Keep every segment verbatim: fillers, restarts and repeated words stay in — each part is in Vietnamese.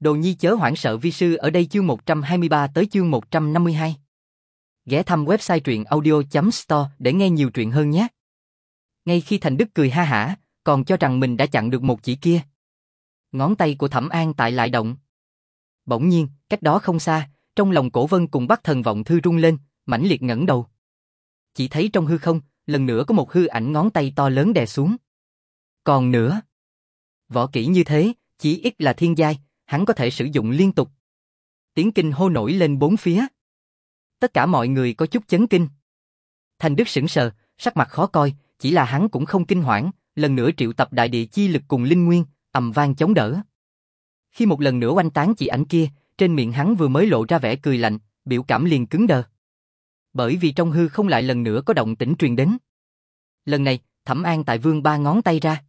Đồ nhi chớ hoảng sợ vi sư ở đây chương một trăm hai mươi ba tới chương một trăm năm mươi hai. Ghé thăm website truyện audio chấm store để nghe nhiều truyện hơn nhé. Ngay khi Thành Đức cười ha hả, còn cho rằng mình đã chặn được một chỉ kia. Ngón tay của Thẩm An Tại lại động. Bỗng nhiên, cách đó không xa, trong lòng Cổ Vân cùng Bắc Thần Vọng Thư rung lên, mãnh liệt ngẩng đầu. Chỉ thấy trong hư không, lần nữa có một hư ảnh ngón tay to lớn đè xuống. Còn nữa, võ kỹ như thế, chỉ ít là thiên giai, hắn có thể sử dụng liên tục. Tiếng kinh hô nổi lên bốn phía. Tất cả mọi người có chút chấn kinh. Thành Đức sững sờ, sắc mặt khó coi, chỉ là hắn cũng không kinh hoảng, lần nữa triệu tập đại địa chi lực cùng linh nguyên, ầm vang chống đỡ. Khi một lần nữa oanh tán chỉ ảnh kia, trên miệng hắn vừa mới lộ ra vẻ cười lạnh, biểu cảm liền cứng đờ. Bởi vì trong hư không lại lần nữa có động tĩnh truyền đến. Lần này, Thẩm An Tại vươn ba ngón tay ra.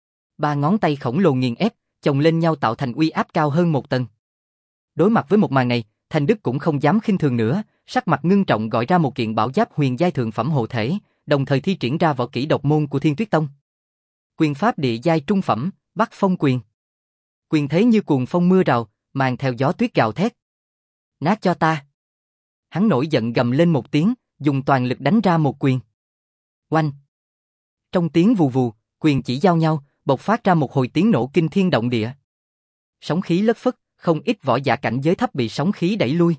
Ba ngón tay khổng lồ nghiền ép, chồng lên nhau tạo thành uy áp cao hơn một tầng. Đối mặt với một màn này, Thành Đức cũng không dám khinh thường nữa, sắc mặt ngưng trọng gọi ra một kiện bảo giáp huyền giai thượng phẩm hộ thể, đồng thời thi triển ra võ kỹ độc môn của Thiên Tuyết Tông. Quyền pháp địa giai trung phẩm, Bắc Phong quyền. Quyền thế như cuồng phong mưa rào, mang theo gió tuyết gào thét. Nát cho ta. Hắn nổi giận gầm lên một tiếng, dùng toàn lực đánh ra một quyền. Oanh. Trong tiếng vù vù, quyền chỉ giao nhau, bộc phát ra một hồi tiếng nổ kinh thiên động địa. Sóng khí lất phất, không ít võ giả cảnh giới thấp bị sóng khí đẩy lui.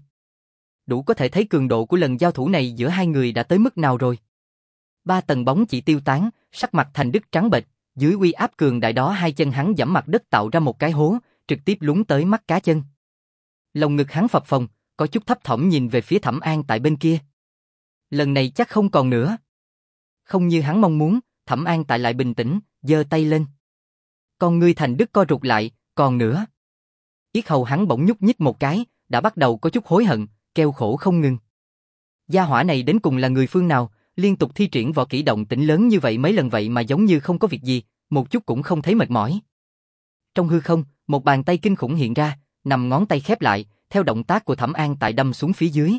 Đủ có thể thấy cường độ của lần giao thủ này giữa hai người đã tới mức nào rồi. Ba tầng bóng chỉ tiêu tán, sắc mặt Thành Đức trắng bệch, dưới uy áp cường đại đó hai chân hắn giẫm mặt đất tạo ra một cái hố, trực tiếp lún tới mắt cá chân. Lồng ngực hắn phập phồng, có chút thấp thỏm nhìn về phía Thẩm An Tại bên kia. Lần này chắc không còn nữa. Không như hắn mong muốn, Thẩm An Tại lại bình tĩnh, giơ tay lên. Con ngươi Thành Đức co rụt lại, còn nữa. Yết hầu hắn bỗng nhúc nhích một cái, đã bắt đầu có chút hối hận, kêu khổ không ngừng. Gia hỏa này đến cùng là người phương nào, liên tục thi triển võ kỹ động tĩnh lớn như vậy mấy lần vậy mà giống như không có việc gì, một chút cũng không thấy mệt mỏi. Trong hư không, một bàn tay kinh khủng hiện ra, nằm ngón tay khép lại, theo động tác của Thẩm An Tại đâm xuống phía dưới.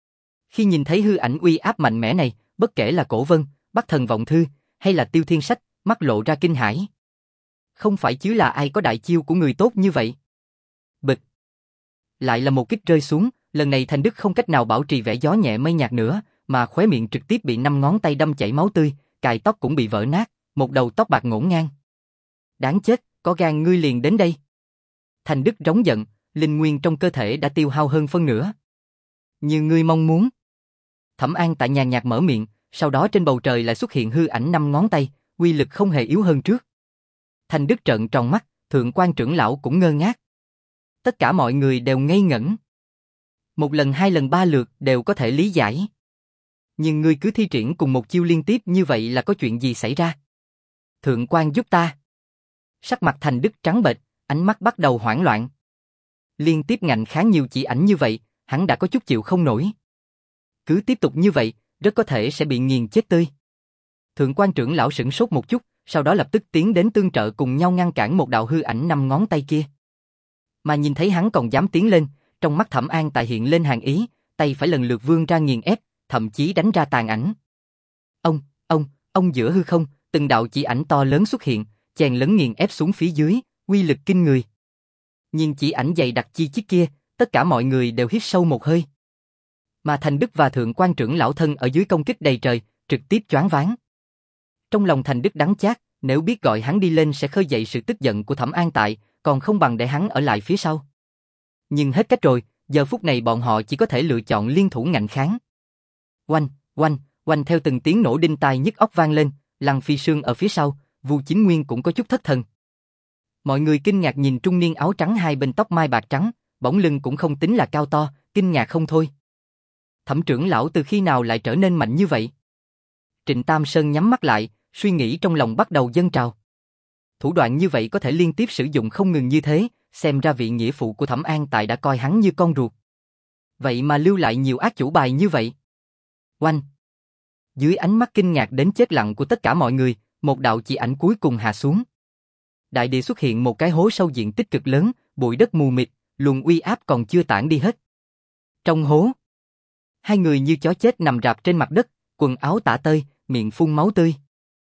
Khi nhìn thấy hư ảnh uy áp mạnh mẽ này, bất kể là Cổ Vân, Bắc Thần Vọng Thư, hay là Tiêu Thiên Sách, mắt lộ ra kinh hãi. Không phải chứ là ai có đại chiêu của người tốt như vậy. Bịch. Lại là một kích rơi xuống, lần này Thành Đức không cách nào bảo trì vẻ gió nhẹ mây nhạt nữa, mà khóe miệng trực tiếp bị năm ngón tay đâm chảy máu tươi, cài tóc cũng bị vỡ nát, một đầu tóc bạc ngổn ngang. Đáng chết, có gan ngươi liền đến đây. Thành Đức rống giận, linh nguyên trong cơ thể đã tiêu hao hơn phân nửa. Như ngươi mong muốn. Thẩm An Tại nhàn nhạt mở miệng, sau đó trên bầu trời lại xuất hiện hư ảnh năm ngón tay, uy lực không hề yếu hơn trước. Thành Đức trợn tròn mắt, Thượng Quan trưởng lão cũng ngơ ngác. Tất cả mọi người đều ngây ngẩn. Một lần hai lần ba lượt đều có thể lý giải. Nhưng ngươi cứ thi triển cùng một chiêu liên tiếp như vậy là có chuyện gì xảy ra? Thượng Quan giúp ta. Sắc mặt Thành Đức trắng bệch, ánh mắt bắt đầu hoảng loạn. Liên tiếp ngạnh kháng nhiều chỉ ảnh như vậy, hắn đã có chút chịu không nổi. Cứ tiếp tục như vậy, rất có thể sẽ bị nghiền chết tươi. Thượng Quan trưởng lão sửng sốt một chút, sau đó lập tức tiến đến tương trợ cùng nhau ngăn cản một đạo hư ảnh năm ngón tay kia. Mà nhìn thấy hắn còn dám tiến lên, trong mắt Thẩm An Tại hiện lên hàn ý, tay phải lần lượt vươn ra nghiền ép, thậm chí đánh ra tàn ảnh. Ông, ông, ông giữa hư không, từng đạo chỉ ảnh to lớn xuất hiện, chèn lấn nghiền ép xuống phía dưới, uy lực kinh người. Nhìn chỉ ảnh dày đặc chi chít kia, tất cả mọi người đều hít sâu một hơi. Mà Thành Đức và Thượng Quan trưởng lão thân ở dưới công kích đầy trời, trực tiếp choáng váng. Trong lòng Thành Đức đắng chát, nếu biết gọi hắn đi lên sẽ khơi dậy sự tức giận của Thẩm An Tại, còn không bằng để hắn ở lại phía sau. Nhưng hết cách rồi, giờ phút này bọn họ chỉ có thể lựa chọn liên thủ ngạnh kháng. Oanh, oanh, oanh theo từng tiếng nổ đinh tai nhức óc vang lên, Lăng Phi Sương ở phía sau, Vu Chính Nguyên cũng có chút thất thần. Mọi người kinh ngạc nhìn trung niên áo trắng hai bên tóc mai bạc trắng, bóng lưng cũng không tính là cao to, kinh ngạc không thôi. Thẩm trưởng lão từ khi nào lại trở nên mạnh như vậy? Trịnh Tam Sơn nhắm mắt lại, suy nghĩ trong lòng bắt đầu dâng trào. Thủ đoạn như vậy có thể liên tiếp sử dụng không ngừng như thế, xem ra vị nghĩa phụ của Thẩm An Tại đã coi hắn như con ruột. Vậy mà lưu lại nhiều ác chủ bài như vậy. Oanh! Dưới ánh mắt kinh ngạc đến chết lặng của tất cả mọi người, một đạo chỉ ảnh cuối cùng hạ xuống. Đại địa xuất hiện một cái hố sâu diện tích cực lớn, bụi đất mù mịt, luồng uy áp còn chưa tản đi hết. Trong hố, hai người như chó chết nằm rạp trên mặt đất, quần áo tả tơi, miệng phun máu tươi.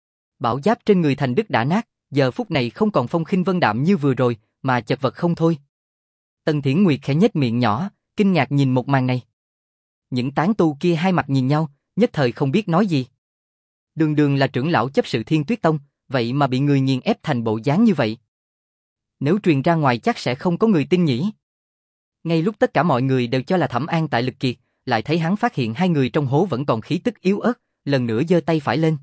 Bảo giáp trên người Thành Đức đã nát, giờ phút này không còn phong khinh vân đạm như vừa rồi, mà chật vật không thôi. Tần Thiển Nguyệt khẽ nhếch miệng nhỏ, kinh ngạc nhìn một màn này. Những tán tu kia hai mặt nhìn nhau, nhất thời không biết nói gì. Đường đường là trưởng lão chấp sự Thiên Tuyết Tông, vậy mà bị người nghiền ép thành bộ dáng như vậy. Nếu truyền ra ngoài chắc sẽ không có người tin nhỉ. Ngay lúc tất cả mọi người đều cho là Thẩm An Tại lực kiệt, lại thấy hắn phát hiện hai người trong hố vẫn còn khí tức yếu ớt, lần nữa giơ tay phải lên.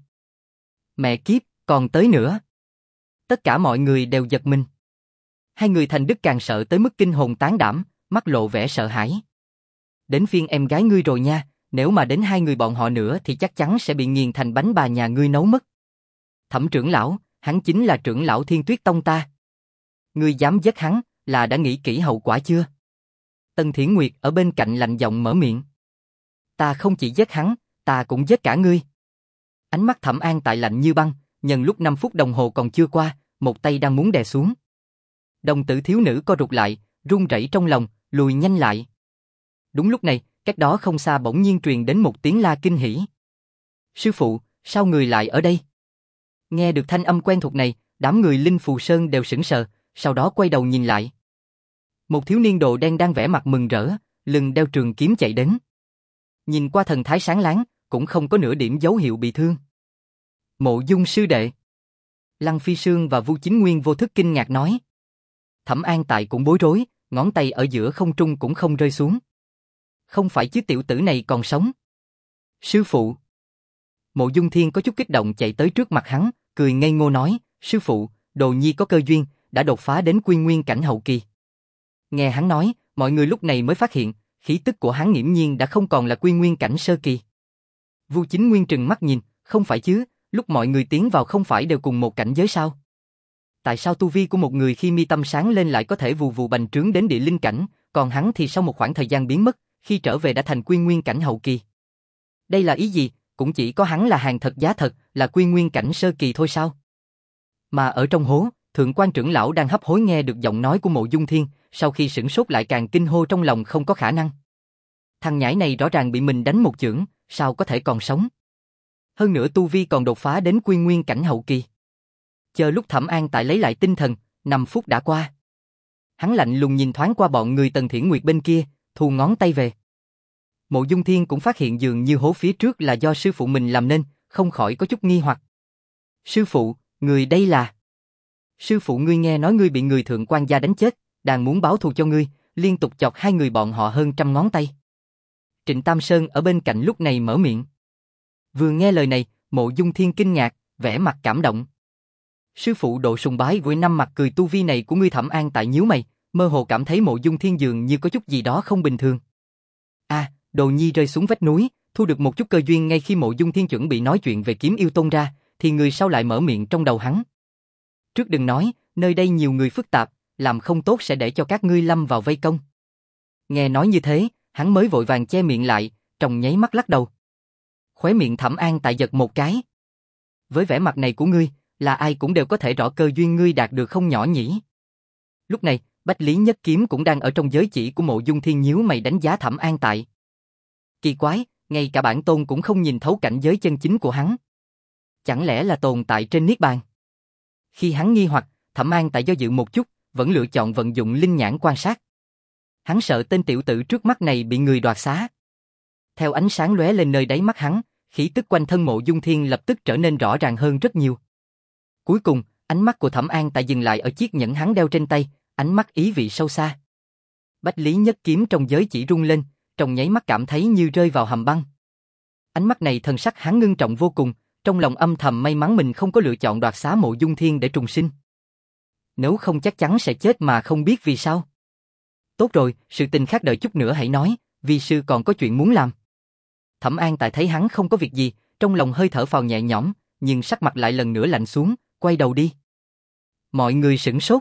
Mẹ kiếp, còn tới nữa. Tất cả mọi người đều giật mình. Hai người Thành Đức càng sợ tới mức kinh hồn tán đảm, mắt lộ vẻ sợ hãi. Đến phiên em gái ngươi rồi nha, nếu mà đến hai người bọn họ nữa thì chắc chắn sẽ bị nghiền thành bánh bà nhà ngươi nấu mất. Thẩm trưởng lão, hắn chính là trưởng lão Thiên Tuyết Tông ta. Ngươi dám giết hắn, là đã nghĩ kỹ hậu quả chưa? Tần Thiển Nguyệt ở bên cạnh lạnh giọng mở miệng. Ta không chỉ giết hắn, ta cũng giết cả ngươi. Ánh mắt Thẩm An Tại lạnh như băng, nhân lúc năm phút đồng hồ còn chưa qua, một tay đang muốn đè xuống. Đồng tử thiếu nữ co rụt lại, run rẩy trong lòng, lùi nhanh lại. Đúng lúc này, cách đó không xa bỗng nhiên truyền đến một tiếng la kinh hỉ. Sư phụ, sao người lại ở đây? Nghe được thanh âm quen thuộc này, đám người Linh Phù Sơn đều sững sờ, sau đó quay đầu nhìn lại. Một thiếu niên đồ đen đang vẻ mặt mừng rỡ, lưng đeo trường kiếm chạy đến. Nhìn qua thần thái sáng láng, cũng không có nửa điểm dấu hiệu bị thương. Mộ Dung sư đệ. Lăng Phi Sương và Vu Chính Nguyên vô thức kinh ngạc nói. Thẩm An Tại cũng bối rối, ngón tay ở giữa không trung cũng không rơi xuống. Không phải chứ tiểu tử này còn sống. Sư phụ. Mộ Dung Thiên có chút kích động chạy tới trước mặt hắn, cười ngây ngô nói, sư phụ, đồ nhi có cơ duyên, đã đột phá đến quy nguyên cảnh hậu kỳ. Nghe hắn nói, mọi người lúc này mới phát hiện, khí tức của hắn nghiễm nhiên đã không còn là quy nguyên cảnh sơ kỳ. Vu Chính Nguyên trừng mắt nhìn, không phải chứ, lúc mọi người tiến vào không phải đều cùng một cảnh giới sao? Tại sao tu vi của một người khi mi tâm sáng lên lại có thể vù vù bành trướng đến địa linh cảnh, còn hắn thì sau một khoảng thời gian biến mất, khi trở về đã thành quy nguyên cảnh hậu kỳ? Đây là ý gì? Cũng chỉ có hắn là hàng thật giá thật, là quy nguyên cảnh sơ kỳ thôi sao? Mà ở trong hố, Thượng quan trưởng lão đang hấp hối nghe được giọng nói của Mộ Dung Thiên, sau khi sửng sốt lại càng kinh hô trong lòng không có khả năng. Thằng nhãi này rõ ràng bị mình đánh một chưởng, sao có thể còn sống? Hơn nữa tu vi còn đột phá đến quy nguyên cảnh hậu kỳ. Chờ lúc Thẩm An Tại lấy lại tinh thần, năm phút đã qua. Hắn lạnh lùng nhìn thoáng qua bọn người Tần Thiển Nguyệt bên kia, thu ngón tay về. Mộ Dung Thiên cũng phát hiện dường như hố phía trước là do sư phụ mình làm nên, không khỏi có chút nghi hoặc. Sư phụ, người đây là... Sư phụ ngươi nghe nói ngươi bị người thượng quan gia đánh chết, đang muốn báo thù cho ngươi, liên tục chọc hai người bọn họ hơn trăm ngón tay. Trịnh Tam Sơn ở bên cạnh lúc này mở miệng. Vừa nghe lời này, Mộ Dung Thiên kinh ngạc, vẻ mặt cảm động. Sư phụ độ sùng bái với năm mặt cười tu vi này của ngươi. Thẩm An Tại nhíu mày, mơ hồ cảm thấy Mộ Dung Thiên dường như có chút gì đó không bình thường. A, à, đồ nhi rơi xuống vách núi, thu được một chút cơ duyên. Ngay khi Mộ Dung Thiên chuẩn bị nói chuyện về kiếm yêu tôn ra, thì người sau lại mở miệng trong đầu hắn. Trước đừng nói, nơi đây nhiều người phức tạp, làm không tốt sẽ để cho các ngươi lâm vào vây công. Nghe nói như thế, hắn mới vội vàng che miệng lại, trong nháy mắt lắc đầu. Khóe miệng Thẩm An Tại giật một cái. Với vẻ mặt này của ngươi, là ai cũng đều có thể rõ cơ duyên ngươi đạt được không nhỏ nhỉ. Lúc này, Bách Lý Nhất Kiếm cũng đang ở trong giới chỉ của Mộ Dung Thiên nhíu mày đánh giá Thẩm An Tại. Kỳ quái, ngay cả bản tôn cũng không nhìn thấu cảnh giới chân chính của hắn. Chẳng lẽ là tồn tại trên niết bàn? Khi hắn nghi hoặc, Thẩm An Tại do dự một chút, vẫn lựa chọn vận dụng linh nhãn quan sát. Hắn sợ tên tiểu tử trước mắt này bị người đoạt xá. Theo ánh sáng lóe lên nơi đáy mắt hắn, khí tức quanh thân Mộ Dung Thiên lập tức trở nên rõ ràng hơn rất nhiều. Cuối cùng, ánh mắt của Thẩm An Tại dừng lại ở chiếc nhẫn hắn đeo trên tay, ánh mắt ý vị sâu xa. Bách Lý Nhất Kiếm trong giới chỉ rung lên, trong nháy mắt cảm thấy như rơi vào hầm băng. Ánh mắt này thần sắc hắn ngưng trọng vô cùng, trong lòng âm thầm may mắn mình không có lựa chọn đoạt xá Mộ Dung Thiên để trùng sinh. Nếu không chắc chắn sẽ chết mà không biết vì sao. Tốt rồi, sự tình khác đợi chút nữa hãy nói, vi sư còn có chuyện muốn làm. Thẩm An Tại thấy hắn không có việc gì, trong lòng hơi thở phào nhẹ nhõm, nhưng sắc mặt lại lần nữa lạnh xuống, quay đầu đi. Mọi người sửng sốt.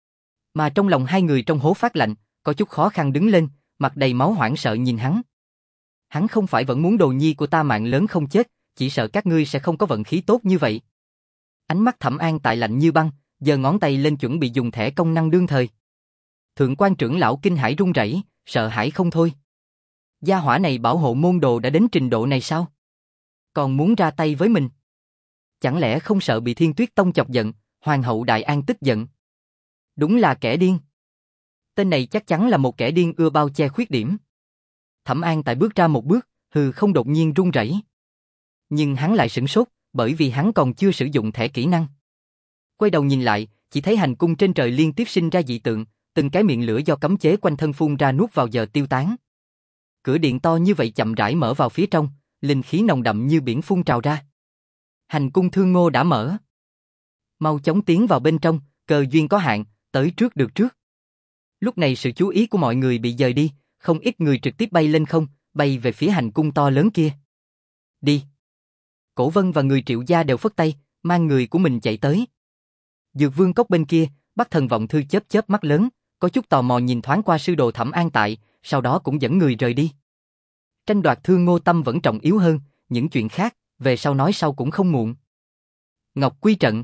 Mà trong lòng hai người trong hố phát lạnh, có chút khó khăn đứng lên, mặt đầy máu hoảng sợ nhìn hắn. Hắn không phải vẫn muốn đồ nhi của ta mạng lớn không chết, chỉ sợ các ngươi sẽ không có vận khí tốt như vậy. Ánh mắt Thẩm An Tại lạnh như băng, giơ ngón tay lên chuẩn bị dùng thẻ công năng đương thời. Thượng quan trưởng lão kinh hãi run rẩy, sợ hãi không thôi. Gia hỏa này bảo hộ môn đồ đã đến trình độ này sao? Còn muốn ra tay với mình? Chẳng lẽ không sợ bị Thiên Tuyết Tông chọc giận, Hoàng hậu Đại An tức giận? Đúng là kẻ điên. Tên này chắc chắn là một kẻ điên ưa bao che khuyết điểm. Thẩm An Tại bước ra một bước, hư không đột nhiên run rẩy. Nhưng hắn lại sửng sốt, bởi vì hắn còn chưa sử dụng thẻ kỹ năng. Quay đầu nhìn lại, chỉ thấy hành cung trên trời liên tiếp sinh ra dị tượng, từng cái miệng lửa do cấm chế quanh thân phun ra nuốt vào giờ tiêu tán. Cửa điện to như vậy chậm rãi mở vào phía trong, linh khí nồng đậm như biển phun trào ra. Hành cung Thương Ngô đã mở. Mau chóng tiến vào bên trong, cơ duyên có hạn, tới trước được trước. Lúc này sự chú ý của mọi người bị dời đi, không ít người trực tiếp bay lên không, bay về phía hành cung to lớn kia. Đi. Cổ Vân và người Triệu gia đều phất tay, mang người của mình chạy tới. Dược Vương Cốc bên kia, Bắc Thần Vọng Thư chớp chớp mắt lớn, có chút tò mò nhìn thoáng qua sư đồ Thẩm An Tại, sau đó cũng dẫn người rời đi. Tranh đoạt Thương Ngô tâm vẫn trọng yếu hơn, những chuyện khác, về sau nói sau cũng không muộn. Ngọc Quy trận.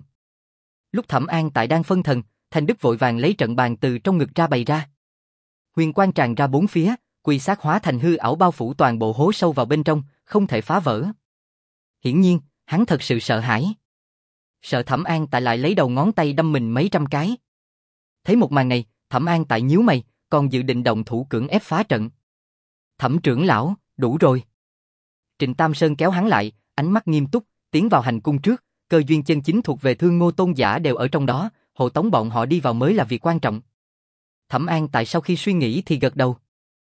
Lúc Thẩm An Tại đang phân thần, Thanh Đức vội vàng lấy trận bàn từ trong ngực ra bày ra. Huyền quang tràn ra bốn phía, quy sát hóa thành hư ảo bao phủ toàn bộ hố sâu vào bên trong, không thể phá vỡ. Hiển nhiên, hắn thật sự sợ hãi. Sợ Thẩm An Tại lại lấy đầu ngón tay đâm mình mấy trăm cái. Thấy một màn này, Thẩm An Tại nhíu mày, còn dự định động thủ cưỡng ép phá trận. Thẩm trưởng lão, đủ rồi. Trịnh Tam Sơn kéo hắn lại, ánh mắt nghiêm túc, tiến vào hành cung trước, cơ duyên chân chính thuộc về Thương Ngô tôn giả đều ở trong đó, hộ tống bọn họ đi vào mới là việc quan trọng. Thẩm An Tại sau khi suy nghĩ thì gật đầu.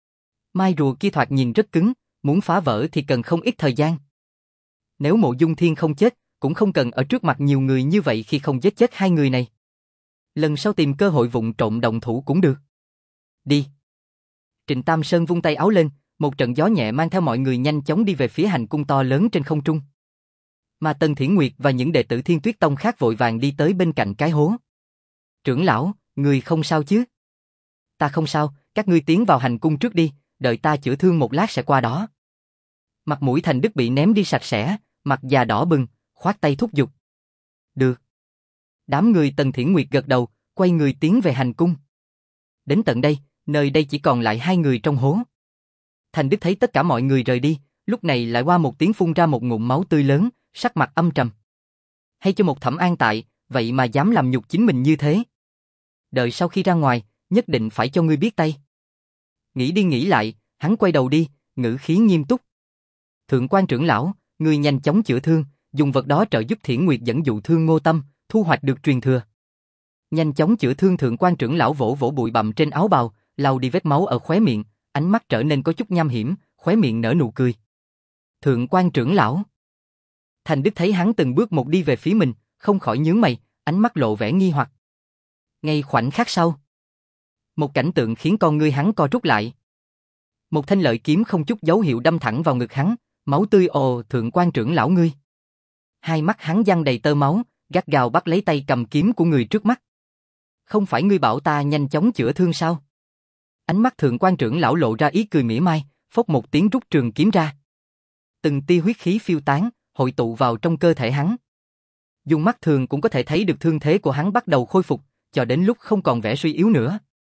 Mai rùa kia thoạt nhìn rất cứng, muốn phá vỡ thì cần không ít thời gian. Nếu Mộ Dung Thiên không chết, cũng không cần ở trước mặt nhiều người như vậy khi không giết chết hai người này. Lần sau tìm cơ hội vụng trộm động thủ cũng được. Đi. Trịnh Tam Sơn vung tay áo lên, một trận gió nhẹ mang theo mọi người nhanh chóng đi về phía hành cung to lớn trên không trung. Mà Tần Thiển Nguyệt và những đệ tử Thiên Tuyết Tông khác vội vàng đi tới bên cạnh cái hố. Trưởng lão, người không sao chứ? Ta không sao, các ngươi tiến vào hành cung trước đi, đợi ta chữa thương một lát sẽ qua đó. Mặt mũi Thành Đức bị ném đi sạch sẽ, mặt già đỏ bừng, khoát tay thúc giục. Được. Đám người Tần Thiển Nguyệt gật đầu, quay người tiến về hành cung. Đến tận đây, nơi đây chỉ còn lại hai người trong hố. Thành Đức thấy tất cả mọi người rời đi, lúc này lại qua một tiếng phun ra một ngụm máu tươi lớn, sắc mặt âm trầm. Hay cho một Thẩm An Tại, vậy mà dám làm nhục chính mình như thế. Đợi sau khi ra ngoài, nhất định phải cho ngươi biết tay. Nghĩ đi nghĩ lại, hắn quay đầu đi, ngữ khí nghiêm túc. Thượng quan trưởng lão, ngươi nhanh chóng chữa thương, dùng vật đó trợ giúp Thiển Nguyệt dẫn dụ Thương Ngô tâm, thu hoạch được truyền thừa. Nhanh chóng chữa thương. Thượng quan trưởng lão vỗ vỗ bụi bặm trên áo bào, lau đi vết máu ở khóe miệng, ánh mắt trở nên có chút nham hiểm, khóe miệng nở nụ cười. Thượng quan trưởng lão. Thành Đức thấy hắn từng bước một đi về phía mình, không khỏi nhướng mày, ánh mắt lộ vẻ nghi hoặc. Ngay khoảnh khắc sau, một cảnh tượng khiến con ngươi hắn co rút lại. Một thanh lợi kiếm không chút dấu hiệu đâm thẳng vào ngực hắn, máu tươi ồ. Thượng quan trưởng lão ngươi. Hai mắt hắn giăng đầy tơ máu, gắt gao bắt lấy tay cầm kiếm của người trước mắt. Không phải ngươi bảo ta nhanh chóng chữa thương sao? Ánh mắt thượng quan trưởng lão lộ ra ý cười mỉa mai, phốc một tiếng rút trường kiếm ra. Từng tia huyết khí phiêu tán, hội tụ vào trong cơ thể hắn. Dùng mắt thường cũng có thể thấy được thương thế của hắn bắt đầu khôi phục, cho đến lúc không còn vẻ suy yếu nữa.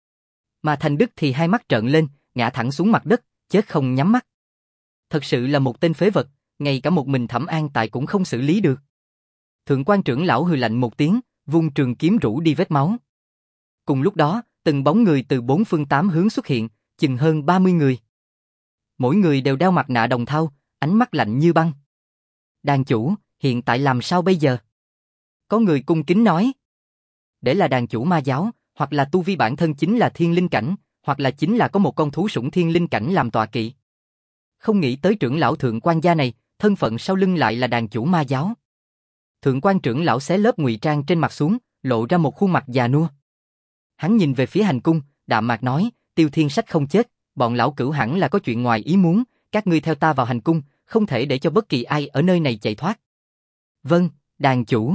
Mà Thành Đức thì hai mắt trợn lên, ngã thẳng xuống mặt đất, chết không nhắm mắt. Thật sự là một tên phế vật, ngay cả một mình Thẩm An Tại cũng không xử lý được. Thượng quan trưởng lão hừ lạnh một tiếng, vung trường kiếm rũ đi vết máu. Cùng lúc đó, từng bóng người từ bốn phương tám hướng xuất hiện, chừng hơn ba mươi người. Mỗi người đều đeo mặt nạ đồng thau, ánh mắt lạnh như băng. Đàn chủ, hiện tại làm sao bây giờ? Có người cung kính nói. Để là đàn chủ ma giáo, hoặc là tu vi bản thân chính là thiên linh cảnh, hoặc là chính là có một con thú sủng thiên linh cảnh làm tọa kỵ. Không nghĩ tới trưởng lão thượng quan gia này, thân phận sau lưng lại là đàn chủ ma giáo. Thượng quan trưởng lão xé lớp ngụy trang trên mặt xuống, lộ ra một khuôn mặt già nua. Hắn nhìn về phía hành cung, đạm mạc nói, Tiêu Thiên Sách không chết, bọn lão cửu hẳn là có chuyện ngoài ý muốn, các ngươi theo ta vào hành cung, không thể để cho bất kỳ ai ở nơi này chạy thoát. Vâng, đàn chủ.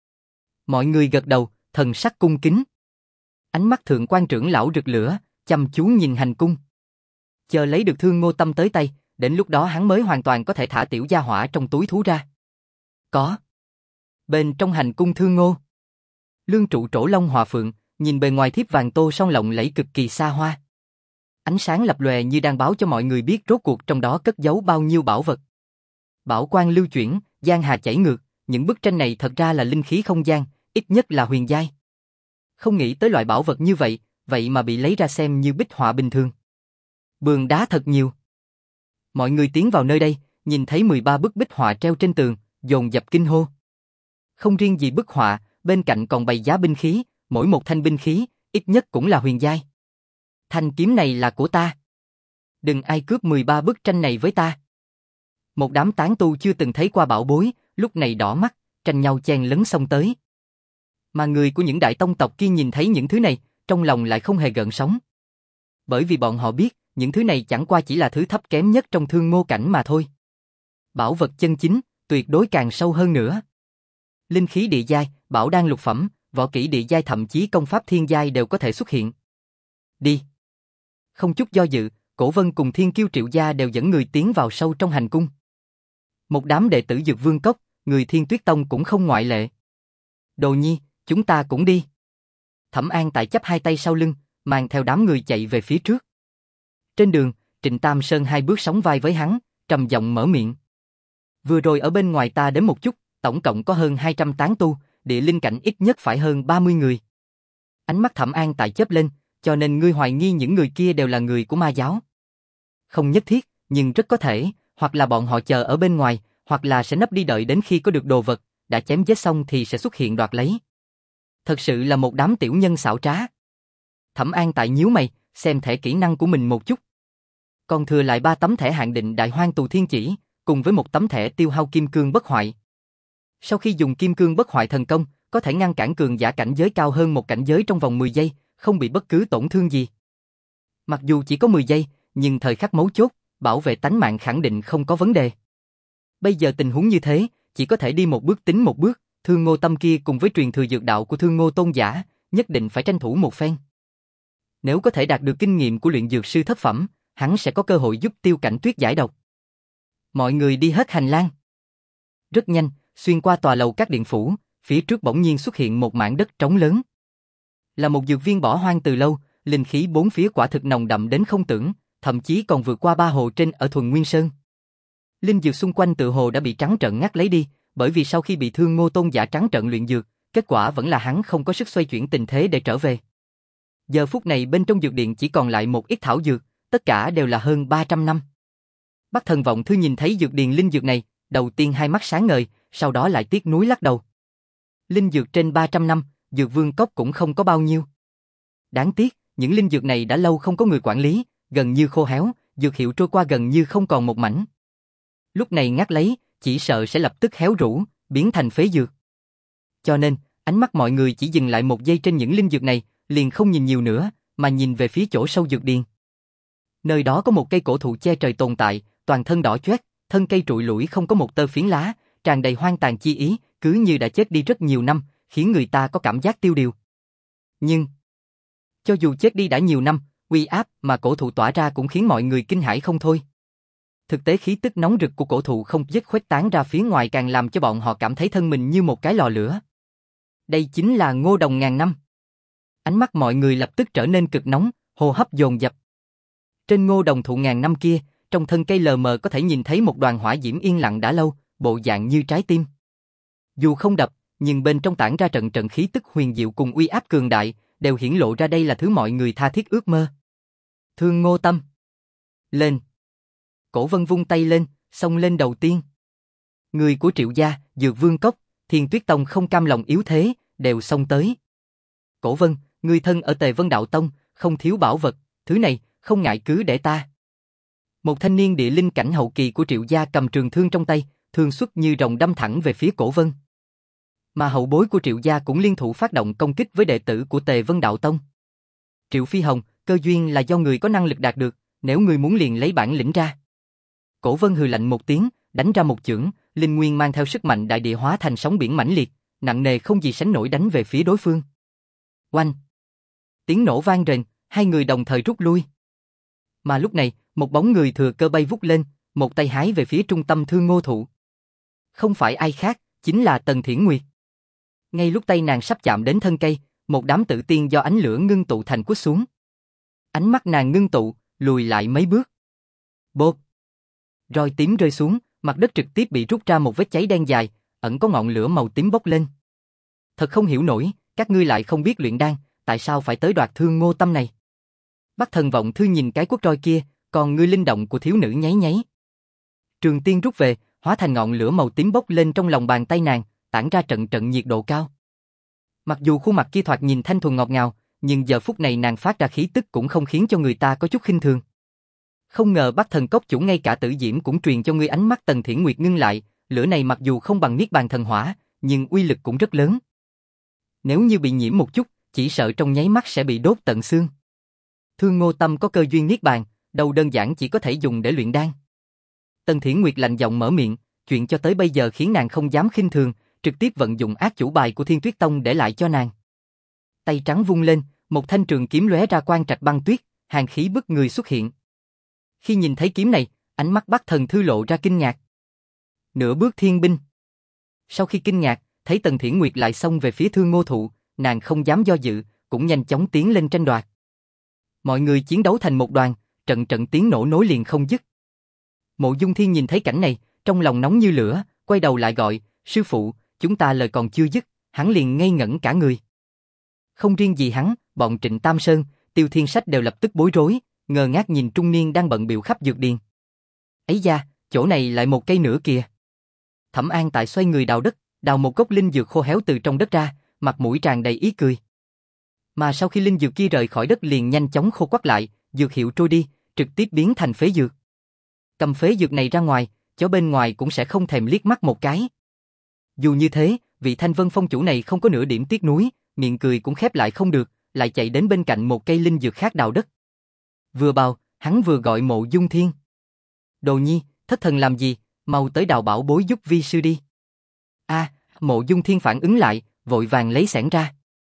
Mọi người gật đầu, thần sắc cung kính. Ánh mắt thượng quan trưởng lão rực lửa, chăm chú nhìn hành cung. Chờ lấy được Thương Ngô tâm tới tay, đến lúc đó hắn mới hoàn toàn có thể thả tiểu gia hỏa trong túi thú ra. Có. Bên trong hành cung Thương Ngô, lương trụ trổ long hòa phượng, nhìn bề ngoài thiếp vàng tô son lộng lẫy cực kỳ xa hoa. Ánh sáng lập lòe như đang báo cho mọi người biết rốt cuộc trong đó cất giấu bao nhiêu bảo vật. Bảo quang lưu chuyển, giang hà chảy ngược, những bức tranh này thật ra là linh khí không gian, ít nhất là huyền giai. Không nghĩ tới loại bảo vật như vậy, vậy mà bị lấy ra xem như bích họa bình thường. Bường đá thật nhiều. Mọi người tiến vào nơi đây, nhìn thấy mười ba bức bích họa treo trên tường, dồn dập kinh hô. Không riêng gì bức họa, bên cạnh còn bày giá binh khí, mỗi một thanh binh khí, ít nhất cũng là huyền giai. Thanh kiếm này là của ta. Đừng ai cướp mười ba bức tranh này với ta. Một đám tán tu chưa từng thấy qua bảo bối, lúc này đỏ mắt, tranh nhau chen lấn xông tới. Mà người của những đại tông tộc kia nhìn thấy những thứ này, trong lòng lại không hề gợn sóng. Bởi vì bọn họ biết, những thứ này chẳng qua chỉ là thứ thấp kém nhất trong thương ngô cảnh mà thôi. Bảo vật chân chính, tuyệt đối càng sâu hơn nữa. Linh khí địa giai, bảo đan lục phẩm, võ kỹ địa giai thậm chí công pháp thiên giai đều có thể xuất hiện. Đi. Không chút do dự, Cổ Vân cùng Thiên Kiêu Triệu gia đều dẫn người tiến vào sâu trong hành cung. Một đám đệ tử Dược Vương Cốc, người Thiên Tuyết Tông cũng không ngoại lệ. Đồ Nhi, chúng ta cũng đi. Thẩm An Tại chắp hai tay sau lưng, mang theo đám người chạy về phía trước. Trên đường, Trịnh Tam Sơn hai bước sóng vai với hắn, trầm giọng mở miệng. Vừa rồi ở bên ngoài ta đến một chút, tổng cộng có hơn hai trăm tán tu, địa linh cảnh ít nhất phải hơn ba mươi người. Ánh mắt Thẩm An Tại chớp lên, cho nên ngươi hoài nghi những người kia đều là người của ma giáo. Không nhất thiết, nhưng rất có thể, hoặc là bọn họ chờ ở bên ngoài, hoặc là sẽ nấp đi đợi đến khi có được đồ vật, đã chém giết xong thì sẽ xuất hiện đoạt lấy. Thật sự là một đám tiểu nhân xảo trá. Thẩm An Tại nhíu mày, xem thẻ kỹ năng của mình một chút. Còn thừa lại ba tấm thẻ hạn định Đại Hoang Tù Thiên Chỉ, cùng với một tấm thẻ tiêu hao kim cương bất hoại. Sau khi dùng kim cương bất hoại thần công, có thể ngăn cản cường giả cảnh giới cao hơn một cảnh giới trong vòng mười giây, không bị bất cứ tổn thương gì. Mặc dù chỉ có mười giây, nhưng thời khắc mấu chốt, bảo vệ tánh mạng khẳng định không có vấn đề. Bây giờ tình huống như thế, chỉ có thể đi một bước tính một bước, Thương Ngô Tâm kia cùng với truyền thừa dược đạo của Thương Ngô Tôn giả, nhất định phải tranh thủ một phen. Nếu có thể đạt được kinh nghiệm của luyện dược sư thất phẩm, hắn sẽ có cơ hội giúp Tiêu Cảnh Tuyết giải độc. Mọi người đi hết hành lang. Rất nhanh, xuyên qua tòa lầu các điện phủ, phía trước bỗng nhiên xuất hiện một mảng đất trống lớn. Là một dược viên bỏ hoang từ lâu, linh khí bốn phía quả thực nồng đậm đến không tưởng, thậm chí còn vượt qua ba hồ trên ở Thuần Nguyên Sơn. Linh dược xung quanh tự hồ đã bị trắng trợn ngắt lấy đi, bởi vì sau khi bị Thương Ngô Tôn giả trắng trợn luyện dược, kết quả vẫn là hắn không có sức xoay chuyển tình thế để trở về. Giờ phút này bên trong dược điện chỉ còn lại một ít thảo dược, tất cả đều là hơn ba trăm năm. Bắc Thần Vọng Thư nhìn thấy dược điền linh dược này, đầu tiên hai mắt sáng ngời, sau đó lại tiếc nuối lắc đầu. Linh dược trên ba trăm năm, Dược Vương Cốc cũng không có bao nhiêu. Đáng tiếc, những linh dược này đã lâu không có người quản lý, gần như khô héo, dược hiệu trôi qua gần như không còn một mảnh. Lúc này ngắt lấy, chỉ sợ sẽ lập tức héo rũ, biến thành phế dược. Cho nên, ánh mắt mọi người chỉ dừng lại một giây trên những linh dược này, liền không nhìn nhiều nữa, mà nhìn về phía chỗ sâu dược điền. Nơi đó có một cây cổ thụ che trời tồn tại, toàn thân đỏ chót, thân cây trụi lủi không có một tơ phiến lá, tràn đầy hoang tàn chi ý, cứ như đã chết đi rất nhiều năm, khiến người ta có cảm giác tiêu điều. Nhưng, cho dù chết đi đã nhiều năm, uy áp mà cổ thụ tỏa ra cũng khiến mọi người kinh hãi không thôi. Thực tế khí tức nóng rực của cổ thụ không dứt khuếch tán ra phía ngoài càng làm cho bọn họ cảm thấy thân mình như một cái lò lửa. Đây chính là ngô đồng ngàn năm. Ánh mắt mọi người lập tức trở nên cực nóng, hô hấp dồn dập. Trên ngô đồng thụ ngàn năm kia, trong thân cây lờ mờ có thể nhìn thấy một đoàn hỏa diễm yên lặng đã lâu, bộ dạng như trái tim. Dù không đập, nhưng bên trong tản ra trận trận khí tức huyền diệu cùng uy áp cường đại, đều hiển lộ ra đây là thứ mọi người tha thiết ước mơ. Thương Ngô Tâm. Lên. Cổ Vân vung tay lên, xông lên đầu tiên. Người của Triệu gia, Dược Vương Cốc, Thiên Tuyết Tông không cam lòng yếu thế, đều xông tới. Cổ Vân, người thân ở Tề Vân Đạo Tông, không thiếu bảo vật, thứ này, không ngại cứ để ta. Một thanh niên địa linh cảnh hậu kỳ của Triệu gia cầm trường thương trong tay, thương xuất như rồng đâm thẳng về phía Cổ Vân. Mà hậu bối của Triệu gia cũng liên thủ phát động công kích với đệ tử của Tề Vân Đạo Tông. Triệu Phi Hồng, cơ duyên là do người có năng lực đạt được, nếu người muốn liền lấy bản lĩnh ra. Cổ Vân hừ lạnh một tiếng, đánh ra một chưởng, linh nguyên mang theo sức mạnh đại địa hóa thành sóng biển mãnh liệt, nặng nề không gì sánh nổi đánh về phía đối phương. Oanh! Tiếng nổ vang rền, hai người đồng thời rút lui. Mà lúc này, một bóng người thừa cơ bay vút lên, một tay hái về phía trung tâm Thương Ngô thụ. Không phải ai khác, chính là Tần Thiển Nguyệt. Ngay lúc tay nàng sắp chạm đến thân cây, một đám tự tiên do ánh lửa ngưng tụ thành quất xuống. Ánh mắt nàng ngưng tụ, lùi lại mấy bước. Bộp! Roi tím rơi xuống, mặt đất trực tiếp bị rút ra một vết cháy đen dài, ẩn có ngọn lửa màu tím bốc lên. Thật không hiểu nổi, các ngươi lại không biết luyện đan, tại sao phải tới đoạt thương Ngô Tâm này? Bắc Thần Vọng Thư nhìn cái quốc roi kia, còn ngươi linh động của thiếu nữ nháy nháy. Trường tiên rút về, hóa thành ngọn lửa màu tím bốc lên trong lòng bàn tay nàng, tản ra trận trận nhiệt độ cao. Mặc dù khuôn mặt kia thoạt nhìn thanh thuần ngọt ngào, nhưng giờ phút này nàng phát ra khí tức cũng không khiến cho người ta có chút khinh thường. Không ngờ Bắc Thần Cốc chủ ngay cả Tử Diễm cũng truyền cho ngươi ánh mắt. Tần Thiển Nguyệt ngưng lại, lửa này mặc dù không bằng Niết Bàn thần hỏa, nhưng uy lực cũng rất lớn. Nếu như bị nhiễm một chút, chỉ sợ trong nháy mắt sẽ bị đốt tận xương. Thương Ngô Tâm có cơ duyên Niết Bàn, đâu đơn giản chỉ có thể dùng để luyện đan. Tần Thiển Nguyệt lạnh giọng mở miệng, chuyện cho tới bây giờ khiến nàng không dám khinh thường, trực tiếp vận dụng ác chủ bài của Thiên Tuyết Tông để lại cho nàng. Tay trắng vung lên, một thanh trường kiếm lóe ra quang trạch băng tuyết, hàn khí bức người xuất hiện. Khi nhìn thấy kiếm này, ánh mắt Bắc Thần Thư lộ ra kinh ngạc. Nửa bước thiên binh. Sau khi kinh ngạc, thấy Tần Thiển Nguyệt lại xông về phía Thương Ngô Thụ, nàng không dám do dự, cũng nhanh chóng tiến lên tranh đoạt. Mọi người chiến đấu thành một đoàn, trận trận tiếng nổ nối liền không dứt. Mộ Dung Thiên nhìn thấy cảnh này, trong lòng nóng như lửa, quay đầu lại gọi, sư phụ, chúng ta lời còn chưa dứt, hắn liền ngây ngẩn cả người. Không riêng gì hắn, bọn Trịnh Tam Sơn, Tiêu Thiên Sách đều lập tức bối rối, ngơ ngác nhìn trung niên đang bận bịu khắp dược điền. Ấy da, chỗ này lại một cây nữa kìa. Thẩm An Tại xoay người đào đất, đào một gốc linh dược khô héo từ trong đất ra, mặt mũi tràn đầy ý cười. Mà sau khi linh dược kia rời khỏi đất liền nhanh chóng khô quắt lại, dược hiệu trôi đi, trực tiếp biến thành phế dược. Cầm phế dược này ra ngoài, chó bên ngoài cũng sẽ không thèm liếc mắt một cái. Dù như thế, vị Thanh Vân Phong chủ này không có nửa điểm tiếc nuối, miệng cười cũng khép lại không được, lại chạy đến bên cạnh một cây linh dược khác đào đất. Vừa bào, hắn vừa gọi Mộ Dung Thiên. Đồ nhi, thất thần làm gì, mau tới đào bảo bối giúp vi sư đi. A, à, Mộ Dung Thiên phản ứng lại, vội vàng lấy xẻng ra.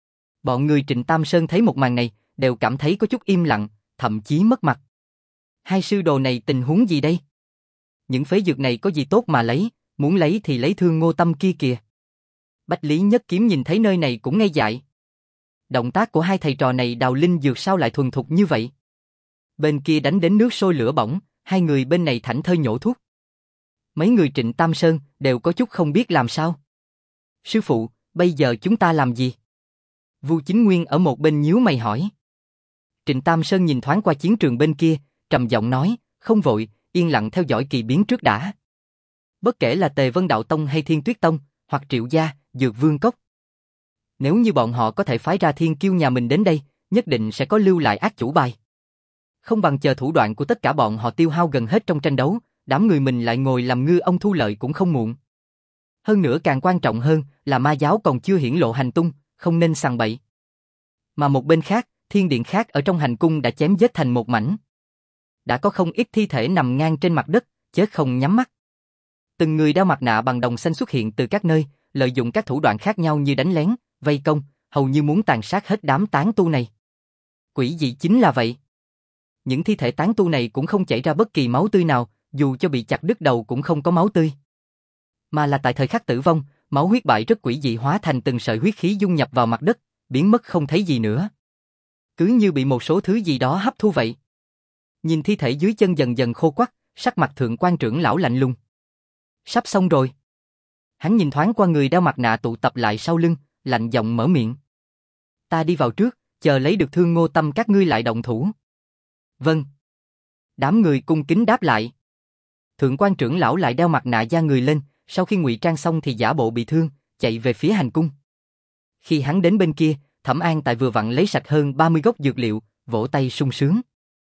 Bọn người Trịnh Tam Sơn thấy một màn này, đều cảm thấy có chút im lặng, thậm chí mất mặt. Hai sư đồ này tình huống gì đây? Những phế dược này có gì tốt mà lấy, muốn lấy thì lấy Thương Ngô Tâm kia kìa. Bách Lý Nhất Kiếm nhìn thấy nơi này cũng ngây dại. Động tác của hai thầy trò này đào linh dược sao lại thuần thục như vậy? Bên kia đánh đến nước sôi lửa bỏng, hai người bên này thảnh thơi nhổ thuốc. Mấy người Trịnh Tam Sơn đều có chút không biết làm sao. Sư phụ, bây giờ chúng ta làm gì? Vu Chính Nguyên ở một bên nhíu mày hỏi. Trịnh Tam Sơn nhìn thoáng qua chiến trường bên kia, trầm giọng nói, không vội, yên lặng theo dõi kỳ biến trước đã. Bất kể là Tề Vân Đạo Tông hay Thiên Tuyết Tông, hoặc Triệu Gia, Dược Vương Cốc. Nếu như bọn họ có thể phái ra thiên kiêu nhà mình đến đây, nhất định sẽ có lưu lại ác chủ bài. Không bằng chờ thủ đoạn của tất cả bọn họ tiêu hao gần hết trong tranh đấu, đám người mình lại ngồi làm ngư ông thu lợi cũng không muộn. Hơn nữa càng quan trọng hơn là ma giáo còn chưa hiển lộ hành tung, không nên sằng bậy. Mà một bên khác, thiên điện khác ở trong hành cung đã chém giết thành một mảnh. Đã có không ít thi thể nằm ngang trên mặt đất, chết không nhắm mắt. Từng người đeo mặt nạ bằng đồng xanh xuất hiện từ các nơi, lợi dụng các thủ đoạn khác nhau như đánh lén, vây công, hầu như muốn tàn sát hết đám tán tu này. Quỷ dị chính là vậy. Những thi thể tán tu này cũng không chảy ra bất kỳ máu tươi nào, dù cho bị chặt đứt đầu cũng không có máu tươi. Mà là tại thời khắc tử vong, máu huyết bại rất quỷ dị hóa thành từng sợi huyết khí dung nhập vào mặt đất, biến mất không thấy gì nữa. Cứ như bị một số thứ gì đó hấp thu vậy. Nhìn thi thể dưới chân dần dần khô quắt, sắc mặt Thượng Quan trưởng lão lạnh lùng. Sắp xong rồi. Hắn nhìn thoáng qua người đeo mặt nạ tụ tập lại sau lưng, lạnh giọng mở miệng. Ta đi vào trước, chờ lấy được Thương Ngô Tâm các ngươi lại động thủ. Vâng. Đám người cung kính đáp lại. Thượng Quan trưởng lão lại đeo mặt nạ da người lên, sau khi ngụy trang xong thì giả bộ bị thương, chạy về phía hành cung. Khi hắn đến bên kia, Thẩm An Tại vừa vặn lấy sạch hơn ba mươi gốc dược liệu, vỗ tay sung sướng.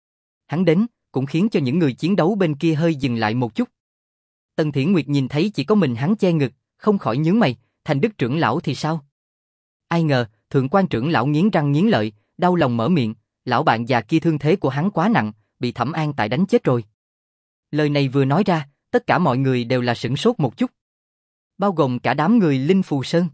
Hắn đến, cũng khiến cho những người chiến đấu bên kia hơi dừng lại một chút. Tần Thiển Nguyệt nhìn thấy chỉ có mình hắn che ngực, không khỏi nhướng mày, Thành Đức trưởng lão thì sao? Ai ngờ, Thượng Quan trưởng lão nghiến răng nghiến lợi, đau lòng mở miệng, lão bạn già kia thương thế của hắn quá nặng, bị Thẩm An Tại đánh chết rồi. Lời này vừa nói ra, tất cả mọi người đều là sửng sốt một chút. Bao gồm cả đám người Linh Phù Sơn.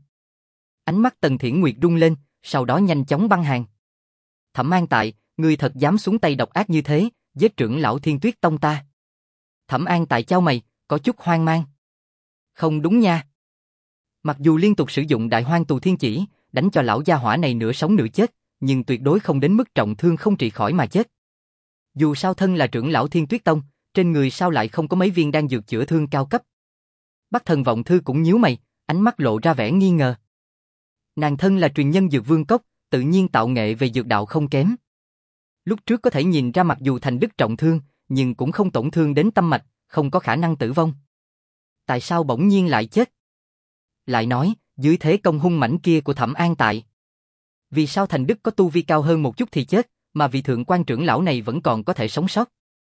Ánh mắt Tần Thiển Nguyệt rung lên, sau đó nhanh chóng băng hàng. Thẩm An Tại, ngươi thật dám xuống tay độc ác như thế, giết trưởng lão Thiên Tuyết Tông ta. Thẩm An Tại chau mày, có chút hoang mang. Không đúng nha. Mặc dù liên tục sử dụng Đại Hoang Tù Thiên Chỉ, đánh cho lão gia hỏa này nửa sống nửa chết, nhưng tuyệt đối không đến mức trọng thương không trị khỏi mà chết. Dù sao thân là trưởng lão Thiên Tuyết Tông, trên người sao lại không có mấy viên đan dược chữa thương cao cấp. Bắc Thần Vọng Thư cũng nhíu mày, ánh mắt lộ ra vẻ nghi ngờ. Nàng thân là truyền nhân Dược Vương Cốc, tự nhiên tạo nghệ về dược đạo không kém. Lúc trước có thể nhìn ra mặc dù Thành Đức trọng thương, nhưng cũng không tổn thương đến tâm mạch, không có khả năng tử vong. Tại sao bỗng nhiên lại chết? Lại nói, dưới thế công hung mãnh kia của Thẩm An Tại, vì sao Thành Đức có tu vi cao hơn một chút thì chết, mà vị thượng quan trưởng lão này vẫn còn có thể sống sót?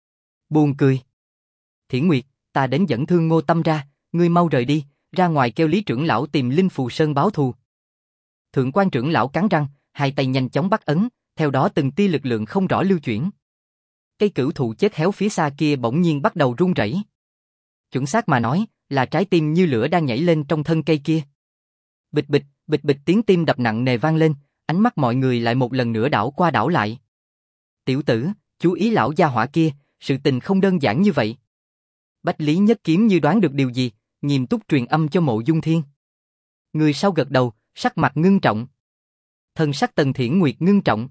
Buồn cười. Thiển Nguyệt, ta đến dẫn Thương Ngô Tâm ra, ngươi mau rời đi, ra ngoài kêu Lý trưởng lão tìm Linh Phù Sơn báo thù. Thượng quan trưởng lão cắn răng, hai tay nhanh chóng bắt ấn, theo đó từng tia lực lượng không rõ lưu chuyển. Cây cửu thụ chết héo phía xa kia bỗng nhiên bắt đầu rung rẩy. Chuẩn xác mà nói, là trái tim như lửa đang nhảy lên trong thân cây kia. Bịch bịch, bịch bịch tiếng tim đập nặng nề vang lên, ánh mắt mọi người lại một lần nữa đảo qua đảo lại. Tiểu tử, chú ý lão gia hỏa kia, sự tình không đơn giản như vậy. Bách Lý Nhất Kiếm như đoán được điều gì, nghiêm túc truyền âm cho Mộ Dung Thiên. Người sau gật đầu, sắc mặt ngưng trọng. Thân sắc Tần Thiển Nguyệt ngưng trọng.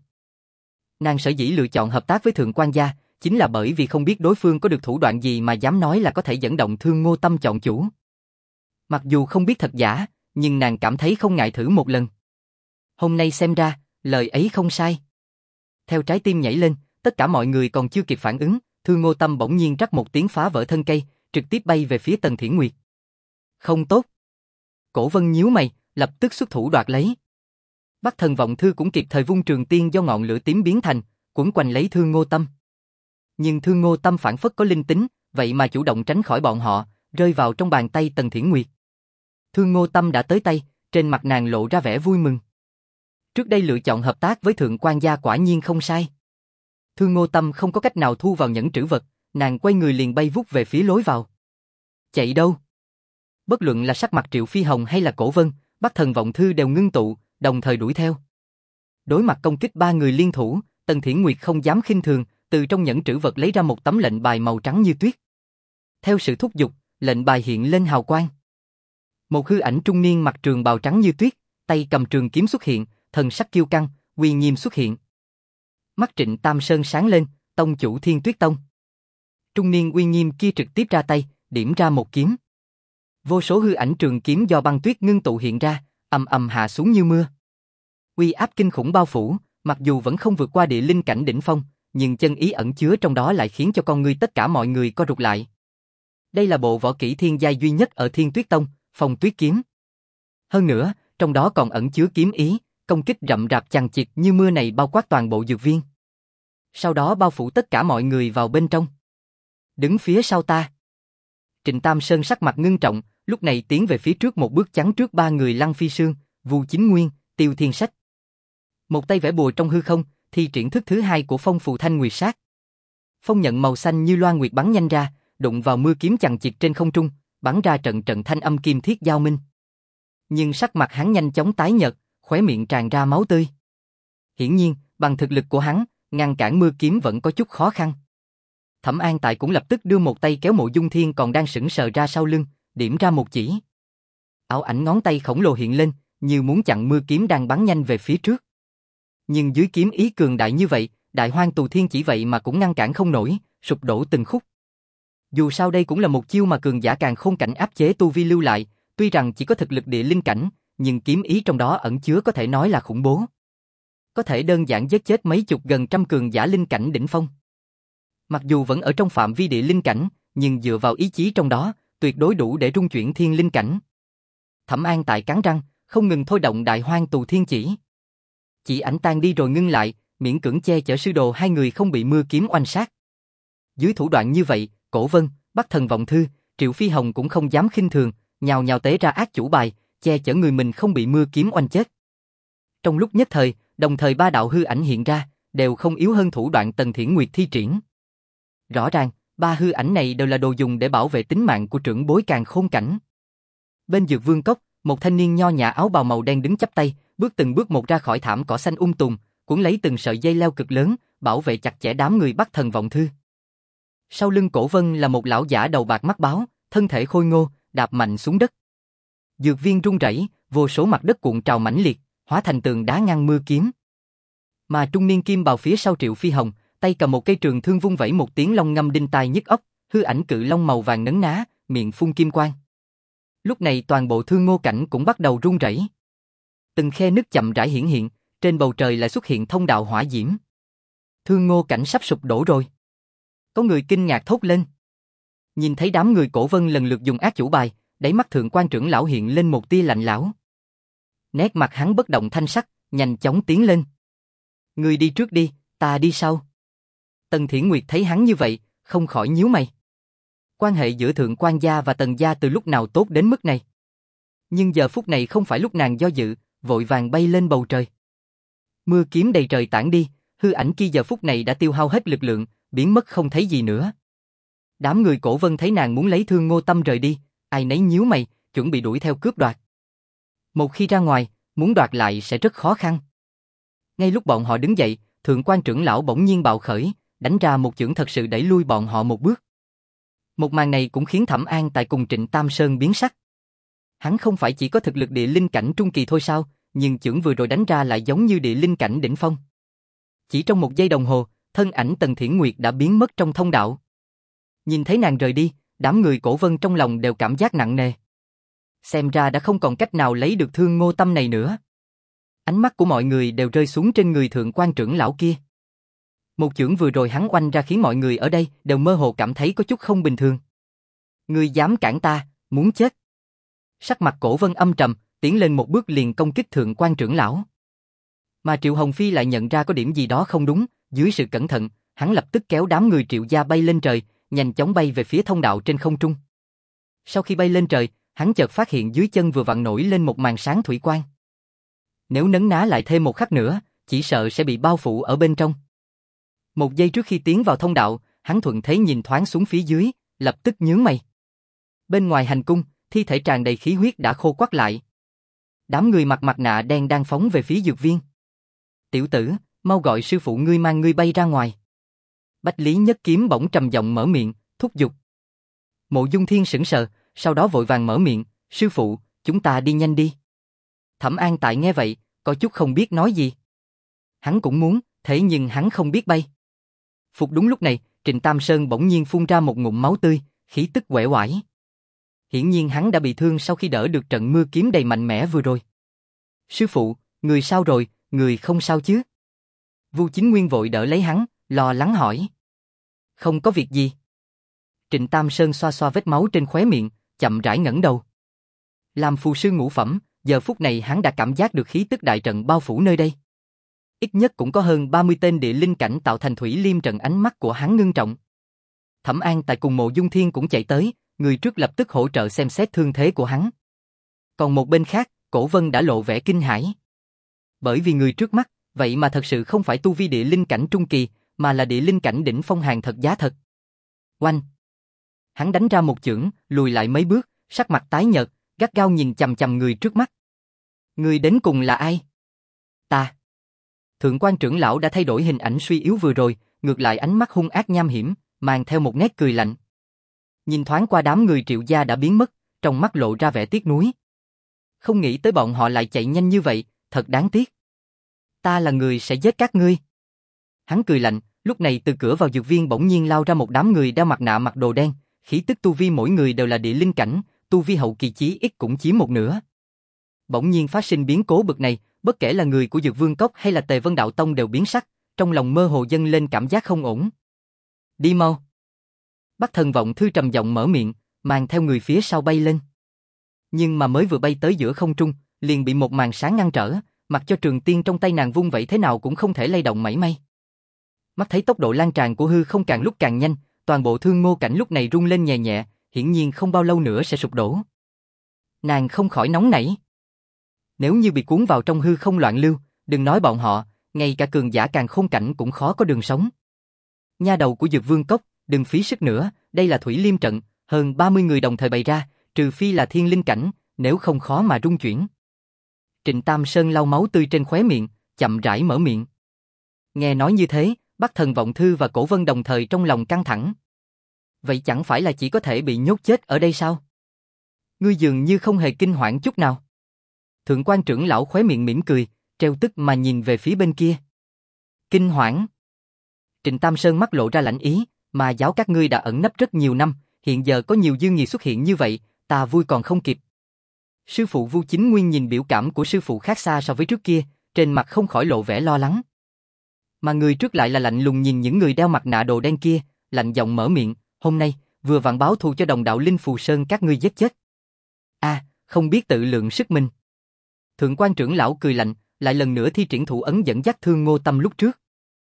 Nàng sở dĩ lựa chọn hợp tác với Thượng quan gia, chính là bởi vì không biết đối phương có được thủ đoạn gì mà dám nói là có thể dẫn động Thương Ngô Tâm chọn chủ. Mặc dù không biết thật giả, nhưng nàng cảm thấy không ngại thử một lần. Hôm nay xem ra, lời ấy không sai. Theo trái tim nhảy lên, tất cả mọi người còn chưa kịp phản ứng, Thương Ngô Tâm bỗng nhiên rắc một tiếng phá vỡ thân cây, trực tiếp bay về phía Tần Thiển Nguyệt. Không tốt. Cổ Vân nhíu mày, lập tức xuất thủ đoạt lấy. Bắc Thần Vọng Thư cũng kịp thời vung trường tiên do ngọn lửa tím biến thành, quấn quanh lấy Thương Ngô Tâm. Nhưng Thương Ngô Tâm phản phất có linh tính, vậy mà chủ động tránh khỏi bọn họ, rơi vào trong bàn tay Tần Thiển Nguyệt. Thương Ngô Tâm đã tới tay, trên mặt nàng lộ ra vẻ vui mừng. Trước đây lựa chọn hợp tác với Thượng quan gia quả nhiên không sai. Thương Ngô Tâm không có cách nào thu vào nhẫn trữ vật, nàng quay người liền bay vút về phía lối vào. Chạy đâu? Bất luận là sắc mặt Triệu Phi Hồng hay là Cổ Vân, Bắc Thần Vọng Thư đều ngưng tụ, đồng thời đuổi theo. Đối mặt công kích ba người liên thủ, Tần Thiển Nguyệt không dám khinh thường, từ trong nhẫn trữ vật lấy ra một tấm lệnh bài màu trắng như tuyết. Theo sự thúc giục, lệnh bài hiện lên hào quang. Một hư ảnh trung niên mặc trường bào trắng như tuyết, tay cầm trường kiếm xuất hiện, thần sắc kiêu căng, uy nghiêm xuất hiện. Mắt Trịnh Tam Sơn sáng lên, tông chủ Thiên Tuyết Tông. Trung niên uy nghiêm kia trực tiếp ra tay, điểm ra một kiếm. Vô số hư ảnh trường kiếm do băng tuyết ngưng tụ hiện ra, ầm ầm hạ xuống như mưa. Uy áp kinh khủng bao phủ, mặc dù vẫn không vượt qua địa linh cảnh đỉnh phong, nhưng chân ý ẩn chứa trong đó lại khiến cho con ngươi tất cả mọi người co rụt lại. Đây là bộ võ kỹ thiên giai duy nhất ở Thiên Tuyết Tông, Phong Tuyết Kiếm. Hơn nữa, trong đó còn ẩn chứa kiếm ý, công kích rậm rạp chằng chịt như mưa này bao quát toàn bộ dược viên. Sau đó bao phủ tất cả mọi người vào bên trong. Đứng phía sau ta. Trịnh Tam Sơn sắc mặt ngưng trọng, lúc này tiến về phía trước một bước chắn trước ba người Lăng Phi Sương, Vu Chính Nguyên, Tiêu Thiên Sách. Một tay vẽ bùa trong hư không, thi triển thức thứ hai của Phong Phù Thanh Nguyệt Sát. Phong nhận màu xanh như loan nguyệt bắn nhanh ra, đụng vào mưa kiếm chằng chịt trên không trung, bắn ra trận trận thanh âm kim thiết giao minh. Nhưng sắc mặt hắn nhanh chóng tái nhợt, khóe miệng tràn ra máu tươi. Hiển nhiên, bằng thực lực của hắn, ngăn cản mưa kiếm vẫn có chút khó khăn. Thẩm An Tại cũng lập tức đưa một tay kéo Mộ Dung Thiên còn đang sững sờ ra sau lưng, điểm ra một chỉ. Ảo ảnh ngón tay khổng lồ hiện lên, như muốn chặn mưa kiếm đang bắn nhanh về phía trước. Nhưng dưới kiếm ý cường đại như vậy, Đại Hoang Tù Thiên chỉ vậy mà cũng ngăn cản không nổi, sụp đổ từng khúc. Dù sao đây cũng là một chiêu mà cường giả Càn Khôn cảnh áp chế tu vi lưu lại, tuy rằng chỉ có thực lực địa linh cảnh, nhưng kiếm ý trong đó ẩn chứa có thể nói là khủng bố. Có thể đơn giản giết chết mấy chục gần trăm cường giả linh cảnh đỉnh phong. Mặc dù vẫn ở trong phạm vi địa linh cảnh, nhưng dựa vào ý chí trong đó, tuyệt đối đủ để rung chuyển thiên linh cảnh. Thẩm An Tại cắn răng, không ngừng thôi động Đại Hoang Tù Thiên chỉ. Chỉ ảnh tan đi rồi ngưng lại, miễn cưỡng che chở sư đồ hai người không bị mưa kiếm oanh sát. Dưới thủ đoạn như vậy, Cổ Vân, Bắc Thần Vọng Thư, Triệu Phi Hồng cũng không dám khinh thường, nhào nhào tế ra ác chủ bài, che chở người mình không bị mưa kiếm oanh chết. Trong lúc nhất thời, đồng thời ba đạo hư ảnh hiện ra, đều không yếu hơn thủ đoạn Tần Thiển Nguyệt thi triển. Rõ ràng, ba hư ảnh này đều là đồ dùng để bảo vệ tính mạng của trưởng bối Càn Khôn cảnh. Bên Dược Vương Cốc, một thanh niên nho nhã áo bào màu đen đứng chắp tay, bước từng bước một ra khỏi thảm cỏ xanh um tùm, cuốn lấy từng sợi dây leo cực lớn, bảo vệ chặt chẽ đám người Bắc Thần Vọng Thư. Sau lưng Cổ Vân là một lão giả đầu bạc mắt báo, thân thể khôi ngô, đạp mạnh xuống đất. Dược viên rung rẩy, vô số mặt đất cuộn trào mãnh liệt, hóa thành tường đá ngăn mưa kiếm. Mà trung niên kim bào phía sau Triệu Phi Hồng, tay cầm một cây trường thương vung vẩy một tiếng long ngâm đinh tai nhức óc, hư ảnh cự long màu vàng nấn ná, miệng phun kim quang. Lúc này toàn bộ Thương Ngô cảnh cũng bắt đầu rung rẩy. Từng khe nứt chậm rãi hiển hiện, trên bầu trời lại xuất hiện thông đạo hỏa diễm. Thương Ngô cảnh sắp sụp đổ rồi. Có người kinh ngạc thốt lên. Nhìn thấy đám người Cổ Vân lần lượt dùng ác chủ bài, đáy mắt Thượng quan trưởng lão hiện lên một tia lạnh lẽo. Nét mặt hắn bất động thanh sắc, nhanh chóng tiến lên. Ngươi đi trước đi, ta đi sau. Tần Thiển Nguyệt thấy hắn như vậy, không khỏi nhíu mày. Quan hệ giữa Thượng quan gia và Tần gia từ lúc nào tốt đến mức này. Nhưng giờ phút này không phải lúc nàng do dự, vội vàng bay lên bầu trời. Mưa kiếm đầy trời tản đi, hư ảnh kia giờ phút này đã tiêu hao hết lực lượng, biến mất không thấy gì nữa. Đám người Cổ Vân thấy nàng muốn lấy Thương Ngô Tâm rời đi, ai nấy nhíu mày, chuẩn bị đuổi theo cướp đoạt. Một khi ra ngoài, muốn đoạt lại sẽ rất khó khăn. Ngay lúc bọn họ đứng dậy, Thượng quan trưởng lão bỗng nhiên bạo khởi, đánh ra một chưởng thật sự đẩy lui bọn họ một bước. Một màn này cũng khiến Thẩm An Tài cùng Trịnh Tam Sơn biến sắc. Hắn không phải chỉ có thực lực địa linh cảnh trung kỳ thôi sao, nhưng chưởng vừa rồi đánh ra lại giống như địa linh cảnh đỉnh phong. Chỉ trong một giây đồng hồ, thân ảnh Tần Thiển Nguyệt đã biến mất trong thông đạo. Nhìn thấy nàng rời đi, đám người Cổ Vân trong lòng đều cảm giác nặng nề. Xem ra đã không còn cách nào lấy được Thương Ngô Tâm này nữa. Ánh mắt của mọi người đều rơi xuống trên người Thượng quan trưởng lão kia. Một chưởng vừa rồi hắn oanh ra khiến mọi người ở đây đều mơ hồ cảm thấy có chút không bình thường. Ngươi dám cản ta, muốn chết. Sắc mặt Cổ Vân âm trầm, tiến lên một bước liền công kích Thượng quan trưởng lão. Mà Triệu Hồng Phi lại nhận ra có điểm gì đó không đúng, dưới sự cẩn thận, hắn lập tức kéo đám người Triệu gia bay lên trời, nhanh chóng bay về phía thông đạo trên không trung. Sau khi bay lên trời, hắn chợt phát hiện dưới chân vừa vặn nổi lên một màn sáng thủy quang. Nếu nấn ná lại thêm một khắc nữa, chỉ sợ sẽ bị bao phủ ở bên trong. Một giây trước khi tiến vào thông đạo, hắn thuận thế nhìn thoáng xuống phía dưới, lập tức nhướng mày. Bên ngoài hành cung, thi thể tràn đầy khí huyết đã khô quắt lại. Đám người mặc mặt nạ đen đang phóng về phía dược viên. Tiểu tử, mau gọi sư phụ ngươi mang ngươi bay ra ngoài. Bách Lý Nhất Kiếm bỗng trầm giọng mở miệng, thúc giục. Mộ Dung Thiên sững sờ, sau đó vội vàng mở miệng, sư phụ, chúng ta đi nhanh đi. Thẩm An Tại nghe vậy, có chút không biết nói gì. Hắn cũng muốn, thế nhưng hắn không biết bay. Phục đúng lúc này, Trịnh Tam Sơn bỗng nhiên phun ra một ngụm máu tươi, khí tức uể oải. Hiển nhiên hắn đã bị thương sau khi đỡ được trận mưa kiếm đầy mạnh mẽ vừa rồi. Sư phụ, người sao rồi, người không sao chứ? Vu Chính Nguyên vội đỡ lấy hắn, lo lắng hỏi. Không có việc gì. Trịnh Tam Sơn xoa xoa vết máu trên khóe miệng, chậm rãi ngẩng đầu. Làm phù sư ngũ phẩm, giờ phút này hắn đã cảm giác được khí tức đại trận bao phủ nơi đây. Ít nhất cũng có hơn ba mươi tên địa linh cảnh tạo thành thủy liêm trận, ánh mắt của hắn ngưng trọng. Thẩm An Tài cùng Mộ Dung Thiên cũng chạy tới, người trước lập tức hỗ trợ xem xét thương thế của hắn. Còn một bên khác, Cổ Vân đã lộ vẻ kinh hãi. Bởi vì người trước mắt, vậy mà thật sự không phải tu vi địa linh cảnh trung kỳ, mà là địa linh cảnh đỉnh phong hàng thật giá thật. Oanh! Hắn đánh ra một chưởng, lùi lại mấy bước, sắc mặt tái nhợt, gắt gao nhìn chằm chằm người trước mắt. Người đến cùng là ai? Ta. Thượng quan trưởng lão đã thay đổi hình ảnh suy yếu vừa rồi, ngược lại ánh mắt hung ác nham hiểm, mang theo một nét cười lạnh. Nhìn thoáng qua đám người Triệu gia đã biến mất, trong mắt lộ ra vẻ tiếc nuối. Không nghĩ tới bọn họ lại chạy nhanh như vậy, thật đáng tiếc. Ta là người sẽ giết các ngươi. Hắn cười lạnh, lúc này từ cửa vào dược viên bỗng nhiên lao ra một đám người đeo mặt nạ mặc đồ đen, khí tức tu vi mỗi người đều là địa linh cảnh, tu vi hậu kỳ chí ít cũng chiếm một nửa. Bỗng nhiên phát sinh biến cố bực này, bất kể là người của Dược Vương Cốc hay là Tề Vân Đạo Tông đều biến sắc, trong lòng mơ hồ dâng lên cảm giác không ổn. Đi mau. Bắc Thần Vọng Thư trầm giọng mở miệng, mang theo người phía sau bay lên. Nhưng mà mới vừa bay tới giữa không trung, liền bị một màn sáng ngăn trở, mặc cho trường tiên trong tay nàng vung vẩy thế nào cũng không thể lay động mảy may. Mắt thấy tốc độ lan tràn của hư không càng lúc càng nhanh, toàn bộ Thương Ngô cảnh lúc này rung lên nhẹ nhẹ, hiển nhiên không bao lâu nữa sẽ sụp đổ. Nàng không khỏi nóng nảy. Nếu như bị cuốn vào trong hư không loạn lưu, đừng nói bọn họ, ngay cả cường giả càng khôn cảnh cũng khó có đường sống. Nha đầu của Dược Vương Cốc, đừng phí sức nữa, đây là thủy liêm trận, hơn ba mươi người đồng thời bày ra, trừ phi là thiên linh cảnh, nếu không khó mà rung chuyển. Trịnh Tam Sơn lau máu tươi trên khóe miệng, chậm rãi mở miệng. Nghe nói như thế, Bắc Thần Vọng Thư và Cổ Vân đồng thời trong lòng căng thẳng. Vậy chẳng phải là chỉ có thể bị nhốt chết ở đây sao? Ngươi dường như không hề kinh hoảng chút nào. Thượng quan trưởng lão khóe miệng mỉm cười, treo tức mà nhìn về phía bên kia. Kinh hoảng. Trịnh Tam Sơn mắt lộ ra lạnh ý, mà giáo các ngươi đã ẩn nấp rất nhiều năm, hiện giờ có nhiều dương nghiệt xuất hiện như vậy, ta vui còn không kịp. Sư phụ Vu Chính Nguyên nhìn biểu cảm của sư phụ khác xa so với trước kia, trên mặt không khỏi lộ vẻ lo lắng. Mà người trước lại là lạnh lùng nhìn những người đeo mặt nạ đồ đen kia, lạnh giọng mở miệng, hôm nay, vừa vặn báo thù cho đồng đạo Linh Phù Sơn các ngươi giết chết. A, à, không biết tự lượng sức mình. Thượng quan trưởng lão cười lạnh, lại lần nữa thi triển thủ ấn dẫn dắt Thương Ngô Tâm lúc trước.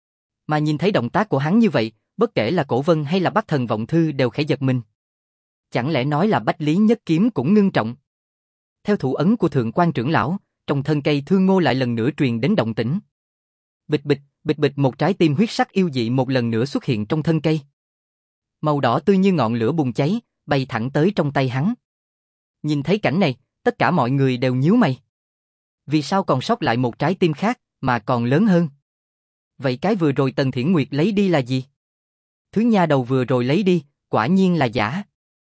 Mà nhìn thấy động tác của hắn như vậy, bất kể là Cổ Vân hay là Bắc Thần Vọng Thư đều khẽ giật mình. Chẳng lẽ nói là Bách Lý Nhất Kiếm cũng ngưng trọng? Theo thủ ấn của Thượng quan trưởng lão, trong thân cây Thương Ngô lại lần nữa truyền đến động tĩnh. Bịch bịch, bịch bịch, một trái tim huyết sắc yêu dị một lần nữa xuất hiện trong thân cây. Màu đỏ tươi như ngọn lửa bùng cháy, bay thẳng tới trong tay hắn. Nhìn thấy cảnh này, tất cả mọi người đều nhíu mày. Vì sao còn sót lại một trái tim khác, mà còn lớn hơn? Vậy cái vừa rồi Tần Thiển Nguyệt lấy đi là gì? Thứ nha đầu vừa rồi lấy đi, quả nhiên là giả.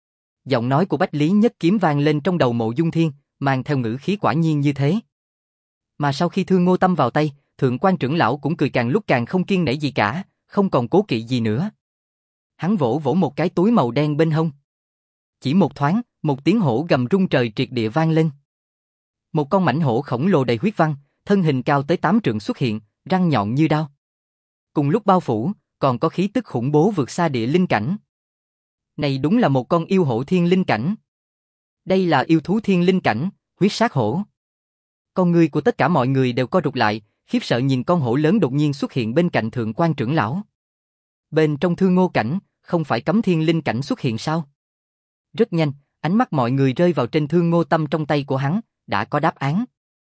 Giọng nói của Bách Lý Nhất Kiếm vang lên trong đầu Mộ Dung Thiên, mang theo ngữ khí quả nhiên như thế. Mà sau khi Thương Ngô Tâm vào tay, Thượng quan trưởng lão cũng cười càng lúc càng không kiêng nể gì cả, không còn cố kỵ gì nữa. Hắn vỗ vỗ một cái túi màu đen bên hông. Chỉ một thoáng, một tiếng hổ gầm rung trời triệt địa vang lên. Một con mãnh hổ khổng lồ đầy huyết văn, thân hình cao tới tám trượng xuất hiện, răng nhọn như đao. Cùng lúc bao phủ, còn có khí tức khủng bố vượt xa địa linh cảnh. Này đúng là một con yêu hổ thiên linh cảnh. Đây là yêu thú thiên linh cảnh, huyết sát hổ. Con người của tất cả mọi người đều co rụt lại, khiếp sợ nhìn con hổ lớn đột nhiên xuất hiện bên cạnh Thượng quan trưởng lão. Bên trong Thương Ngô cảnh, không phải cấm thiên linh cảnh xuất hiện sao? Rất nhanh, ánh mắt mọi người rơi vào trên Thương Ngô Tâm trong tay của hắn, đã có đáp án.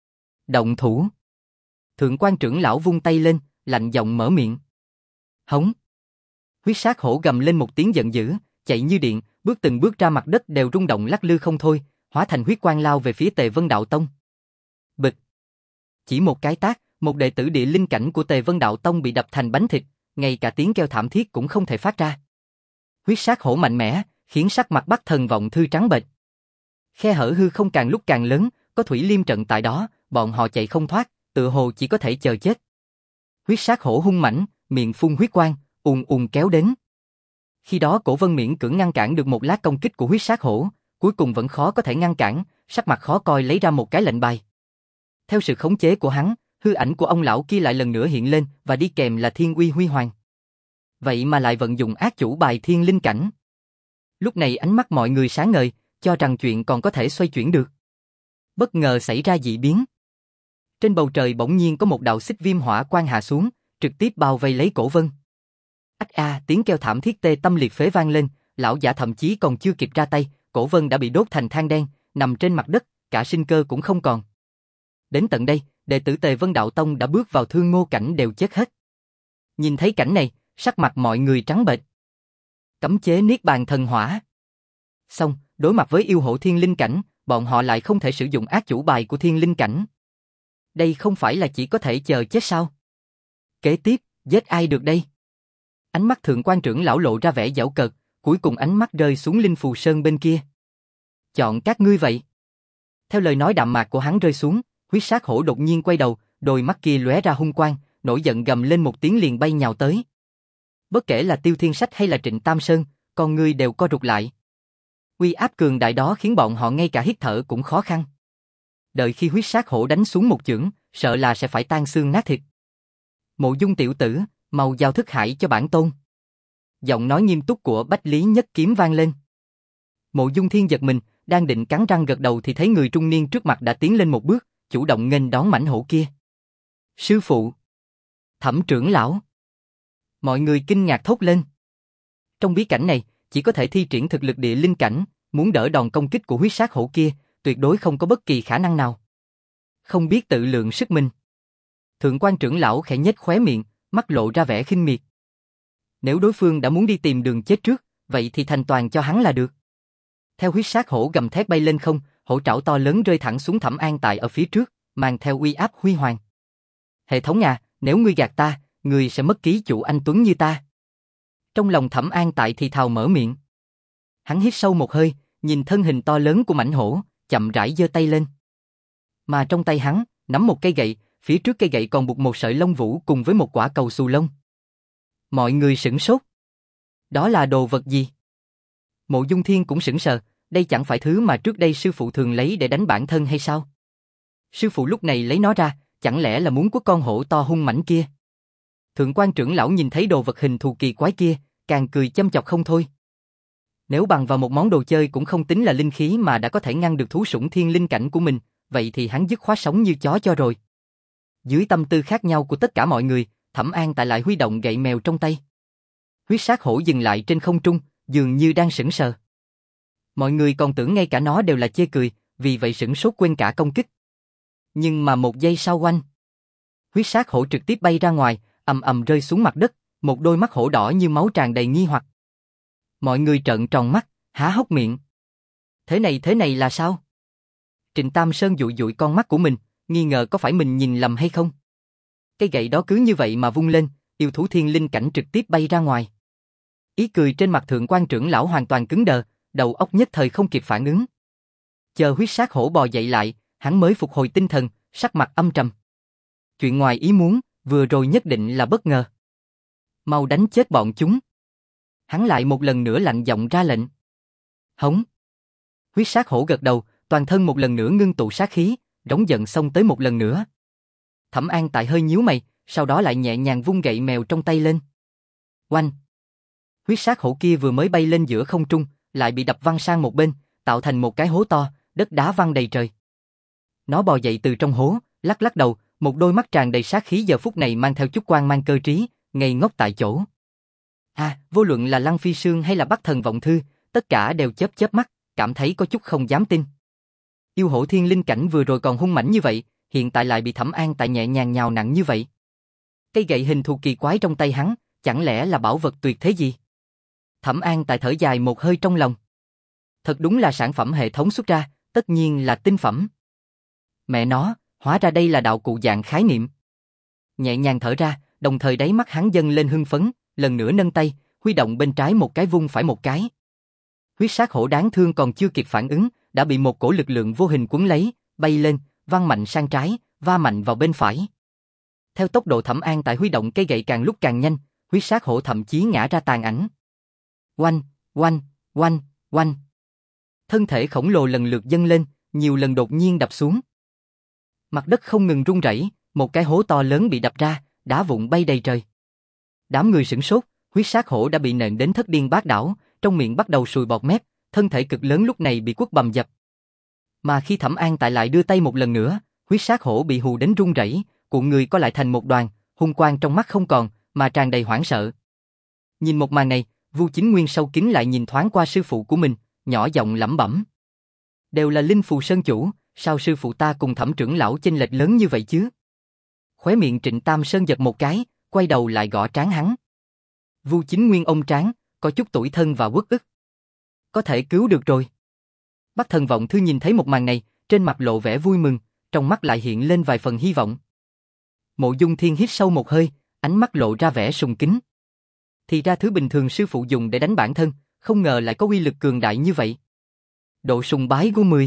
Động thủ. Thượng quan trưởng lão vung tay lên, lạnh giọng mở miệng. Hống. Huyết sát hổ gầm lên một tiếng giận dữ, chạy như điện, bước từng bước ra mặt đất đều rung động lắc lư không thôi, hóa thành huyết quang lao về phía Tề Vân Đạo Tông. Bịch. Chỉ một cái tát, một đệ tử địa linh cảnh của Tề Vân Đạo Tông bị đập thành bánh thịt, ngay cả tiếng kêu thảm thiết cũng không thể phát ra. Huyết sát hổ mạnh mẽ, khiến sắc mặt Bắc Thần Vọng Thư trắng bệch. Khe hở hư không càng lúc càng lớn, có thủy liêm trận tại đó, bọn họ chạy không thoát, tựa hồ chỉ có thể chờ chết. Huyết sát hổ hung mãnh, miệng phun huyết quang, ùn ùn kéo đến. Khi đó Cổ Vân miễn cưỡng ngăn cản được một lát công kích của huyết sát hổ, cuối cùng vẫn khó có thể ngăn cản, sắc mặt khó coi lấy ra một cái lệnh bài. Theo sự khống chế của hắn, hư ảnh của ông lão kia lại lần nữa hiện lên và đi kèm là thiên uy huy hoàng. Vậy mà lại vận dụng ác chủ bài thiên linh cảnh. Lúc này ánh mắt mọi người sáng ngời, cho rằng chuyện còn có thể xoay chuyển được. Bất ngờ xảy ra dị biến. Trên bầu trời bỗng nhiên có một đạo xích viêm hỏa quang hạ xuống, trực tiếp bao vây lấy Cổ Vân. Ách a, tiếng kêu thảm thiết tê tâm liệt phế vang lên, lão giả thậm chí còn chưa kịp ra tay, Cổ Vân đã bị đốt thành than đen, nằm trên mặt đất, cả sinh cơ cũng không còn. Đến tận đây, đệ tử Tề Vân Đạo Tông đã bước vào Thương Ngô cảnh đều chết hết. Nhìn thấy cảnh này, sắc mặt mọi người trắng bệch. Cấm chế niết bàn thần hỏa. Xong, đối mặt với yêu hổ thiên linh cảnh, bọn họ lại không thể sử dụng ác chủ bài của thiên linh cảnh. Đây không phải là chỉ có thể chờ chết sao? Kế tiếp, giết ai được đây? Ánh mắt Thượng quan trưởng lão lộ ra vẻ giảo cợt, cuối cùng ánh mắt rơi xuống Linh Phù Sơn bên kia. Chọn các ngươi vậy. Theo lời nói đạm mạc của hắn rơi xuống, huyết sát hổ đột nhiên quay đầu, đôi mắt kia lóe ra hung quang, nổi giận gầm lên một tiếng liền bay nhào tới. Bất kể là Tiêu Thiên Sách hay là Trịnh Tam Sơn, con ngươi đều co rụt lại. Uy áp cường đại đó khiến bọn họ ngay cả hít thở cũng khó khăn. Đợi khi huyết sát hổ đánh xuống một chưởng, sợ là sẽ phải tan xương nát thịt. Mộ Dung tiểu tử, mau giao thức hải cho bản tôn. Giọng nói nghiêm túc của Bách Lý Nhất Kiếm vang lên. Mộ Dung Thiên giật mình, đang định cắn răng gật đầu thì thấy người trung niên trước mặt đã tiến lên một bước, chủ động nghênh đón mãnh hổ kia. Sư phụ. Thẩm trưởng lão. Mọi người kinh ngạc thốt lên. Trong bí cảnh này, chỉ có thể thi triển thực lực địa linh cảnh, muốn đỡ đòn công kích của huyết sát hổ kia, tuyệt đối không có bất kỳ khả năng nào. Không biết tự lượng sức mình. Thượng quan trưởng lão khẽ nhếch khóe miệng, mắt lộ ra vẻ khinh miệt. Nếu đối phương đã muốn đi tìm đường chết trước, vậy thì thành toàn cho hắn là được. Theo huyết sát hổ gầm thét bay lên không, hổ trảo to lớn rơi thẳng xuống Thẩm An Tại ở phía trước, mang theo uy áp huy hoàng. Hệ thống à, nếu ngươi gạt ta, ngươi sẽ mất ký chủ anh tuấn như ta. Trong lòng Thẩm An Tại thì thào mở miệng. Hắn hít sâu một hơi, nhìn thân hình to lớn của mãnh hổ, chậm rãi giơ tay lên. Mà trong tay hắn, nắm một cây gậy, phía trước cây gậy còn buộc một sợi lông vũ cùng với một quả cầu xù lông. Mọi người sửng sốt. Đó là đồ vật gì? Mộ Dung Thiên cũng sửng sờ, đây chẳng phải thứ mà trước đây sư phụ thường lấy để đánh bản thân hay sao? Sư phụ lúc này lấy nó ra, chẳng lẽ là muốn quất con hổ to hung mãnh kia? Thượng quan trưởng lão nhìn thấy đồ vật hình thù kỳ quái kia, càng cười châm chọc không thôi. Nếu bằng vào một món đồ chơi cũng không tính là linh khí mà đã có thể ngăn được thú sủng thiên linh cảnh của mình, vậy thì hắn dứt khoát sống như chó cho rồi. Dưới tâm tư khác nhau của tất cả mọi người, Thẩm An Tại lại huy động gậy mèo trong tay. Huyết sát hổ dừng lại trên không trung, dường như đang sững sờ. Mọi người còn tưởng ngay cả nó đều là chê cười, vì vậy sửng sốt quên cả công kích. Nhưng mà một giây sau oanh, huyết sát hổ trực tiếp bay ra ngoài, ầm ầm rơi xuống mặt đất, một đôi mắt hổ đỏ như máu tràn đầy nghi hoặc. Mọi người trợn tròn mắt, há hốc miệng. Thế này thế này là sao? Trịnh Tam Sơn dụi dụi con mắt của mình, nghi ngờ có phải mình nhìn lầm hay không. Cây gậy đó cứ như vậy mà vung lên, yêu thú thiên linh cảnh trực tiếp bay ra ngoài. Ý cười trên mặt thượng quan trưởng lão hoàn toàn cứng đờ, đầu óc nhất thời không kịp phản ứng. Chờ huyết sát hổ bò dậy lại, hắn mới phục hồi tinh thần, sắc mặt âm trầm. Chuyện ngoài ý muốn, vừa rồi nhất định là bất ngờ. Mau đánh chết bọn chúng. Hắn lại một lần nữa lạnh giọng ra lệnh. Hống. Huyết sát hổ gật đầu, toàn thân một lần nữa ngưng tụ sát khí, rống giận xông tới một lần nữa. Thẩm An Tại hơi nhíu mày, sau đó lại nhẹ nhàng vung gậy mèo trong tay lên. Oanh. Huyết sát hổ kia vừa mới bay lên giữa không trung, lại bị đập văng sang một bên, tạo thành một cái hố to, đất đá văng đầy trời. Nó bò dậy từ trong hố, lắc lắc đầu, một đôi mắt tràn đầy sát khí giờ phút này mang theo chút quang mang cơ trí, ngây ngốc tại chỗ. À, vô luận là Lăng Phi Sương hay là Bắc Thần Vọng Thư, tất cả đều chớp chớp mắt, cảm thấy có chút không dám tin. Yêu hổ thiên linh cảnh vừa rồi còn hung mãnh như vậy, hiện tại lại bị Thẩm An Tại nhẹ nhàng nhào nặng như vậy. Cây gậy hình thù kỳ quái trong tay hắn, chẳng lẽ là bảo vật tuyệt thế gì? Thẩm An Tại thở dài một hơi trong lòng. Thật đúng là sản phẩm hệ thống xuất ra, tất nhiên là tinh phẩm. Mẹ nó, hóa ra đây là đạo cụ dạng khái niệm. Nhẹ nhàng thở ra, đồng thời đáy mắt hắn dâng lên hưng phấn, lần nữa nâng tay, huy động bên trái một cái vung phải một cái. Huyết sát hổ đáng thương còn chưa kịp phản ứng, đã bị một cổ lực lượng vô hình cuốn lấy, bay lên, văng mạnh sang trái, va mạnh vào bên phải. Theo tốc độ Thẩm An Tại huy động cây gậy càng lúc càng nhanh, huyết sát hổ thậm chí ngã ra tàn ảnh. Oanh, oanh, oanh, oanh. Thân thể khổng lồ lần lượt dâng lên, nhiều lần đột nhiên đập xuống. Mặt đất không ngừng rung rẩy, một cái hố to lớn bị đập ra, đá vụn bay đầy trời. Đám người sửng sốt, huyết sát hổ đã bị nện đến thất điên bát đảo, trong miệng bắt đầu sùi bọt mép, thân thể cực lớn lúc này bị quất bầm dập. Mà khi Thẩm An Tại lại đưa tay một lần nữa, huyết sát hổ bị hù đến run rẩy, cuộn người co lại thành một đoàn, hung quang trong mắt không còn, mà tràn đầy hoảng sợ. Nhìn một màn này, Vu Chính Nguyên sâu kín lại nhìn thoáng qua sư phụ của mình, nhỏ giọng lẩm bẩm. Đều là Linh Phù Sơn chủ, sao sư phụ ta cùng Thẩm trưởng lão chênh lệch lớn như vậy chứ? Khóe miệng Trịnh Tam Sơn giật một cái, quay đầu lại gõ trán hắn. Vu Chính Nguyên ôm trán, có chút tủi thân và uất ức. Có thể cứu được rồi. Bắc Thần Vọng Thư nhìn thấy một màn này, trên mặt lộ vẻ vui mừng, trong mắt lại hiện lên vài phần hy vọng. Mộ Dung Thiên hít sâu một hơi, ánh mắt lộ ra vẻ sùng kính. Thì ra thứ bình thường sư phụ dùng để đánh bản thân, không ngờ lại có uy lực cường đại như vậy. Độ sùng bái của mười.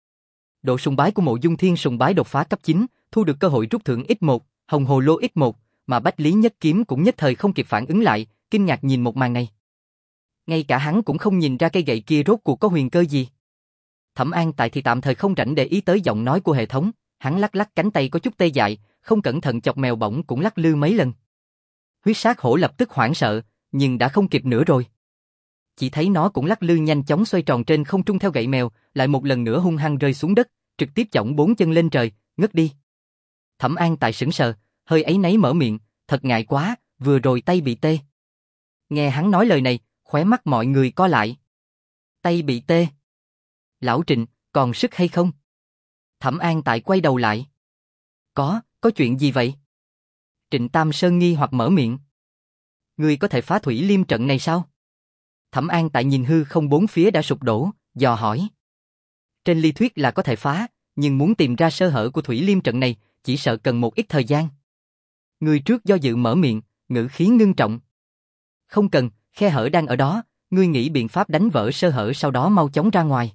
Độ sùng bái của Mộ Dung Thiên sùng bái đột phá cấp chín, thu được cơ hội rút thưởng x một, hồng hồ lô x một, mà Bách Lý Nhất Kiếm cũng nhất thời không kịp phản ứng lại, kinh ngạc nhìn một màn này. Ngay cả hắn cũng không nhìn ra cây gậy kia rốt cuộc có huyền cơ gì. Thẩm An Tại thì tạm thời không rảnh để ý tới giọng nói của hệ thống, hắn lắc lắc cánh tay có chút tê dại, không cẩn thận chọc mèo bỗng cũng lắc lư mấy lần. Huyết sát hổ lập tức hoảng sợ, nhưng đã không kịp nữa rồi. Chỉ thấy nó cũng lắc lư nhanh chóng xoay tròn trên không trung theo gậy mèo, lại một lần nữa hung hăng rơi xuống đất, trực tiếp chổng bốn chân lên trời, ngất đi. Thẩm An Tại sững sờ, hơi áy náy mở miệng, thật ngại quá, vừa rồi tay bị tê. Nghe hắn nói lời này, khóe mắt mọi người co lại. Tay bị tê. Lão Trịnh, còn sức hay không? Thẩm An Tại quay đầu lại. Có, có chuyện gì vậy? Trịnh Tam Sơn nghi hoặc mở miệng. Ngươi có thể phá thủy liêm trận này sao? Thẩm An Tại nhìn hư không bốn phía đã sụp đổ, dò hỏi. Trên lý thuyết là có thể phá, nhưng muốn tìm ra sơ hở của thủy liêm trận này, chỉ sợ cần một ít thời gian. Người trước do dự mở miệng, ngữ khí ngưng trọng. Không cần, khe hở đang ở đó, ngươi nghĩ biện pháp đánh vỡ sơ hở sau đó mau chóng ra ngoài.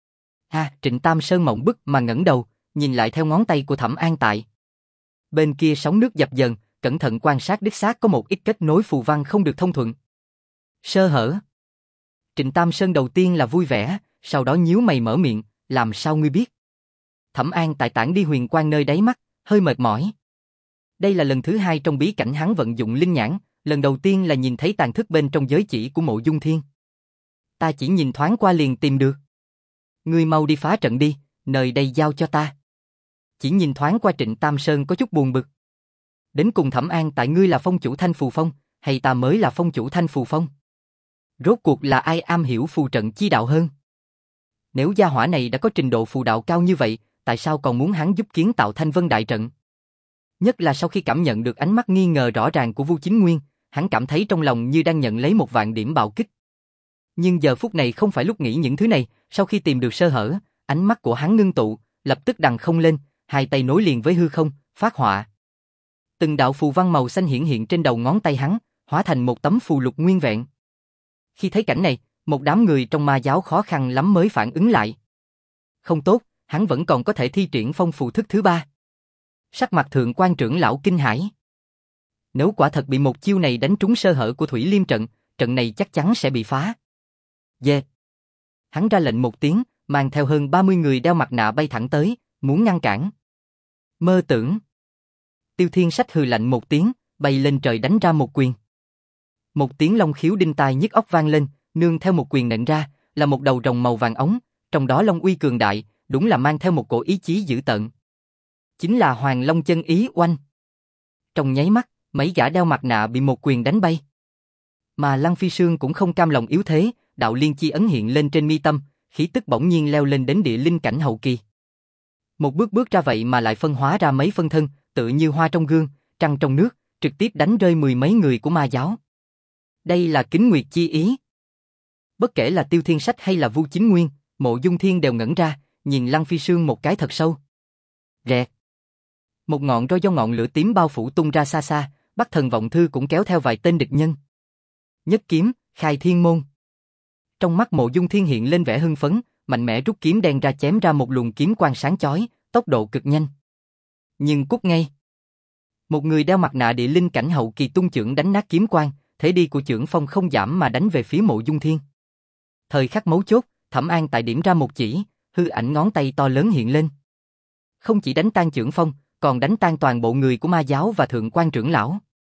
À, Trịnh Tam Sơn mộng bức mà ngẩng đầu, nhìn lại theo ngón tay của Thẩm An Tại. Bên kia sóng nước dập dần, cẩn thận quan sát đích xác có một ít kết nối phù văn không được thông thuận. Sơ hở. Trịnh Tam Sơn đầu tiên là vui vẻ, sau đó nhíu mày mở miệng, làm sao ngươi biết? Thẩm An Tại tản đi huyền quang nơi đáy mắt, hơi mệt mỏi. Đây là lần thứ hai trong bí cảnh hắn vận dụng linh nhãn, lần đầu tiên là nhìn thấy tàn thức bên trong giới chỉ của Mộ Dung Thiên. Ta chỉ nhìn thoáng qua liền tìm được. Ngươi mau đi phá trận đi, nơi đây giao cho ta. Chỉ nhìn thoáng qua Trịnh Tam Sơn có chút buồn bực. Đến cùng Thẩm An tại ngươi là phong chủ Thanh Phù Phong, hay ta mới là phong chủ Thanh Phù Phong? Rốt cuộc là ai am hiểu phù trận chi đạo hơn? Nếu gia hỏa này đã có trình độ phù đạo cao như vậy, tại sao còn muốn hắn giúp kiến tạo Thanh Vân Đại Trận? Nhất là sau khi cảm nhận được ánh mắt nghi ngờ rõ ràng của Vu Chính Nguyên, hắn cảm thấy trong lòng như đang nhận lấy một vạn điểm bạo kích. Nhưng giờ phút này không phải lúc nghĩ những thứ này, sau khi tìm được sơ hở, ánh mắt của hắn ngưng tụ, lập tức đằng không lên, hai tay nối liền với hư không, phát họa. Từng đạo phù văn màu xanh hiển hiện trên đầu ngón tay hắn, hóa thành một tấm phù lục nguyên vẹn. Khi thấy cảnh này, một đám người trong ma giáo khó khăn lắm mới phản ứng lại. Không tốt, hắn vẫn còn có thể thi triển phong phù thức thứ ba. Sắc mặt Thượng Quan trưởng lão kinh hãi. Nếu quả thật bị một chiêu này đánh trúng sơ hở của Thủy Liêm trận, trận này chắc chắn sẽ bị phá. Dê! Hắn ra lệnh một tiếng, mang theo hơn ba mươi người đeo mặt nạ bay thẳng tới, muốn ngăn cản. Mơ tưởng! Tiêu Thiên Sách hừ lạnh một tiếng, bay lên trời đánh ra một quyền. Một tiếng long khiếu đinh tai nhức óc vang lên, nương theo một quyền nện ra, là một đầu rồng màu vàng ống, trong đó long uy cường đại, đúng là mang theo một cổ ý chí dữ tợn. Chính là Hoàng Long chân ý oanh. Trong nháy mắt, mấy gã đeo mặt nạ bị một quyền đánh bay. Mà Lăng Phi Sương cũng không cam lòng yếu thế, đạo liên chi ấn hiện lên trên mi tâm, khí tức bỗng nhiên leo lên đến địa linh cảnh hậu kỳ. Một bước bước ra vậy mà lại phân hóa ra mấy phân thân, tự như hoa trong gương, trăng trong nước, trực tiếp đánh rơi mười mấy người của ma giáo. Đây là kính nguyệt chi ý. Bất kể là Tiêu Thiên Sách hay là Vu Chính Nguyên, Mộ Dung Thiên đều ngẩn ra, nhìn Lăng Phi Sương một cái thật sâu. Rẹt. Một ngọn roi do ngọn lửa tím bao phủ tung ra xa xa, Bắc Thần Vọng Thư cũng kéo theo vài tên địch nhân. Nhất kiếm, khai thiên môn. Trong mắt Mộ Dung Thiên hiện lên vẻ hưng phấn, mạnh mẽ rút kiếm đen ra chém ra một luồng kiếm quang sáng chói, tốc độ cực nhanh. Nhưng cút ngay. Một người đeo mặt nạ địa linh cảnh hậu kỳ tung chưởng đánh nát kiếm quang, thế đi của chưởng phong không giảm mà đánh về phía Mộ Dung Thiên. Thời khắc mấu chốt, Thẩm An tại điểm ra một chỉ, hư ảnh ngón tay to lớn hiện lên. Không chỉ đánh tan chưởng phong, còn đánh tan toàn bộ người của ma giáo và Thượng Quan trưởng lão.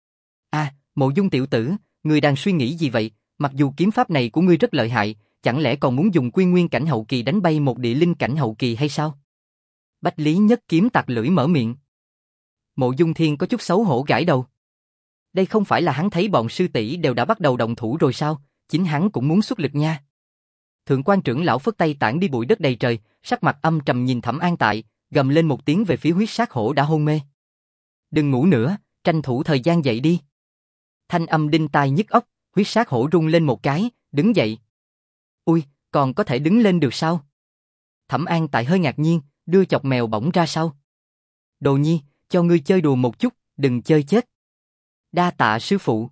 À, Mộ Dung tiểu tử, ngươi đang suy nghĩ gì vậy? Mặc dù kiếm pháp này của ngươi rất lợi hại, chẳng lẽ còn muốn dùng quy nguyên cảnh hậu kỳ đánh bay một địa linh cảnh hậu kỳ hay sao? Bách Lý Nhất Kiếm tặc lưỡi mở miệng. Mộ Dung Thiên có chút xấu hổ gãi đầu. Đây không phải là hắn thấy bọn sư tỷ đều đã bắt đầu động thủ rồi sao? Chính hắn cũng muốn xuất lực nha. Thượng Quan trưởng lão phất tay tản đi bụi đất đầy trời, sắc mặt âm trầm nhìn Thẩm An tại, gầm lên một tiếng về phía huyết sát hổ đã hôn mê. Đừng ngủ nữa, tranh thủ thời gian dậy đi. Thanh âm đinh tai nhức óc, huyết sát hổ rung lên một cái, đứng dậy. Ui, còn có thể đứng lên được sao? Thẩm An tại hơi ngạc nhiên, đưa chọc mèo bỗng ra sau. Đồ nhi, cho ngươi chơi đùa một chút, đừng chơi chết. Đa tạ sư phụ.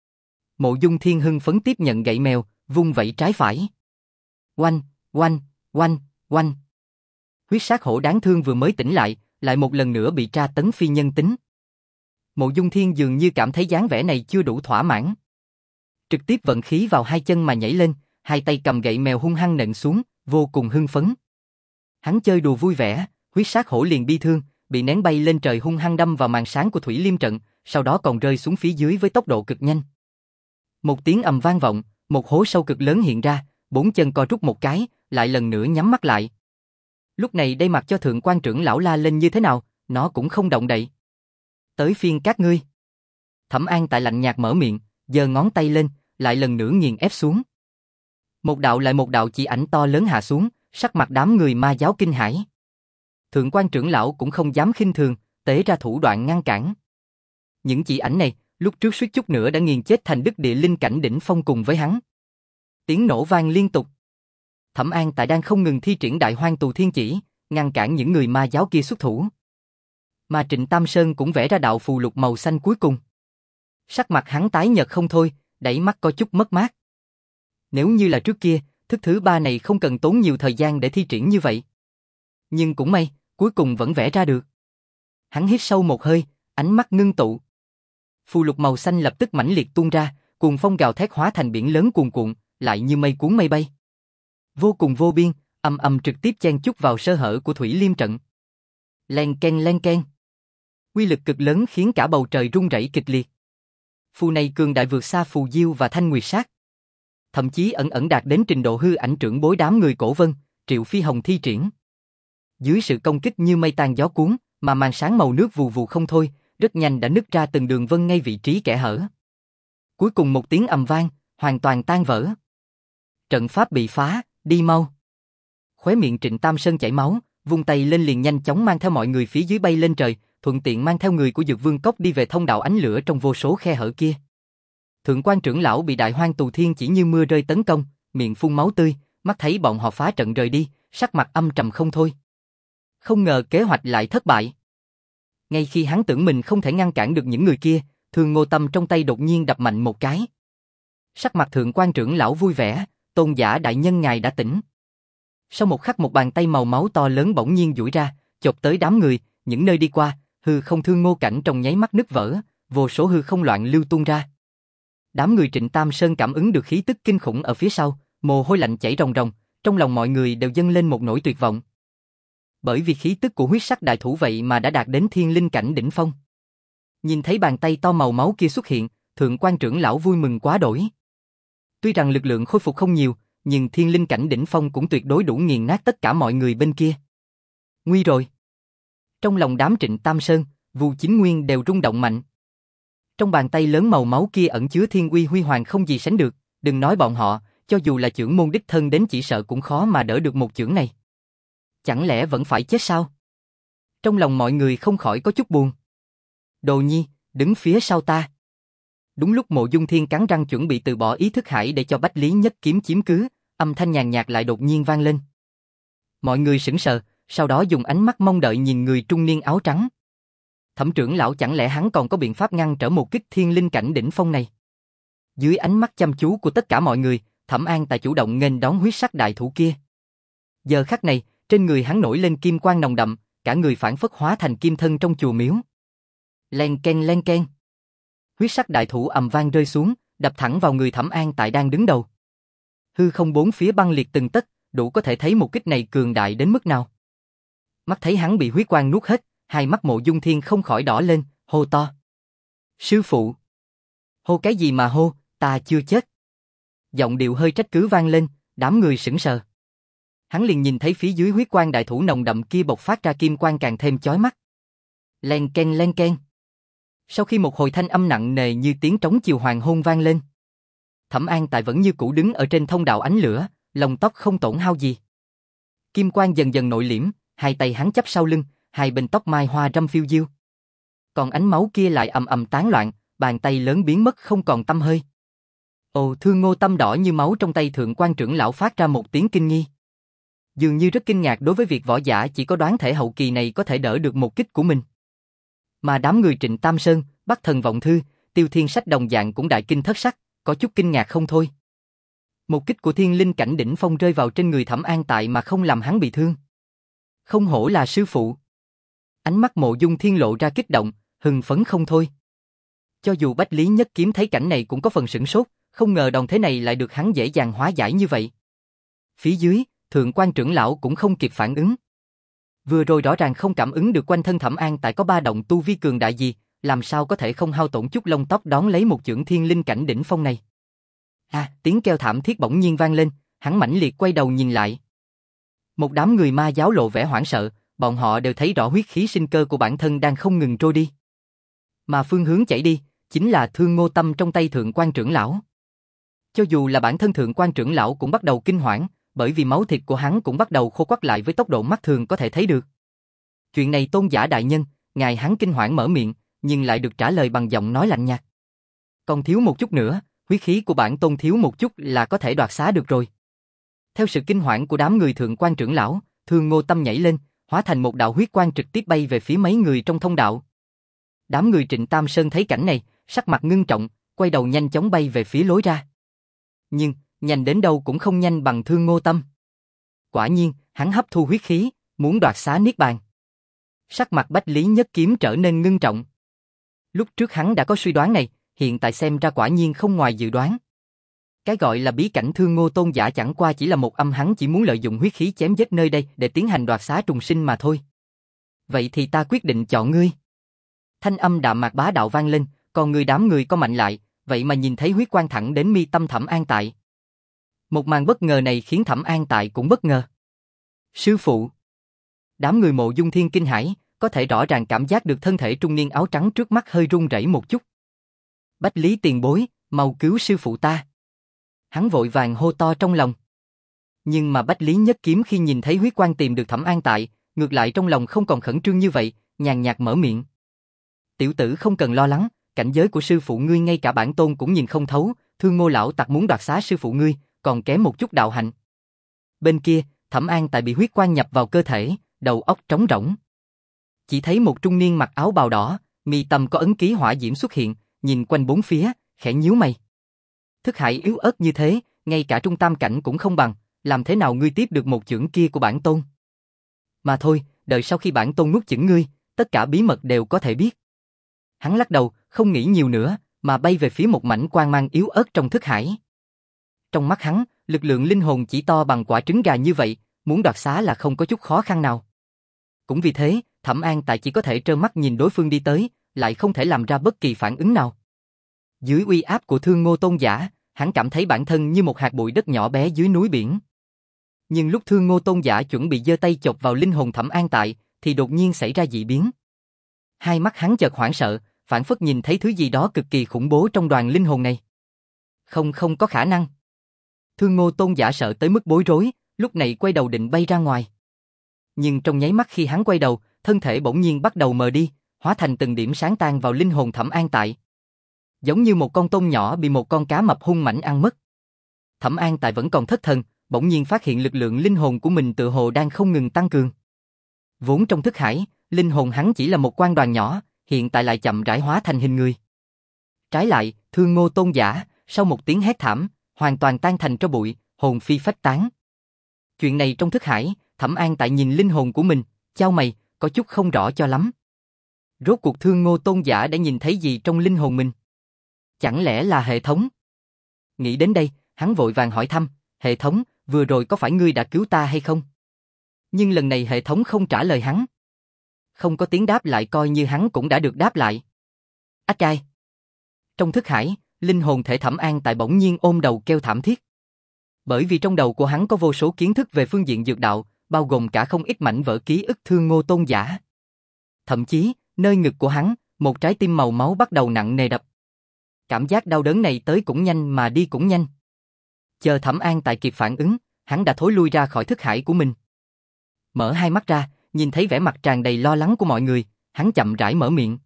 Mộ Dung Thiên hưng phấn tiếp nhận gậy mèo, vung vẩy trái phải. Oanh, oanh, oanh, oanh. Huyết sát hổ đáng thương vừa mới tỉnh lại, lại một lần nữa bị tra tấn phi nhân tính. Mộ Dung Thiên dường như cảm thấy dáng vẻ này chưa đủ thỏa mãn. Trực tiếp vận khí vào hai chân mà nhảy lên, hai tay cầm gậy mèo hung hăng nện xuống, vô cùng hưng phấn. Hắn chơi đùa vui vẻ, huyết sát hổ liền bi thương, bị ném bay lên trời hung hăng đâm vào màn sáng của Thủy Liêm trận, sau đó còn rơi xuống phía dưới với tốc độ cực nhanh. Một tiếng ầm vang vọng, một hố sâu cực lớn hiện ra, bốn chân co rút một cái, lại lần nữa nhắm mắt lại. Lúc này đây mặc cho Thượng Quan trưởng lão la lên như thế nào, nó cũng không động đậy. Tới phiên các ngươi. Thẩm An tại lạnh nhạt mở miệng, giơ ngón tay lên, lại lần nữa nghiền ép xuống. Một đạo lại một đạo chỉ ảnh to lớn hạ xuống, sắc mặt đám người ma giáo kinh hãi. Thượng Quan trưởng lão cũng không dám khinh thường, tế ra thủ đoạn ngăn cản. Những chỉ ảnh này, lúc trước suýt chút nữa đã nghiền chết thành đức địa linh cảnh đỉnh phong cùng với hắn. Tiếng nổ vang liên tục. Thẩm An tại đang không ngừng thi triển đại hoang tù thiên chỉ, ngăn cản những người ma giáo kia xuất thủ. Mà Trịnh Tam Sơn cũng vẽ ra đạo phù lục màu xanh cuối cùng. Sắc mặt hắn tái nhợt không thôi, đẩy mắt có chút mất mát. Nếu như là trước kia, thức thứ ba này không cần tốn nhiều thời gian để thi triển như vậy. Nhưng cũng may, cuối cùng vẫn vẽ ra được. Hắn hít sâu một hơi, ánh mắt ngưng tụ. Phù lục màu xanh lập tức mãnh liệt tuôn ra, cuồng phong gào thét hóa thành biển lớn cuồn cuộn, lại như mây cuốn mây bay. Vô cùng vô biên, ầm ầm trực tiếp chen chúc vào sơ hở của Thủy Liêm trận. Len ken len ken. Quy lực cực lớn khiến cả bầu trời rung rẩy kịch liệt. Phù này cường đại vượt xa phù diêu và thanh nguyệt sát. Thậm chí ẩn ẩn đạt đến trình độ hư ảnh trưởng bối đám người cổ vân, Triệu Phi Hồng thi triển. Dưới sự công kích như mây tan gió cuốn, mà màn sáng màu nước vù vù không thôi, rất nhanh đã nứt ra từng đường vân ngay vị trí kẽ hở. Cuối cùng một tiếng ầm vang, hoàn toàn tan vỡ. Trận pháp bị phá, đi mau. Khóe miệng Trịnh Tam Sơn chảy máu, vung tay lên liền nhanh chóng mang theo mọi người phía dưới bay lên trời, thuận tiện mang theo người của Dược Vương Cốc đi về thông đạo ánh lửa trong vô số khe hở kia. Thượng quan trưởng lão bị Đại Hoang Tù Thiên chỉ như mưa rơi tấn công, miệng phun máu tươi, mắt thấy bọn họ phá trận rời đi, sắc mặt âm trầm không thôi. Không ngờ kế hoạch lại thất bại. Ngay khi hắn tưởng mình không thể ngăn cản được những người kia, Thương Ngô Tâm trong tay đột nhiên đập mạnh một cái. Sắc mặt thượng quan trưởng lão vui vẻ, tôn giả đại nhân ngài đã tỉnh. Sau một khắc một bàn tay màu máu to lớn bỗng nhiên duỗi ra, chộp tới đám người, những nơi đi qua, hư không thương ngô cảnh trong nháy mắt nứt vỡ, vô số hư không loạn lưu tuôn ra. Đám người Trịnh Tam Sơn cảm ứng được khí tức kinh khủng ở phía sau, mồ hôi lạnh chảy ròng ròng, trong lòng mọi người đều dâng lên một nỗi tuyệt vọng. Bởi vì khí tức của huyết sắc đại thủ vậy mà đã đạt đến thiên linh cảnh đỉnh phong. Nhìn thấy bàn tay to màu máu kia xuất hiện, thượng quan trưởng lão vui mừng quá đổi. Tuy rằng lực lượng khôi phục không nhiều, nhưng thiên linh cảnh đỉnh phong cũng tuyệt đối đủ nghiền nát tất cả mọi người bên kia. Nguy rồi. Trong lòng đám Trịnh Tam Sơn, Vu Chính Nguyên đều rung động mạnh. Trong bàn tay lớn màu máu kia ẩn chứa thiên uy huy hoàng không gì sánh được, đừng nói bọn họ, cho dù là chưởng môn đích thân đến chỉ sợ cũng khó mà đỡ được một chưởng này. Chẳng lẽ vẫn phải chết sao? Trong lòng mọi người không khỏi có chút buồn. Đồ Nhi, đứng phía sau ta. Đúng lúc Mộ Dung Thiên cắn răng chuẩn bị từ bỏ ý thức hải để cho Bách Lý Nhất Kiếm chiếm cứ, âm thanh nhàn nhạt lại đột nhiên vang lên. Mọi người sững sờ, sau đó dùng ánh mắt mong đợi nhìn người trung niên áo trắng. Thẩm trưởng lão chẳng lẽ hắn còn có biện pháp ngăn trở một kích thiên linh cảnh đỉnh phong này? Dưới ánh mắt chăm chú của tất cả mọi người, Thẩm An Tài chủ động nghênh đón huyết sắc đại thủ kia. Giờ khắc này, trên người hắn nổi lên kim quang nồng đậm, cả người phản phất hóa thành kim thân trong chùa miếu. Len ken len ken. Huyết sắc đại thủ ầm vang rơi xuống, đập thẳng vào người Thẩm An Tại đang đứng đầu. Hư không bốn phía băng liệt từng tấc, đủ có thể thấy một kích này cường đại đến mức nào. Mắt thấy hắn bị huyết quang nuốt hết, hai mắt Mộ Dung Thiên không khỏi đỏ lên, hô to. Sư phụ! Hô cái gì mà hô, ta chưa chết. Giọng điệu hơi trách cứ vang lên, đám người sững sờ. Hắn liền nhìn thấy phía dưới huyết quang đại thủ nồng đậm kia bộc phát ra kim quang càng thêm chói mắt. Len ken len ken. Sau khi một hồi thanh âm nặng nề như tiếng trống chiều hoàng hôn vang lên, Thẩm An Tại vẫn như cũ đứng ở trên thông đạo ánh lửa, lông tóc không tổn hao gì. Kim quang dần dần nội liễm, hai tay hắn chắp sau lưng, hai bên tóc mai hoa râm phiêu diêu. Còn ánh máu kia lại ầm ầm tán loạn, bàn tay lớn biến mất không còn tăm hơi. Ồ, Thương Ngô Tâm đỏ như máu trong tay thượng quan trưởng lão phát ra một tiếng kinh nghi. Dường như rất kinh ngạc đối với việc võ giả chỉ có đoán thể hậu kỳ này có thể đỡ được một kích của mình. Mà đám người Trịnh Tam Sơn, Bắc Thần Vọng Thư, Tiêu Thiên Sách đồng dạng cũng đại kinh thất sắc, có chút kinh ngạc không thôi. Một kích của thiên linh cảnh đỉnh phong rơi vào trên người Thẩm An Tại mà không làm hắn bị thương. Không hổ là sư phụ. Ánh mắt Mộ Dung Thiên lộ ra kích động, hưng phấn không thôi. Cho dù Bách Lý Nhất Kiếm thấy cảnh này cũng có phần sửng sốt, không ngờ đòn thế này lại được hắn dễ dàng hóa giải như vậy. Phía dưới, thượng quan trưởng lão cũng không kịp phản ứng. Vừa rồi rõ ràng không cảm ứng được quanh thân Thẩm An Tại có ba động tu vi cường đại gì, làm sao có thể không hao tổn chút lông tóc đón lấy một chưởng thiên linh cảnh đỉnh phong này. À, tiếng kêu thảm thiết bỗng nhiên vang lên, hắn mãnh liệt quay đầu nhìn lại. Một đám người ma giáo lộ vẻ hoảng sợ, bọn họ đều thấy rõ huyết khí sinh cơ của bản thân đang không ngừng trôi đi. Mà phương hướng chảy đi, chính là Thương Ngô Tâm trong tay thượng quan trưởng lão. Cho dù là bản thân thượng quan trưởng lão cũng bắt đầu kinh hoảng, bởi vì máu thịt của hắn cũng bắt đầu khô quắt lại với tốc độ mắt thường có thể thấy được. Chuyện này tôn giả đại nhân, ngài hắn kinh hoảng mở miệng, nhưng lại được trả lời bằng giọng nói lạnh nhạt. Còn thiếu một chút nữa, huyết khí của bản tôn thiếu một chút là có thể đoạt xá được rồi. Theo sự kinh hoảng của đám người thượng quan trưởng lão, Thương Ngô Tâm nhảy lên, hóa thành một đạo huyết quang trực tiếp bay về phía mấy người trong thông đạo. Đám người Trịnh Tam Sơn thấy cảnh này, sắc mặt ngưng trọng, quay đầu nhanh chóng bay về phía lối ra. Nhưng, nhanh đến đâu cũng không nhanh bằng Thương Ngô Tâm. Quả nhiên, hắn hấp thu huyết khí, muốn đoạt xá niết bàn. Sắc mặt Bách Lý Nhất Kiếm trở nên ngưng trọng. Lúc trước hắn đã có suy đoán này, hiện tại xem ra quả nhiên không ngoài dự đoán. Cái gọi là bí cảnh Thương Ngô tôn giả chẳng qua chỉ là một âm hắn chỉ muốn lợi dụng huyết khí chém giết nơi đây để tiến hành đoạt xá trùng sinh mà thôi. Vậy thì ta quyết định chọn ngươi. Thanh âm đạm mạc bá đạo vang lên, còn người đám người co mạnh lại, vậy mà nhìn thấy huyết quang thẳng đến mi tâm Thẩm An Tại. Một màn bất ngờ này khiến Thẩm An Tại cũng bất ngờ. Sư phụ! Đám người Mộ Dung Thiên kinh hãi, có thể rõ ràng cảm giác được thân thể trung niên áo trắng trước mắt hơi run rẩy một chút. Bách Lý tiền bối, mau cứu sư phụ ta! Hắn vội vàng hô to trong lòng. Nhưng mà Bách Lý Nhất Kiếm khi nhìn thấy huyết quang tìm được Thẩm An Tại, ngược lại trong lòng không còn khẩn trương như vậy, nhàn nhạt mở miệng. Tiểu tử không cần lo lắng, cảnh giới của sư phụ ngươi ngay cả bản tôn cũng nhìn không thấu, Thương Ngô lão tặc muốn đoạt xá sư phụ ngươi, còn kém một chút đạo hạnh. Bên kia, Thẩm An Tại bị huyết quang nhập vào cơ thể, đầu óc trống rỗng. Chỉ thấy một trung niên mặc áo bào đỏ, mi tâm có ấn ký hỏa diễm xuất hiện, nhìn quanh bốn phía, khẽ nhíu mày. Thức hải yếu ớt như thế, ngay cả trung tam cảnh cũng không bằng, làm thế nào ngươi tiếp được một chưởng kia của bản tôn? Mà thôi, đợi sau khi bản tôn nuốt chửng ngươi, tất cả bí mật đều có thể biết. Hắn lắc đầu, không nghĩ nhiều nữa, mà bay về phía một mảnh quang mang yếu ớt trong thức hải. Trong mắt hắn, lực lượng linh hồn chỉ to bằng quả trứng gà như vậy, muốn đoạt xá là không có chút khó khăn nào. Cũng vì thế, Thẩm An Tại chỉ có thể trơ mắt nhìn đối phương đi tới, lại không thể làm ra bất kỳ phản ứng nào. Dưới uy áp của Thương Ngô Tôn Giả, hắn cảm thấy bản thân như một hạt bụi đất nhỏ bé dưới núi biển. Nhưng lúc Thương Ngô Tôn Giả chuẩn bị giơ tay chộp vào linh hồn Thẩm An Tại, thì đột nhiên xảy ra dị biến. Hai mắt hắn chợt hoảng sợ, phảng phất nhìn thấy thứ gì đó cực kỳ khủng bố trong đoàn linh hồn này. Không không có khả năng. Thương Ngô Tôn Giả sợ tới mức bối rối, lúc này quay đầu định bay ra ngoài. Nhưng trong nháy mắt khi hắn quay đầu, thân thể bỗng nhiên bắt đầu mờ đi, hóa thành từng điểm sáng tan vào linh hồn Thẩm An Tại. Giống như một con tôm nhỏ bị một con cá mập hung mãnh ăn mất. Thẩm An Tại vẫn còn thất thần, bỗng nhiên phát hiện lực lượng linh hồn của mình tựa hồ đang không ngừng tăng cường. Vốn trong thức hải, linh hồn hắn chỉ là một quang đoàn nhỏ, hiện tại lại chậm rãi hóa thành hình người. Trái lại, Thương Ngô Tôn Giả, sau một tiếng hét thảm, hoàn toàn tan thành tro bụi, hồn phi phách tán. Chuyện này trong thức hải, Thẩm An Tại nhìn linh hồn của mình, chau mày, có chút không rõ cho lắm. Rốt cuộc Thương Ngô Tôn Giả đã nhìn thấy gì trong linh hồn mình? Chẳng lẽ là hệ thống? Nghĩ đến đây, hắn vội vàng hỏi thăm, hệ thống, vừa rồi có phải ngươi đã cứu ta hay không? Nhưng lần này hệ thống không trả lời hắn. Không có tiếng đáp lại coi như hắn cũng đã được đáp lại. Ách cai. Trong thức hải, linh hồn thể Thẩm An Tại bỗng nhiên ôm đầu kêu thảm thiết. Bởi vì trong đầu của hắn có vô số kiến thức về phương diện dược đạo, bao gồm cả không ít mảnh vỡ ký ức Thương Ngô Tôn Giả. Thậm chí, nơi ngực của hắn, một trái tim màu máu bắt đầu nặng nề đập. Cảm giác đau đớn này tới cũng nhanh mà đi cũng nhanh. Chờ Thẩm An Tại kịp phản ứng, hắn đã thối lui ra khỏi thức hải của mình. Mở hai mắt ra, nhìn thấy vẻ mặt tràn đầy lo lắng của mọi người, hắn chậm rãi mở miệng.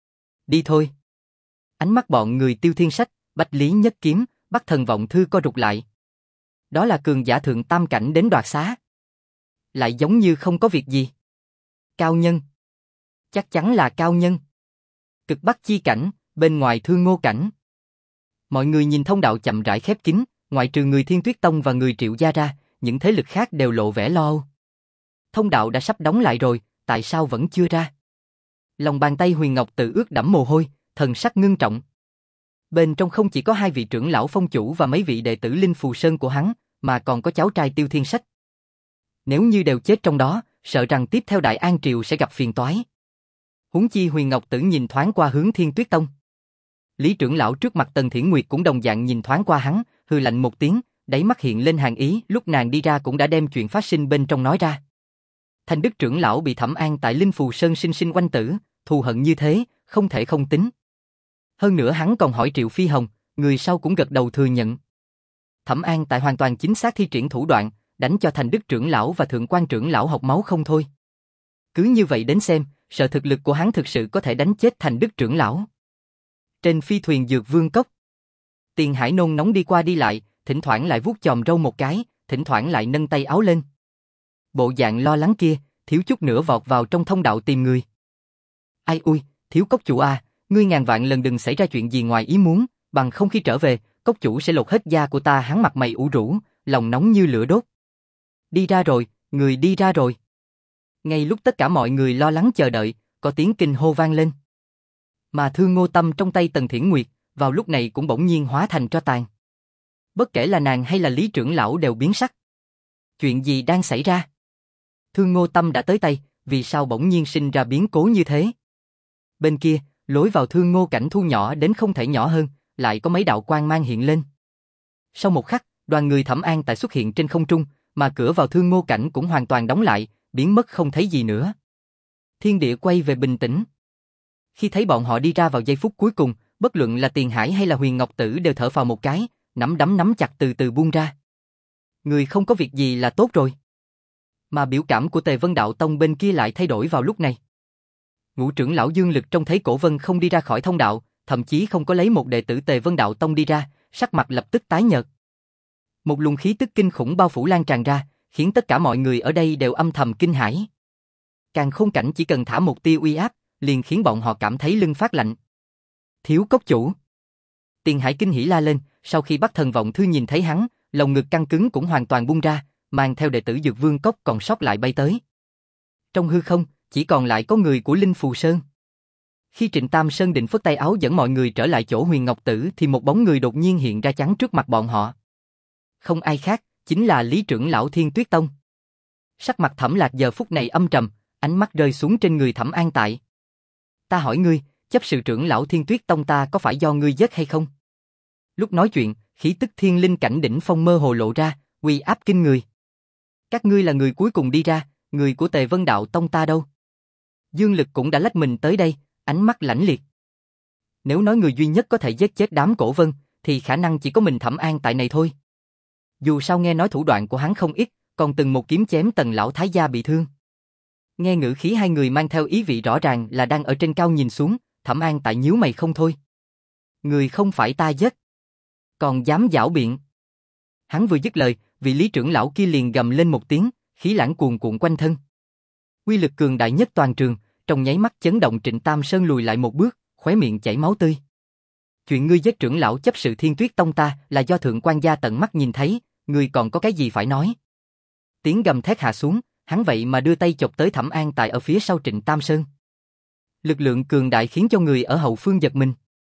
Đi thôi. Ánh mắt bọn người Tiêu Thiên Sách, Bách Lý Nhất Kiếm, Bắc Thần Vọng Thư co rụt lại. Đó là cường giả thượng tam cảnh đến đoạt xá. Lại giống như không có việc gì. Cao nhân. Chắc chắn là cao nhân. Cực Bắc chi cảnh, bên ngoài Thương Ngô cảnh. Mọi người nhìn thông đạo chậm rãi khép kín, ngoại trừ người Thiên Tuyết Tông và người Triệu gia ra, những thế lực khác đều lộ vẻ lo âu. Thông đạo đã sắp đóng lại rồi, tại sao vẫn chưa ra? Lòng bàn tay Huyền Ngọc Tự ướt đẫm mồ hôi, thần sắc ngưng trọng. Bên trong không chỉ có hai vị trưởng lão phong chủ và mấy vị đệ tử Linh Phù Sơn của hắn, mà còn có cháu trai Tiêu Thiên Sách. Nếu như đều chết trong đó, sợ rằng tiếp theo Đại An Triều sẽ gặp phiền toái. Huống chi Huyền Ngọc Tử nhìn thoáng qua hướng Thiên Tuyết Tông. Lý trưởng lão trước mặt Tần Thiển Nguyệt cũng đồng dạng nhìn thoáng qua hắn, hừ lạnh một tiếng, đáy mắt hiện lên hàn ý, lúc nàng đi ra cũng đã đem chuyện phát sinh bên trong nói ra. Thanh Đức trưởng lão bị Thẩm An tại Linh Phù Sơn sinh sinh oanh tử, thù hận như thế, không thể không tính. Hơn nữa hắn còn hỏi Triệu Phi Hồng, người sau cũng gật đầu thừa nhận. Thẩm An tại hoàn toàn chính xác thi triển thủ đoạn, đánh cho Thành Đức trưởng lão và Thượng Quan trưởng lão học máu không thôi. Cứ như vậy đến xem, sợ thực lực của hắn thực sự có thể đánh chết Thành Đức trưởng lão. Trên phi thuyền Dược Vương Cốc, Tiền Hải nôn nóng đi qua đi lại, thỉnh thoảng lại vuốt chòm râu một cái, thỉnh thoảng lại nâng tay áo lên. Bộ dạng lo lắng kia, thiếu chút nữa vọt vào trong thông đạo tìm người. Ai ui, thiếu cốc chủ à, ngươi ngàn vạn lần đừng xảy ra chuyện gì ngoài ý muốn, bằng không khi trở về, cốc chủ sẽ lột hết da của ta. Hắn mặt mày ủ rũ, lòng nóng như lửa đốt. Đi ra rồi, người đi ra rồi. Ngay lúc tất cả mọi người lo lắng chờ đợi, có tiếng kinh hô vang lên. Mà Thương Ngô Tâm trong tay Tần Thiển Nguyệt, vào lúc này cũng bỗng nhiên hóa thành tro tàn. Bất kể là nàng hay là Lý trưởng lão đều biến sắc. Chuyện gì đang xảy ra? Thương Ngô Tâm đã tới tay, vì sao bỗng nhiên sinh ra biến cố như thế? Bên kia, lối vào Thương Ngô Cảnh thu nhỏ đến không thể nhỏ hơn, lại có mấy đạo quang mang hiện lên. Sau một khắc, đoàn người Thẩm An Tại xuất hiện trên không trung, mà cửa vào Thương Ngô Cảnh cũng hoàn toàn đóng lại, biến mất không thấy gì nữa. Thiên địa quay về bình tĩnh. Khi thấy bọn họ đi ra vào giây phút cuối cùng, bất luận là Tiền Hải hay là Huyền Ngọc Tử đều thở phào một cái, nắm đấm nắm chặt từ từ buông ra. Người không có việc gì là tốt rồi. Mà biểu cảm của Tề Vân Đạo Tông bên kia lại thay đổi vào lúc này. Ngũ trưởng lão Dương Lực trông thấy Cổ Vân không đi ra khỏi thông đạo, thậm chí không có lấy một đệ tử Tề Vân Đạo Tông đi ra, sắc mặt lập tức tái nhợt. Một luồng khí tức kinh khủng bao phủ lan tràn ra, khiến tất cả mọi người ở đây đều âm thầm kinh hãi. Càn Khôn Cảnh chỉ cần thả một tia uy áp, liền khiến bọn họ cảm thấy lưng phát lạnh. Thiếu cốc chủ. Tiền Hải kinh hỉ la lên, sau khi bắt Thần Vọng Thư nhìn thấy hắn, lồng ngực căng cứng cũng hoàn toàn bung ra, mang theo đệ tử Dược Vương Cốc còn sót lại bay tới. Trong hư không, chỉ còn lại có người của Linh Phù Sơn. Khi Trịnh Tam Sơn định phất tay áo dẫn mọi người trở lại chỗ Huyền Ngọc Tử thì một bóng người đột nhiên hiện ra chắn trước mặt bọn họ. Không ai khác, chính là Lý trưởng lão Thiên Tuyết Tông. Sắc mặt Thẩm Lạc giờ phút này âm trầm, ánh mắt rơi xuống trên người Thẩm An Tại. Ta hỏi ngươi, chấp sự trưởng lão Thiên Tuyết Tông ta có phải do ngươi giết hay không? Lúc nói chuyện, khí tức thiên linh cảnh đỉnh phong mơ hồ lộ ra, uy áp kinh người. Các ngươi là người cuối cùng đi ra, người của Tề Vân Đạo Tông ta đâu? Dương Lực cũng đã lách mình tới đây, ánh mắt lãnh liệt. Nếu nói người duy nhất có thể giết chết đám Cổ Vân, thì khả năng chỉ có mình Thẩm An Tại này thôi. Dù sao nghe nói thủ đoạn của hắn không ít, còn từng một kiếm chém Tần lão thái gia bị thương. Nghe ngữ khí hai người mang theo ý vị rõ ràng là đang ở trên cao nhìn xuống, Thẩm An Tại nhíu mày không thôi. Người không phải ta giết, còn dám giảo biện. Hắn vừa dứt lời, vị Lý trưởng lão kia liền gầm lên một tiếng, khí lãng cuồn cuộn quanh thân. Uy lực cường đại nhất toàn trường, trong nháy mắt chấn động Trịnh Tam Sơn lùi lại một bước, khóe miệng chảy máu tươi. Chuyện ngươi giết trưởng lão chấp sự Thiên Tuyết Tông ta là do thượng quan gia tận mắt nhìn thấy, ngươi còn có cái gì phải nói? Tiếng gầm thét hạ xuống, hắn vậy mà đưa tay chộp tới Thẩm An Tại ở phía sau Trịnh Tam Sơn. Lực lượng cường đại khiến cho người ở hậu phương giật mình.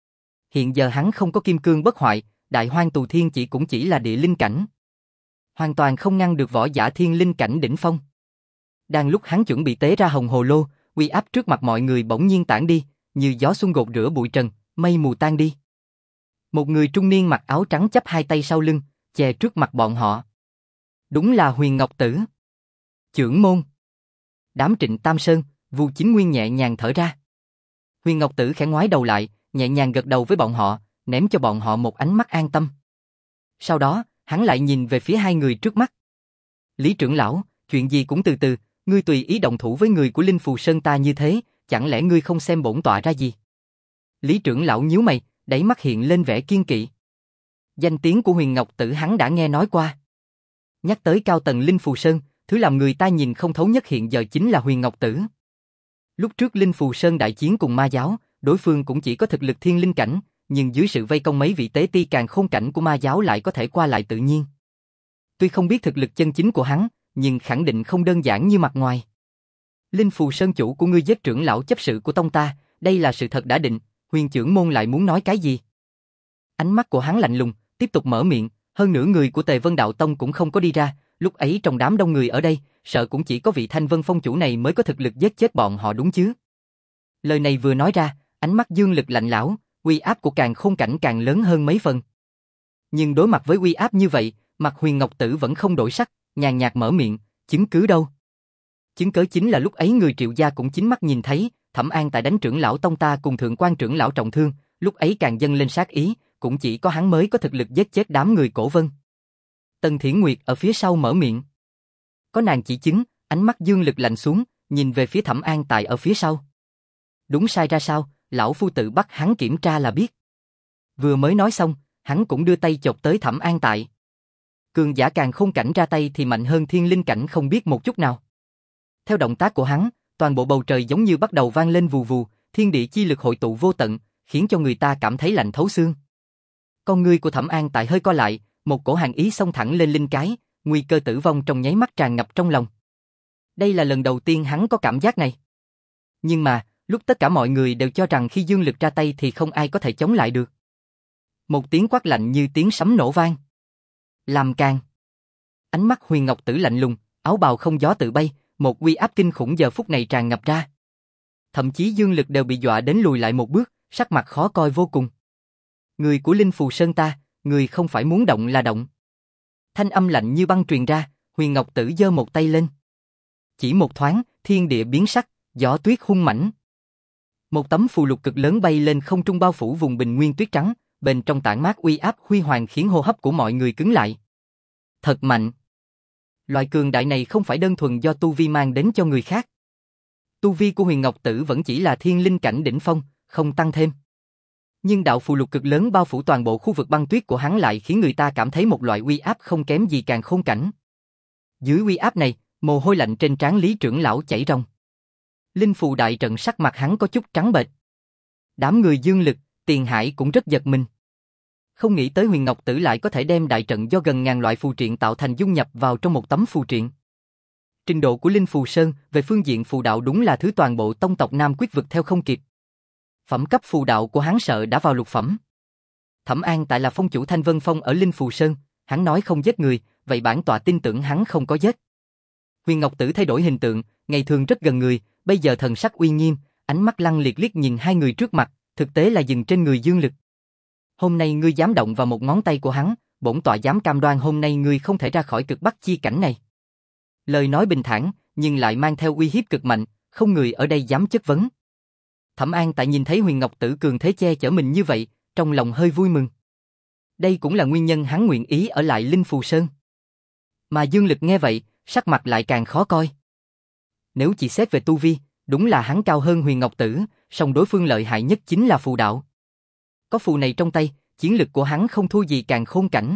Hiện giờ hắn không có kim cương bất hoại, Đại Hoang Tù Thiên chỉ cũng chỉ là địa linh cảnh, hoàn toàn không ngăn được võ giả thiên linh cảnh đỉnh phong. Đang lúc hắn chuẩn bị tế ra hồng hồ lô, uy áp trước mặt mọi người bỗng nhiên tản đi, như gió xuân gột rửa bụi trần, mây mù tan đi. Một người trung niên mặc áo trắng chắp hai tay sau lưng, che trước mặt bọn họ. Đúng là Huyền Ngọc Tử. Chưởng môn. Đám Trịnh Tam Sơn, Vu Chính Nguyên nhẹ nhàng thở ra. Huyền Ngọc Tử khẽ ngoái đầu lại, nhẹ nhàng gật đầu với bọn họ, ném cho bọn họ một ánh mắt an tâm. Sau đó, hắn lại nhìn về phía hai người trước mắt. Lý trưởng lão, chuyện gì cũng từ từ, ngươi tùy ý động thủ với người của Linh Phù Sơn ta như thế, chẳng lẽ ngươi không xem bổn tọa ra gì? Lý trưởng lão nhíu mày, đáy mắt hiện lên vẻ kiên kỵ. Danh tiếng của Huyền Ngọc Tử hắn đã nghe nói qua. Nhắc tới cao tầng Linh Phù Sơn, thứ làm người ta nhìn không thấu nhất hiện giờ chính là Huyền Ngọc Tử. Lúc trước Linh Phù Sơn đại chiến cùng ma giáo, đối phương cũng chỉ có thực lực thiên linh cảnh, nhưng dưới sự vây công mấy vị tế ti càn khôn cảnh của ma giáo lại có thể qua lại tự nhiên. Tuy không biết thực lực chân chính của hắn, nhưng khẳng định không đơn giản như mặt ngoài. Linh Phù Sơn chủ của ngươi giết trưởng lão chấp sự của tông ta, đây là sự thật đã định, Huyền trưởng môn lại muốn nói cái gì? Ánh mắt của hắn lạnh lùng, tiếp tục mở miệng, hơn nửa người của Tề Vân Đạo Tông cũng không có đi ra, lúc ấy trong đám đông người ở đây, sợ cũng chỉ có vị Thanh Vân Phong chủ này mới có thực lực giết chết bọn họ đúng chứ? Lời này vừa nói ra, ánh mắt Dương Lực lạnh lẽo, uy áp của Càn Khôn Cảnh càng lớn hơn mấy phần. Nhưng đối mặt với uy áp như vậy, mặt Huyền Ngọc Tử vẫn không đổi sắc, nhàn nhạt mở miệng, chứng cứ đâu? Chứng cớ chính là lúc ấy người Triệu gia cũng chính mắt nhìn thấy, Thẩm An Tại đánh trưởng lão tông ta cùng thượng quan trưởng lão trọng thương, lúc ấy càng dâng lên sát ý, cũng chỉ có hắn mới có thực lực giết chết đám người Cổ Vân. Tần Thiển Nguyệt ở phía sau mở miệng. Có nàng chỉ chứng, ánh mắt Dương Lực lạnh xuống, nhìn về phía Thẩm An Tại ở phía sau. Đúng sai ra sao, lão phu tự bắt hắn kiểm tra là biết. Vừa mới nói xong, hắn cũng đưa tay chộp tới Thẩm An Tại. Cường giả Càn Khôn Cảnh ra tay thì mạnh hơn thiên linh cảnh không biết một chút nào. Theo động tác của hắn, toàn bộ bầu trời giống như bắt đầu vang lên vù vù, thiên địa chi lực hội tụ vô tận, khiến cho người ta cảm thấy lạnh thấu xương. Con ngươi của Thẩm An Tại hơi co lại, một cổ hàn ý xông thẳng lên linh cái, nguy cơ tử vong trong nháy mắt tràn ngập trong lòng. Đây là lần đầu tiên hắn có cảm giác này. Nhưng mà, lúc tất cả mọi người đều cho rằng khi Dương Lực ra tay thì không ai có thể chống lại được. Một tiếng quát lạnh như tiếng sấm nổ vang. Làm càn. Ánh mắt Huyền Ngọc Tử lạnh lùng, áo bào không gió tự bay, một uy áp kinh khủng giờ phút này tràn ngập ra. Thậm chí Dương Lực đều bị dọa đến lùi lại một bước, sắc mặt khó coi vô cùng. Người của Linh Phù Sơn ta, người không phải muốn động là động. Thanh âm lạnh như băng truyền ra, Huyền Ngọc Tử giơ một tay lên. Chỉ một thoáng, thiên địa biến sắc, gió tuyết hung mãnh. Một tấm phù lục cực lớn bay lên không trung bao phủ vùng bình nguyên tuyết trắng, bên trong tản mát uy áp huy hoàng khiến hô hấp của mọi người cứng lại. Thật mạnh. Loại cường đại này không phải đơn thuần do tu vi mang đến cho người khác. Tu vi của Huyền Ngọc Tử vẫn chỉ là thiên linh cảnh đỉnh phong, không tăng thêm. Nhưng đạo phù lục cực lớn bao phủ toàn bộ khu vực băng tuyết của hắn lại khiến người ta cảm thấy một loại uy áp không kém gì Càn Khôn cảnh. Dưới uy áp này, mồ hôi lạnh trên trán Lý trưởng lão chảy ròng. Linh phù đại trận sắc mặt hắn có chút trắng bệch. Đám người Dương Lực, Tiền Hải cũng rất giật mình. Không nghĩ tới Huyền Ngọc Tử lại có thể đem đại trận do gần ngàn loại phù triện tạo thành dung nhập vào trong một tấm phù triện. Trình độ của Linh Phù Sơn về phương diện phù đạo đúng là thứ toàn bộ tông tộc Nam Quyết vực theo không kịp. Phẩm cấp phù đạo của hắn sợ đã vào lục phẩm. Thẩm An tại là phong chủ Thanh Vân Phong ở Linh Phù Sơn, hắn nói không giết người, vậy bản tọa tin tưởng hắn không có giết. Huyền Ngọc Tử thay đổi hình tượng, ngày thường rất gần người, bây giờ thần sắc uy nghiêm, ánh mắt lăng liệt liếc nhìn hai người trước mặt, thực tế là dừng trên người Dương Lực. Hôm nay ngươi dám động vào một ngón tay của hắn, bổn tọa dám cam đoan hôm nay ngươi không thể ra khỏi cực bắc chi cảnh này. Lời nói bình thản, nhưng lại mang theo uy hiếp cực mạnh, không người ở đây dám chất vấn. Thẩm An tại nhìn thấy Huyền Ngọc Tử cường thế che chở mình như vậy, trong lòng hơi vui mừng. Đây cũng là nguyên nhân hắn nguyện ý ở lại Linh Phù Sơn. Mà Dương Lực nghe vậy, sắc mặt lại càng khó coi. Nếu chỉ xét về tu vi, đúng là hắn cao hơn Huyền Ngọc Tử, song đối phương lợi hại nhất chính là phù đạo. Có phù này trong tay, chiến lực của hắn không thua gì Càn Khôn cảnh.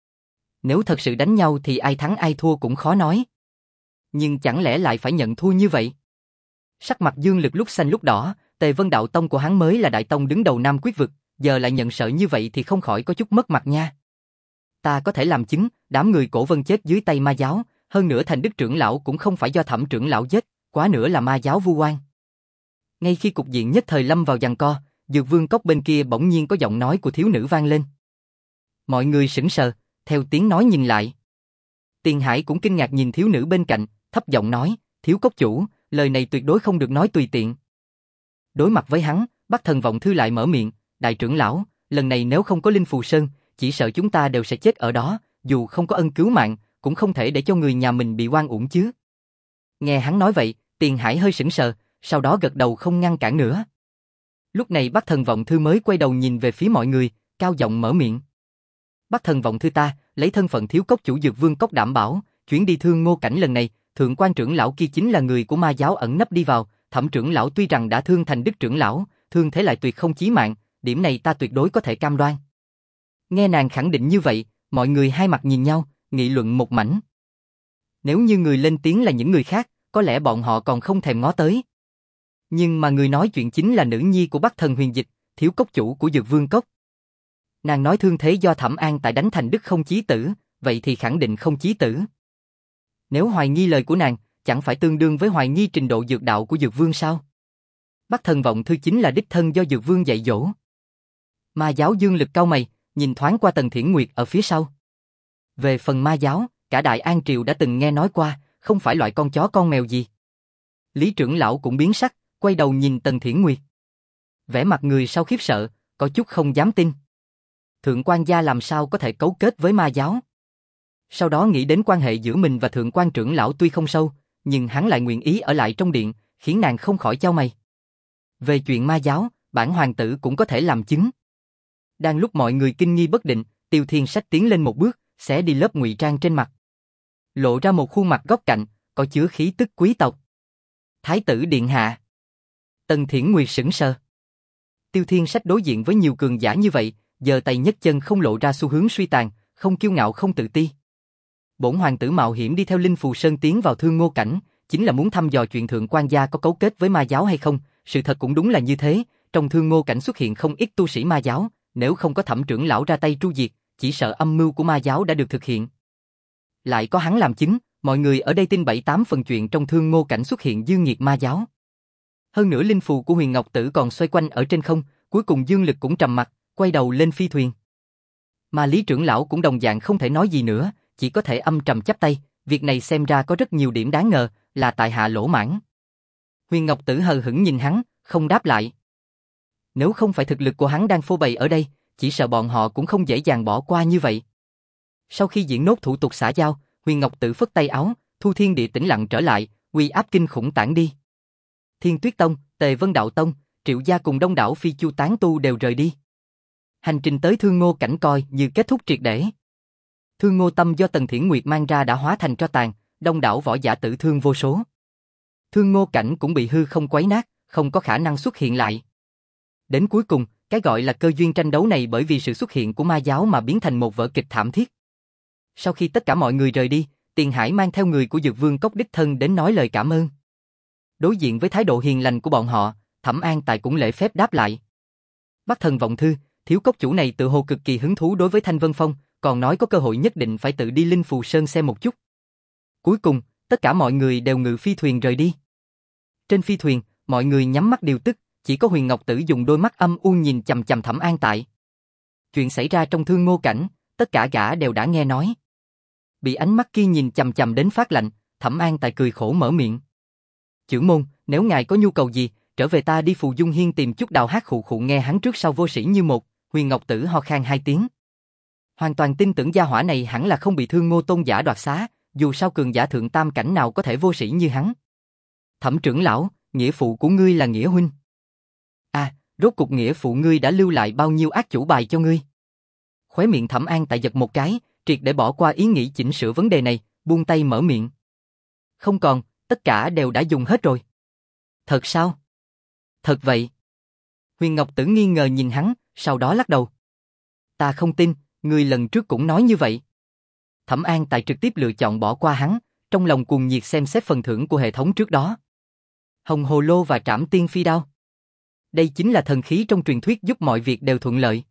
Nếu thật sự đánh nhau thì ai thắng ai thua cũng khó nói. Nhưng chẳng lẽ lại phải nhận thua như vậy? Sắc mặt Dương Lực lúc xanh lúc đỏ, Tề Vân đạo tông của hắn mới là đại tông đứng đầu Nam Quyết vực, giờ lại nhận sợ như vậy thì không khỏi có chút mất mặt nha. Ta có thể làm chứng, đám người Cổ Vân chết dưới tay ma giáo, hơn nữa Thành Đức trưởng lão cũng không phải do Thẩm trưởng lão giết, quá nữa là ma giáo vu oan. Ngay khi cục diện nhất thời lâm vào giằng co, Dược Vương cốc bên kia bỗng nhiên có giọng nói của thiếu nữ vang lên. Mọi người sững sờ, theo tiếng nói nhìn lại. Tiền Hải cũng kinh ngạc nhìn thiếu nữ bên cạnh, thấp giọng nói, thiếu cốc chủ, lời này tuyệt đối không được nói tùy tiện. Đối mặt với hắn, Bắc Thần Vọng Thư lại mở miệng, đại trưởng lão, lần này nếu không có Linh Phù Sơn, chỉ sợ chúng ta đều sẽ chết ở đó, dù không có ân cứu mạng, cũng không thể để cho người nhà mình bị oan uổng chứ. Nghe hắn nói vậy, Tiền Hải hơi sững sờ, sau đó gật đầu không ngăn cản nữa. Lúc này Bắc Thần Vọng Thư mới quay đầu nhìn về phía mọi người, cao giọng mở miệng. Bắc Thần Vọng Thư ta, lấy thân phận thiếu cốc chủ Dược Vương cốc đảm bảo, chuyến đi Thương Ngô cảnh lần này, thượng quan trưởng lão kia chính là người của ma giáo ẩn nấp đi vào, Thẩm trưởng lão tuy rằng đã thương Thành Đức trưởng lão, thương thế lại tuyệt không chí mạng, điểm này ta tuyệt đối có thể cam đoan. Nghe nàng khẳng định như vậy, mọi người hai mặt nhìn nhau, nghị luận một mảnh. Nếu như người lên tiếng là những người khác, có lẽ bọn họ còn không thèm ngó tới. Nhưng mà người nói chuyện chính là nữ nhi của Bắc Thần Huyền Dịch, thiếu cốc chủ của Dược Vương cốc. Nàng nói thương thế do Thẩm An tại đánh Thành Đức không chí tử, vậy thì khẳng định không chí tử. Nếu hoài nghi lời của nàng, chẳng phải tương đương với hoài nghi trình độ dược đạo của Dược Vương sao? Bắc Thần Vọng Thư chính là đích thân do Dược Vương dạy dỗ. Ma giáo Dương Lực cau mày, nhìn thoáng qua Tần Thiển Nguyệt ở phía sau. Về phần ma giáo, cả Đại An Triều đã từng nghe nói qua, không phải loại con chó con mèo gì. Lý trưởng lão cũng biến sắc, quay đầu nhìn Tần Thiển Nguyệt. Vẻ mặt người sau khiếp sợ, có chút không dám tin. Thượng quan gia làm sao có thể cấu kết với ma giáo? Sau đó nghĩ đến quan hệ giữa mình và thượng quan trưởng lão tuy không sâu, nhưng hắn lại nguyện ý ở lại trong điện, khiến nàng không khỏi chau mày. Về chuyện ma giáo, bản hoàng tử cũng có thể làm chứng. Đang lúc mọi người kinh nghi bất định, Tiêu Thiên Sách tiến lên một bước, xé đi lớp ngụy trang trên mặt. Lộ ra một khuôn mặt góc cạnh, có chứa khí tức quý tộc. Thái tử điện hạ. Tần Thiển Nguyệt sững sờ. Tiêu Thiên Sách đối diện với nhiều cường giả như vậy, giờ tay nhấc chân không lộ ra xu hướng suy tàn, không kiêu ngạo không tự ti. Bổn hoàng tử mạo hiểm đi theo Linh Phù Sơn tiến vào Thương Ngô cảnh, chính là muốn thăm dò chuyện thượng quan gia có cấu kết với ma giáo hay không. Sự thật cũng đúng là như thế, trong Thương Ngô cảnh xuất hiện không ít tu sĩ ma giáo, nếu không có Thẩm trưởng lão ra tay tru diệt, chỉ sợ âm mưu của ma giáo đã được thực hiện. Lại có hắn làm chứng, mọi người ở đây tin bảy tám phần chuyện trong Thương Ngô cảnh xuất hiện dương nghiệt ma giáo. Hơn nữa linh phù của Huyền Ngọc Tử còn xoay quanh ở trên không, cuối cùng Dương Lực cũng trầm mặt, quay đầu lên phi thuyền. Mà Lý trưởng lão cũng đồng dạng không thể nói gì nữa, chỉ có thể âm trầm chắp tay, việc này xem ra có rất nhiều điểm đáng ngờ, là tại hạ lỗ mãn. Huyền Ngọc Tử hờ hững nhìn hắn, không đáp lại. Nếu không phải thực lực của hắn đang phô bày ở đây, chỉ sợ bọn họ cũng không dễ dàng bỏ qua như vậy. Sau khi diễn nốt thủ tục xã giao, Huyền Ngọc Tử phất tay áo, thu thiên địa tĩnh lặng trở lại, uy áp kinh khủng tản đi. Thiên Tuyết Tông, Tề Vân Đạo Tông, Triệu gia cùng đông đảo phi chu tán tu đều rời đi. Hành trình tới Thương Ngô Cảnh coi như kết thúc triệt để. Thương Ngô Tâm do Tần Thiển Nguyệt mang ra đã hóa thành tro tàn, đông đảo võ giả tử thương vô số. Thương Ngô Cảnh cũng bị hư không quấy nát, không có khả năng xuất hiện lại. Đến cuối cùng, cái gọi là cơ duyên tranh đấu này bởi vì sự xuất hiện của ma giáo mà biến thành một vở kịch thảm thiết. Sau khi tất cả mọi người rời đi, Tiền Hải mang theo người của Dược Vương Cốc đích thân đến nói lời cảm ơn. Đối diện với thái độ hiền lành của bọn họ, Thẩm An Tài cũng lễ phép đáp lại. Bắc Thần Vọng Thư, thiếu cốc chủ này tự hồ cực kỳ hứng thú đối với Thanh Vân Phong, còn nói có cơ hội nhất định phải tự đi Linh Phù Sơn xem một chút. Cuối cùng, tất cả mọi người đều ngự phi thuyền rời đi. Trên phi thuyền, mọi người nhắm mắt điều tức, chỉ có Huyền Ngọc Tử dùng đôi mắt âm u nhìn chằm chằm Thẩm An Tại. Chuyện xảy ra trong Thương Ngô Cảnh, tất cả gã đều đã nghe nói. Bị ánh mắt kia nhìn chằm chằm đến phát lạnh, Thẩm An Tại cười khổ mở miệng. Chưởng môn, nếu ngài có nhu cầu gì, trở về ta đi Phù Dung Hiên tìm chút đào hát khụ khụ nghe hắn trước sau vô sĩ như một. Huyền Ngọc Tử ho khan hai tiếng. Hoàn toàn tin tưởng gia hỏa này hẳn là không bị Thương Ngô tôn giả đoạt xá, dù sao cường giả thượng tam cảnh nào có thể vô sĩ như hắn. Thẩm trưởng lão, nghĩa phụ của ngươi là Nghĩa huynh. À, rốt cục nghĩa phụ ngươi đã lưu lại bao nhiêu ác chủ bài cho ngươi? Khóe miệng Thẩm An Tại giật một cái, triệt để bỏ qua ý nghĩ chỉnh sửa vấn đề này, buông tay mở miệng. Không còn, tất cả đều đã dùng hết rồi. Thật sao? Thật vậy. Huyền Ngọc Tử nghi ngờ nhìn hắn, sau đó lắc đầu. Ta không tin, ngươi lần trước cũng nói như vậy. Thẩm An Tại trực tiếp lựa chọn bỏ qua hắn, trong lòng cuồng nhiệt xem xét phần thưởng của hệ thống trước đó. Hồng Hồ Lô và Trảm Tiên Phi Đao. Đây chính là thần khí trong truyền thuyết giúp mọi việc đều thuận lợi.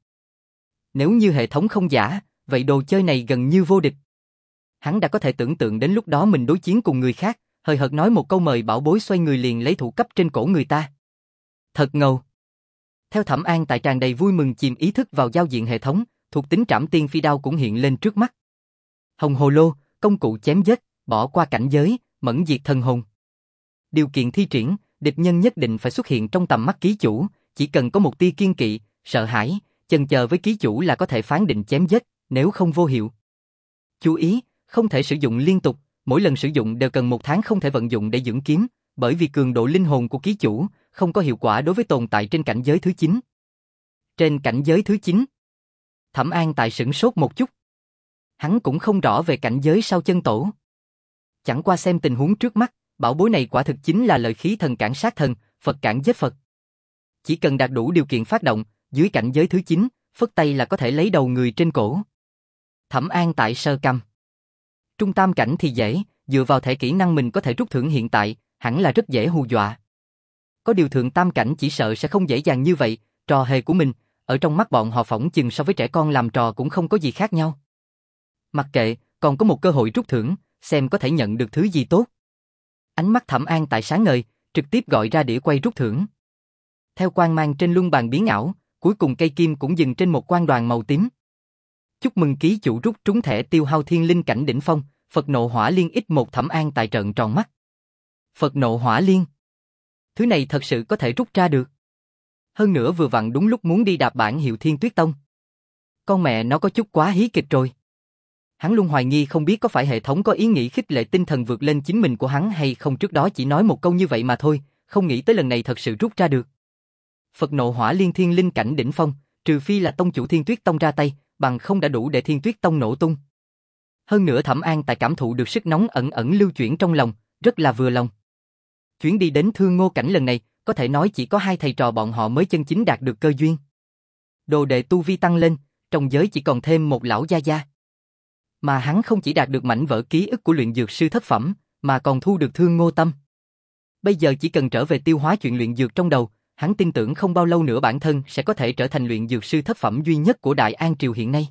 Nếu như hệ thống không giả, vậy đồ chơi này gần như vô địch. Hắn đã có thể tưởng tượng đến lúc đó mình đối chiến cùng người khác, hời hợt nói một câu mời bảo bối xoay người liền lấy thủ cấp trên cổ người ta. Thật ngầu. Theo Thẩm An Tại tràn đầy vui mừng chìm ý thức vào giao diện hệ thống, thuộc tính Trảm Tiên Phi Đao cũng hiện lên trước mắt. Hồng Hồ Lô, công cụ chém giết, bỏ qua cảnh giới, mẫn diệt thần hồn. Điều kiện thi triển, địch nhân nhất định phải xuất hiện trong tầm mắt ký chủ, chỉ cần có một tia kiên kỵ, sợ hãi, chần chờ với ký chủ là có thể phán định chém giết, nếu không vô hiệu. Chú ý, không thể sử dụng liên tục, mỗi lần sử dụng đều cần một tháng không thể vận dụng để dưỡng kiếm, bởi vì cường độ linh hồn của ký chủ không có hiệu quả đối với tồn tại trên cảnh giới thứ chín. Trên cảnh giới thứ chín, Thẩm An Tại sửng sốt một chút. Hắn cũng không rõ về cảnh giới sau chân tổ. Chẳng qua xem tình huống trước mắt, bảo bối này quả thực chính là lợi khí thần cản sát thần, Phật cản giết Phật. Chỉ cần đạt đủ điều kiện phát động, dưới cảnh giới thứ chín, phất tay là có thể lấy đầu người trên cổ. Thẩm An Tại sơ căm. Trung tam cảnh thì dễ, dựa vào thể kỹ năng mình có thể rút thưởng hiện tại, hẳn là rất dễ hù dọa. Có điều thượng tam cảnh chỉ sợ sẽ không dễ dàng như vậy, trò hề của mình, ở trong mắt bọn họ phỏng chừng so với trẻ con làm trò cũng không có gì khác nhau. Mặc kệ, còn có một cơ hội rút thưởng, xem có thể nhận được thứ gì tốt. Ánh mắt Thẩm An Tại sáng ngời, trực tiếp gọi ra đĩa quay rút thưởng. Theo quang mang trên luân bàn biến ảo, cuối cùng cây kim cũng dừng trên một quang đoàn màu tím. Chúc mừng ký chủ rút trúng thẻ tiêu hao thiên linh cảnh đỉnh phong, Phật nộ hỏa liên ít một. Thẩm An Tại trợn tròn mắt. Phật nộ hỏa liên? Thứ này thật sự có thể rút ra được. Hơn nữa vừa vặn đúng lúc muốn đi đạp bản hiệu Thiên Tuyết Tông. Con mẹ nó có chút quá hí kịch rồi. Hắn luôn hoài nghi không biết có phải hệ thống có ý nghĩ khích lệ tinh thần vượt lên chính mình của hắn hay không, trước đó chỉ nói một câu như vậy mà thôi, không nghĩ tới lần này thật sự rút ra được. Phật nộ hỏa liên thiên linh cảnh đỉnh phong, trừ phi là tông chủ Thiên Tuyết Tông ra tay, bằng không đã đủ để Thiên Tuyết Tông nổ tung. Hơn nữa Thẩm An Tại cảm thụ được sức nóng ẩn ẩn lưu chuyển trong lòng, rất là vừa lòng. Chuyến đi đến Thương Ngô Cảnh lần này, có thể nói chỉ có hai thầy trò bọn họ mới chân chính đạt được cơ duyên. Đồ đệ tu vi tăng lên, trong giới chỉ còn thêm một lão gia gia. Mà hắn không chỉ đạt được mảnh vỡ ký ức của luyện dược sư thất phẩm, mà còn thu được Thương Ngô Tâm. Bây giờ chỉ cần trở về tiêu hóa chuyện luyện dược trong đầu, hắn tin tưởng không bao lâu nữa bản thân sẽ có thể trở thành luyện dược sư thất phẩm duy nhất của Đại An Triều hiện nay.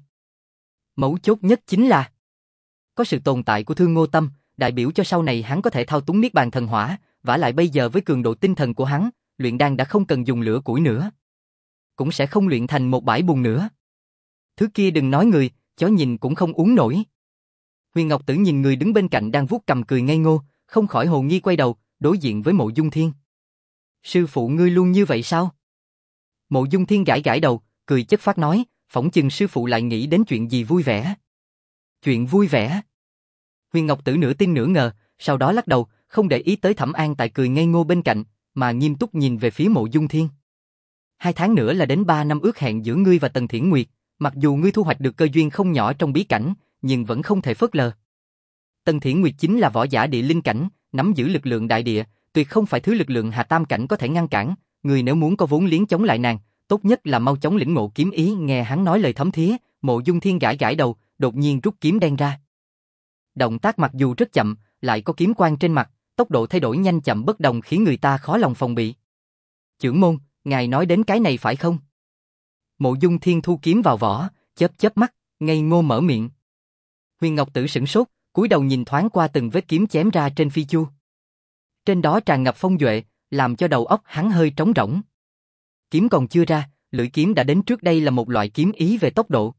Mấu chốt nhất chính là có sự tồn tại của Thương Ngô Tâm, đại biểu cho sau này hắn có thể thao túng niết bàn thần hỏa, vả lại bây giờ với cường độ tinh thần của hắn, luyện đan đã không cần dùng lửa củi nữa, cũng sẽ không luyện thành một bãi bùn nữa. Thứ kia đừng nói người, chó nhìn cũng không uống nổi. Huyền Ngọc Tử nhìn người đứng bên cạnh đang vuốt cầm cười ngây ngô, không khỏi hồ nghi quay đầu, đối diện với Mộ Dung Thiên. Sư phụ ngươi luôn như vậy sao? Mộ Dung Thiên gãi gãi đầu, cười chất phác nói, phỏng chừng sư phụ lại nghĩ đến chuyện gì vui vẻ. Chuyện vui vẻ? Huyền Ngọc Tử nửa tin nửa ngờ, sau đó lắc đầu, không để ý tới Thẩm An Tại cười ngây ngô bên cạnh, mà nghiêm túc nhìn về phía Mộ Dung Thiên. Hai tháng nữa là đến ba năm ước hẹn giữa ngươi và Tần Thiển Nguyệt, mặc dù ngươi thu hoạch được cơ duyên không nhỏ trong bí cảnh, nhưng vẫn không thể phớt lờ. Tần Thiển Nguyệt chính là võ giả địa linh cảnh, nắm giữ lực lượng đại địa, tuyệt không phải thứ lực lượng hạ tam cảnh có thể ngăn cản, người nếu muốn có vốn liếng chống lại nàng, tốt nhất là mau chóng lĩnh ngộ kiếm ý. Nghe hắn nói lời thấm thía, Mộ Dung Thiên gãi gãi đầu, đột nhiên rút kiếm đen ra. Động tác mặc dù rất chậm, lại có kiếm quang trên mặt, tốc độ thay đổi nhanh chậm bất đồng khiến người ta khó lòng phòng bị. Chưởng môn, ngài nói đến cái này phải không? Mộ Dung Thiên thu kiếm vào vỏ, chớp chớp mắt, ngây ngô mở miệng. Huyền Ngọc Tử sửng sốt, cúi đầu nhìn thoáng qua từng vết kiếm chém ra trên phi chu. Trên đó tràn ngập phong duệ, làm cho đầu óc hắn hơi trống rỗng. Kiếm còn chưa ra, lưỡi kiếm đã đến trước. Đây là một loại kiếm ý về tốc độ.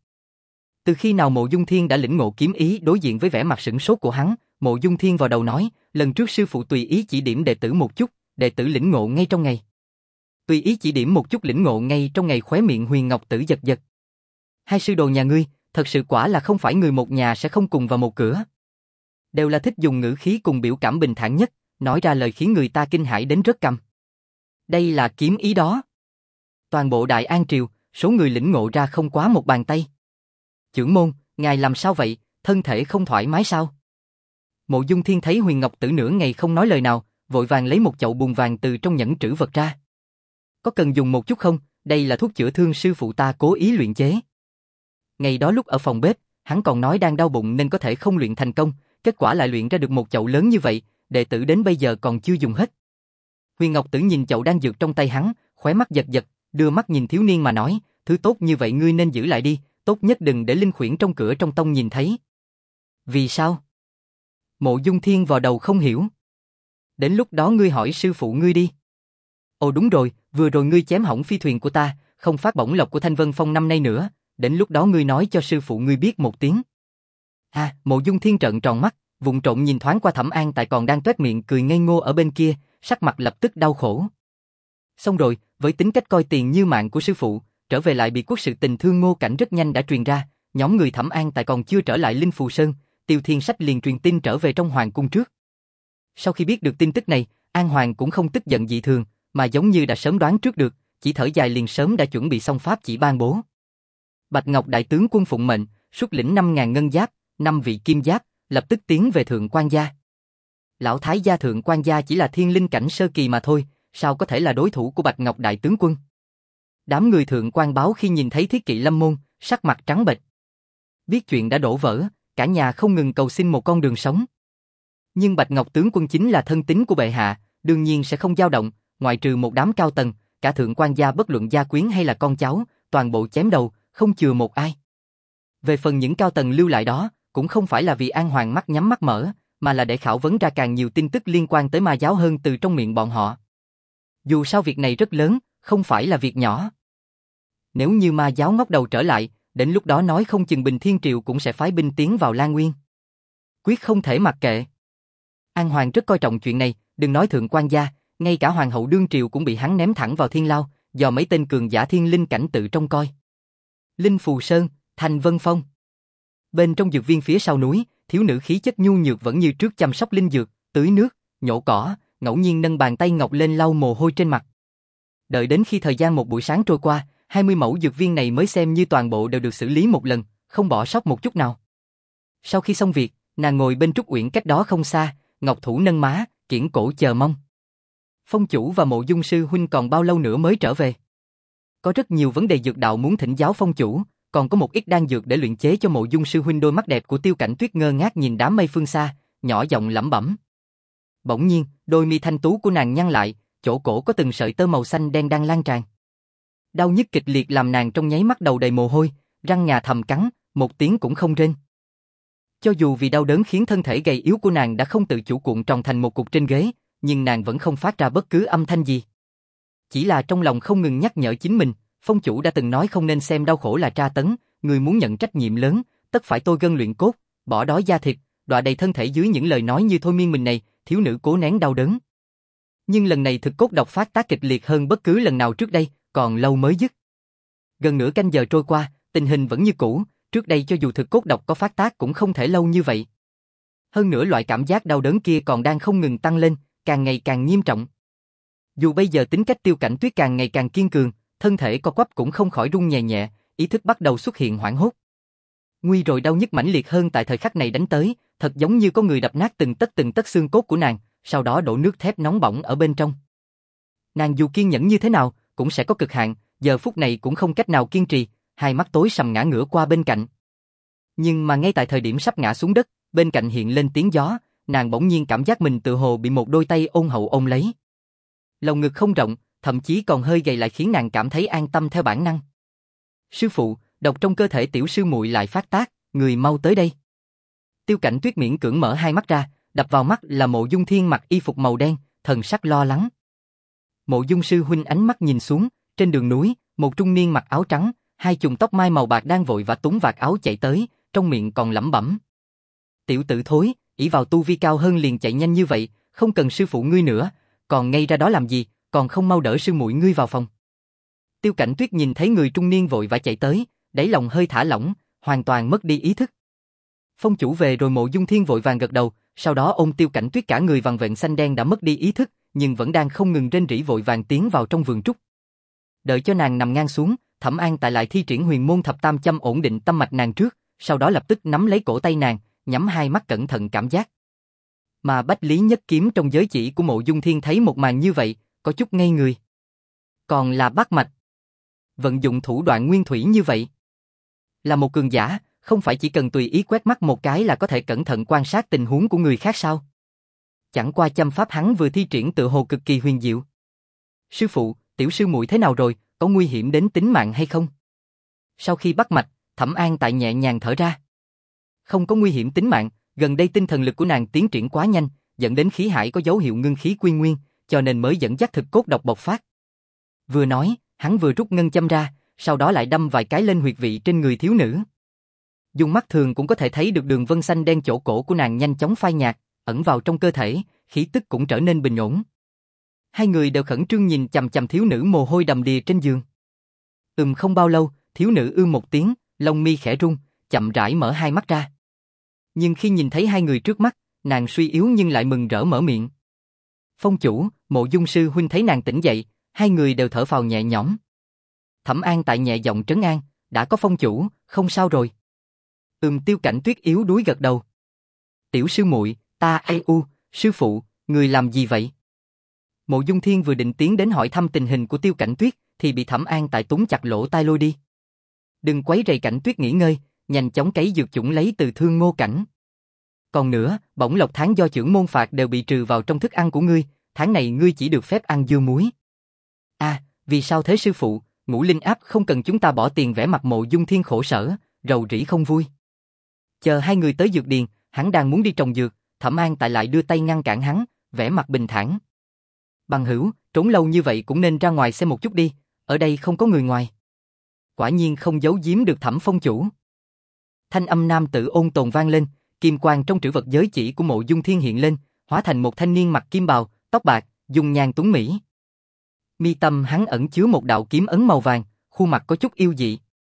Từ khi nào Mộ Dung Thiên đã lĩnh ngộ kiếm ý? Đối diện với vẻ mặt sửng sốt của hắn, Mộ Dung Thiên vào đầu nói, lần trước sư phụ tùy ý chỉ điểm đệ tử một chút, đệ tử lĩnh ngộ ngay trong ngày. Tùy ý chỉ điểm một chút lĩnh ngộ ngay trong ngày? Khóe miệng Huyền Ngọc Tử giật giật. Hai sư đồ nhà ngươi, thật sự quả là không phải người một nhà sẽ không cùng vào một cửa. Đều là thích dùng ngữ khí cùng biểu cảm bình thản nhất, nói ra lời khiến người ta kinh hãi đến rớt cằm. Đây là kiếm ý đó. Toàn bộ Đại An Triều, số người lĩnh ngộ ra không quá một bàn tay. Chưởng môn, ngài làm sao vậy, thân thể không thoải mái sao? Mộ Dung Thiên thấy Huyền Ngọc Tử nửa ngày không nói lời nào, vội vàng lấy một chậu bùn vàng từ trong nhẫn trữ vật ra. Có cần dùng một chút không? Đây là thuốc chữa thương sư phụ ta cố ý luyện chế. Ngày đó lúc ở phòng bếp, hắn còn nói đang đau bụng nên có thể không luyện thành công, kết quả lại luyện ra được một chậu lớn như vậy, đệ tử đến bây giờ còn chưa dùng hết. Huyền Ngọc Tử nhìn chậu đan dược trong tay hắn, khóe mắt giật giật, đưa mắt nhìn thiếu niên mà nói, thứ tốt như vậy ngươi nên giữ lại đi, tốt nhất đừng để Linh Khuyển trong cửa trong tông nhìn thấy. Vì sao? Mộ Dung Thiên vào đầu không hiểu. Đến lúc đó ngươi hỏi sư phụ ngươi đi. Ồ đúng rồi, vừa rồi ngươi chém hỏng phi thuyền của ta, không phát bổng lộc của Thanh Vân Phong năm nay nữa, đến lúc đó ngươi nói cho sư phụ ngươi biết một tiếng. À, Mộ Dung Thiên trợn tròn mắt, vụng trộn nhìn thoáng qua Thẩm An Tại còn đang toét miệng cười ngây ngô ở bên kia, sắc mặt lập tức đau khổ. Xong rồi, với tính cách coi tiền như mạng của sư phụ, trở về lại bị quốc sự tình thương Ngô Cảnh rất nhanh đã truyền ra, nhóm người Thẩm An Tại còn chưa trở lại Linh Phù Sơn, Tiêu Thiên Sách liền truyền tin trở về trong hoàng cung trước. Sau khi biết được tin tức này, An Hoàng cũng không tức giận dị thường, mà giống như đã sớm đoán trước được, chỉ thở dài liền sớm đã chuẩn bị xong pháp chỉ ban bố. Bạch Ngọc đại tướng quân phụng mệnh, xuất lĩnh năm ngàn ngân giáp, năm vị kim giáp, lập tức tiến về Thượng Quan gia. Lão thái gia Thượng Quan gia chỉ là thiên linh cảnh sơ kỳ mà thôi, sao có thể là đối thủ của Bạch Ngọc đại tướng quân? Đám người Thượng Quan báo khi nhìn thấy Thiết Kỵ Lâm môn, sắc mặt trắng bệch. Biết chuyện đã đổ vỡ, cả nhà không ngừng cầu xin một con đường sống. Nhưng Bạch Ngọc tướng quân chính là thân tín của bệ hạ, đương nhiên sẽ không dao động, ngoại trừ một đám cao tầng, cả Thượng Quan gia bất luận gia quyến hay là con cháu, toàn bộ chém đầu, không chừa một ai. Về phần những cao tầng lưu lại đó, cũng không phải là vì An Hoàng mắt nhắm mắt mở, mà là để khảo vấn ra càng nhiều tin tức liên quan tới ma giáo hơn từ trong miệng bọn họ. Dù sao việc này rất lớn, không phải là việc nhỏ. Nếu như ma giáo ngóc đầu trở lại, đến lúc đó nói không chừng Bình Thiên Triều cũng sẽ phái binh tiến vào Lan Nguyên. Quyết không thể mặc kệ. An Hoàng rất coi trọng chuyện này, đừng nói Thượng Quan gia, ngay cả Hoàng hậu đương triều cũng bị hắn ném thẳng vào thiên lao, do mấy tên cường giả thiên linh cảnh tự trông coi. Linh Phù Sơn, Thanh Vân Phong. Bên trong dược viên phía sau núi, thiếu nữ khí chất nhu nhược vẫn như trước chăm sóc linh dược, tưới nước, nhổ cỏ, ngẫu nhiên nâng bàn tay ngọc lên lau mồ hôi trên mặt. Đợi đến khi thời gian một buổi sáng trôi qua, hai mươi mẫu dược viên này mới xem như toàn bộ đều được xử lý một lần, không bỏ sót một chút nào. Sau khi xong việc, nàng ngồi bên Trúc Uyển cách đó không xa, ngọc thủ nâng má, kiễng cổ chờ mong. Phong chủ và Mộ Dung sư huynh còn bao lâu nữa mới trở về? Có rất nhiều vấn đề dược đạo muốn thỉnh giáo phong chủ, còn có một ít đan dược để luyện chế cho Mộ Dung sư huynh. Đôi mắt đẹp của Tiêu Cảnh Tuyết ngơ ngác nhìn đám mây phương xa, nhỏ giọng lẩm bẩm. Bỗng nhiên, đôi mi thanh tú của nàng nhăn lại, chỗ cổ có từng sợi tơ màu xanh đen đang lan tràn. Đau nhức kịch liệt làm nàng trong nháy mắt đầu đầy mồ hôi, răng ngà thầm cắn, một tiếng cũng không rên. Cho dù vì đau đớn khiến thân thể gầy yếu của nàng đã không tự chủ cuộn tròn thành một cục trên ghế, nhưng nàng vẫn không phát ra bất cứ âm thanh gì. Chỉ là trong lòng không ngừng nhắc nhở chính mình, phong chủ đã từng nói không nên xem đau khổ là tra tấn, người muốn nhận trách nhiệm lớn, tất phải tôi gân luyện cốt, bỏ đói da thịt, đọa đầy thân thể. Dưới những lời nói như thôi miên mình này, thiếu nữ cố nén đau đớn. Nhưng lần này thực cốt độc phát tác kịch liệt hơn bất cứ lần nào trước đây, còn lâu mới dứt. Gần nửa canh giờ trôi qua, tình hình vẫn như cũ, trước đây cho dù thực cốt độc có phát tác cũng không thể lâu như vậy. Hơn nữa loại cảm giác đau đớn kia còn đang không ngừng tăng lên, càng ngày càng nghiêm trọng. Dù bây giờ tính cách Tiêu Cảnh Tuyết càng ngày càng kiên cường, thân thể co quắp cũng không khỏi run nhẹ nhẹ, ý thức bắt đầu xuất hiện hoảng hốt. Nguy rồi đau nhức mãnh liệt hơn tại thời khắc này đánh tới, thật giống như có người đập nát từng tấc từng tấc xương cốt của nàng, sau đó đổ nước thép nóng bỏng ở bên trong. Nàng dù kiên nhẫn như thế nào, cũng sẽ có cực hạn, giờ phút này cũng không cách nào kiên trì, hai mắt tối sầm ngã ngửa qua bên cạnh. Nhưng mà ngay tại thời điểm sắp ngã xuống đất, bên cạnh hiện lên tiếng gió, nàng bỗng nhiên cảm giác mình tự hồ bị một đôi tay ôn hậu ôm lấy. Lồng ngực không rộng, thậm chí còn hơi gầy lại khiến nàng cảm thấy an tâm theo bản năng. Sư phụ, độc trong cơ thể tiểu sư muội lại phát tác, người mau tới đây. Tiêu Cảnh Tuyết miễn cưỡng mở hai mắt ra, đập vào mắt là Mộ Dung Thiên mặc y phục màu đen, thần sắc lo lắng. Mộ Dung sư huynh ánh mắt nhìn xuống, trên đường núi, một trung niên mặc áo trắng, hai chùm tóc mai màu bạc đang vội vã túm vạt áo chạy tới, trong miệng còn lẩm bẩm. Tiểu tử thối, ỷ vào tu vi cao hơn liền chạy nhanh như vậy, không cần sư phụ ngươi nữa, còn ngay ra đó làm gì, còn không mau đỡ sư muội ngươi vào phòng. Tiêu Cảnh Tuyết nhìn thấy người trung niên vội vã chạy tới, đáy lòng hơi thả lỏng, hoàn toàn mất đi ý thức. Phong chủ về rồi. Mộ Dung Thiên vội vàng gật đầu, sau đó ôm Tiêu Cảnh Tuyết cả người vằn vện xanh đen đã mất đi ý thức, nhưng vẫn đang không ngừng rên rỉ vội vàng tiến vào trong vườn trúc. Đợi cho nàng nằm ngang xuống, Thẩm An tại lại thi triển Huyền Môn Thập Tam Châm ổn định tâm mạch nàng trước, sau đó lập tức nắm lấy cổ tay nàng, nhắm hai mắt cẩn thận cảm giác. Mà Bách Lý Nhất Kiếm trong giới chỉ của Mộ Dung Thiên thấy một màn như vậy, có chút ngây người. Còn là bắt mạch. Vận dụng thủ đoạn nguyên thủy như vậy. Là một cường giả, không phải chỉ cần tùy ý quét mắt một cái là có thể cẩn thận quan sát tình huống của người khác sao? Chẳng qua châm pháp hắn vừa thi triển tự hồ cực kỳ huyền diệu. Sư phụ, tiểu sư muội thế nào rồi, có nguy hiểm đến tính mạng hay không? Sau khi bắt mạch, Thẩm An tại nhẹ nhàng thở ra. Không có nguy hiểm tính mạng, gần đây tinh thần lực của nàng tiến triển quá nhanh, dẫn đến khí hải có dấu hiệu ngưng khí quy nguyên, cho nên mới dẫn dắt thực cốt độc bộc phát. Vừa nói, hắn vừa rút ngân châm ra, sau đó lại đâm vài cái lên huyệt vị trên người thiếu nữ. Dùng mắt thường cũng có thể thấy được đường vân xanh đen chỗ cổ của nàng nhanh chóng phai nhạt, ẩn vào trong cơ thể, khí tức cũng trở nên bình ổn. Hai người đều khẩn trương nhìn chằm chằm thiếu nữ mồ hôi đầm đìa trên giường. Ừm không bao lâu, thiếu nữ ư một tiếng, lông mi khẽ rung, chậm rãi mở hai mắt ra. Nhưng khi nhìn thấy hai người trước mắt, nàng suy yếu nhưng lại mừng rỡ mở miệng. Phong chủ, Mộ Dung sư huynh thấy nàng tỉnh dậy, hai người đều thở phào nhẹ nhõm. Thẩm An tại nhẹ giọng trấn an, đã có phong chủ, không sao rồi. Ừm Tiêu Cảnh Tuyết yếu đuối gật đầu. Tiểu sư muội, ta ai u, sư phụ, người làm gì vậy? Mộ Dung Thiên vừa định tiến đến hỏi thăm tình hình của Tiêu Cảnh Tuyết, thì bị Thẩm An tại túm chặt lỗ tai lôi đi. Đừng quấy rầy Cảnh Tuyết nghỉ ngơi, nhanh chóng cấy dược chủng lấy từ Thương Ngô Cảnh. Còn nữa, bổng lộc tháng do chưởng môn phạt đều bị trừ vào trong thức ăn của ngươi, tháng này ngươi chỉ được phép ăn dưa muối. À, vì sao thế sư phụ? Ngũ linh áp không cần chúng ta bỏ tiền. Vẻ mặt Mộ Dung Thiên khổ sở, rầu rĩ không vui. Chờ hai người tới dược điền, hắn đang muốn đi trồng dược, Thẩm An tại lại đưa tay ngăn cản hắn, vẻ mặt bình thản. Bằng hữu, trốn lâu như vậy cũng nên ra ngoài xem một chút đi, ở đây không có người ngoài. Quả nhiên không giấu giếm được Thẩm phong chủ. Thanh âm nam tử ôn tồn vang lên, kim quang trong trữ vật giới chỉ của Mộ Dung Thiên hiện lên, hóa thành một thanh niên mặc kim bào, tóc bạc, dung nhan tuấn mỹ. Mi tâm hắn ẩn chứa một đạo kiếm ấn màu vàng, khuôn mặt có chút yêu dị.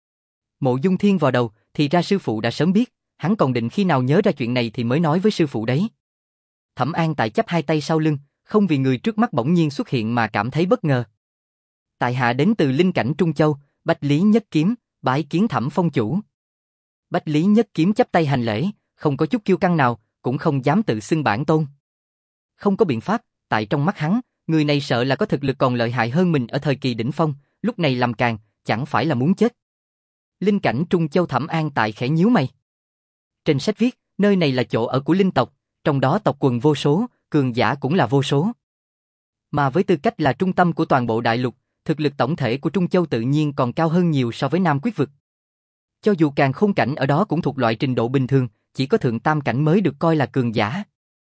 Mộ Dung Thiên vào đầu, thì ra sư phụ đã sớm biết, hắn còn định khi nào nhớ ra chuyện này thì mới nói với sư phụ đấy. Thẩm An tại chắp hai tay sau lưng, không vì người trước mắt bỗng nhiên xuất hiện mà cảm thấy bất ngờ. Tại hạ đến từ linh cảnh Trung Châu, Bách Lý Nhất Kiếm, bái kiến Thẩm phong chủ. Bách Lý Nhất Kiếm chắp tay hành lễ, không có chút kiêu căng nào, cũng không dám tự xưng bản tôn. Không có biện pháp, tại trong mắt hắn, người này sợ là có thực lực còn lợi hại hơn mình ở thời kỳ đỉnh phong, lúc này làm càng, chẳng phải là muốn chết. Linh cảnh Trung Châu. Thẩm An tại khẽ nhíu mày. Trên sách viết, nơi này là chỗ ở của linh tộc, trong đó tộc quần vô số, cường giả cũng là vô số. Mà với tư cách là trung tâm của toàn bộ đại lục, thực lực tổng thể của Trung Châu tự nhiên còn cao hơn nhiều so với Nam Quyết vực. Cho dù càng khôn cảnh ở đó cũng thuộc loại trình độ bình thường, chỉ có thượng tam cảnh mới được coi là cường giả.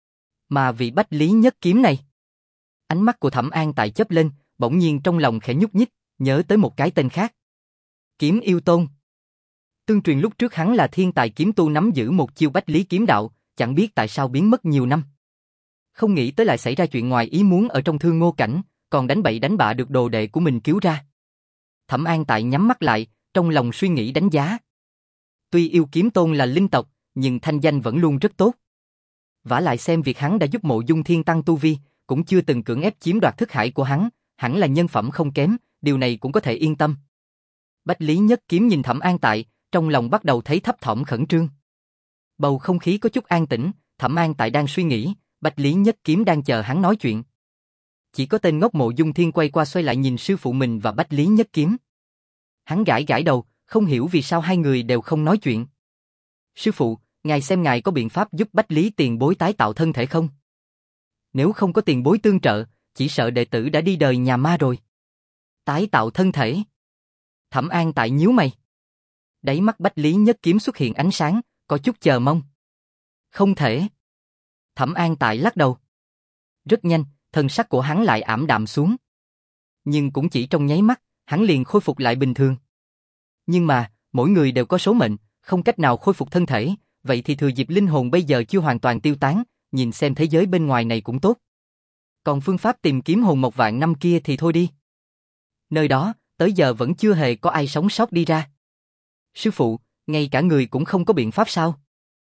Mà vị Bách Lý Nhất Kiếm này, ánh mắt của Thẩm An tại chớp lên, bỗng nhiên trong lòng khẽ nhúc nhích, nhớ tới một cái tên khác. Kiếm Yêu Tôn. Tương truyền lúc trước hắn là thiên tài kiếm tu nắm giữ một chiêu Bách Lý kiếm đạo, chẳng biết tại sao biến mất nhiều năm. Không nghĩ tới lại xảy ra chuyện ngoài ý muốn ở trong Thương Ngô Cảnh, còn đánh bậy đánh bạ được đồ đệ của mình cứu ra. Thẩm An Tại nhắm mắt lại, trong lòng suy nghĩ đánh giá. Tuy yêu kiếm tôn là linh tộc, nhưng thanh danh vẫn luôn rất tốt. Vả lại xem việc hắn đã giúp Mộ Dung Thiên tăng tu vi, cũng chưa từng cưỡng ép chiếm đoạt thức hải của hắn, hẳn là nhân phẩm không kém, điều này cũng có thể yên tâm. Bách Lý Nhất Kiếm nhìn Thẩm An Tại, trong lòng bắt đầu thấy thấp thỏm khẩn trương. Bầu không khí có chút an tĩnh, Thẩm An Tại đang suy nghĩ, Bách Lý Nhất Kiếm đang chờ hắn nói chuyện. Chỉ có tên ngốc Mộ Dung Thiên quay qua xoay lại nhìn sư phụ mình và Bách Lý Nhất Kiếm. Hắn gãi gãi đầu, không hiểu vì sao hai người đều không nói chuyện. Sư phụ, ngài xem ngài có biện pháp giúp Bách Lý tiền bối tái tạo thân thể không? Nếu không có tiền bối tương trợ, chỉ sợ đệ tử đã đi đời nhà ma rồi. Tái tạo thân thể. Thẩm An Tại nhíu mày. Đáy mắt Bách Lý Nhất Kiếm xuất hiện ánh sáng, có chút chờ mong. Không thể. Thẩm An Tại lắc đầu. Rất nhanh, thân sắc của hắn lại ảm đạm xuống. Nhưng cũng chỉ trong nháy mắt, hắn liền khôi phục lại bình thường. Nhưng mà, mỗi người đều có số mệnh, không cách nào khôi phục thân thể, vậy thì thừa dịp linh hồn bây giờ chưa hoàn toàn tiêu tán, nhìn xem thế giới bên ngoài này cũng tốt. Còn phương pháp tìm kiếm hồn một vạn năm kia thì thôi đi. Nơi đó, tới giờ vẫn chưa hề có ai sống sót đi ra. Sư phụ, ngay cả người cũng không có biện pháp sao?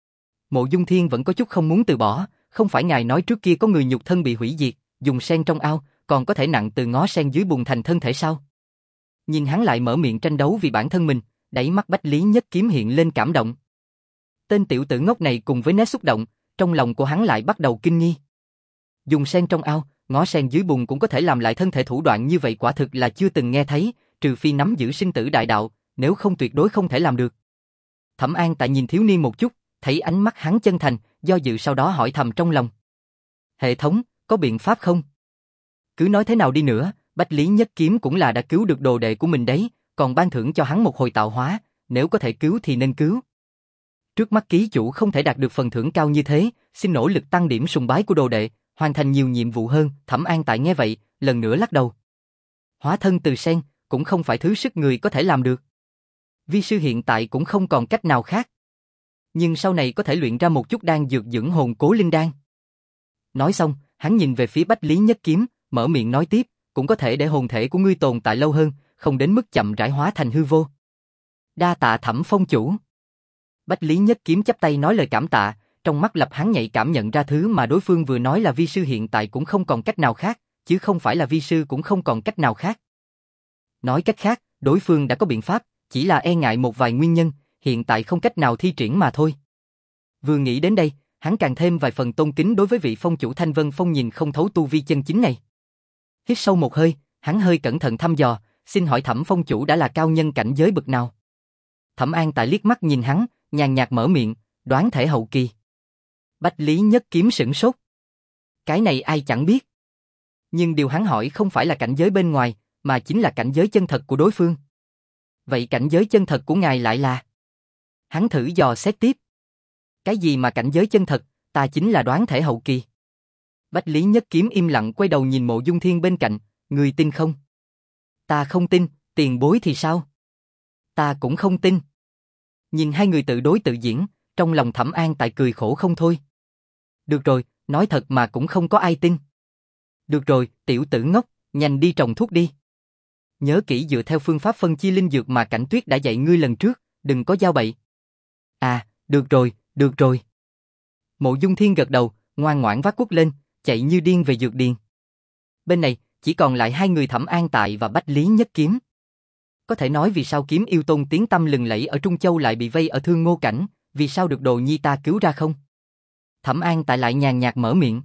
Mộ Dung Thiên vẫn có chút không muốn từ bỏ, không phải ngài nói trước kia có người nhục thân bị hủy diệt, dùng sen trong ao, còn có thể nặng từ ngó sen dưới bùn thành thân thể sao? Nhìn hắn lại mở miệng tranh đấu vì bản thân mình, đáy mắt Bách Lý Nhất Kiếm hiện lên cảm động. Tên tiểu tử ngốc này cùng với nét xúc động, trong lòng của hắn lại bắt đầu kinh nghi. Dùng sen trong ao, ngó sen dưới bùn cũng có thể làm lại thân thể thủ đoạn như vậy quả thực là chưa từng nghe thấy, trừ phi nắm giữ sinh tử đại đạo, nếu không tuyệt đối không thể làm được. Thẩm An Tại nhìn thiếu niên một chút, thấy ánh mắt hắn chân thành, do dự sau đó hỏi thầm trong lòng. Hệ thống, có biện pháp không? Cứ nói thế nào đi nữa, Bách Lý Nhất Kiếm cũng là đã cứu được đồ đệ của mình đấy, còn ban thưởng cho hắn một hồi tạo hóa, nếu có thể cứu thì nên cứu. Trước mắt ký chủ không thể đạt được phần thưởng cao như thế, xin nỗ lực tăng điểm sùng bái của đồ đệ, hoàn thành nhiều nhiệm vụ hơn. Thẩm An Tại nghe vậy, lần nữa lắc đầu. Hóa thân từ sen, cũng không phải thứ sức người có thể làm được. Vi sư hiện tại cũng không còn cách nào khác. Nhưng sau này có thể luyện ra một chút đan dược dưỡng hồn Cố Linh Đan. Nói xong, hắn nhìn về phía Bách Lý Nhất Kiếm, mở miệng nói tiếp, cũng có thể để hồn thể của ngươi tồn tại lâu hơn, không đến mức chậm rãi hóa thành hư vô. Đa tạ Thẩm phong chủ. Bách Lý Nhất Kiếm chắp tay nói lời cảm tạ, trong mắt lập hắn nhạy cảm nhận ra thứ mà đối phương vừa nói là vi sư hiện tại cũng không còn cách nào khác, chứ không phải là vi sư cũng không còn cách nào khác. Nói cách khác, đối phương đã có biện pháp, chỉ là e ngại một vài nguyên nhân, hiện tại không cách nào thi triển mà thôi. Vừa nghĩ đến đây, hắn càng thêm vài phần tôn kính đối với vị phong chủ Thanh Vân Phong nhìn không thấu tu vi chân chính này. Hít sâu một hơi, hắn hơi cẩn thận thăm dò, xin hỏi Thẩm phong chủ đã là cao nhân cảnh giới bậc nào? Thẩm An Tại liếc mắt nhìn hắn, nhàn nhạt mở miệng, đoán thể hậu kỳ. Bách Lý Nhất Kiếm sửng sốt. Cái này ai chẳng biết. Nhưng điều hắn hỏi không phải là cảnh giới bên ngoài, mà chính là cảnh giới chân thật của đối phương. Vậy cảnh giới chân thật của ngài lại là? Hắn thử dò xét tiếp. Cái gì mà cảnh giới chân thật, ta chính là đoán thể hậu kỳ. Bách Lý Nhất Kiếm im lặng quay đầu nhìn Mộ Dung Thiên bên cạnh, người tin không? Ta không tin, tiền bối thì sao? Ta cũng không tin. Nhìn hai người tự đối tự diễn, trong lòng Thẩm An Tại cười khổ không thôi. Được rồi, nói thật mà cũng không có ai tin. Được rồi, tiểu tử ngốc, nhanh đi trồng thuốc đi. Nhớ kỹ dựa theo phương pháp phân chia linh dược mà Cảnh Tuyết đã dạy ngươi lần trước, đừng có giao bậy. À, được rồi, được rồi. Mộ Dung Thiên gật đầu, ngoan ngoãn vác cuốc lên, chạy như điên về dược điền. Bên này, chỉ còn lại hai người Thẩm An Tại và Bách Lý Nhất Kiếm. Có thể nói vì sao kiếm yêu tôn tiếng tăm lừng lẫy ở Trung Châu lại bị vây ở Thương Ngô Cảnh, vì sao được đồ nhi ta cứu ra không? Thẩm An Tại lại nhàn nhạt mở miệng.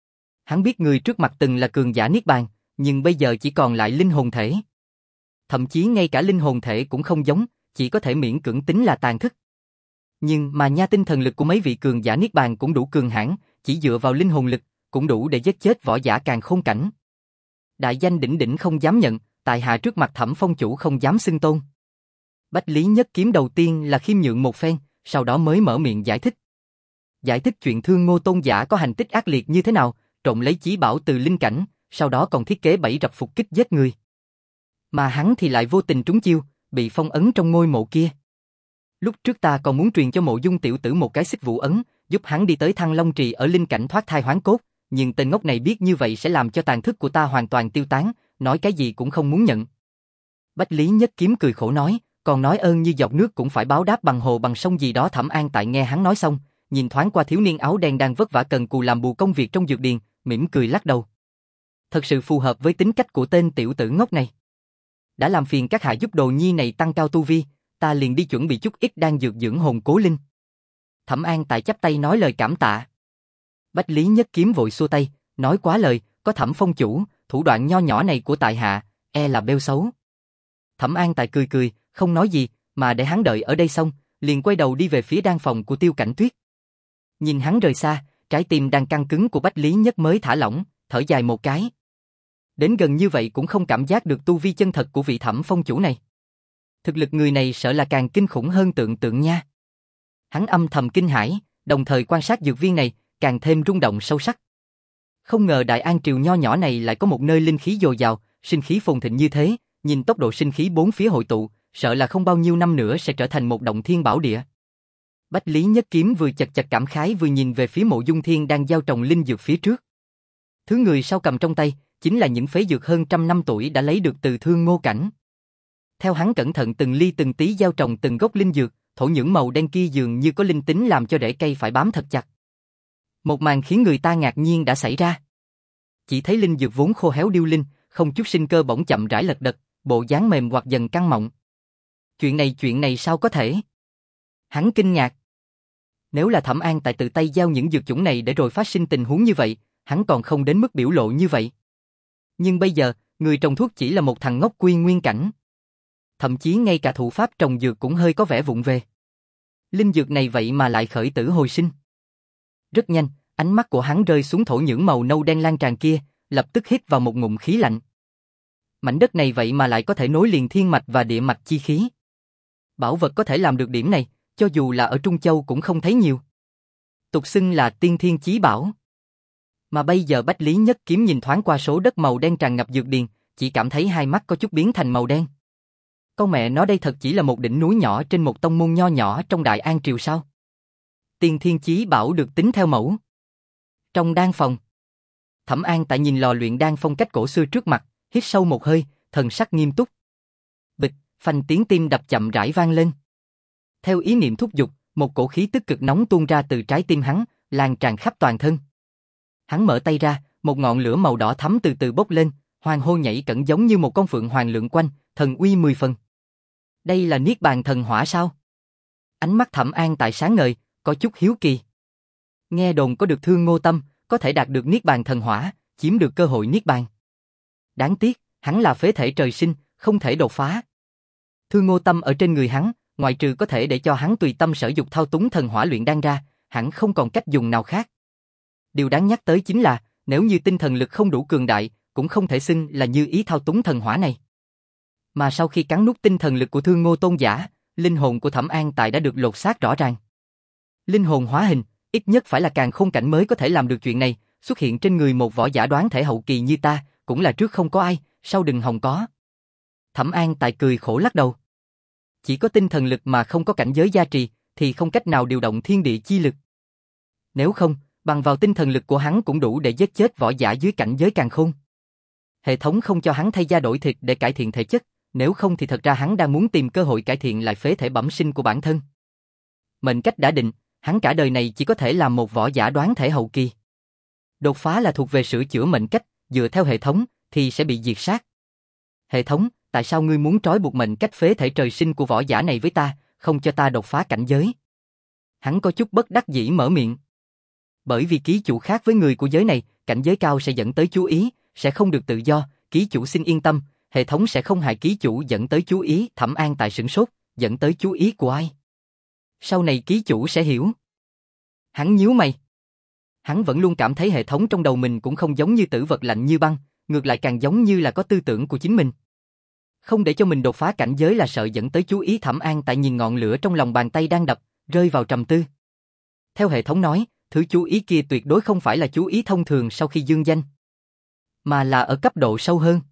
Hắn biết người trước mặt từng là cường giả Niết Bàn, nhưng bây giờ chỉ còn lại linh hồn thể. Thậm chí ngay cả linh hồn thể cũng không giống, chỉ có thể miễn cưỡng tính là tàn thức. Nhưng mà nha tinh thần lực của mấy vị cường giả Niết Bàn cũng đủ cường hãn, chỉ dựa vào linh hồn lực, cũng đủ để giết chết võ giả Càn Khôn Cảnh. Đại danh đỉnh đỉnh không dám nhận, tại hạ trước mặt Thẩm phong chủ không dám xưng tôn. Bách Lý Nhất Kiếm đầu tiên là khiêm nhượng một phen, sau đó mới mở miệng giải thích. Giải thích chuyện Thương Ngô tôn giả có hành tích ác liệt như thế nào, trộm lấy chí bảo từ linh cảnh, sau đó còn thiết kế bẫy rập phục kích giết người. Mà hắn thì lại vô tình trúng chiêu, bị phong ấn trong ngôi mộ kia. Lúc trước ta còn muốn truyền cho Mộ Dung tiểu tử một cái xích vũ ấn, giúp hắn đi tới Thăng Long Trì ở linh cảnh thoát thai hoán cốt, nhưng tên ngốc này biết như vậy sẽ làm cho tàn thức của ta hoàn toàn tiêu tán, nói cái gì cũng không muốn nhận. Bách Lý Nhất Kiếm cười khổ nói, còn nói ơn như giọt nước cũng phải báo đáp bằng hồ bằng sông gì đó. Thẩm An Tại nghe hắn nói xong, nhìn thoáng qua thiếu niên áo đen đang vất vả cần cù làm bù công việc trong dược điền, mỉm cười lắc đầu. Thật sự phù hợp với tính cách của tên tiểu tử ngốc này. Đã làm phiền các hạ giúp đồ nhi này tăng cao tu vi, ta liền đi chuẩn bị chút ít đan dược dưỡng hồn cố linh. Thẩm An Tại chắp tay nói lời cảm tạ. Bách Lý Nhất Kiếm vội xua tay, nói quá lời, có Thẩm phong chủ, thủ đoạn nho nhỏ này của tại hạ, e là bêu xấu. Thẩm An Tại cười cười, không nói gì, mà để hắn đợi ở đây xong, liền quay đầu đi về phía đan phòng của Tiêu Cảnh Tuyết. Nhìn hắn rời xa, trái tim đang căng cứng của Bách Lý Nhất mới thả lỏng, thở dài một cái. Đến gần như vậy cũng không cảm giác được tu vi chân thật của vị Thẩm phong chủ này. Thực lực người này sợ là càng kinh khủng hơn tưởng tượng nha. Hắn âm thầm kinh hãi, đồng thời quan sát dược viên này, càng thêm rung động sâu sắc. Không ngờ Đại An Triều nho nhỏ này lại có một nơi linh khí dồi dào, sinh khí phồn thịnh như thế, nhìn tốc độ sinh khí bốn phía hội tụ, sợ là không bao nhiêu năm nữa sẽ trở thành một động thiên bảo địa. Bách Lý Nhất Kiếm vừa chật chật cảm khái vừa nhìn về phía Mộ Dung Thiên đang gieo trồng linh dược phía trước. Thứ người sau cầm trong tay, chính là những phế dược hơn trăm năm tuổi đã lấy được từ Thương Ngô Cảnh. Theo hắn cẩn thận từng ly từng tí gieo trồng từng gốc linh dược, thổ nhưỡng màu đen kia dường như có linh tính làm cho rễ cây phải bám thật chặt. Một màn khiến người ta ngạc nhiên đã xảy ra. Chỉ thấy linh dược vốn khô héo điêu linh, không chút sinh cơ bỗng chậm rãi lật đật, bộ dáng mềm hoặc dần căng mọng. Chuyện này chuyện này sao có thể? Hắn kinh ngạc. Nếu là Thẩm An Tại tự tay gieo những dược chủng này để rồi phát sinh tình huống như vậy, hắn còn không đến mức biểu lộ như vậy. Nhưng bây giờ, người trồng thuốc chỉ là một thằng ngốc quy nguyên cảnh. Thậm chí ngay cả thủ pháp trồng dược cũng hơi có vẻ vụng về. Linh dược này vậy mà lại khởi tử hồi sinh. Rất nhanh, ánh mắt của hắn rơi xuống thổ nhưỡng màu nâu đen lan tràn kia, lập tức hít vào một ngụm khí lạnh. Mảnh đất này vậy mà lại có thể nối liền thiên mạch và địa mạch chi khí. Bảo vật có thể làm được điểm này, cho dù là ở Trung Châu cũng không thấy nhiều. Tục xưng là tiên thiên chí bảo. Mà bây giờ Bách Lý Nhất Kiếm nhìn thoáng qua số đất màu đen tràn ngập dược điền, chỉ cảm thấy hai mắt có chút biến thành màu đen. Con mẹ nó đây thật chỉ là một đỉnh núi nhỏ trên một tông môn nho nhỏ trong Đại An Triều sao? Tiên thiên chí bảo được tính theo mẫu. Trong đan phòng, Thẩm An Tại nhìn lò luyện đan phong cách cổ xưa trước mặt, hít sâu một hơi, thần sắc nghiêm túc. Bịch, phanh tiếng tim đập chậm rãi vang lên. Theo ý niệm thúc giục, một cổ khí tức cực nóng tuôn ra từ trái tim hắn, lan tràn khắp toàn thân. Hắn mở tay ra, một ngọn lửa màu đỏ thắm từ từ bốc lên, hoang hô nhảy cẫng giống như một con phượng hoàng lượn quanh, thần uy mười phần. Đây là niết bàn thần hỏa sao? Ánh mắt Thẩm An Tại sáng ngời, có chút hiếu kỳ. Nghe đồn có được Thương Ngô Tâm, có thể đạt được niết bàn thần hỏa, chiếm được cơ hội niết bàn. Đáng tiếc, hắn là phế thể trời sinh, không thể đột phá. Thương Ngô Tâm ở trên người hắn, ngoại trừ có thể để cho hắn tùy tâm sở dục thao túng thần hỏa luyện đan ra, hẳn không còn cách dùng nào khác. Điều đáng nhắc tới chính là, nếu như tinh thần lực không đủ cường đại, cũng không thể xưng là như ý thao túng thần hỏa này. Mà sau khi cắn nuốt tinh thần lực của Thương Ngô Tôn giả, linh hồn của Thẩm An Tại đã được lột xác rõ ràng. Linh hồn hóa hình, ít nhất phải là càn khôn cảnh mới có thể làm được chuyện này, xuất hiện trên người một võ giả đoán thể hậu kỳ như ta, cũng là trước không có ai, sau đừng hòng có. Thẩm An Tại cười khổ lắc đầu. Chỉ có tinh thần lực mà không có cảnh giới gia trì, thì không cách nào điều động thiên địa chi lực. Nếu không, bằng vào tinh thần lực của hắn cũng đủ để giết chết võ giả dưới cảnh giới càn khôn. Hệ thống không cho hắn thay da đổi thịt để cải thiện thể chất, nếu không thì thật ra hắn đang muốn tìm cơ hội cải thiện lại phế thể bẩm sinh của bản thân. Mệnh cách đã định, hắn cả đời này chỉ có thể làm một võ giả đoán thể hậu kỳ. Đột phá là thuộc về sửa chữa mệnh cách, dựa theo hệ thống thì sẽ bị diệt sát. Hệ thống, tại sao ngươi muốn trói buộc mệnh cách phế thể trời sinh của võ giả này với ta, không cho ta đột phá cảnh giới? Hắn có chút bất đắc dĩ mở miệng. Bởi vì ký chủ khác với người của giới này, cảnh giới cao sẽ dẫn tới chú ý, sẽ không được tự do, ký chủ xin yên tâm, hệ thống sẽ không hại ký chủ dẫn tới chú ý. Thẩm An Tại sửng sốt, dẫn tới chú ý của ai? Sau này ký chủ sẽ hiểu. Hắn nhíu mày. Hắn vẫn luôn cảm thấy hệ thống trong đầu mình cũng không giống như tử vật lạnh như băng, ngược lại càng giống như là có tư tưởng của chính mình. Không để cho mình đột phá cảnh giới là sợ dẫn tới chú ý. Thẩm An Tại nhìn ngọn lửa trong lòng bàn tay đang đập, rơi vào trầm tư. Theo hệ thống nói, thứ chú ý kia tuyệt đối không phải là chú ý thông thường sau khi dương danh, mà là ở cấp độ sâu hơn.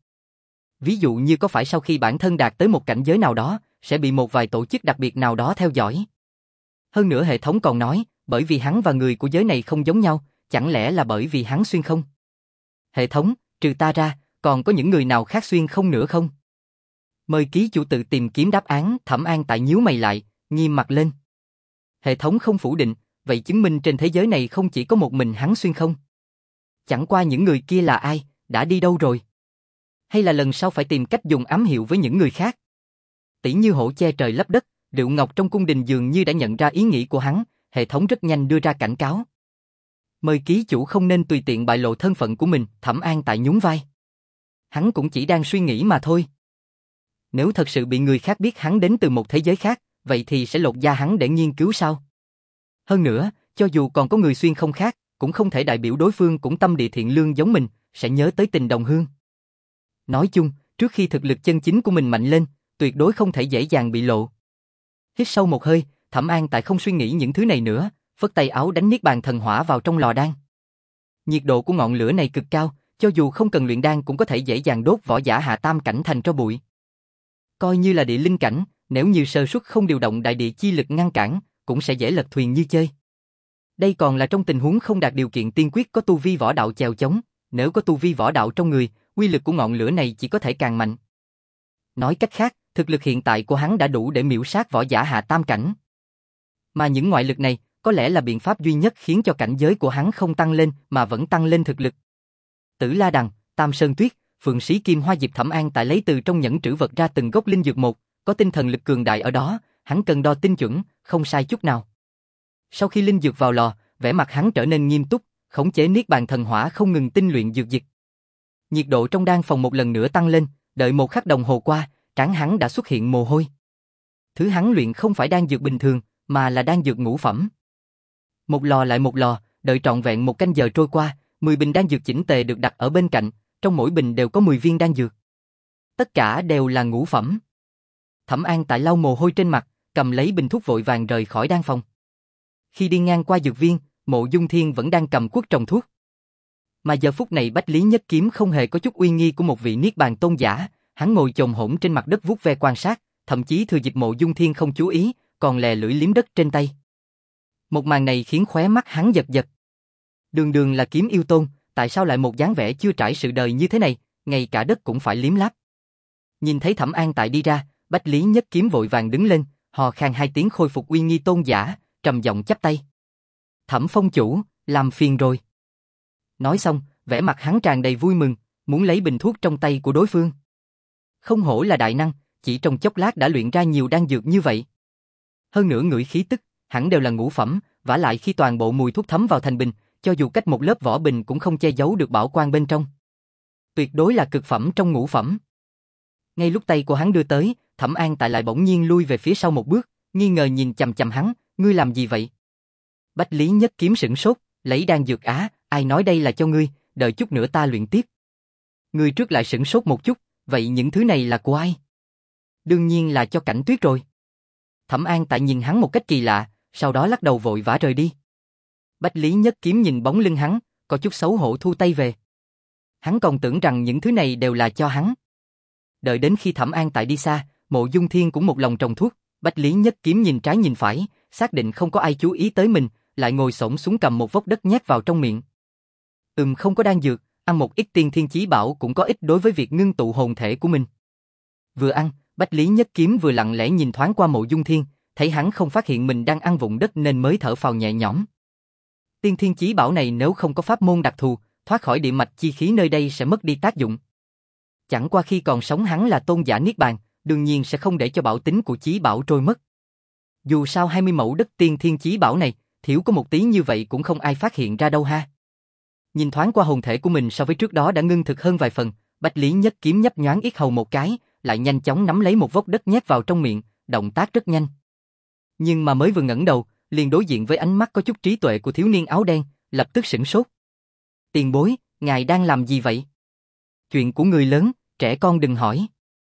Ví dụ như có phải sau khi bản thân đạt tới một cảnh giới nào đó, sẽ bị một vài tổ chức đặc biệt nào đó theo dõi. Hơn nữa hệ thống còn nói, bởi vì hắn và người của giới này không giống nhau, chẳng lẽ là bởi vì hắn xuyên không? Hệ thống, trừ ta ra, còn có những người nào khác xuyên không nữa không? Mời ký chủ tự tìm kiếm đáp án. Thẩm An Tại nhíu mày lại, nghiêm mặt lên. Hệ thống không phủ định, vậy chứng minh trên thế giới này không chỉ có một mình hắn xuyên không? Chẳng qua những người kia là ai, đã đi đâu rồi? Hay là lần sau phải tìm cách dùng ám hiệu với những người khác? Tỷ như hổ che trời lấp đất, Rượu Ngọc trong cung đình dường như đã nhận ra ý nghĩ của hắn, hệ thống rất nhanh đưa ra cảnh cáo. Mời ký chủ không nên tùy tiện bại lộ thân phận của mình. Thẩm An Tại nhún vai. Hắn cũng chỉ đang suy nghĩ mà thôi. Nếu thật sự bị người khác biết hắn đến từ một thế giới khác, vậy thì sẽ lột da hắn để nghiên cứu sao? Hơn nữa, cho dù còn có người xuyên không khác, cũng không thể đại biểu đối phương cũng tâm địa thiện lương giống mình, sẽ nhớ tới tình đồng hương. Nói chung, trước khi thực lực chân chính của mình mạnh lên, tuyệt đối không thể dễ dàng bị lộ. Hít sâu một hơi, Thẩm An Tại không suy nghĩ những thứ này nữa, phất tay áo đánh niết bàn thần hỏa vào trong lò đan. Nhiệt độ của ngọn lửa này cực cao, cho dù không cần luyện đan cũng có thể dễ dàng đốt võ giả hạ tam cảnh thành tro bụi. Coi như là địa linh cảnh, nếu như sơ suất không điều động đại địa chi lực ngăn cản, cũng sẽ dễ lật thuyền như chơi. Đây còn là trong tình huống không đạt điều kiện tiên quyết có tu vi võ đạo chèo chống, nếu có tu vi võ đạo trong người, uy lực của ngọn lửa này chỉ có thể càng mạnh. Nói cách khác, thực lực hiện tại của hắn đã đủ để miểu sát võ giả hạ tam cảnh. Mà những ngoại lực này, có lẽ là biện pháp duy nhất khiến cho cảnh giới của hắn không tăng lên mà vẫn tăng lên thực lực. Tử La Đằng, Tam Sơn Tuyết, Phượng Sĩ Kim Hoa Diệp Thẩm An Tại lấy từ trong nhẫn trữ vật ra từng gốc linh dược một, có tinh thần lực cường đại ở đó, hắn cần đo tinh chuẩn, không sai chút nào. Sau khi linh dược vào lò, vẻ mặt hắn trở nên nghiêm túc, khống chế niết bàn thần hỏa không ngừng tinh luyện dược dịch. Nhiệt độ trong đan phòng một lần nữa tăng lên, đợi một khắc đồng hồ qua, trán hắn đã xuất hiện mồ hôi. Thứ hắn luyện không phải đan dược bình thường, mà là đan dược ngũ phẩm. Một lò lại một lò, đợi trọn vẹn một canh giờ trôi qua, mười bình đan dược chỉnh tề được đặt ở bên cạnh, trong mỗi bình đều có mười viên đan dược. Tất cả đều là ngũ phẩm. Thẩm An Tại lau mồ hôi trên mặt, cầm lấy bình thuốc vội vàng rời khỏi đan phòng. Khi đi ngang qua dược viên, Mộ Dung Thiên vẫn đang cầm cuốc trồng thuốc. Mà giờ phút này Bách Lý Nhất Kiếm không hề có chút uy nghi của một vị niết bàn tôn giả, hắn ngồi chồm hổm trên mặt đất vuốt ve quan sát, thậm chí thừa dịp Mộ Dung Thiên không chú ý, còn lè lưỡi liếm đất trên tay. Một màn này khiến khóe mắt hắn giật giật. Đường đường là kiếm yêu tôn, tại sao lại một dáng vẻ chưa trải sự đời như thế này, ngay cả đất cũng phải liếm láp. Nhìn thấy Thẩm An Tại đi ra, Bách Lý Nhất Kiếm vội vàng đứng lên, hò khan hai tiếng khôi phục uy nghi tôn giả, trầm giọng chắp tay. Thẩm phong chủ, làm phiền rồi. Nói xong, vẻ mặt hắn tràn đầy vui mừng, muốn lấy bình thuốc trong tay của đối phương. Không hổ là đại năng, chỉ trong chốc lát đã luyện ra nhiều đan dược như vậy. Hơn nữa ngửi khí tức, hẳn đều là ngũ phẩm, vả lại khi toàn bộ mùi thuốc thấm vào thành bình, cho dù cách một lớp vỏ bình cũng không che giấu được bảo quang bên trong. Tuyệt đối là cực phẩm trong ngũ phẩm. Ngay lúc tay của hắn đưa tới, Thẩm An Tại lại bỗng nhiên lui về phía sau một bước, nghi ngờ nhìn chằm chằm hắn, ngươi làm gì vậy? Bách Lý Nhất Kiếm sửng sốt, lấy đan dược á, ai nói đây là cho ngươi, đợi chút nữa ta luyện tiếp. Ngươi trước lại sửng sốt một chút, vậy những thứ này là của ai? Đương nhiên là cho Cảnh Tuyết rồi. Thẩm An Tại nhìn hắn một cách kỳ lạ, sau đó lắc đầu vội vã rời đi. Bách Lý Nhất Kiếm nhìn bóng lưng hắn, có chút xấu hổ thu tay về. Hắn còn tưởng rằng những thứ này đều là cho hắn. Đợi đến khi Thẩm An Tại đi xa, Mộ Dung Thiên cũng một lòng trồng thuốc, Bách Lý Nhất Kiếm nhìn trái nhìn phải, xác định không có ai chú ý tới mình, lại ngồi xổm xuống cầm một vốc đất nhét vào trong miệng. Ừm không có đan dược, ăn một ít tiên thiên chí bảo cũng có ích đối với việc ngưng tụ hồn thể của mình. Vừa ăn, Bách Lý Nhất Kiếm vừa lặng lẽ nhìn thoáng qua Mộ Dung Thiên, thấy hắn không phát hiện mình đang ăn vụn đất nên mới thở phào nhẹ nhõm. Tiên thiên chí bảo này nếu không có pháp môn đặc thù, thoát khỏi địa mạch chi khí nơi đây sẽ mất đi tác dụng. Chẳng qua khi còn sống hắn là tôn giả niết bàn, đương nhiên sẽ không để cho bảo tính của chí bảo trôi mất. Dù sao hai mươi mẫu đất tiên thiên chí bảo này, thiếu có một tí như vậy cũng không ai phát hiện ra đâu ha. Nhìn thoáng qua hồn thể của mình so với trước đó đã ngưng thực hơn vài phần, Bách Lý Nhất Kiếm nhấp nhoáng yết hầu một cái, lại nhanh chóng nắm lấy một vốc đất nhét vào trong miệng, động tác rất nhanh. Nhưng mà mới vừa ngẩng đầu, liền đối diện với ánh mắt có chút trí tuệ của thiếu niên áo đen, lập tức sửng sốt. Tiền bối, ngài đang làm gì vậy? Chuyện của người lớn, trẻ con đừng hỏi.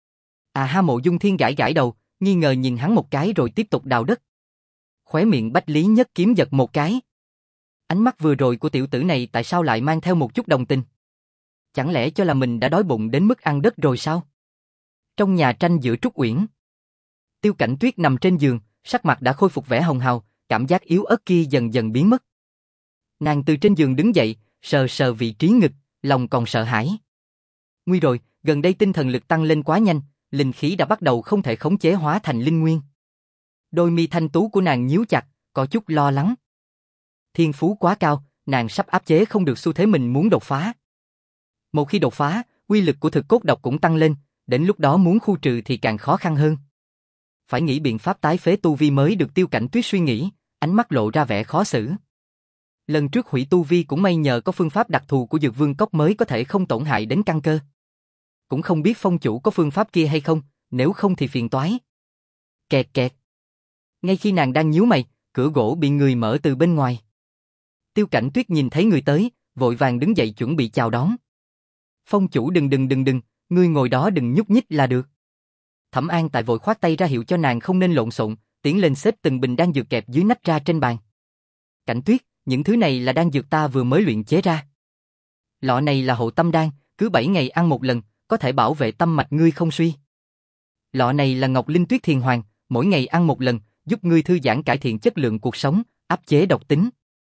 À ha, Mộ Dung Thiên gãi gãi đầu, nghi ngờ nhìn hắn một cái rồi tiếp tục đào đất. Khóe miệng Bách Lý Nhất Kiếm giật một cái. Ánh mắt vừa rồi của tiểu tử này tại sao lại mang theo một chút đồng tình? Chẳng lẽ cho là mình đã đói bụng đến mức ăn đất rồi sao? Trong nhà tranh giữa Trúc Uyển, Tiêu Cảnh Tuyết nằm trên giường, sắc mặt đã khôi phục vẻ hồng hào, cảm giác yếu ớt kia dần dần biến mất. Nàng từ trên giường đứng dậy, sờ sờ vị trí ngực, lòng còn sợ hãi. Nguy rồi, gần đây tinh thần lực tăng lên quá nhanh, linh khí đã bắt đầu không thể khống chế hóa thành linh nguyên. Đôi mi thanh tú của nàng nhíu chặt, có chút lo lắng. Thiên phú quá cao, nàng sắp áp chế không được xu thế mình muốn đột phá. Một khi đột phá, uy lực của thực cốt độc cũng tăng lên, đến lúc đó muốn khu trừ thì càng khó khăn hơn. Phải nghĩ biện pháp tái phế tu vi mới được Tiêu Cảnh Tuyết suy nghĩ, ánh mắt lộ ra vẻ khó xử. Lần trước hủy tu vi cũng may nhờ có phương pháp đặc thù của Dược Vương Cốc mới có thể không tổn hại đến căn cơ. Cũng không biết phong chủ có phương pháp kia hay không, nếu không thì phiền toái. Kẹt kẹt. Ngay khi nàng đang nhíu mày, cửa gỗ bị người mở từ bên ngoài. Tiêu Cảnh Tuyết nhìn thấy người tới, vội vàng đứng dậy chuẩn bị chào đón. Phong chủ đừng đừng đừng đừng, ngươi ngồi đó đừng nhúc nhích là được. Thẩm An Tại vội khoát tay ra hiệu cho nàng không nên lộn xộn, tiến lên xếp từng bình đan dược kẹp dưới nách ra trên bàn. Cảnh Tuyết, những thứ này là đan dược ta vừa mới luyện chế ra. Lọ này là hộ tâm đan, cứ bảy ngày ăn một lần, có thể bảo vệ tâm mạch ngươi không suy. Lọ này là Ngọc Linh Tuyết Thiền Hoàng, mỗi ngày ăn một lần, giúp ngươi thư giãn cải thiện chất lượng cuộc sống, áp chế độc tính.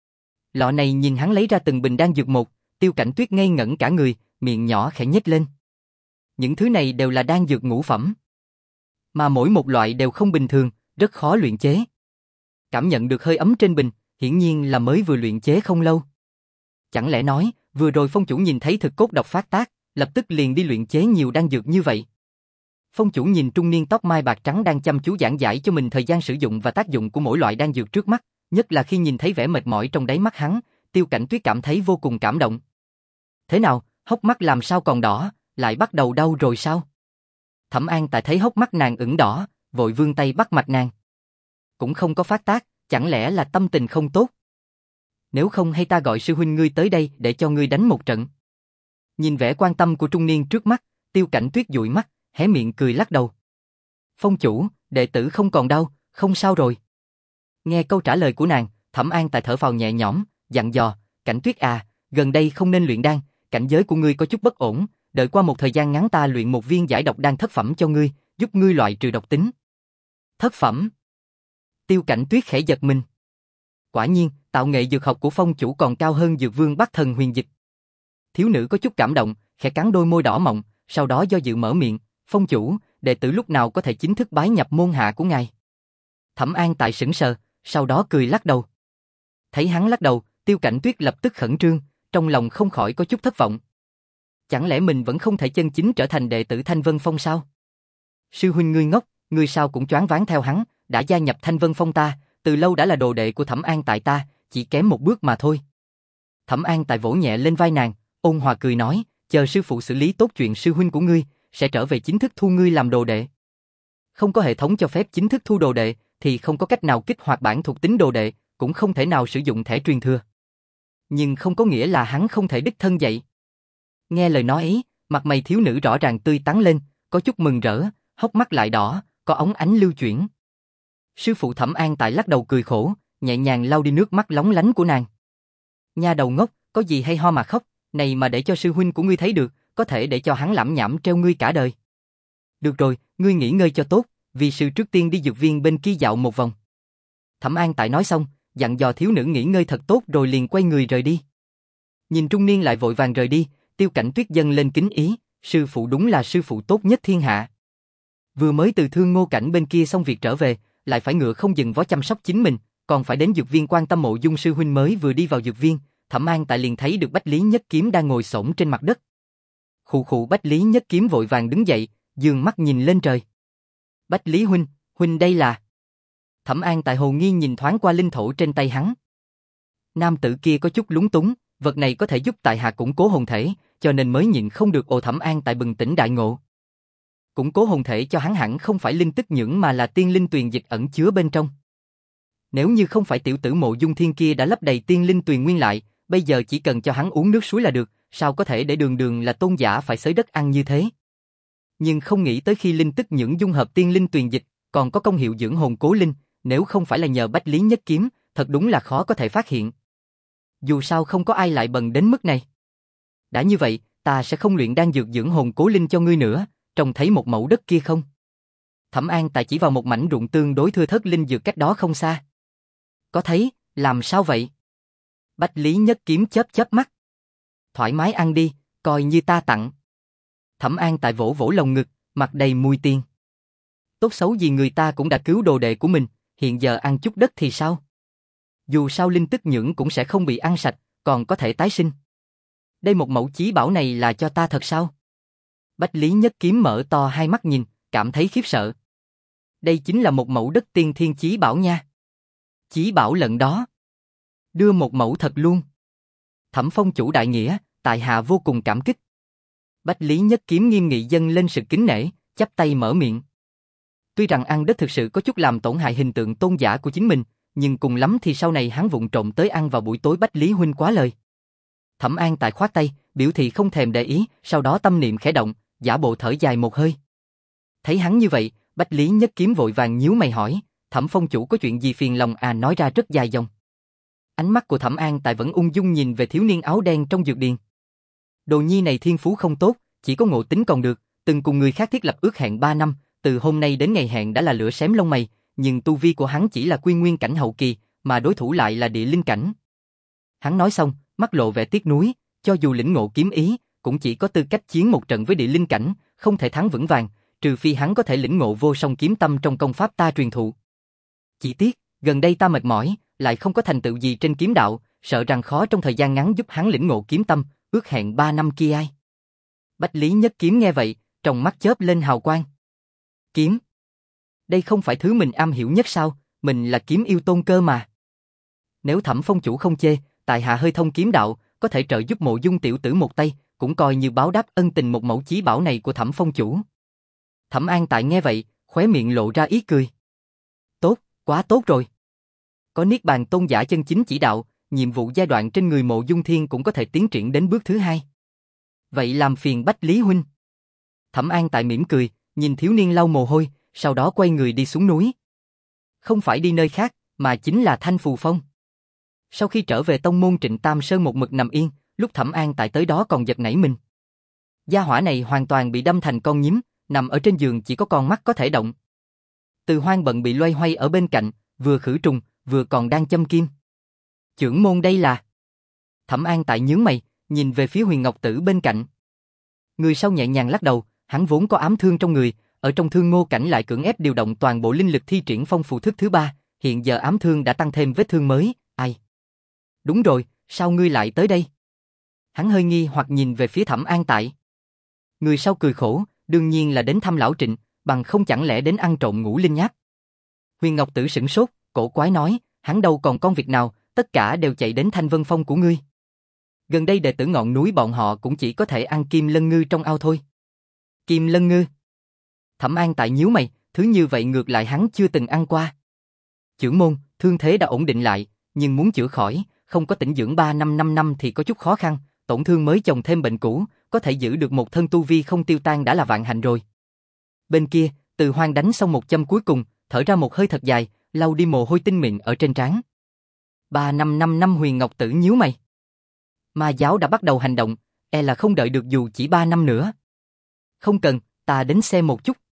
Lọ này nhìn hắn lấy ra từng bình đan dược một, Tiêu Cảnh Tuyết ngây ngẩn cả người, miệng nhỏ khẽ nhếch lên. Những thứ này đều là đan dược ngũ phẩm, mà mỗi một loại đều không bình thường, rất khó luyện chế. Cảm nhận được hơi ấm trên bình, hiển nhiên là mới vừa luyện chế không lâu. Chẳng lẽ nói, vừa rồi phong chủ nhìn thấy thực cốt độc phát tác, lập tức liền đi luyện chế nhiều đan dược như vậy. Phong chủ nhìn trung niên tóc mai bạc trắng đang chăm chú giảng giải cho mình thời gian sử dụng và tác dụng của mỗi loại đan dược trước mắt, nhất là khi nhìn thấy vẻ mệt mỏi trong đáy mắt hắn, Tiêu Cảnh Tuyết cảm thấy vô cùng cảm động. Thế nào, hốc mắt làm sao còn đỏ, lại bắt đầu đau rồi sao? Thẩm An Tại thấy hốc mắt nàng ửng đỏ, vội vươn tay bắt mạch nàng. Cũng không có phát tác, chẳng lẽ là tâm tình không tốt? Nếu không hay ta gọi sư huynh ngươi tới đây để cho ngươi đánh một trận. Nhìn vẻ quan tâm của trung niên trước mắt, Tiêu Cảnh Tuyết dụi mắt, hé miệng cười lắc đầu. Phong chủ, đệ tử không còn đau, không sao rồi. Nghe câu trả lời của nàng, Thẩm An Tại thở phào nhẹ nhõm, dặn dò, Cảnh Tuyết à, gần đây không nên luyện đan, cảnh giới của ngươi có chút bất ổn, đợi qua một thời gian ngắn ta luyện một viên giải độc đan thất phẩm cho ngươi, giúp ngươi loại trừ độc tính. Thất phẩm? Tiêu Cảnh Tuyết khẽ giật mình. Quả nhiên, tạo nghệ dược học của phong chủ còn cao hơn Dược Vương Bắc Thần Huyền Dịch. Thiếu nữ có chút cảm động, khẽ cắn đôi môi đỏ mọng, sau đó do dự mở miệng, phong chủ, đệ tử lúc nào có thể chính thức bái nhập môn hạ của ngài? Thẩm An Tại sững sờ, sau đó cười lắc đầu. Thấy hắn lắc đầu, Tiêu Cảnh Tuyết lập tức khẩn trương, trong lòng không khỏi có chút thất vọng. Chẳng lẽ mình vẫn không thể chân chính trở thành đệ tử Thanh Vân Phong sao? Sư huynh ngươi ngốc, ngươi sao cũng choáng váng theo hắn, đã gia nhập Thanh Vân Phong ta, từ lâu đã là đồ đệ của Thẩm An Tại ta, chỉ kém một bước mà thôi. Thẩm An Tại vỗ nhẹ lên vai nàng, ôn hòa cười nói, chờ sư phụ xử lý tốt chuyện sư huynh của ngươi, sẽ trở về chính thức thu ngươi làm đồ đệ. Không có hệ thống cho phép chính thức thu đồ đệ, thì không có cách nào kích hoạt bản thuộc tính đồ đệ, cũng không thể nào sử dụng thẻ truyền thừa. Nhưng không có nghĩa là hắn không thể đích thân dạy. Nghe lời nói ấy, mặt mày thiếu nữ rõ ràng tươi tắn lên, có chút mừng rỡ, hốc mắt lại đỏ, có óng ánh lưu chuyển. Sư phụ Thẩm An Tại lắc đầu cười khổ, nhẹ nhàng lau đi nước mắt lóng lánh của nàng. Nha đầu ngốc, có gì hay ho mà khóc, này mà để cho sư huynh của ngươi thấy được, có thể để cho hắn lẩm nhẩm treo ngươi cả đời. Được rồi, ngươi nghỉ ngơi cho tốt, vì sư trước tiên đi dược viên bên kia dạo một vòng. Thẩm An Tại nói xong, dặn dò thiếu nữ nghỉ ngơi thật tốt rồi liền quay người rời đi. Nhìn trung niên lại vội vàng rời đi, Tiêu Cảnh Tuyết dâng lên kính ý, sư phụ đúng là sư phụ tốt nhất thiên hạ. Vừa mới từ Thương Ngô Cảnh bên kia xong việc trở về, lại phải ngựa không dừng vó chăm sóc chính mình, còn phải đến dược viên quan tâm Mộ Dung sư huynh mới vừa đi vào dược viên, Thẩm An Tại liền thấy được Bách Lý Nhất Kiếm đang ngồi xổm trên mặt đất. Khụ khụ Bách Lý Nhất Kiếm vội vàng đứng dậy, dương mắt nhìn lên trời. Bách Lý huynh, huynh đây là... Thẩm An Tại hồ nghi nhìn thoáng qua linh thổ trên tay hắn. Nam tử kia có chút lúng túng, vật này có thể giúp tại hạ củng cố hồn thể, cho nên mới nhịn không được. Ồ, Thẩm An Tại bừng tỉnh đại ngộ. Củng cố hồn thể cho hắn hẳn không phải linh tức nhưỡng mà là tiên linh tuyền dịch ẩn chứa bên trong. Nếu như không phải tiểu tử Mộ Dung Thiên kia đã lấp đầy tiên linh tuyền nguyên lại, bây giờ chỉ cần cho hắn uống nước suối là được, sao có thể để đường đường là tôn giả phải xới đất ăn như thế. Nhưng không nghĩ tới khi linh tức nhưỡng dung hợp tiên linh tuyền dịch, còn có công hiệu dưỡng hồn cố linh, nếu không phải là nhờ Bách Lý Nhất Kiếm, thật đúng là khó có thể phát hiện. Dù sao không có ai lại bần đến mức này. Đã như vậy, ta sẽ không luyện đan dược dưỡng hồn cố linh cho ngươi nữa, trông thấy một mẫu đất kia không? Thẩm An Tại chỉ vào một mảnh ruộng tương đối thưa thớt linh dược cách đó không xa. Có thấy, làm sao vậy? Bách Lý Nhất Kiếm chớp chớp mắt. Thoải mái ăn đi, coi như ta tặng. Thẩm An Tại vỗ vỗ lồng ngực, mặt đầy mùi tiền. Tốt xấu gì người ta cũng đã cứu đồ đệ của mình, hiện giờ ăn chút đất thì sao? Dù sao linh tức nhưỡng cũng sẽ không bị ăn sạch, còn có thể tái sinh. Đây một mẫu chí bảo này là cho ta thật sao? Bách Lý Nhất Kiếm mở to hai mắt nhìn, cảm thấy khiếp sợ. Đây chính là một mẫu đất tiên thiên chí bảo nha. Chí bảo lận đó. Đưa một mẫu thật luôn. Thẩm Phong chủ đại nghĩa, tại hạ vô cùng cảm kích. Bách Lý Nhất Kiếm nghiêm nghị dâng lên sự kính nể, chắp tay mở miệng. Tuy rằng ăn đất thực sự có chút làm tổn hại hình tượng tôn giả của chính mình, nhưng cùng lắm thì sau này hắn vụng trộm tới ăn vào buổi tối Bách Lý huynh quá lời. Thẩm An Tại khoát tay, biểu thị không thèm để ý, sau đó tâm niệm khẽ động, giả bộ thở dài một hơi. Thấy hắn như vậy, Bách Lý Nhất Kiếm vội vàng nhíu mày hỏi, Thẩm Phong chủ có chuyện gì phiền lòng à, nói ra rất dài dòng. Ánh mắt của Thẩm An Tại vẫn ung dung nhìn về thiếu niên áo đen trong dược điền. Đồ nhi này thiên phú không tốt, chỉ có ngộ tính còn được, từng cùng người khác thiết lập ước hẹn ba năm, từ hôm nay đến ngày hẹn đã là lửa xém lông mày, nhưng tu vi của hắn chỉ là quy nguyên cảnh hậu kỳ, mà đối thủ lại là địa linh cảnh. Hắn nói xong, mắt lộ vẻ tiếc nuối, cho dù lĩnh ngộ kiếm ý, cũng chỉ có tư cách chiến một trận với địa linh cảnh, không thể thắng vững vàng, trừ phi hắn có thể lĩnh ngộ vô song kiếm tâm trong công pháp ta truyền thụ. Chỉ tiếc, gần đây ta mệt mỏi, lại không có thành tựu gì trên kiếm đạo, sợ rằng khó trong thời gian ngắn giúp hắn lĩnh ngộ kiếm tâm, ước hẹn ba năm kia ai. Bách Lý Nhất Kiếm nghe vậy, trong mắt chớp lên hào quang. Kiếm? Đây không phải thứ mình am hiểu nhất sao, mình là kiếm yêu tôn cơ mà. Nếu Thẩm Phong chủ không chê, tại hạ hơi thông kiếm đạo, có thể trợ giúp Mộ Dung tiểu tử một tay, cũng coi như báo đáp ân tình một mẫu chí bảo này của Thẩm Phong chủ. Thẩm An Tại nghe vậy, khóe miệng lộ ra ý cười. Tốt, quá tốt rồi. Có Niết Bàn tôn giả chân chính chỉ đạo, nhiệm vụ giai đoạn trên người Mộ Dung Thiên cũng có thể tiến triển đến bước thứ hai. Vậy làm phiền Bách Lý huynh. Thẩm An Tại mỉm cười, nhìn thiếu niên lau mồ hôi, sau đó quay người đi xuống núi. Không phải đi nơi khác, mà chính là Thanh Phù Phong. Sau khi trở về tông môn Trịnh Tam Sơn một mực nằm yên, lúc Thẩm An Tại tới đó còn giật nảy mình. Gia hỏa này hoàn toàn bị đâm thành con nhím, nằm ở trên giường chỉ có con mắt có thể động. Từ Hoang bận bị loay hoay ở bên cạnh, vừa khử trùng, vừa còn đang châm kim. Chưởng môn đây là... Thẩm An Tại nhướng mày, nhìn về phía Huyền Ngọc Tử bên cạnh. Người sau nhẹ nhàng lắc đầu, hắn vốn có ám thương trong người, ở trong Thương Ngô cảnh lại cưỡng ép điều động toàn bộ linh lực thi triển phong phù thức thứ ba, hiện giờ ám thương đã tăng thêm vết thương mới, ai? Đúng rồi, sao ngươi lại tới đây? Hắn hơi nghi hoặc nhìn về phía Thẩm An Tại. Người sau cười khổ, đương nhiên là đến thăm lão Trịnh, bằng không chẳng lẽ đến ăn trộm ngũ linh nháp. Huyền Ngọc Tử sửng sốt, cổ quái nói, hắn đâu còn con việc nào, tất cả đều chạy đến Thanh Vân Phong của ngươi. Gần đây đệ tử ngọn núi bọn họ cũng chỉ có thể ăn kim lân ngư trong ao thôi. Kim lân ngư? Thẩm An Tại nhíu mày, thứ như vậy ngược lại hắn chưa từng ăn qua. Chưởng môn, thương thế đã ổn định lại, nhưng muốn chữa khỏi, không có tĩnh dưỡng ba năm năm năm thì có chút khó khăn, tổn thương mới chồng thêm bệnh cũ, có thể giữ được một thân tu vi không tiêu tan đã là vạn hạnh rồi. Bên kia, Từ Hoang đánh xong một châm cuối cùng, thở ra một hơi thật dài, lau đi mồ hôi tinh mịn ở trên trán. Ba năm năm năm Huyền Ngọc Tử nhíu mày. Ma giáo đã bắt đầu hành động, e là không đợi được dù chỉ ba năm nữa. Không cần, ta đến xem một chút.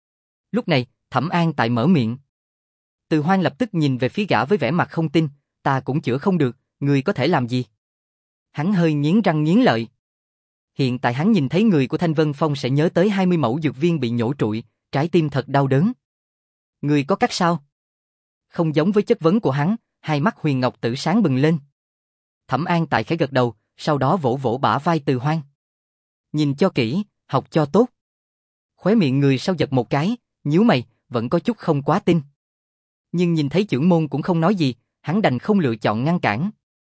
Lúc này, Thẩm An Tại mở miệng. Từ Hoang lập tức nhìn về phía gã với vẻ mặt không tin, ta cũng chữa không được, người có thể làm gì? Hắn hơi nghiến răng nghiến lợi. Hiện tại hắn nhìn thấy người của Thanh Vân Phong sẽ nhớ tới hai mươi mẫu dược viên bị nhổ trụi, trái tim thật đau đớn. Người có cách sao? Không giống với chất vấn của hắn, hai mắt Huyền Ngọc Tử sáng bừng lên. Thẩm An Tại khẽ gật đầu, sau đó vỗ vỗ bả vai Từ Hoang. Nhìn cho kỹ, học cho tốt. Khóe miệng người sau giật một cái, nhíu mày, vẫn có chút không quá tin. Nhưng nhìn thấy chưởng môn cũng không nói gì, hắn đành không lựa chọn ngăn cản.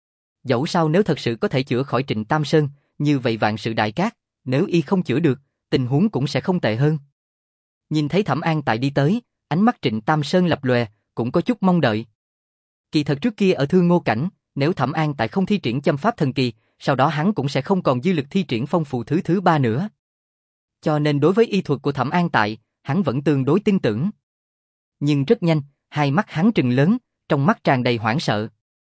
Dẫu sao nếu thật sự có thể chữa khỏi Trịnh Tam Sơn, như vậy vạn sự đại cát, nếu y không chữa được, tình huống cũng sẽ không tệ hơn. Nhìn thấy Thẩm An Tại đi tới, ánh mắt Trịnh Tam Sơn lập lòe, cũng có chút mong đợi. Kỳ thật trước kia ở Thương Ngô cảnh, nếu Thẩm An Tại không thi triển châm pháp thần kỳ, sau đó hắn cũng sẽ không còn dư lực thi triển phong phù thứ thứ ba nữa. Cho nên đối với y thuật của Thẩm An Tại, hắn vẫn tương đối tin tưởng. Nhưng rất nhanh, hai mắt hắn trừng lớn, trong mắt tràn đầy hoảng sợ.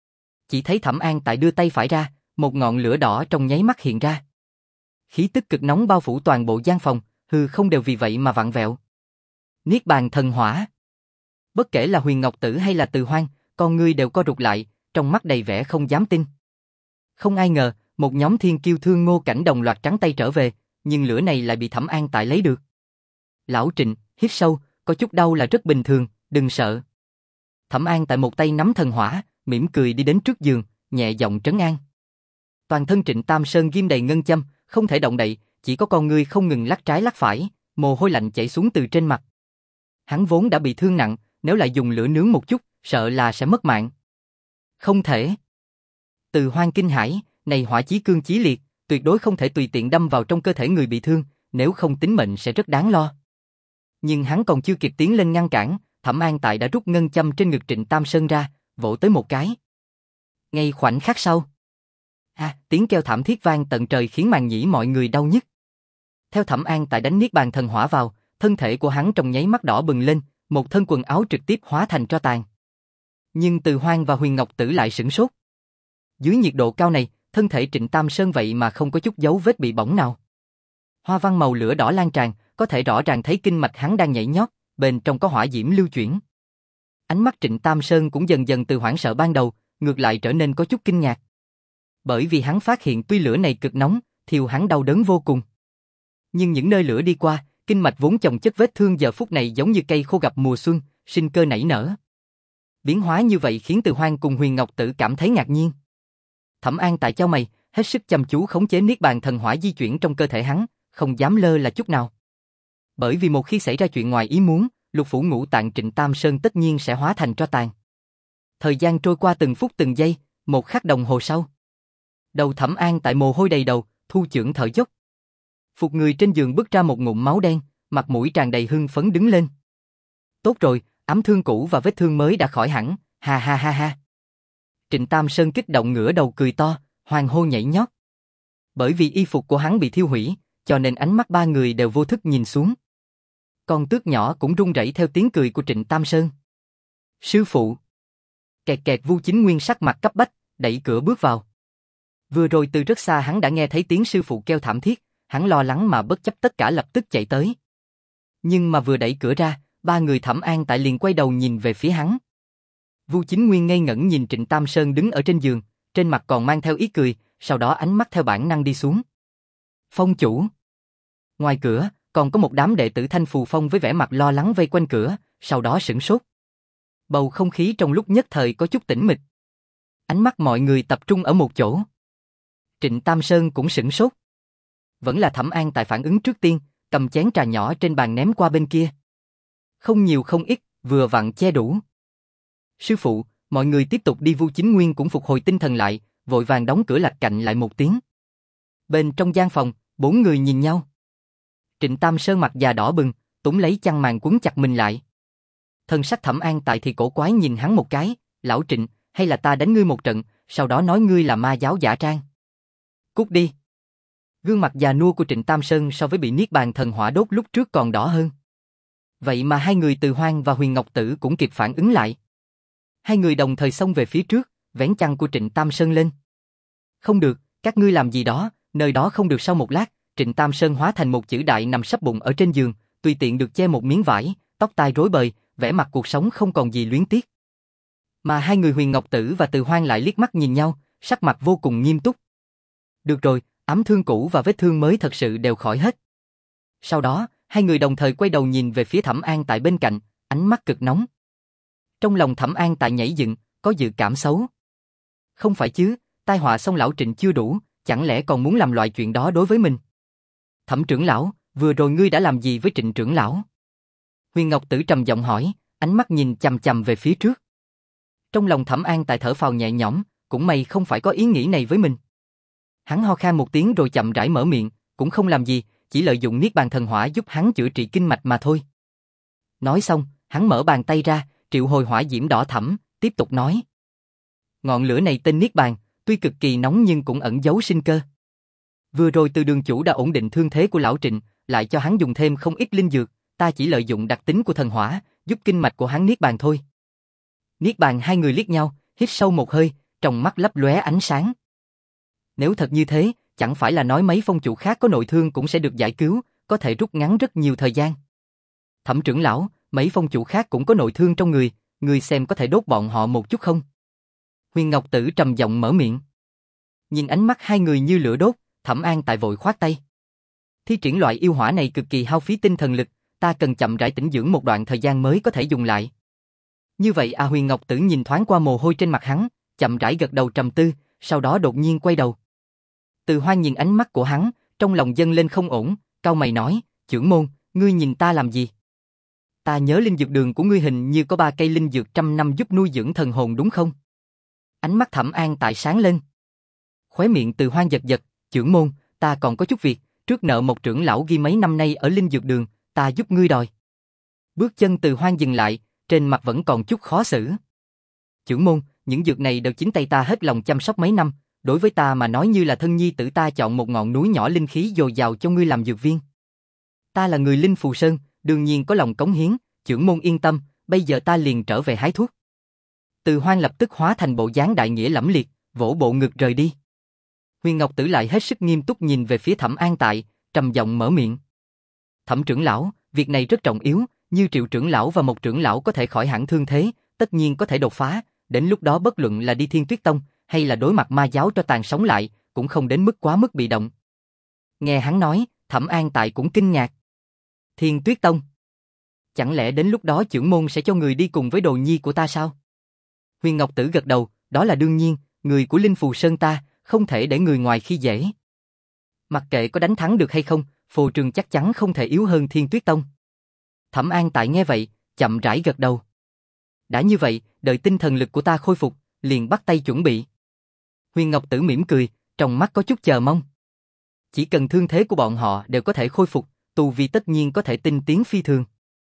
Chỉ thấy Thẩm An Tại đưa tay phải ra, một ngọn lửa đỏ trong nháy mắt hiện ra. Khí tức cực nóng bao phủ toàn bộ gian phòng, hư không đều vì vậy mà vặn vẹo. Niết Bàn thần hỏa. Bất kể là Huyền Ngọc Tử hay là Từ Hoang, con ngươi đều co rụt lại, trong mắt đầy vẻ không dám tin. Không ai ngờ, một nhóm thiên kiêu Thương Ngô Cảnh đồng loạt trắng tay trở về, nhưng lửa này lại bị Thẩm An Tại lấy được. Lão Trịnh, hít sâu, có chút đau là rất bình thường, đừng sợ. Thẩm An Tại một tay nắm thần hỏa, mỉm cười đi đến trước giường, nhẹ giọng trấn an. Toàn thân Trịnh Tam Sơn ghim đầy ngân châm, không thể động đậy, chỉ có con ngươi không ngừng lắc trái lắc phải, mồ hôi lạnh chảy xuống từ trên mặt. Hắn vốn đã bị thương nặng, nếu lại dùng lửa nướng một chút, sợ là sẽ mất mạng. Không thể. Từ Hoang kinh hãi, này hỏa chí cương chí liệt, tuyệt đối không thể tùy tiện đâm vào trong cơ thể người bị thương, nếu không tính mệnh sẽ rất đáng lo. Nhưng hắn còn chưa kịp tiến lên ngăn cản, Thẩm An Tại đã rút ngân châm trên ngực Trịnh Tam Sơn ra, vỗ tới một cái. Ngay khoảnh khắc sau, à, tiếng kêu thảm thiết vang tận trời khiến màng nhĩ mọi người đau nhức. Theo Thẩm An Tại đánh niết bàn thần hỏa vào, thân thể của hắn trong nháy mắt đỏ bừng lên, một thân quần áo trực tiếp hóa thành tro tàn. Nhưng Từ Hoang và Huyền Ngọc Tử lại sửng sốt. Dưới nhiệt độ cao này, thân thể Trịnh Tam Sơn vậy mà không có chút dấu vết bị bỏng nào. Hoa văn màu lửa đỏ lan tràn, có thể rõ ràng thấy kinh mạch hắn đang nhảy nhót, bên trong có hỏa diễm lưu chuyển. Ánh mắt Trịnh Tam Sơn cũng dần dần từ hoảng sợ ban đầu, ngược lại trở nên có chút kinh ngạc. Bởi vì hắn phát hiện tuy lửa này cực nóng, thiêu hắn đau đớn vô cùng. Nhưng những nơi lửa đi qua, kinh mạch vốn chồng chất vết thương giờ phút này giống như cây khô gặp mùa xuân, sinh cơ nảy nở. Biến hóa như vậy khiến Từ Hoang cùng Huyền Ngọc Tử cảm thấy ngạc nhiên. Thẩm An Tại chau mày, hết sức chăm chú khống chế niết bàn thần hỏa di chuyển trong cơ thể hắn, không dám lơ là chút nào. Bởi vì một khi xảy ra chuyện ngoài ý muốn, lục phủ ngũ tạng Trịnh Tam Sơn tất nhiên sẽ hóa thành tro tàn. Thời gian trôi qua từng phút từng giây, một khắc đồng hồ sau. Đầu Thẩm An Tại mồ hôi đầy đầu, thu chưởng thở dốc. Phục người trên giường bứt ra một ngụm máu đen, mặt mũi tràn đầy hưng phấn đứng lên. Tốt rồi, ám thương cũ và vết thương mới đã khỏi hẳn, ha ha ha ha. Trịnh Tam Sơn kích động ngửa đầu cười to, hoan hô nhảy nhót. Bởi vì y phục của hắn bị thiêu hủy, cho nên ánh mắt ba người đều vô thức nhìn xuống. Con tước nhỏ cũng run rẩy theo tiếng cười của Trịnh Tam Sơn. Sư phụ. Kẹt kẹt Vu Chính Nguyên sắc mặt cấp bách, đẩy cửa bước vào. Vừa rồi từ rất xa hắn đã nghe thấy tiếng sư phụ kêu thảm thiết, hắn lo lắng mà bất chấp tất cả lập tức chạy tới. Nhưng mà vừa đẩy cửa ra, ba người Thẩm An Tại liền quay đầu nhìn về phía hắn. Vu Chính Nguyên ngây ngẩn nhìn Trịnh Tam Sơn đứng ở trên giường, trên mặt còn mang theo ý cười, sau đó ánh mắt theo bản năng đi xuống. Phong chủ. Ngoài cửa, còn có một đám đệ tử Thanh Phù Phong với vẻ mặt lo lắng vây quanh cửa, sau đó sửng sốt. Bầu không khí trong lúc nhất thời có chút tĩnh mịch. Ánh mắt mọi người tập trung ở một chỗ. Trịnh Tam Sơn cũng sửng sốt. Vẫn là Thẩm An Tại phản ứng trước tiên, cầm chén trà nhỏ trên bàn ném qua bên kia. Không nhiều không ít, vừa vặn che đủ. Sư phụ, mọi người tiếp tục đi. Vu Chính Nguyên cũng phục hồi tinh thần lại, vội vàng đóng cửa lạch cạnh lại một tiếng. Bên trong gian phòng, bốn người nhìn nhau. Trịnh Tam Sơn mặt già đỏ bừng, túm lấy chăn màn quấn chặt mình lại. Thân sắc Thẩm An Tại thì cổ quái nhìn hắn một cái, lão Trịnh, hay là ta đánh ngươi một trận, sau đó nói ngươi là ma giáo giả trang. Cút đi. Gương mặt già nua của Trịnh Tam Sơn so với bị niết bàn thần hỏa đốt lúc trước còn đỏ hơn. Vậy mà hai người Từ Hoang và Huyền Ngọc Tử cũng kịp phản ứng lại. Hai người đồng thời xông về phía trước, vén chăn của Trịnh Tam Sơn lên. Không được, các ngươi làm gì đó, nơi đó không được. Sau một lát, Trịnh Tam Sơn hóa thành một chữ đại nằm sấp bụng ở trên giường, tùy tiện được che một miếng vải, tóc tai rối bời, vẻ mặt cuộc sống không còn gì luyến tiếc. Mà hai người Huyền Ngọc Tử và Từ Hoang lại liếc mắt nhìn nhau, sắc mặt vô cùng nghiêm túc. Được rồi, ám thương cũ và vết thương mới thật sự đều khỏi hết. Sau đó, hai người đồng thời quay đầu nhìn về phía Thẩm An Tại bên cạnh, ánh mắt cực nóng. Trong lòng Thẩm An Tại nhảy dựng, có dự cảm xấu. Không phải chứ, tai họa xong lão Trịnh chưa đủ, chẳng lẽ còn muốn làm loại chuyện đó đối với mình? Thẩm trưởng lão, vừa rồi ngươi đã làm gì với Trịnh trưởng lão? Huyền Ngọc Tử trầm giọng hỏi, ánh mắt nhìn chằm chằm về phía trước. Trong lòng Thẩm An Tại thở phào nhẹ nhõm, cũng may không phải có ý nghĩ này với mình. Hắn ho khan một tiếng rồi chậm rãi mở miệng, cũng không làm gì, chỉ lợi dụng niết bàn thần hỏa giúp hắn chữa trị kinh mạch mà thôi. Nói xong, hắn mở bàn tay ra, triệu hồi hỏa diễm đỏ thẫm, tiếp tục nói. Ngọn lửa này tên niết bàn, tuy cực kỳ nóng nhưng cũng ẩn giấu sinh cơ. Vừa rồi Từ đường chủ đã ổn định thương thế của lão Trịnh, lại cho hắn dùng thêm không ít linh dược, ta chỉ lợi dụng đặc tính của thần hỏa, giúp kinh mạch của hắn niết bàn thôi. Niết bàn. Hai người liếc nhau, hít sâu một hơi, trong mắt lấp lóe ánh sáng. Nếu thật như thế, chẳng phải là nói mấy phong chủ khác có nội thương cũng sẽ được giải cứu, có thể rút ngắn rất nhiều thời gian. Thẩm trưởng lão, mấy phong chủ khác cũng có nội thương trong người, người xem có thể đốt bọn họ một chút không? Huyền Ngọc Tử trầm giọng mở miệng. Nhìn ánh mắt hai người như lửa đốt, Thẩm An Tại vội khoát tay. Thi triển loại yêu hỏa này cực kỳ hao phí tinh thần lực, ta cần chậm rãi tĩnh dưỡng một đoạn thời gian mới có thể dùng lại. Như vậy à? Huyền Ngọc Tử nhìn thoáng qua mồ hôi trên mặt hắn, chậm rãi gật đầu trầm tư, sau đó đột nhiên quay đầu. Từ Hoan nhìn ánh mắt của hắn, trong lòng dâng lên không ổn, cau mày nói, trưởng môn, ngươi nhìn ta làm gì? Ta nhớ linh dược đường của ngươi hình như có ba cây linh dược trăm năm giúp nuôi dưỡng thần hồn đúng không? Ánh mắt Thẩm An Tại sáng lên. Khóe miệng Từ Hoan giật giật, trưởng môn, ta còn có chút việc, trước nợ một trưởng lão ghi mấy năm nay ở linh dược đường, ta giúp ngươi đòi. Bước chân Từ Hoan dừng lại, trên mặt vẫn còn chút khó xử. Trưởng môn, những dược này đều chính tay ta hết lòng chăm sóc mấy năm, đối với ta mà nói như là thân nhi tử, ta chọn một ngọn núi nhỏ linh khí dồi dào cho ngươi làm dược viên. Ta là người Linh Phù Sơn, đương nhiên có lòng cống hiến, trưởng môn yên tâm, bây giờ ta liền trở về hái thuốc. Từ Hoan lập tức hóa thành bộ dáng đại nghĩa lẫm liệt, vỗ bộ ngực rời đi. Huyền Ngọc Tử lại hết sức nghiêm túc nhìn về phía Thẩm An Tại, trầm giọng mở miệng. Thẩm trưởng lão, việc này rất trọng yếu, như Triệu trưởng lão và một trưởng lão có thể khỏi hẳn thương thế, tất nhiên có thể đột phá, đến lúc đó bất luận là đi Thiên Tuyết Tông, hay là đối mặt ma giáo cho tàn sống lại, cũng không đến mức quá mức bị động. Nghe hắn nói, Thẩm An Tại cũng kinh ngạc. Thiên Tuyết Tông? Chẳng lẽ đến lúc đó trưởng môn sẽ cho người đi cùng với đồ nhi của ta sao? Huyền Ngọc Tử gật đầu, đó là đương nhiên, người của Linh Phù Sơn ta, không thể để người ngoài khi dễ. Mặc kệ có đánh thắng được hay không, phù trường chắc chắn không thể yếu hơn Thiên Tuyết Tông. Thẩm An Tại nghe vậy, chậm rãi gật đầu. Đã như vậy, đợi tinh thần lực của ta khôi phục, liền bắt tay chuẩn bị. Huyền Ngọc Tử mỉm cười, trong mắt có chút chờ mong. Chỉ cần thương thế của bọn họ đều có thể khôi phục, tu vi tất nhiên có thể tinh tiến phi thường.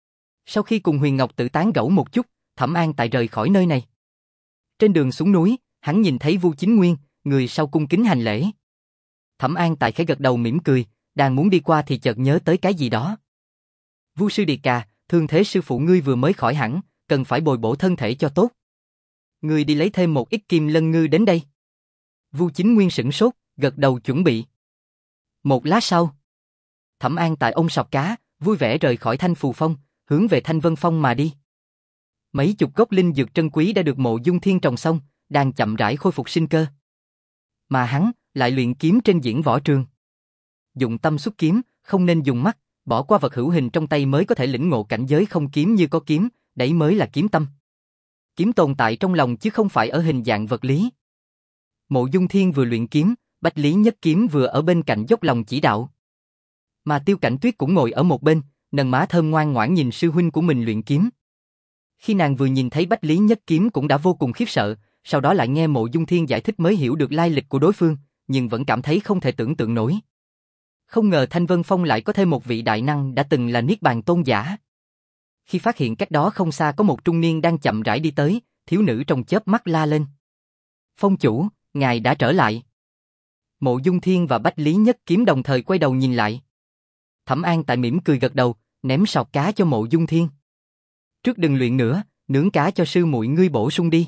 Sau khi cùng Huyền Ngọc Tử tán gẫu một chút, Thẩm An Tại rời khỏi nơi này. Trên đường xuống núi, hắn nhìn thấy Vu Chính Nguyên, người sau cung kính hành lễ. Thẩm An Tại khẽ gật đầu mỉm cười, đang muốn đi qua thì chợt nhớ tới cái gì đó. Vu sư Điệt Cà, thương thế sư phụ ngươi vừa mới khỏi hẳn, cần phải bồi bổ thân thể cho tốt. Ngươi đi lấy thêm một ít kim lân ngư đến đây. Vu Chính Nguyên sửng sốt, gật đầu chuẩn bị. Một lát sau, Thẩm An Tại ôm sọt cá, vui vẻ rời khỏi Thanh Phù Phong, hướng về Thanh Vân Phong mà đi. Mấy chục gốc linh dược trân quý đã được Mộ Dung Thiên trồng xong, đang chậm rãi khôi phục sinh cơ. Mà hắn lại luyện kiếm trên diễn võ trường. Dụng tâm xuất kiếm, không nên dùng mắt, bỏ qua vật hữu hình trong tay mới có thể lĩnh ngộ cảnh giới không kiếm như có kiếm, đấy mới là kiếm tâm. Kiếm tồn tại trong lòng chứ không phải ở hình dạng vật lý. Mộ Dung Thiên vừa luyện kiếm, Bách Lý Nhất Kiếm vừa ở bên cạnh dốc lòng chỉ đạo. Mà Tiêu Cảnh Tuyết cũng ngồi ở một bên, nâng má thơm ngoan ngoãn nhìn sư huynh của mình luyện kiếm. Khi nàng vừa nhìn thấy Bách Lý Nhất Kiếm cũng đã vô cùng khiếp sợ, sau đó lại nghe Mộ Dung Thiên giải thích mới hiểu được lai lịch của đối phương, nhưng vẫn cảm thấy không thể tưởng tượng nổi. Không ngờ Thanh Vân Phong lại có thêm một vị đại năng đã từng là Niết Bàn Tôn giả. Khi phát hiện cách đó không xa có một trung niên đang chậm rãi đi tới, thiếu nữ trong chớp mắt la lên. Phong chủ, ngài đã trở lại. Mộ Dung Thiên và Bách Lý Nhất Kiếm đồng thời quay đầu nhìn lại. Thẩm An Tại mỉm cười gật đầu, ném sọt cá cho Mộ Dung Thiên. Trước đừng luyện nữa, nướng cá cho sư muội ngươi bổ sung đi.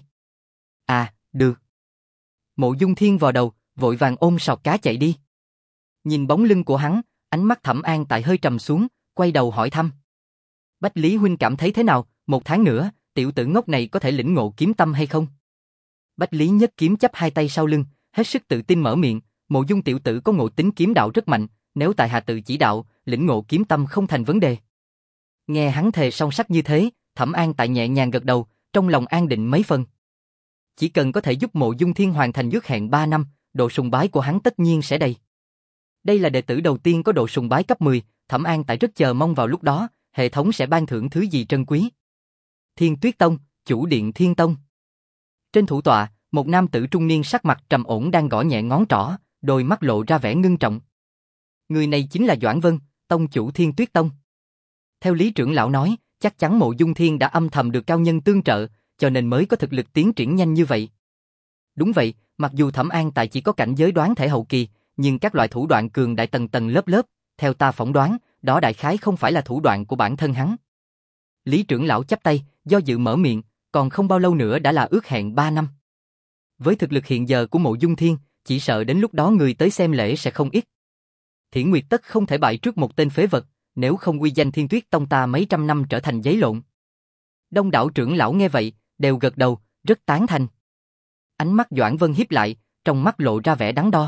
À, được. Mộ Dung Thiên vò đầu, vội vàng ôm sọt cá chạy đi. Nhìn bóng lưng của hắn, ánh mắt Thẩm An Tại hơi trầm xuống, quay đầu hỏi thăm. Bách Lý huynh cảm thấy thế nào, một tháng nữa, tiểu tử ngốc này có thể lĩnh ngộ kiếm tâm hay không? Bách Lý Nhất Kiếm chắp hai tay sau lưng, hết sức tự tin mở miệng, Mộ Dung tiểu tử có ngộ tính kiếm đạo rất mạnh, nếu tại hạ tự chỉ đạo, lĩnh ngộ kiếm tâm không thành vấn đề. Nghe hắn thề song sắc như thế, Thẩm An Tại nhẹ nhàng gật đầu, trong lòng an định mấy phần. Chỉ cần có thể giúp Mộ Dung Thiên hoàn thành ước hẹn ba năm, độ sùng bái của hắn tất nhiên sẽ đầy. Đây là đệ tử đầu tiên có độ sùng bái cấp mười, Thẩm An Tại rất chờ mong vào lúc đó, hệ thống sẽ ban thưởng thứ gì trân quý. Thiên Tuyết Tông, chủ điện Thiên Tông. Trên thủ tọa, một nam tử trung niên sắc mặt trầm ổn đang gõ nhẹ ngón trỏ, đôi mắt lộ ra vẻ ngưng trọng. Người này chính là Doãn Vân, tông chủ Thiên Tuyết Tông. Theo Lý trưởng lão nói, chắc chắn Mộ Dung Thiên đã âm thầm được cao nhân tương trợ, cho nên mới có thực lực tiến triển nhanh như vậy. Đúng vậy, mặc dù Thẩm An Tại chỉ có cảnh giới đoán thể hậu kỳ, nhưng các loại thủ đoạn cường đại tầng tầng lớp lớp, theo ta phỏng đoán, đó đại khái không phải là thủ đoạn của bản thân hắn. Lý trưởng lão chắp tay, do dự mở miệng, còn không bao lâu nữa đã là ước hẹn ba năm. Với thực lực hiện giờ của Mộ Dung Thiên, chỉ sợ đến lúc đó người tới xem lễ sẽ không ít. Thiển Nguyệt tất không thể bại trước một tên phế vật, nếu không uy danh Thiên Tuyết Tông ta mấy trăm năm trở thành giấy lộn. Đông đảo trưởng lão nghe vậy, đều gật đầu, rất tán thành. Ánh mắt Doãn Vân híp lại, trong mắt lộ ra vẻ đắn đo.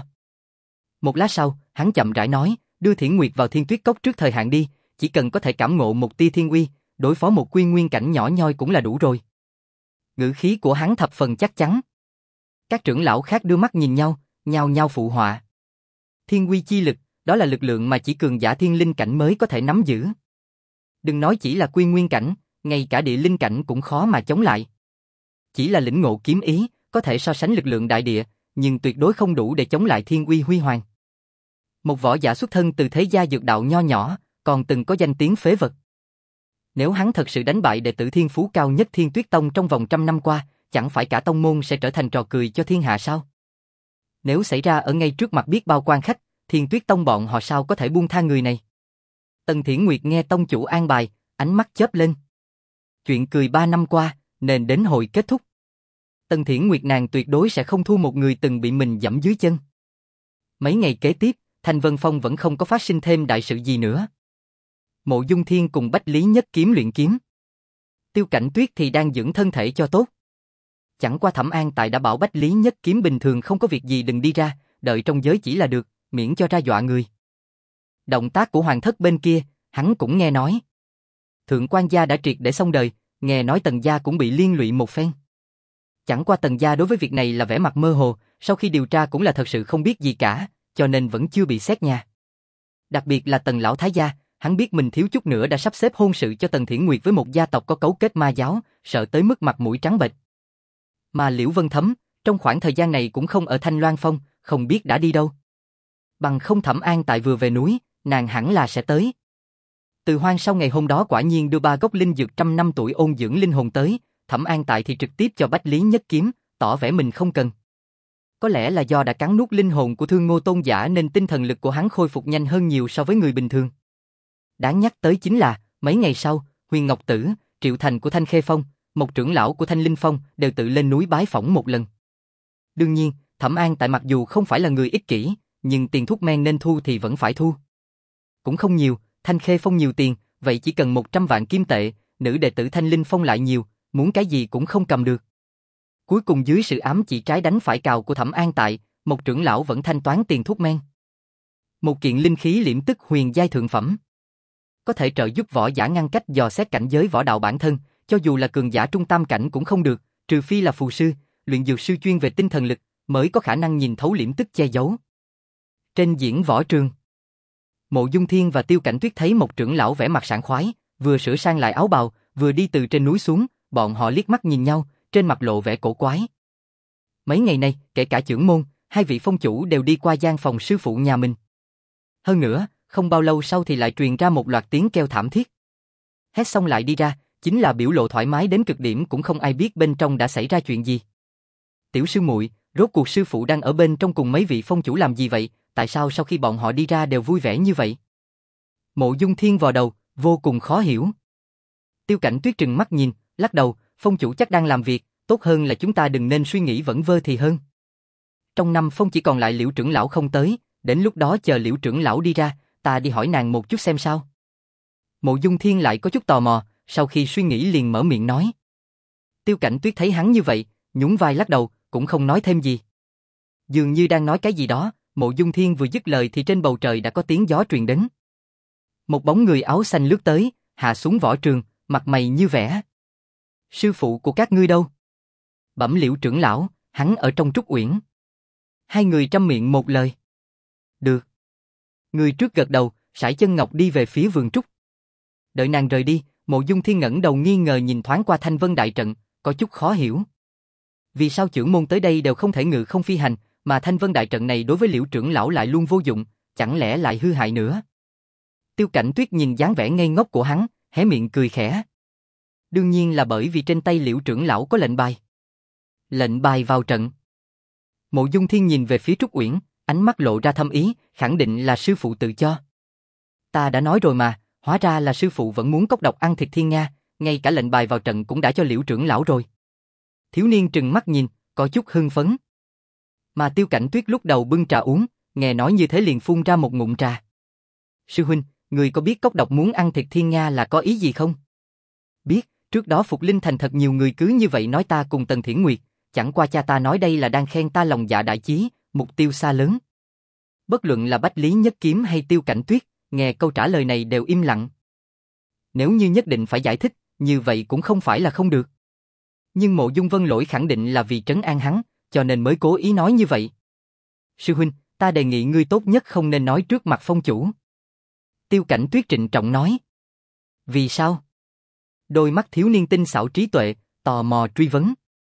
Một lát sau, hắn chậm rãi nói, đưa Thiển Nguyệt vào Thiên Tuyết Cốc trước thời hạn đi, chỉ cần có thể cảm ngộ một tia thiên uy, đối phó một quy nguyên cảnh nhỏ nhoi cũng là đủ rồi. Ngữ khí của hắn thập phần chắc chắn. Các trưởng lão khác đưa mắt nhìn nhau, nhao nhao phụ họa. Thiên uy chi lực, đó là lực lượng mà chỉ cường giả thiên linh cảnh mới có thể nắm giữ. Đừng nói chỉ là quy nguyên cảnh, ngay cả địa linh cảnh cũng khó mà chống lại. Chỉ là lĩnh ngộ kiếm ý, có thể so sánh lực lượng đại địa, nhưng tuyệt đối không đủ để chống lại thiên uy huy hoàng. Một võ giả xuất thân từ thế gia dược đạo nho nhỏ, còn từng có danh tiếng phế vật. Nếu hắn thật sự đánh bại đệ tử thiên phú cao nhất Thiên Tuyết Tông trong vòng trăm năm qua, chẳng phải cả tông môn sẽ trở thành trò cười cho thiên hạ sao? Nếu xảy ra ở ngay trước mặt biết bao quan khách, Thiên Tuyết Tông bọn họ sao có thể buông tha người này? Tần Thiển Nguyệt nghe tông chủ an bài, ánh mắt chớp lên. Chuyện cười ba năm qua, nên đến hồi kết thúc. Tần Thiển Nguyệt nàng tuyệt đối sẽ không thua một người từng bị mình giẫm dưới chân. Mấy ngày kế tiếp, Thanh Vân Phong vẫn không có phát sinh thêm đại sự gì nữa. Mộ Dung Thiên cùng Bách Lý Nhất Kiếm luyện kiếm. Tiêu Cảnh Tuyết thì đang dưỡng thân thể cho tốt. Chẳng qua Thẩm An Tại đã bảo Bách Lý Nhất Kiếm bình thường không có việc gì đừng đi ra, đợi trong giới chỉ là được, miễn cho ra dọa người. Động tác của hoàng thất bên kia, hắn cũng nghe nói. Thượng quan gia đã triệt để xong đời, nghe nói Tần gia cũng bị liên lụy một phen. Chẳng qua Tần gia đối với việc này là vẻ mặt mơ hồ, sau khi điều tra cũng là thật sự không biết gì cả, cho nên vẫn chưa bị xét nhà. Đặc biệt là Tần lão thái gia, hắn biết mình thiếu chút nữa đã sắp xếp hôn sự cho Tần Thiển Nguyệt với một gia tộc có cấu kết ma giáo, sợ tới mức mặt mũi trắng bệch. Mà Liễu Vân Thấm, trong khoảng thời gian này cũng không ở Thanh Loan Phong, không biết đã đi đâu. Bằng không Thẩm An Tại vừa về núi, nàng hẳn là sẽ tới. Từ Hoang sau ngày hôm đó quả nhiên đưa ba gốc linh dược trăm năm tuổi ôn dưỡng linh hồn tới, Thẩm An Tại thì trực tiếp cho Bách Lý Nhất Kiếm, tỏ vẻ mình không cần. Có lẽ là do đã cắn nuốt linh hồn của Thương Ngô Tôn giả nên tinh thần lực của hắn khôi phục nhanh hơn nhiều so với người bình thường. Đáng nhắc tới chính là, mấy ngày sau, Huyền Ngọc Tử, Triệu Thành của Thanh Khê Phong, một trưởng lão của Thanh Linh Phong đều tự lên núi bái phỏng một lần. Đương nhiên, Thẩm An Tại mặc dù không phải là người ích kỷ, nhưng tiền thuốc men nên thu thì vẫn phải thu. Cũng không nhiều, Thanh Khê Phong nhiều tiền, vậy chỉ cần một trăm vạn kim tệ, nữ đệ tử Thanh Linh Phong lại nhiều, muốn cái gì cũng không cầm được. Cuối cùng dưới sự ám chỉ trái đánh phải cào của Thẩm An Tại, một trưởng lão vẫn thanh toán tiền thuốc men. Một kiện linh khí liễm tức huyền giai thượng phẩm. Có thể trợ giúp võ giả ngăn cách dò xét cảnh giới võ đạo bản thân, cho dù là cường giả trung tam cảnh cũng không được, trừ phi là phù sư, luyện dược sư chuyên về tinh thần lực, mới có khả năng nhìn thấu liễm tức che giấu. Trên diễn võ trường, Mộ Dung Thiên và Tiêu Cảnh Tuyết thấy một trưởng lão vẻ mặt sảng khoái, vừa sửa sang lại áo bào, vừa đi từ trên núi xuống, bọn họ liếc mắt nhìn nhau, trên mặt lộ vẻ cổ quái. Mấy ngày nay, kể cả trưởng môn, hai vị phong chủ đều đi qua gian phòng sư phụ nhà mình. Hơn nữa, không bao lâu sau thì lại truyền ra một loạt tiếng kêu thảm thiết. Hét xong lại đi ra, chính là biểu lộ thoải mái đến cực điểm cũng không ai biết bên trong đã xảy ra chuyện gì. Tiểu sư muội, rốt cuộc sư phụ đang ở bên trong cùng mấy vị phong chủ làm gì vậy, tại sao sau khi bọn họ đi ra đều vui vẻ như vậy? Mộ Dung Thiên vò đầu, vô cùng khó hiểu. Tiêu Cảnh Tuyết trừng mắt nhìn, lắc đầu, phong chủ chắc đang làm việc, tốt hơn là chúng ta đừng nên suy nghĩ vẩn vơ thì hơn. Trong năm phong chỉ còn lại Liễu trưởng lão không tới, đến lúc đó chờ Liễu trưởng lão đi ra, ta đi hỏi nàng một chút xem sao. Mộ Dung Thiên lại có chút tò mò, sau khi suy nghĩ liền mở miệng nói. Tiêu Cảnh Tuyết thấy hắn như vậy, nhún vai lắc đầu, cũng không nói thêm gì. Dường như đang nói cái gì đó, Mộ Dung Thiên vừa dứt lời thì trên bầu trời đã có tiếng gió truyền đến. Một bóng người áo xanh lướt tới, hạ xuống võ trường, mặt mày như vẻ. Sư phụ của các ngươi đâu? Bẩm Liễu trưởng lão, hắn ở trong Trúc Uyển. Hai người trăm miệng một lời. Được. Người trước gật đầu, sải chân ngọc đi về phía vườn trúc. Đợi nàng rời đi, Mộ Dung Thiên ngẩng đầu nghi ngờ nhìn thoáng qua Thanh Vân đại trận, có chút khó hiểu. Vì sao trưởng môn tới đây đều không thể ngự không phi hành, mà Thanh Vân đại trận này đối với Liễu trưởng lão lại luôn vô dụng, chẳng lẽ lại hư hại nữa? Tiêu Cảnh Tuyết nhìn dáng vẻ ngây ngốc của hắn, hé miệng cười khẽ. Đương nhiên là bởi vì trên tay Liễu trưởng lão có lệnh bài. Lệnh bài vào trận. Mộ Dung Thiên nhìn về phía Trúc Uyển, ánh mắt lộ ra thâm ý, khẳng định là sư phụ tự cho. Ta đã nói rồi mà, hóa ra là sư phụ vẫn muốn cốc độc ăn thịt thiên nga, ngay cả lệnh bài vào trận cũng đã cho Liễu trưởng lão rồi. Thiếu niên trừng mắt nhìn, có chút hưng phấn. Mà Tiêu Cảnh Tuyết lúc đầu bưng trà uống, nghe nói như thế liền phun ra một ngụm trà. Sư huynh, người có biết cốc độc muốn ăn thịt thiên nga là có ý gì không? Biết, trước đó Phục Linh Thành thật nhiều người cứ như vậy nói ta cùng Tần Thiển Nguyệt, chẳng qua cha ta nói đây là đang khen ta lòng dạ đại chí, mục tiêu xa lớn. Bất luận là Bách Lý Nhất Kiếm hay Tiêu Cảnh Tuyết, nghe câu trả lời này đều im lặng. Nếu như nhất định phải giải thích, như vậy cũng không phải là không được. Nhưng Mộ Dung Vân Lỗi khẳng định là vì trấn an hắn, cho nên mới cố ý nói như vậy. Sư huynh, ta đề nghị ngươi tốt nhất không nên nói trước mặt phong chủ. Tiêu Cảnh Tuyết trịnh trọng nói. Vì sao? Đôi mắt thiếu niên tinh xảo trí tuệ, tò mò truy vấn.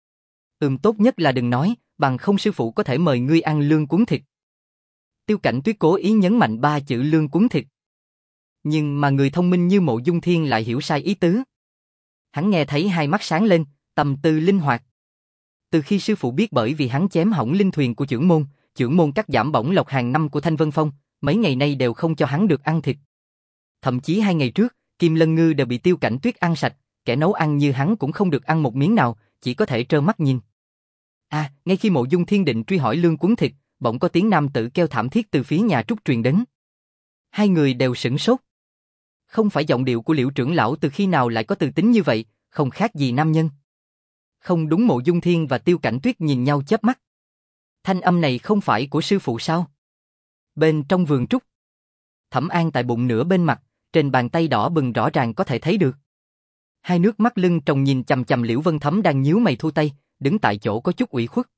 Ừm tốt nhất là đừng nói, bằng không sư phụ có thể mời ngươi ăn lương cuốn thịt. Tiêu Cảnh Tuyết cố ý nhấn mạnh ba chữ lương cuốn thịt. Nhưng mà người thông minh như Mộ Dung Thiên lại hiểu sai ý tứ. Hắn nghe thấy hai mắt sáng lên, tâm tư linh hoạt. Từ khi sư phụ biết bởi vì hắn chém hỏng linh thuyền của chưởng môn, chưởng môn cắt giảm bổng lộc hàng năm của Thanh Vân Phong, mấy ngày nay đều không cho hắn được ăn thịt. Thậm chí hai ngày trước, Kim Lân Ngư đều bị Tiêu Cảnh Tuyết ăn sạch, kẻ nấu ăn như hắn cũng không được ăn một miếng nào, chỉ có thể trơ mắt nhìn. À, ngay khi Mộ Dung Thiên định truy hỏi lương cuốn thịt, bỗng có tiếng nam tử kêu thảm thiết từ phía nhà Trúc truyền đến. Hai người đều sửng sốt. Không phải giọng điệu của Liễu trưởng lão từ khi nào lại có từ tính như vậy, không khác gì nam nhân. Không đúng. Mộ Dung Thiên và Tiêu Cảnh Tuyết nhìn nhau chớp mắt. Thanh âm này không phải của sư phụ sao? Bên trong vườn trúc, Thẩm An tại bụng nửa bên mặt, trên bàn tay đỏ bừng rõ ràng có thể thấy được. Hai nước mắt lưng tròng nhìn chằm chằm Liễu Vân Thấm đang nhíu mày thu tay, đứng tại chỗ có chút ủy khuất.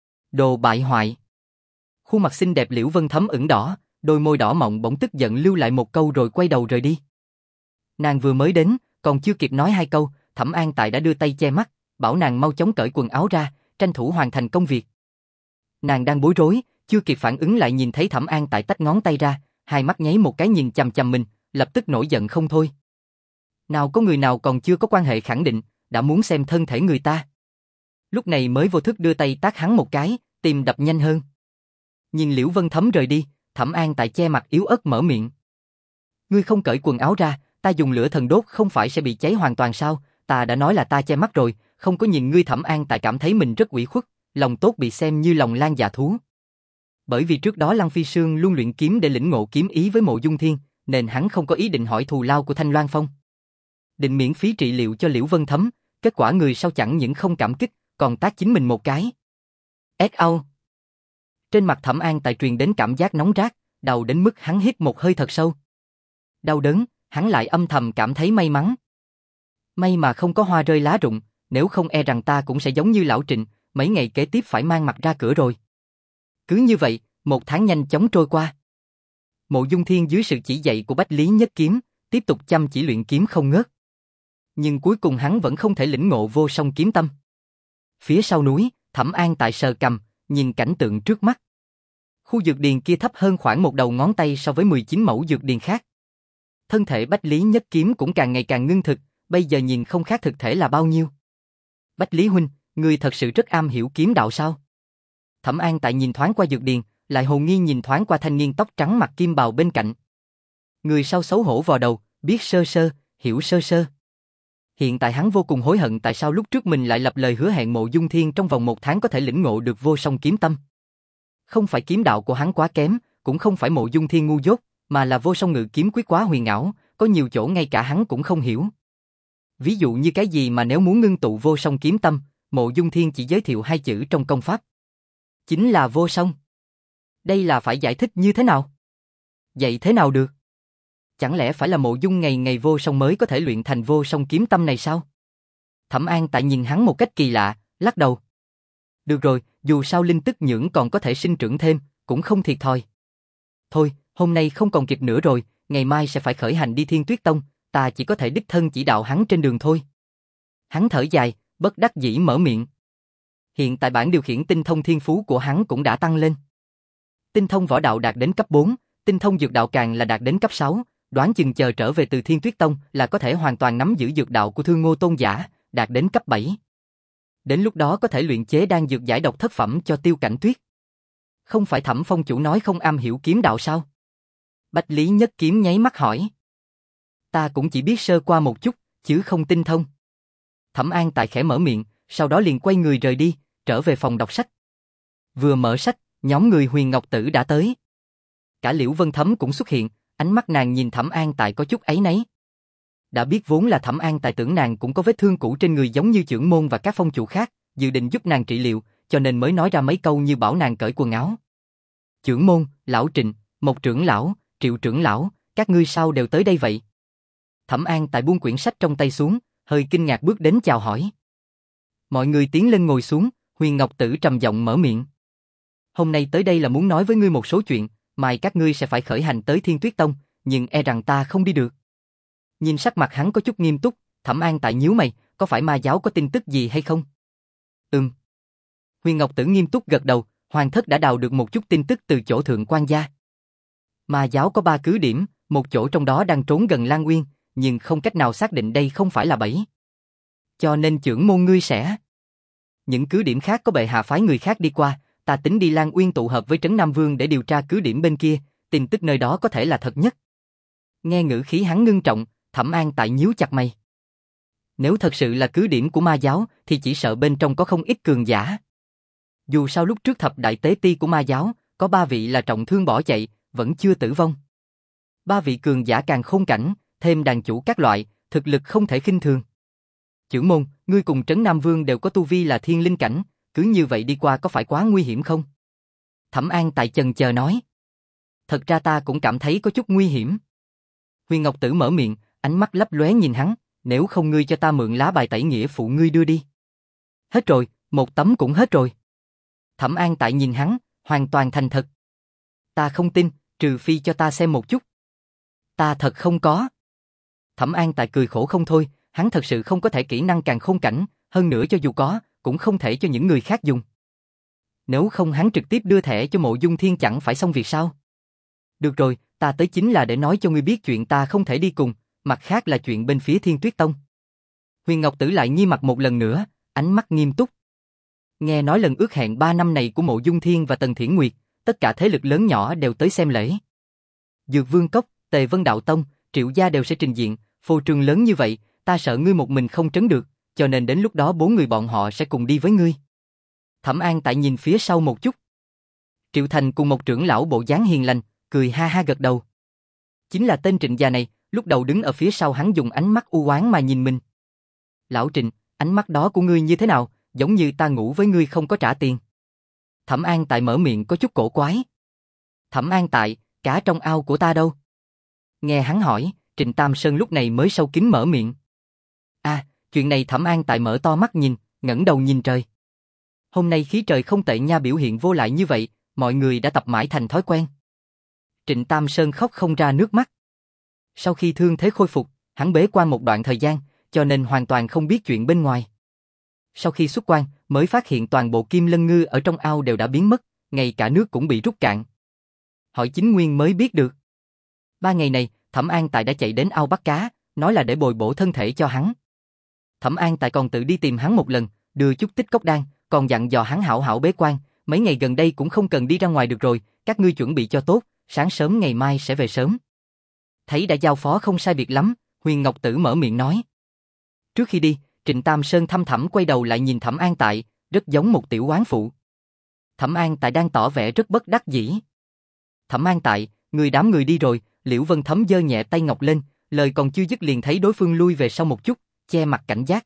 Đồ bại hoại. Khuôn mặt xinh đẹp Liễu Vân Thấm ửng đỏ, đôi môi đỏ mọng bỗng tức giận lưu lại một câu rồi quay đầu rời đi. Nàng vừa mới đến, còn chưa kịp nói hai câu, Thẩm An tại đã đưa tay che mắt, bảo nàng mau chóng cởi quần áo ra, tranh thủ hoàn thành công việc. Nàng đang bối rối, chưa kịp phản ứng lại nhìn thấy Thẩm An tại tách ngón tay ra, hai mắt nháy một cái nhìn chằm chằm mình, lập tức nổi giận không thôi. Nào có người nào còn chưa có quan hệ khẳng định, đã muốn xem thân thể người ta. Lúc này mới vô thức đưa tay tát hắn một cái, tim đập nhanh hơn. Nhìn Liễu Vân Thấm rời đi, Thẩm An tại che mặt yếu ớt mở miệng. Ngươi không cởi quần áo ra, ta dùng lửa thần đốt không phải sẽ bị cháy hoàn toàn sao? Ta đã nói là ta che mắt rồi, không có nhìn ngươi. Thẩm An tại cảm thấy mình rất ủy khuất, lòng tốt bị xem như lòng lang dạ thú. Bởi vì trước đó Lăng Phi Sương luôn luyện kiếm để lĩnh ngộ kiếm ý với Mộ Dung Thiên, nên hắn không có ý định hỏi thù lao của Thanh Loan Phong. Định miễn phí trị liệu cho Liễu Vân Thấm, kết quả người sau chẳng những không cảm kích, còn tát chính mình một cái. Ét au. Trên mặt Thẩm An tại truyền đến cảm giác nóng rát, đau đến mức hắn hít một hơi thật sâu. Đau đớn, hắn lại âm thầm cảm thấy may mắn. May mà không có hoa rơi lá rụng, nếu không e rằng ta cũng sẽ giống như lão Trịnh, mấy ngày kế tiếp phải mang mặt ra cửa rồi. Cứ như vậy, một tháng nhanh chóng trôi qua. Mộ Dung Thiên dưới sự chỉ dạy của Bách Lý Nhất Kiếm, tiếp tục chăm chỉ luyện kiếm không ngớt. Nhưng cuối cùng hắn vẫn không thể lĩnh ngộ vô song kiếm tâm. Phía sau núi, Thẩm An tại sờ cằm, nhìn cảnh tượng trước mắt. Khu dược điền kia thấp hơn khoảng một đầu ngón tay so với mười chín mẫu dược điền khác. Thân thể Bách Lý Nhất Kiếm cũng càng ngày càng ngưng thực, bây giờ nhìn không khác thực thể là bao nhiêu. Bách Lý huynh, ngươi thật sự rất am hiểu kiếm đạo sao? Thẩm An tại nhìn thoáng qua dược điền, lại hồ nghi nhìn thoáng qua thanh niên tóc trắng mặc kim bào bên cạnh. Người sau xấu hổ vò đầu, biết sơ sơ, hiểu sơ sơ. Hiện tại hắn vô cùng hối hận tại sao lúc trước mình lại lập lời hứa hẹn Mộ Dung Thiên trong vòng một tháng có thể lĩnh ngộ được vô song kiếm tâm. Không phải kiếm đạo của hắn quá kém, cũng không phải Mộ Dung Thiên ngu dốt, mà là vô song ngự kiếm quyết quá huyền ảo, có nhiều chỗ ngay cả hắn cũng không hiểu. Ví dụ như cái gì mà nếu muốn ngưng tụ vô song kiếm tâm, Mộ Dung Thiên chỉ giới thiệu hai chữ trong công pháp. Chính là vô song. Đây là phải giải thích như thế nào? Vậy thế nào được? Chẳng lẽ phải là Mộ Dung ngày ngày vô song mới có thể luyện thành vô song kiếm tâm này sao? Thẩm An tại nhìn hắn một cách kỳ lạ, lắc đầu. Được rồi, dù sao linh tức nhưỡng còn có thể sinh trưởng thêm, cũng không thiệt thòi. Thôi, hôm nay không còn kịp nữa rồi, ngày mai sẽ phải khởi hành đi Thiên Tuyết Tông, ta chỉ có thể đích thân chỉ đạo hắn trên đường thôi. Hắn thở dài, bất đắc dĩ mở miệng. Hiện tại bản điều khiển tinh thông thiên phú của hắn cũng đã tăng lên. Tinh thông võ đạo đạt đến cấp bốn, tinh thông dược đạo càng là đạt đến cấp sáu, đoán chừng chờ trở về từ Thiên Tuyết Tông là có thể hoàn toàn nắm giữ dược đạo của Thương Ngô Tôn giả, đạt đến cấp bảy. Đến lúc đó có thể luyện chế đan dược giải độc thất phẩm cho Tiêu Cảnh Tuyết. Không phải Thẩm Phong chủ nói không am hiểu kiếm đạo sao? Bách Lý Nhất Kiếm nháy mắt hỏi. Ta cũng chỉ biết sơ qua một chút, chứ không tinh thông. Thẩm An tại khẽ mở miệng, sau đó liền quay người rời đi, trở về phòng đọc sách. Vừa mở sách, nhóm người Huyền Ngọc Tử đã tới. Cả Liễu Vân Thấm cũng xuất hiện, ánh mắt nàng nhìn Thẩm An tại có chút áy náy. Đã biết vốn là Thẩm An tại tưởng nàng cũng có vết thương cũ trên người giống như chưởng môn và các phong chủ khác, dự định giúp nàng trị liệu, cho nên mới nói ra mấy câu như bảo nàng cởi quần áo. Chưởng môn, lão Trịnh, Mộc trưởng lão, Triệu trưởng lão, các ngươi sao đều tới đây vậy? Thẩm An Tại buông quyển sách trong tay xuống, hơi kinh ngạc bước đến chào hỏi. Mọi người tiến lên ngồi xuống, Huyền Ngọc Tử trầm giọng mở miệng. Hôm nay tới đây là muốn nói với ngươi một số chuyện, mai các ngươi sẽ phải khởi hành tới Thiên Tuyết Tông, nhưng e rằng ta không đi được. Nhìn sắc mặt hắn có chút nghiêm túc, Thẩm An Tại nhíu mày, có phải ma giáo có tin tức gì hay không? Ừm. Huyền Ngọc Tử nghiêm túc gật đầu, hoàng thất đã đào được một chút tin tức từ chỗ thượng quan gia. Ma giáo có ba cứ điểm, một chỗ trong đó đang trốn gần Lan Uyên, nhưng không cách nào xác định đây không phải là bẫy. Cho nên chưởng môn ngươi sẽ... Những cứ điểm khác có bệ hạ phái người khác đi qua, ta tính đi Lan Uyên tụ hợp với Trấn Nam Vương để điều tra cứ điểm bên kia, tin tức nơi đó có thể là thật nhất. Nghe ngữ khí hắn ngưng trọng, Thẩm An Tại nhíu chặt mày. Nếu thật sự là cứ điểm của ma giáo, thì chỉ sợ bên trong có không ít cường giả. Dù sao lúc trước thập đại tế ti của ma giáo, có ba vị là trọng thương bỏ chạy, vẫn chưa tử vong. Ba vị cường giả càng khôn cảnh, thêm đàn chủ các loại, thực lực không thể khinh thường. Chưởng môn, ngươi cùng Trấn Nam Vương đều có tu vi là thiên linh cảnh, cứ như vậy đi qua có phải quá nguy hiểm không? Thẩm An Tại chần chờ nói. Thật ra ta cũng cảm thấy có chút nguy hiểm. Huyền Ngọc Tử mở miệng, ánh mắt lấp lóe nhìn hắn, nếu không ngươi cho ta mượn lá bài tẩy nghĩa phụ ngươi đưa đi. Hết rồi, một tấm cũng hết rồi. Thẩm An Tại nhìn hắn, hoàn toàn thành thật. Ta không tin, trừ phi cho ta xem một chút. Ta thật không có. Thẩm An Tại cười khổ không thôi, hắn thật sự không có thể kỹ năng càng khôn cảnh, hơn nữa cho dù có, cũng không thể cho những người khác dùng. Nếu không hắn trực tiếp đưa thẻ cho Mộ Dung Thiên chẳng phải xong việc sao? Được rồi, ta tới chính là để nói cho ngươi biết chuyện ta không thể đi cùng, mặt khác là chuyện bên phía Thiên Tuyết Tông. Huyền Ngọc Tử lại nghi mặt một lần nữa, ánh mắt nghiêm túc. Nghe nói lần ước hẹn ba năm này của Mộ Dung Thiên và Tần Thiển Nguyệt, tất cả thế lực lớn nhỏ đều tới xem lễ. Dược Vương Cốc, Tề Vân Đạo Tông, Triệu gia đều sẽ trình diện, phô trương lớn như vậy, ta sợ ngươi một mình không trấn được, cho nên đến lúc đó bốn người bọn họ sẽ cùng đi với ngươi. Thẩm An Tại nhìn phía sau một chút. Triệu Thành cùng một trưởng lão bộ dáng hiền lành, cười ha ha gật đầu. Chính là tên Trịnh già này, lúc đầu đứng ở phía sau hắn dùng ánh mắt u oán mà nhìn mình. Lão Trịnh, ánh mắt đó của ngươi như thế nào, giống như ta ngủ với ngươi không có trả tiền. Thẩm An Tại mở miệng có chút cổ quái. Thẩm An Tại, cá trong ao của ta đâu? Nghe hắn hỏi, Trịnh Tam Sơn lúc này mới sâu kín mở miệng. À, chuyện này Thẩm An Tại mở to mắt nhìn, ngẩng đầu nhìn trời. Hôm nay khí trời không tệ nha, biểu hiện vô lại như vậy, mọi người đã tập mãi thành thói quen. Trịnh Tam Sơn khóc không ra nước mắt. Sau khi thương thế khôi phục, hắn bế quan một đoạn thời gian, cho nên hoàn toàn không biết chuyện bên ngoài. Sau khi xuất quan, mới phát hiện toàn bộ kim lân ngư ở trong ao đều đã biến mất, ngay cả nước cũng bị rút cạn. Hỏi chính nguyên mới biết được. Ba ngày này, Thẩm An Tại đã chạy đến ao bắt cá, nói là để bồi bổ thân thể cho hắn. Thẩm An Tại còn tự đi tìm hắn một lần, đưa chút tích cốc đan, còn dặn dò hắn hảo hảo bế quan, mấy ngày gần đây cũng không cần đi ra ngoài được rồi, các ngươi chuẩn bị cho tốt, sáng sớm ngày mai sẽ về sớm. Thấy đã giao phó không sai biệt lắm, Huyền Ngọc Tử mở miệng nói. Trước khi đi, Trịnh Tam Sơn thăm thẳm quay đầu lại nhìn Thẩm An Tại, rất giống một tiểu oán phụ. Thẩm An Tại đang tỏ vẻ rất bất đắc dĩ. Thẩm An Tại, người đám người đi rồi, Liễu Vân Thấm giơ nhẹ tay ngọc lên, lời còn chưa dứt liền thấy đối phương lui về sau một chút, che mặt cảnh giác.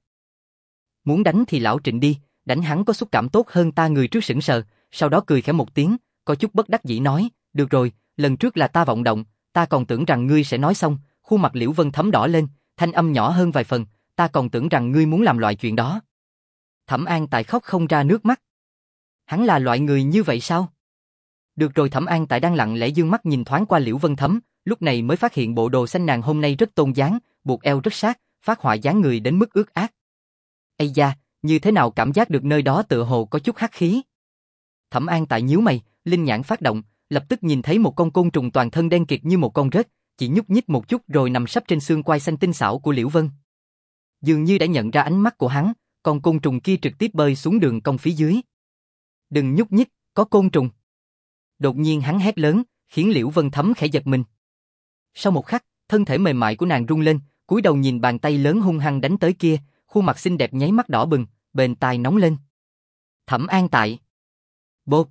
Muốn đánh thì lão Trịnh đi, đánh hắn có xúc cảm tốt hơn ta. Người trước sững sờ, sau đó cười khẽ một tiếng, có chút bất đắc dĩ nói, được rồi, lần trước là ta vọng động, ta còn tưởng rằng ngươi sẽ nói xong. Khuôn mặt Liễu Vân Thấm đỏ lên, thanh âm nhỏ hơn vài phần, ta còn tưởng rằng ngươi muốn làm loại chuyện đó. Thẩm An Tại khóc không ra nước mắt. Hắn là loại người như vậy sao? Được rồi. Thẩm An Tại đang lặng lẽ dương mắt nhìn thoáng qua Liễu Vân Thấm, lúc này mới phát hiện bộ đồ xanh nàng hôm nay rất tôn dáng, buộc eo rất sát, phát họa dáng người đến mức ướt át. Ây da, như thế nào cảm giác được nơi đó tựa hồ có chút hắc khí. Thẩm An Tại nhíu mày, linh nhãn phát động, lập tức nhìn thấy một con côn trùng toàn thân đen kịt như một con rết, chỉ nhúc nhích một chút rồi nằm sấp trên xương quai xanh tinh xảo của Liễu Vân. Dường như đã nhận ra ánh mắt của hắn, con côn trùng kia trực tiếp bơi xuống đường cong phía dưới. Đừng nhúc nhích, có côn trùng. Đột nhiên hắn hét lớn, khiến Liễu Vân Thấm khẽ giật mình. Sau một khắc, thân thể mềm mại của nàng rung lên, cúi đầu nhìn bàn tay lớn hung hăng đánh tới kia, khuôn mặt xinh đẹp nháy mắt đỏ bừng, bên tai nóng lên. Thẩm An Tại. Bộp.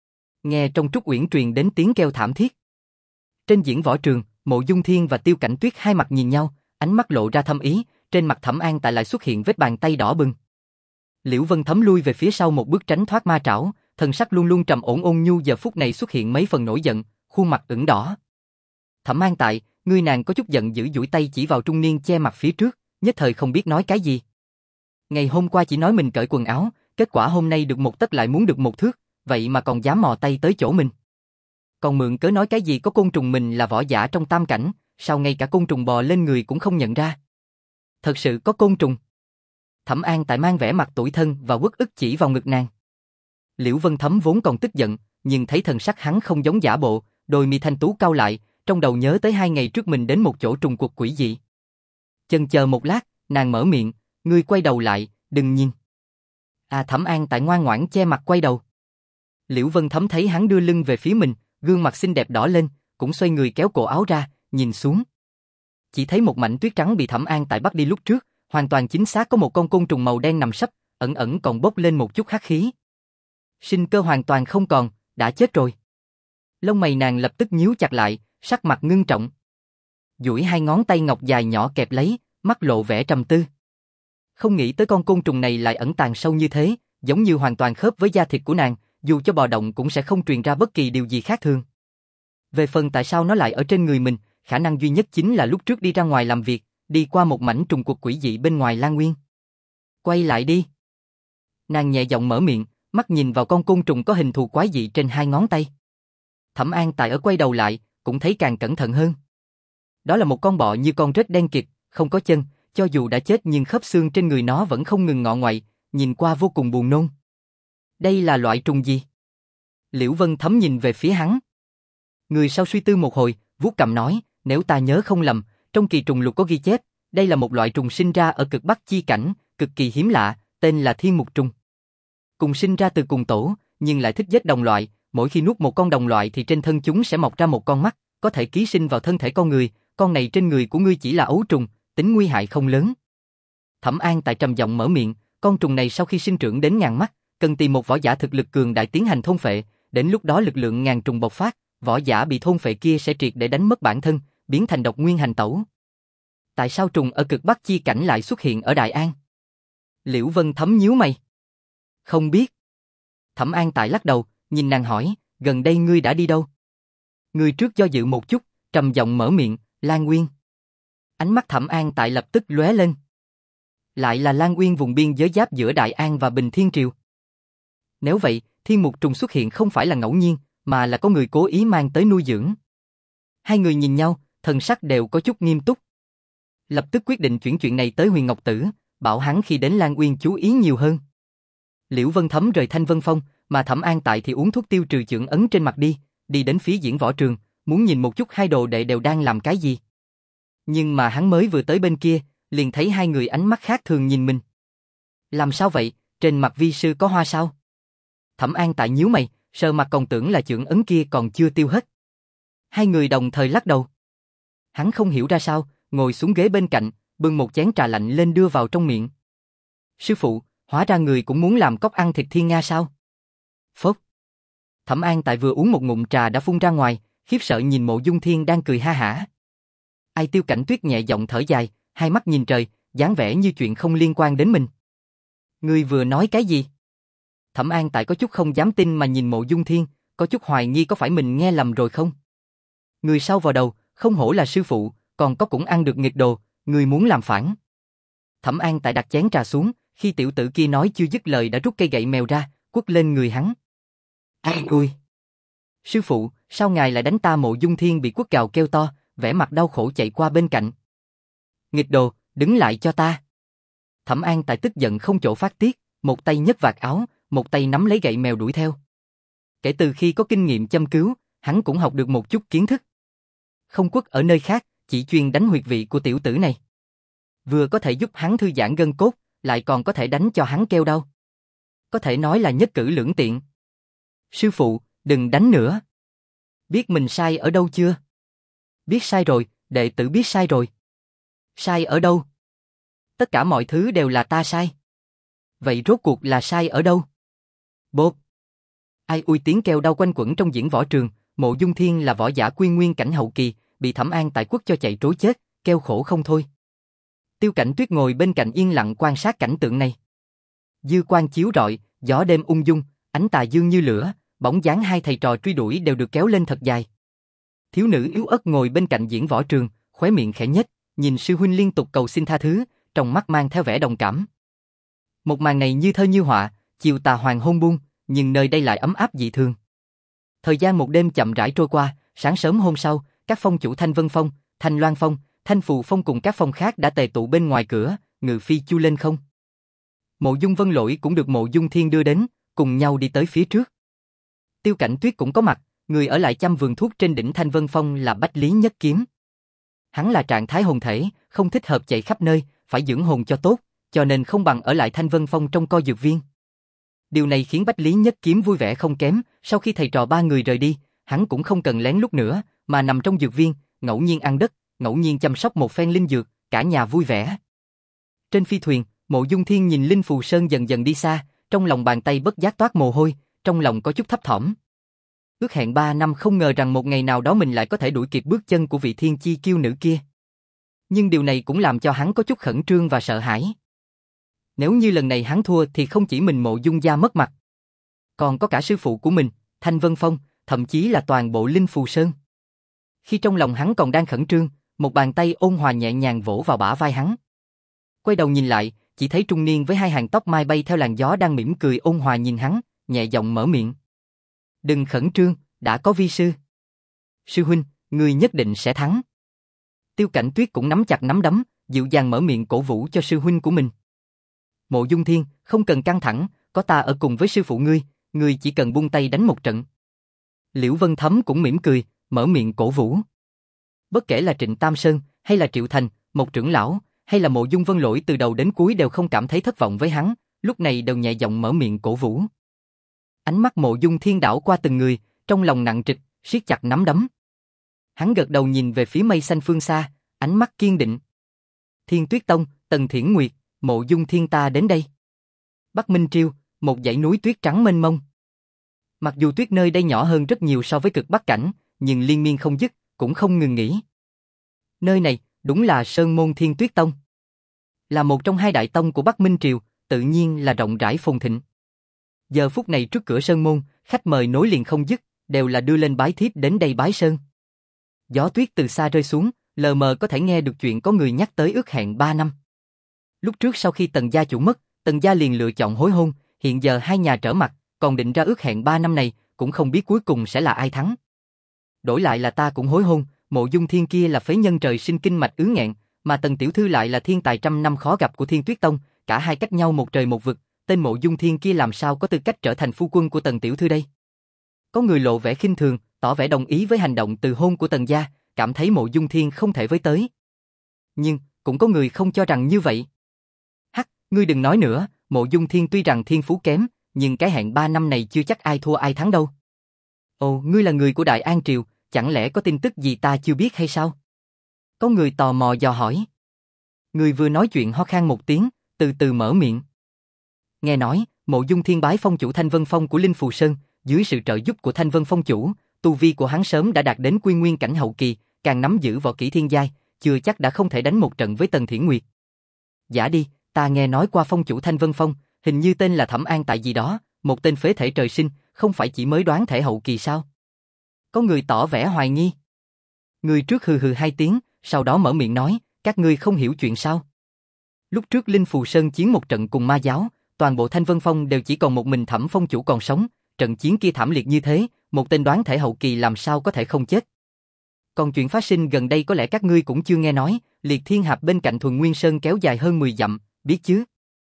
Nghe trong trúc uyển truyền đến tiếng kêu thảm thiết. Trên diễn võ trường, Mộ Dung Thiên và Tiêu Cảnh Tuyết hai mặt nhìn nhau, ánh mắt lộ ra thâm ý, trên mặt Thẩm An Tại lại xuất hiện vết bàn tay đỏ bừng. Liễu Vân Thấm lui về phía sau một bước tránh thoát ma trảo, thần sắc luôn luôn trầm ổn ôn nhu giờ phút này xuất hiện mấy phần nổi giận, khuôn mặt ửng đỏ. Thẩm An Tại, ngươi nàng có chút giận dữ duỗi tay chỉ vào trung niên che mặt phía trước, nhất thời không biết nói cái gì. Ngày hôm qua chỉ nói mình cởi quần áo, kết quả hôm nay được một tấc lại muốn được một thước, vậy mà còn dám mò tay tới chỗ mình. Còn mượn cớ nói cái gì có côn trùng mình là võ giả trong tam cảnh, sao ngay cả côn trùng bò lên người cũng không nhận ra. Thật sự có côn trùng. Thẩm An Tại mang vẻ mặt tủi thân và uất ức chỉ vào ngực nàng. Liễu Vân Thấm vốn còn tức giận, nhưng thấy thần sắc hắn không giống giả bộ, đôi mi thanh tú cau lại, trong đầu nhớ tới hai ngày trước mình đến một chỗ trùng cuộc quỷ dị. Chần chờ một lát, nàng mở miệng, ngươi quay đầu lại, đừng nhìn. À Thẩm An Tại ngoan ngoãn che mặt quay đầu. Liễu Vân Thấm thấy hắn đưa lưng về phía mình, gương mặt xinh đẹp đỏ lên, cũng xoay người kéo cổ áo ra, nhìn xuống. Chỉ thấy một mảnh tuyết trắng bị Thẩm An Tại bắt đi lúc trước, hoàn toàn chính xác có một con côn trùng màu đen nằm sấp, ẩn ẩn còn bốc lên một chút hắc khí. Sinh cơ hoàn toàn không còn, đã chết rồi. Lông mày nàng lập tức nhíu chặt lại, sắc mặt ngưng trọng. Duỗi hai ngón tay ngọc dài nhỏ kẹp lấy, mắt lộ vẻ trầm tư. Không nghĩ tới con côn trùng này lại ẩn tàng sâu như thế, giống như hoàn toàn khớp với da thịt của nàng, dù cho bò động cũng sẽ không truyền ra bất kỳ điều gì khác thường. Về phần tại sao nó lại ở trên người mình, khả năng duy nhất chính là lúc trước đi ra ngoài làm việc, đi qua một mảnh trùng cuộc quỷ dị bên ngoài Lan Nguyên. Quay lại đi. Nàng nhẹ giọng mở miệng, mắt nhìn vào con côn trùng có hình thù quái dị trên hai ngón tay. Thẩm An Tại ở quay đầu lại, cũng thấy càng cẩn thận hơn. Đó là một con bọ như con rết đen kịt, không có chân, cho dù đã chết nhưng khớp xương trên người nó vẫn không ngừng ngọ ngoại, nhìn qua vô cùng buồn nôn. Đây là loại trùng gì? Liễu Vân Thấm nhìn về phía hắn. Người sau suy tư một hồi, vuốt cằm nói, nếu ta nhớ không lầm, trong kỳ trùng lục có ghi chép, đây là một loại trùng sinh ra ở cực bắc chi cảnh, cực kỳ hiếm lạ, tên là thiên mục trùng. Cùng sinh ra từ cùng tổ, nhưng lại thích giết đồng loại, mỗi khi nuốt một con đồng loại thì trên thân chúng sẽ mọc ra một con mắt, có thể ký sinh vào thân thể con người, con này trên người của ngươi chỉ là ấu trùng, tính nguy hại không lớn. Thẩm An Tại trầm giọng mở miệng, con trùng này sau khi sinh trưởng đến ngàn mắt, cần tìm một võ giả thực lực cường đại tiến hành thôn phệ, đến lúc đó lực lượng ngàn trùng bộc phát, võ giả bị thôn phệ kia sẽ triệt để đánh mất bản thân, biến thành độc nguyên hành tẩu. Tại sao trùng ở cực bắc chi cảnh lại xuất hiện ở Đại An? Liễu Vân Thấm nhíu mày. Không biết. Thẩm An Tại lắc đầu, nhìn nàng hỏi, gần đây ngươi đã đi đâu? Ngươi trước do dự một chút, trầm giọng mở miệng, Lan Nguyên. Ánh mắt Thẩm An Tại lập tức lóe lên. Lại là Lan Nguyên vùng biên giới giáp giữa Đại An và Bình Thiên Triều. Nếu vậy, thiên mục trùng xuất hiện không phải là ngẫu nhiên, mà là có người cố ý mang tới nuôi dưỡng. Hai người nhìn nhau, thần sắc đều có chút nghiêm túc. Lập tức quyết định chuyển chuyện này tới Huyền Ngọc Tử, bảo hắn khi đến Lan Nguyên chú ý nhiều hơn. Liễu Vân Thấm rời Thanh Vân Phong, mà Thẩm An Tại thì uống thuốc tiêu trừ chưởng ấn trên mặt đi, đi đến phía diễn võ trường, muốn nhìn một chút hai đồ đệ đều đang làm cái gì. Nhưng mà hắn mới vừa tới bên kia, liền thấy hai người ánh mắt khác thường nhìn mình. Làm sao vậy, trên mặt vi sư có hoa sao? Thẩm An Tại nhíu mày, sờ mặt còn tưởng là chưởng ấn kia còn chưa tiêu hết. Hai người đồng thời lắc đầu. Hắn không hiểu ra sao, ngồi xuống ghế bên cạnh, bưng một chén trà lạnh lên đưa vào trong miệng. Sư phụ, hóa ra người cũng muốn làm cóc ăn thịt thiên nga sao? Phốc. Thẩm An Tại vừa uống một ngụm trà đã phun ra ngoài, khiếp sợ nhìn Mộ Dung Thiên đang cười ha hả. Ai Tiêu Cảnh Tuyết nhẹ giọng thở dài, hai mắt nhìn trời, dáng vẻ như chuyện không liên quan đến mình. Ngươi vừa nói cái gì? Thẩm An Tại có chút không dám tin mà nhìn Mộ Dung Thiên, có chút hoài nghi có phải mình nghe lầm rồi không? Người sau vào đầu, không hổ là sư phụ, còn có cũng ăn được nghịch đồ, người muốn làm phản. Thẩm An Tại đặt chén trà xuống, khi tiểu tử kia nói chưa dứt lời đã rút cây gậy mèo ra, quất lên người hắn. Ai ui! Sư phụ, sao ngài lại đánh ta? Mộ Dung Thiên bị quất gào kêu to, vẻ mặt đau khổ chạy qua bên cạnh. Nghịch đồ, đứng lại cho ta! Thẩm An Tại tức giận không chỗ phát tiết, một tay nhấc vạt áo, một tay nắm lấy gậy mèo đuổi theo. Kể từ khi có kinh nghiệm châm cứu, hắn cũng học được một chút kiến thức. Không quất ở nơi khác, chỉ chuyên đánh huyệt vị của tiểu tử này. Vừa có thể giúp hắn thư giãn gân cốt, lại còn có thể đánh cho hắn kêu đau. Có thể nói là nhất cử lưỡng tiện. Sư phụ, đừng đánh nữa. Biết mình sai ở đâu chưa? Biết sai rồi, đệ tử biết sai rồi. Sai ở đâu? Tất cả mọi thứ đều là ta sai. Vậy rốt cuộc là sai ở đâu? Bốp. Ai ui tiếng kêu đau quanh quẩn trong diễn võ trường, Mộ Dung Thiên là võ giả quy nguyên cảnh hậu kỳ, bị Thẩm An Tại quất cho chạy trối chết, kêu khổ không thôi. Tiêu Cảnh Tuyết ngồi bên cạnh yên lặng quan sát cảnh tượng này. Dư quang chiếu rọi, gió đêm ung dung, ánh tà dương như lửa, bóng dáng hai thầy trò truy đuổi đều được kéo lên thật dài. Thiếu nữ yếu ớt ngồi bên cạnh Diễn Võ Trường, khóe miệng khẽ nhếch, nhìn sư huynh liên tục cầu xin tha thứ, trong mắt mang theo vẻ đồng cảm. Một màn này như thơ như họa, chiều tà hoàng hôn buông, nhưng nơi đây lại ấm áp dị thường. Thời gian một đêm chậm rãi trôi qua, sáng sớm hôm sau, các phong chủ Thanh Vân Phong, Thanh Loan Phong, Thanh Phù Phong cùng các phong khác đã tề tụ bên ngoài cửa, ngự phi chu lên không. Mộ Dung Vân Lỗi cũng được Mộ Dung Thiên đưa đến, cùng nhau đi tới phía trước. Tiêu Cảnh Tuyết cũng có mặt, người ở lại chăm vườn thuốc trên đỉnh Thanh Vân Phong là Bách Lý Nhất Kiếm. Hắn là trạng thái hồn thể, không thích hợp chạy khắp nơi, phải dưỡng hồn cho tốt, cho nên không bằng ở lại Thanh Vân Phong trong co dược viên. Điều này khiến Bách Lý Nhất Kiếm vui vẻ không kém, sau khi thầy trò ba người rời đi, hắn cũng không cần lén lút nữa, mà nằm trong dược viên, ngẫu nhiên ăn đất, ngẫu nhiên chăm sóc một phen linh dược, cả nhà vui vẻ. Trên phi thuyền, Mộ Dung Thiên nhìn Linh Phù Sơn dần dần đi xa, trong lòng bàn tay bất giác toát mồ hôi, trong lòng có chút thấp thỏm. Ước hẹn ba năm không ngờ rằng một ngày nào đó mình lại có thể đuổi kịp bước chân của vị thiên chi kiêu nữ kia. Nhưng điều này cũng làm cho hắn có chút khẩn trương và sợ hãi. Nếu như lần này hắn thua thì không chỉ mình Mộ Dung gia mất mặt, còn có cả sư phụ của mình, Thanh Vân Phong, thậm chí là toàn bộ Linh Phù Sơn. Khi trong lòng hắn còn đang khẩn trương, một bàn tay ôn hòa nhẹ nhàng vỗ vào bả vai hắn. Quay đầu nhìn lại, chỉ thấy trung niên với hai hàng tóc mai bay theo làn gió đang mỉm cười ôn hòa nhìn hắn, nhẹ giọng mở miệng. Đừng khẩn trương, đã có vi sư. Sư huynh, người nhất định sẽ thắng. Tiêu Cảnh Tuyết cũng nắm chặt nắm đấm, dịu dàng mở miệng cổ vũ cho sư huynh của mình. Mộ Dung Thiên, không cần căng thẳng, có ta ở cùng với sư phụ ngươi, ngươi chỉ cần buông tay đánh một trận. Liễu Vân Thấm cũng mỉm cười, mở miệng cổ vũ. Bất kể là Trịnh Tam Sơn, hay là Triệu Thành, một trưởng lão, hay là Mộ Dung Vân Lỗi từ đầu đến cuối đều không cảm thấy thất vọng với hắn, lúc này đều nhẹ giọng mở miệng cổ vũ. Ánh mắt Mộ Dung Thiên đảo qua từng người, trong lòng nặng trịch, siết chặt nắm đấm. Hắn gật đầu nhìn về phía mây xanh phương xa, ánh mắt kiên định. Thiên Tuyết Tông, Tần Thiển Nguyệt, Mộ Dung Thiên ta đến đây. Bắc Minh Triều, một dãy núi tuyết trắng mênh mông. Mặc dù tuyết nơi đây nhỏ hơn rất nhiều so với cực Bắc cảnh, nhưng liên miên không dứt, cũng không ngừng nghỉ. Nơi này, đúng là Sơn Môn Thiên Tuyết Tông. Là một trong hai đại tông của Bắc Minh Triều, tự nhiên là rộng rãi phồn thịnh. Giờ phút này trước cửa Sơn Môn, khách mời nối liền không dứt, đều là đưa lên bái thiếp đến đây bái sơn. Gió tuyết từ xa rơi xuống, lờ mờ có thể nghe được chuyện có người nhắc tới ước hẹn ba năm. Lúc trước sau khi Tần gia chủ mất, Tần gia liền lựa chọn hối hôn, hiện giờ hai nhà trở mặt, còn định ra ước hẹn ba năm này, cũng không biết cuối cùng sẽ là ai thắng. Đổi lại là ta cũng hối hôn, Mộ Dung Thiên kia là phế nhân trời sinh kinh mạch ứ nghẹn, mà Tần tiểu thư lại là thiên tài trăm năm khó gặp của Thiên Tuyết Tông, cả hai cách nhau một trời một vực, tên Mộ Dung Thiên kia làm sao có tư cách trở thành phu quân của Tần tiểu thư đây? Có người lộ vẻ khinh thường, tỏ vẻ đồng ý với hành động từ hôn của Tần gia, cảm thấy Mộ Dung Thiên không thể với tới. Nhưng, cũng có người không cho rằng như vậy. Hắc, ngươi đừng nói nữa, Mộ Dung Thiên tuy rằng thiên phú kém, nhưng cái hẹn ba năm này chưa chắc ai thua ai thắng đâu. Ồ, ngươi là người của Đại An Triều, chẳng lẽ có tin tức gì ta chưa biết hay sao? Có người tò mò dò hỏi. Người vừa nói chuyện ho khan một tiếng, từ từ mở miệng. Nghe nói, Mộ Dung Thiên bái phong chủ Thanh Vân Phong của Linh Phù Sơn, dưới sự trợ giúp của Thanh Vân Phong chủ, tu vi của hắn sớm đã đạt đến quy nguyên cảnh hậu kỳ, càng nắm giữ võ kỹ thiên giai, chưa chắc đã không thể đánh một trận với Tần Thiển Nguyệt. Giả đi, ta nghe nói qua phong chủ Thanh Vân Phong, hình như tên là Thẩm An tại gì đó, một tên phế thể trời sinh, không phải chỉ mới đoán thể hậu kỳ sao? Có người tỏ vẻ hoài nghi. Người trước hừ hừ hai tiếng, sau đó mở miệng nói, các ngươi không hiểu chuyện sao? Lúc trước Linh Phù Sơn chiến một trận cùng ma giáo, toàn bộ Thanh Vân Phong đều chỉ còn một mình Thẩm phong chủ còn sống, trận chiến kia thảm liệt như thế, một tên đoán thể hậu kỳ làm sao có thể không chết? Còn chuyện phát sinh gần đây có lẽ các ngươi cũng chưa nghe nói, Liệt Thiên Hạp bên cạnh Thuần Nguyên Sơn kéo dài hơn mười dặm, biết chứ?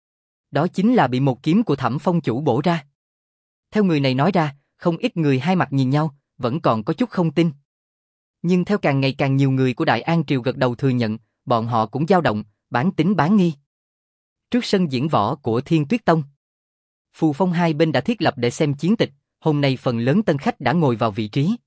Đó chính là bị một kiếm của Thẩm phong chủ bổ ra. Theo người này nói ra, không ít người hai mặt nhìn nhau, vẫn còn có chút không tin. Nhưng theo càng ngày càng nhiều người của Đại An Triều gật đầu thừa nhận, bọn họ cũng dao động, bán tín bán nghi. Trước sân diễn võ của Thiên Tuyết Tông, Phù Phong hai bên đã thiết lập để xem chiến tịch, hôm nay phần lớn tân khách đã ngồi vào vị trí.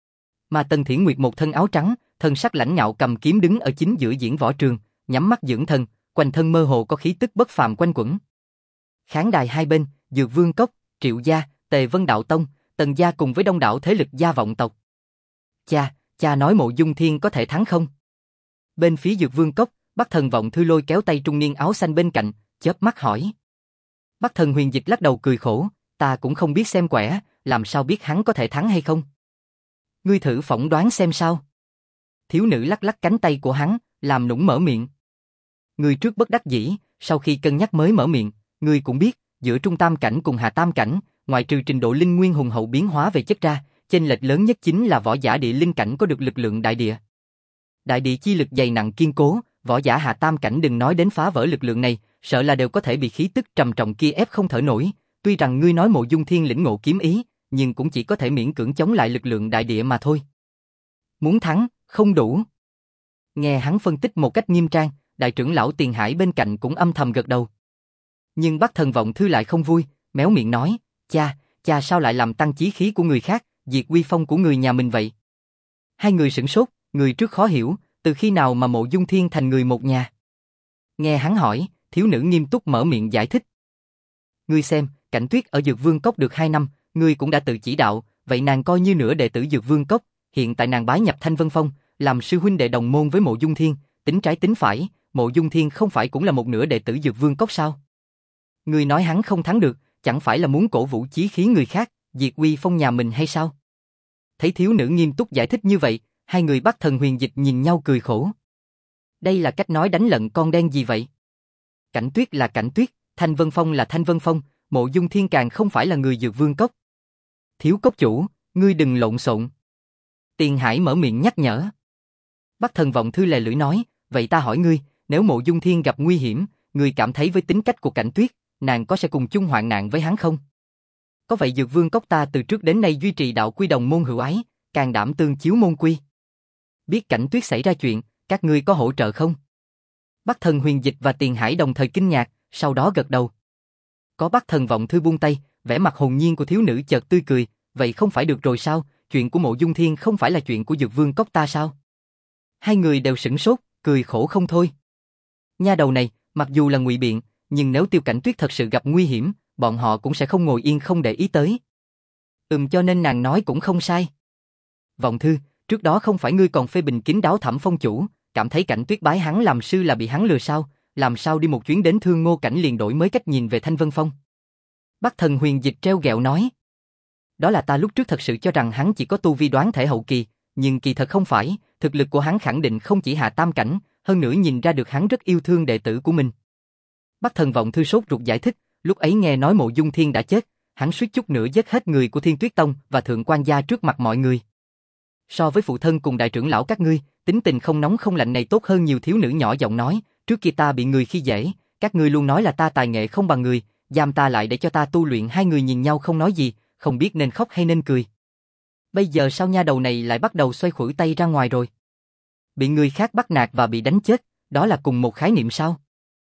Mà Tần Thiển Nguyệt một thân áo trắng, thân sắc lãnh ngạo cầm kiếm đứng ở chính giữa diễn võ trường, nhắm mắt dưỡng thần, quanh thân mơ hồ có khí tức bất phàm quanh quẩn. Khán đài hai bên, Dược Vương Cốc, Triệu gia, Tề Vân Đạo Tông, Tần gia cùng với đông đảo thế lực gia vọng tộc. Cha, cha nói Mộ Dung Thiên có thể thắng không? Bên phía Dược Vương Cốc, Bắc Thần Vọng Thư Lôi kéo tay trung niên áo xanh bên cạnh, chớp mắt hỏi. Bắc Thần Huyền Dịch lắc đầu cười khổ, ta cũng không biết xem quẻ, làm sao biết hắn có thể thắng hay không. Ngươi thử phỏng đoán xem sao. Thiếu nữ lắc lắc cánh tay của hắn, làm nũng mở miệng. Ngươi trước bất đắc dĩ, sau khi cân nhắc mới mở miệng, ngươi cũng biết, giữa trung tam cảnh cùng hạ tam cảnh, ngoại trừ trình độ linh nguyên hùng hậu biến hóa về chất ra, chênh lệch lớn nhất chính là võ giả địa linh cảnh có được lực lượng đại địa. Đại địa chi lực dày nặng kiên cố, võ giả hạ tam cảnh đừng nói đến phá vỡ lực lượng này, sợ là đều có thể bị khí tức trầm trọng kia ép không thở nổi. Tuy rằng ngươi nói Mộ Dung Thiên lĩnh ngộ kiếm ý, nhưng cũng chỉ có thể miễn cưỡng chống lại lực lượng đại địa mà thôi. Muốn thắng, không đủ. Nghe hắn phân tích một cách nghiêm trang, đại trưởng lão Tiền Hải bên cạnh cũng âm thầm gật đầu. Nhưng Bắc Thần Vọng Thư lại không vui, méo miệng nói, cha, cha sao lại làm tăng chí khí của người khác, diệt uy phong của người nhà mình vậy? Hai người sửng sốt, người trước khó hiểu, từ khi nào mà Mộ Dung Thiên thành người một nhà? Nghe hắn hỏi, thiếu nữ nghiêm túc mở miệng giải thích. Ngươi xem, Cảnh Tuyết ở Dược Vương Cốc được hai năm, ngươi cũng đã tự chỉ đạo, vậy nàng coi như nửa đệ tử Dược Vương Cốc, hiện tại nàng bái nhập Thanh Vân Phong, làm sư huynh đệ đồng môn với Mộ Dung Thiên, tính trái tính phải, Mộ Dung Thiên không phải cũng là một nửa đệ tử Dược Vương Cốc sao? Ngươi nói hắn không thắng được, chẳng phải là muốn cổ vũ chí khí người khác, diệt uy phong nhà mình hay sao? Thấy thiếu nữ nghiêm túc giải thích như vậy, hai người Bắc Thần Huyền Dịch nhìn nhau cười khổ. Đây là cách nói đánh lận con đen gì vậy? Cảnh Tuyết là Cảnh Tuyết, Thanh Vân Phong là Thanh Vân Phong, Mộ Dung Thiên càng không phải là người Dược Vương Cốc. Thiếu cốc chủ, ngươi đừng lộn xộn. Tiền Hải mở miệng nhắc nhở. Bắc Thần Vọng Thư lè lưỡi nói, vậy ta hỏi ngươi, nếu Mộ Dung Thiên gặp nguy hiểm, ngươi cảm thấy với tính cách của Cảnh Tuyết, nàng có sẽ cùng chung hoạn nạn với hắn không? Có vậy Dược Vương Cốc ta từ trước đến nay duy trì đạo quy đồng môn hữu ái, càng đảm tương chiếu môn quy. Biết Cảnh Tuyết xảy ra chuyện, các ngươi có hỗ trợ không? Bắc Thần Huyền Dịch và Tiền Hải đồng thời kinh ngạc, sau đó gật đầu. Có Bắc Thần Vọng Thư buông tay, vẻ mặt hồn nhiên của thiếu nữ chợt tươi cười, vậy không phải được rồi sao, chuyện của Mộ Dung Thiên không phải là chuyện của Dược Vương Cốc ta sao? Hai người đều sửng sốt, cười khổ không thôi. Nha đầu này, mặc dù là ngụy biện, nhưng nếu Tiêu Cảnh Tuyết thật sự gặp nguy hiểm, bọn họ cũng sẽ không ngồi yên không để ý tới. Ừm, cho nên nàng nói cũng không sai. Vọng Thư, trước đó không phải ngươi còn phê bình kín đáo Thẩm Phong chủ, cảm thấy Cảnh Tuyết bái hắn làm sư là bị hắn lừa sao, làm sao đi một chuyến đến Thương Ngô Cảnh liền đổi mới cách nhìn về Thanh Vân Phong. Bắc Thần Huyền Dịch treo gẹo nói. Đó là ta lúc trước thật sự cho rằng hắn chỉ có tu vi đoán thể hậu kỳ, nhưng kỳ thật không phải, thực lực của hắn khẳng định không chỉ hạ tam cảnh, hơn nữa nhìn ra được hắn rất yêu thương đệ tử của mình. Bắc Thần Vọng Thư sốt ruột giải thích, lúc ấy nghe nói Mộ Dung Thiên đã chết, hắn suýt chút nữa giết hết người của Thiên Tuyết Tông và Thượng Quan gia trước mặt mọi người. So với phụ thân cùng đại trưởng lão các ngươi, tính tình không nóng không lạnh này tốt hơn nhiều. Thiếu nữ nhỏ giọng nói, trước kia ta bị người khi dễ, các ngươi luôn nói là ta tài nghệ không bằng người, giam ta lại để cho ta tu luyện. Hai người nhìn nhau không nói gì, không biết nên khóc hay nên cười. Bây giờ sao nha đầu này lại bắt đầu xoay khuỷu tay ra ngoài rồi? Bị người khác bắt nạt và bị đánh chết, đó là cùng một khái niệm sao?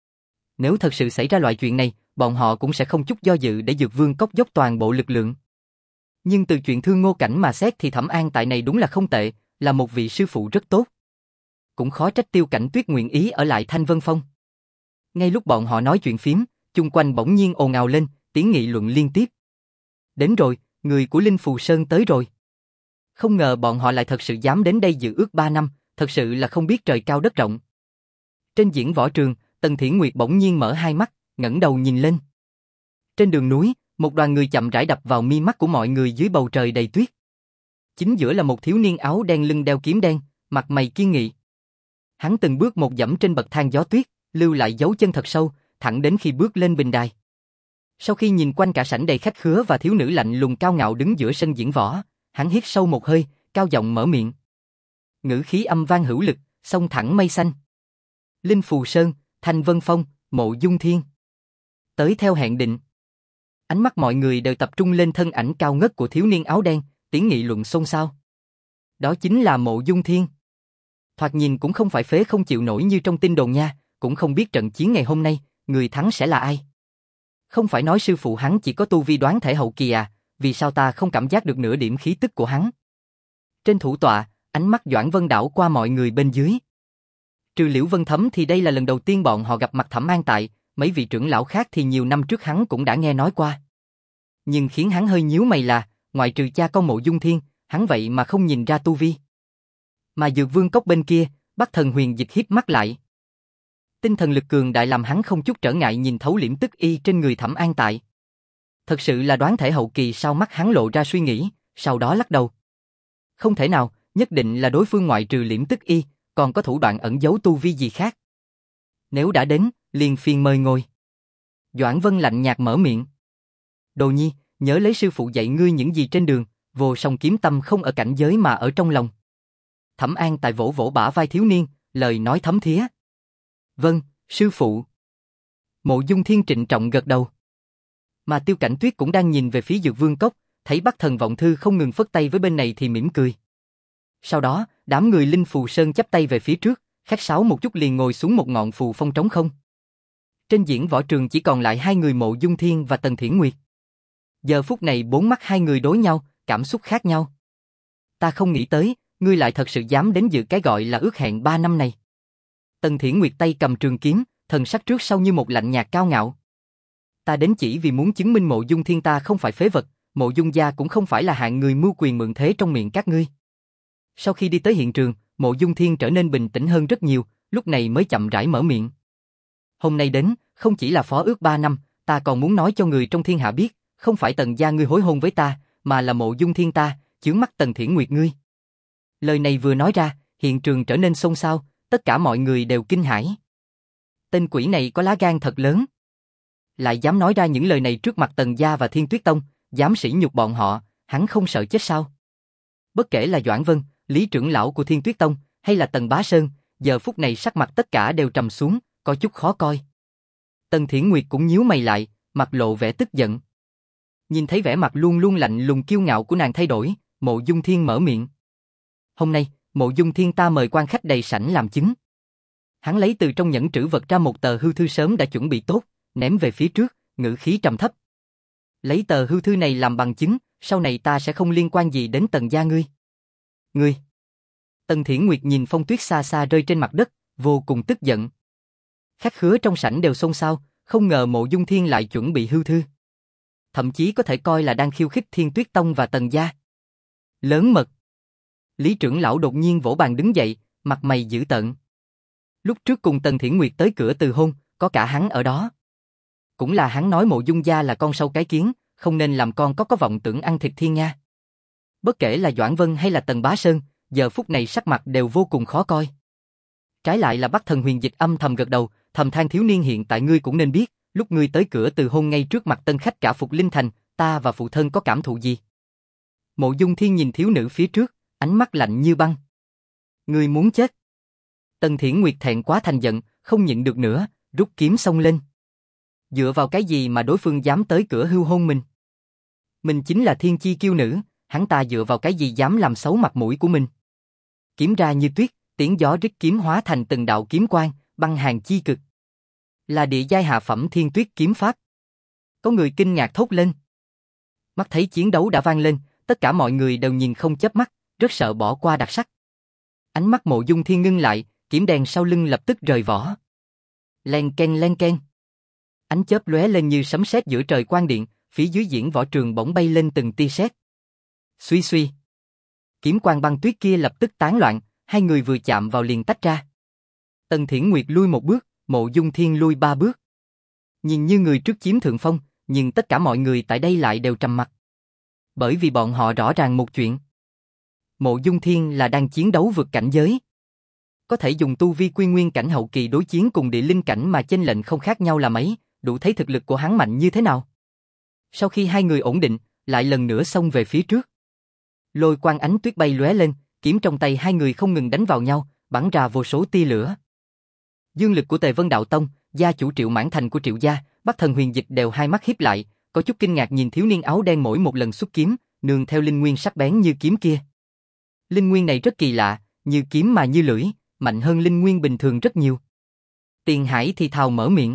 Nếu thật sự xảy ra loại chuyện này, bọn họ cũng sẽ không chút do dự để Dược Vương Cốc dốc toàn bộ lực lượng. Nhưng từ chuyện Thương Ngô Cảnh mà xét thì Thẩm An tại này đúng là không tệ, là một vị sư phụ rất tốt. Cũng khó trách Tiêu Cảnh Tuyết nguyện ý ở lại Thanh Vân Phong. Ngay lúc bọn họ nói chuyện phím, chung quanh bỗng nhiên ồn ào lên, tiếng nghị luận liên tiếp. Đến rồi, người của Linh Phù Sơn tới rồi. Không ngờ bọn họ lại thật sự dám đến đây dự ước ba năm, thật sự là không biết trời cao đất rộng. Trên diễn võ trường, Tần Thiển Nguyệt bỗng nhiên mở hai mắt, ngẩng đầu nhìn lên. Trên đường núi, một đoàn người chậm rãi đập vào mi mắt của mọi người dưới bầu trời đầy tuyết. Chính giữa là một thiếu niên áo đen lưng đeo kiếm đen, mặt mày kiên nghị. Hắn từng bước một dẫm trên bậc thang gió tuyết, lưu lại dấu chân thật sâu, thẳng đến khi bước lên bình đài. Sau khi nhìn quanh cả sảnh đầy khách khứa và thiếu nữ lạnh lùng cao ngạo đứng giữa sân diễn võ, hắn hít sâu một hơi, cao giọng mở miệng. Ngữ khí âm vang hữu lực, xông thẳng mây xanh. Linh Phù Sơn, Thanh Vân Phong, Mộ Dung Thiên. Tới theo hẹn định. Ánh mắt mọi người đều tập trung lên thân ảnh cao ngất của thiếu niên áo đen, tiếng nghị luận xôn xao. Đó chính là Mộ Dung Thiên. Thoạt nhìn cũng không phải phế không chịu nổi như trong tin đồn nha, cũng không biết trận chiến ngày hôm nay, người thắng sẽ là ai. Không phải nói sư phụ hắn chỉ có tu vi đoán thể hậu kỳ à, vì sao ta không cảm giác được nửa điểm khí tức của hắn. Trên thủ tọa, ánh mắt Doãn Vân đảo qua mọi người bên dưới. Trừ Liễu Vân Thấm thì đây là lần đầu tiên bọn họ gặp mặt Thẩm An tại, mấy vị trưởng lão khác thì nhiều năm trước hắn cũng đã nghe nói qua. Nhưng khiến hắn hơi nhíu mày là, ngoại trừ cha con Mộ Dung Thiên, hắn vậy mà không nhìn ra tu vi. Mà Dược Vương Cốc bên kia, Bắc Thần Huyền Dịch híp mắt lại. Tinh thần lực cường đại làm hắn không chút trở ngại nhìn thấu liễm tức y trên người Thẩm An Tại. Thật sự là đoán thể hậu kỳ sao? Mắt hắn lộ ra suy nghĩ, sau đó lắc đầu. Không thể nào, nhất định là đối phương ngoại trừ liễm tức y, còn có thủ đoạn ẩn giấu tu vi gì khác. Nếu đã đến, liền phiền mời ngồi. Doãn Vân lạnh nhạt mở miệng. Đồ nhi, nhớ lấy sư phụ dạy ngươi những gì trên đường, vô song kiếm tâm không ở cảnh giới mà ở trong lòng. Thẩm An Tại vỗ vỗ bả vai thiếu niên, lời nói thấm thía. Vâng, sư phụ. Mộ Dung Thiên trịnh trọng gật đầu. Mà Tiêu Cảnh Tuyết cũng đang nhìn về phía Dược Vương Cốc, thấy Bắc Thần Vọng Thư không ngừng phất tay với bên này thì mỉm cười. Sau đó, đám người Linh Phù Sơn chắp tay về phía trước, khách sáo một chút liền ngồi xuống một ngọn phù phong trống không. Trên diễn võ trường chỉ còn lại hai người Mộ Dung Thiên và Tần Thiển Nguyệt. Giờ phút này bốn mắt hai người đối nhau, cảm xúc khác nhau. Ta không nghĩ tới, ngươi lại thật sự dám đến dự cái gọi là ước hẹn ba năm này. Tần Thiển Nguyệt tay cầm trường kiếm, thần sắc trước sau như một lạnh nhạt cao ngạo. Ta đến chỉ vì muốn chứng minh Mộ Dung Thiên ta không phải phế vật, Mộ Dung gia cũng không phải là hạng người mưu quyền mượn thế trong miệng các ngươi. Sau khi đi tới hiện trường, Mộ Dung Thiên trở nên bình tĩnh hơn rất nhiều, lúc này mới chậm rãi mở miệng. Hôm nay đến, không chỉ là phó ước ba năm, ta còn muốn nói cho người trong thiên hạ biết, không phải Tần gia ngươi hối hôn với ta, mà là Mộ Dung Thiên ta, chướng mắt Tần Thiển Nguyệt ngươi. Lời này vừa nói ra, hiện trường trở nên xôn xao, tất cả mọi người đều kinh hãi. Tên quỷ này có lá gan thật lớn. Lại dám nói ra những lời này trước mặt Tần gia và Thiên Tuyết Tông, dám sỉ nhục bọn họ, hắn không sợ chết sao? Bất kể là Doãn Vân, Lý trưởng lão của Thiên Tuyết Tông, hay là Tần Bá Sơn, giờ phút này sắc mặt tất cả đều trầm xuống, có chút khó coi. Tần Thiển Nguyệt cũng nhíu mày lại, mặt lộ vẻ tức giận. Nhìn thấy vẻ mặt luôn luôn lạnh lùng kiêu ngạo của nàng thay đổi, Mộ Dung Thiên mở miệng. Hôm nay, Mộ Dung Thiên ta mời quan khách đầy sảnh làm chứng. Hắn lấy từ trong nhẫn trữ vật ra một tờ hư thư sớm đã chuẩn bị tốt, ném về phía trước, ngữ khí trầm thấp. Lấy tờ hư thư này làm bằng chứng, sau này ta sẽ không liên quan gì đến Tần gia ngươi. Ngươi! Tần Thiển Nguyệt nhìn phong tuyết xa xa rơi trên mặt đất, vô cùng tức giận. Khách khứa trong sảnh đều xôn xao, không ngờ Mộ Dung Thiên lại chuẩn bị hư thư. Thậm chí có thể coi là đang khiêu khích Thiên Tuyết Tông và Tần gia. Lớn mật! Lý trưởng lão đột nhiên vỗ bàn đứng dậy, mặt mày dữ tợn. Lúc trước cùng Tần Thiển Nguyệt tới cửa từ hôn, có cả hắn ở đó. Cũng là hắn nói Mộ Dung gia là con sâu cái kiến, không nên làm con có có vọng tưởng ăn thịt thiên nga. Bất kể là Doãn Vân hay là Tần Bá Sơn, giờ phút này sắc mặt đều vô cùng khó coi. Trái lại là Bắc Thần Huyền Dịch âm thầm gật đầu, thầm than thiếu niên hiện tại ngươi cũng nên biết, lúc ngươi tới cửa từ hôn ngay trước mặt tân khách cả Phục Linh Thành, ta và phụ thân có cảm thụ gì? Mộ Dung Thiên nhìn thiếu nữ phía trước, ánh mắt lạnh như băng. Ngươi muốn chết? Tần Thiển Nguyệt thẹn quá thành giận, không nhịn được nữa, rút kiếm xông lên. Dựa vào cái gì mà đối phương dám tới cửa hưu hôn mình? Mình chính là thiên chi kiêu nữ, hắn ta dựa vào cái gì dám làm xấu mặt mũi của mình? Kiếm ra như tuyết, tiếng gió rít kiếm hóa thành từng đạo kiếm quang, băng hàn chi cực. Là địa giai hạ phẩm Thiên Tuyết kiếm pháp. Có người kinh ngạc thốt lên. Mắt thấy chiến đấu đã vang lên, tất cả mọi người đều nhìn không chớp mắt, rất sợ bỏ qua đặc sắc. Ánh mắt Mộ Dung Thiên ngưng lại, kiếm đèn sau lưng lập tức rời vỏ. Len ken len ken. Ánh chớp lóe lên như sấm sét giữa trời quang điện, phía dưới diễn võ trường bỗng bay lên từng tia sét. Suy suy. Kiếm quang băng tuyết kia lập tức tán loạn, hai người vừa chạm vào liền tách ra. Tần Thiển Nguyệt lui một bước, Mộ Dung Thiên lui ba bước. Nhìn như người trước chiếm thượng phong, nhưng tất cả mọi người tại đây lại đều trầm mặc. Bởi vì bọn họ rõ ràng một chuyện. Mộ Dung Thiên là đang chiến đấu vượt cảnh giới. Có thể dùng tu vi quy nguyên cảnh hậu kỳ đối chiến cùng địa linh cảnh mà chênh lệch không khác nhau là mấy, đủ thấy thực lực của hắn mạnh như thế nào. Sau khi hai người ổn định, lại lần nữa xông về phía trước. Lôi quang ánh tuyết bay lóe lên, kiếm trong tay hai người không ngừng đánh vào nhau, bắn ra vô số tia lửa. Dương lực của Tề Vân Đạo Tông, gia chủ Triệu Mãn Thành của Triệu gia, Bắc Thần Huyền Dịch đều hai mắt híp lại, có chút kinh ngạc nhìn thiếu niên áo đen mỗi một lần xuất kiếm, nương theo linh nguyên sắc bén như kiếm kia. Linh nguyên này rất kỳ lạ, như kiếm mà như lưỡi, mạnh hơn linh nguyên bình thường rất nhiều. Tiền Hải thì thào mở miệng.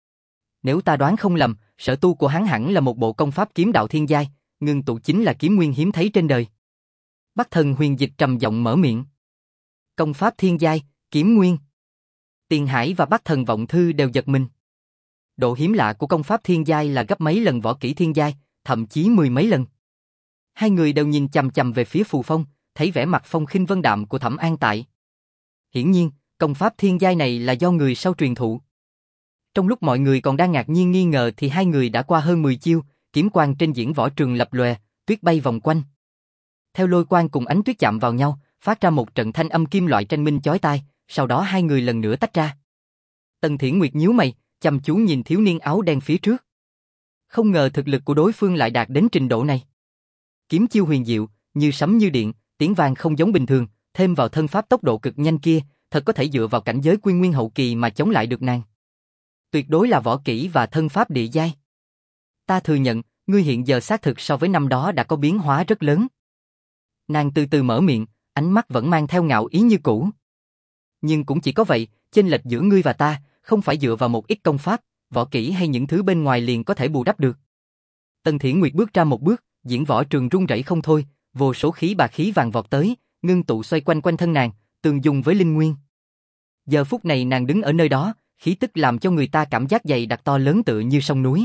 Nếu ta đoán không lầm, sở tu của hắn hẳn là một bộ công pháp kiếm đạo thiên giai, ngưng tụ chính là kiếm nguyên hiếm thấy trên đời. Bắc Thần Huyền Dịch trầm giọng mở miệng. Công pháp thiên giai, kiếm nguyên. Tiền Hải và Bắc Thần Vọng Thư đều giật mình. Độ hiếm lạ của công pháp thiên giai là gấp mấy lần võ kỹ thiên giai, thậm chí mười mấy lần. Hai người đều nhìn chằm chằm về phía Phù Phong, thấy vẻ mặt phong khinh vân đạm của Thẩm An Tại. Hiển nhiên, công pháp thiên giai này là do người sau truyền thụ. Trong lúc mọi người còn đang ngạc nhiên nghi ngờ thì hai người đã qua hơn mười chiêu, kiếm quang trên diễn võ trường lập lòe, tuyết bay vòng quanh. Theo lôi quang cùng ánh tuyết chạm vào nhau, phát ra một trận thanh âm kim loại tranh minh chói tai, sau đó hai người lần nữa tách ra. Tần Thiển Nguyệt nhíu mày, chăm chú nhìn thiếu niên áo đen phía trước. Không ngờ thực lực của đối phương lại đạt đến trình độ này. Kiếm chiêu huyền diệu, như sấm như điện, tiếng vang không giống bình thường, thêm vào thân pháp tốc độ cực nhanh kia, thật có thể dựa vào cảnh giới quy nguyên hậu kỳ mà chống lại được nàng. Tuyệt đối là võ kỹ và thân pháp địa giai. Ta thừa nhận, ngươi hiện giờ xác thực so với năm đó đã có biến hóa rất lớn. Nàng từ từ mở miệng, ánh mắt vẫn mang theo ngạo ý như cũ. Nhưng cũng chỉ có vậy, chênh lệch giữa ngươi và ta, không phải dựa vào một ít công pháp, võ kỹ hay những thứ bên ngoài liền có thể bù đắp được. Tần Thiển Nguyệt bước ra một bước, diễn võ trường rung rẩy không thôi, vô số khí bạc khí vàng vọt tới, ngưng tụ xoay quanh quanh thân nàng, tương dung với linh nguyên. Giờ phút này nàng đứng ở nơi đó, khí tức làm cho người ta cảm giác dày đặc to lớn tựa như sông núi.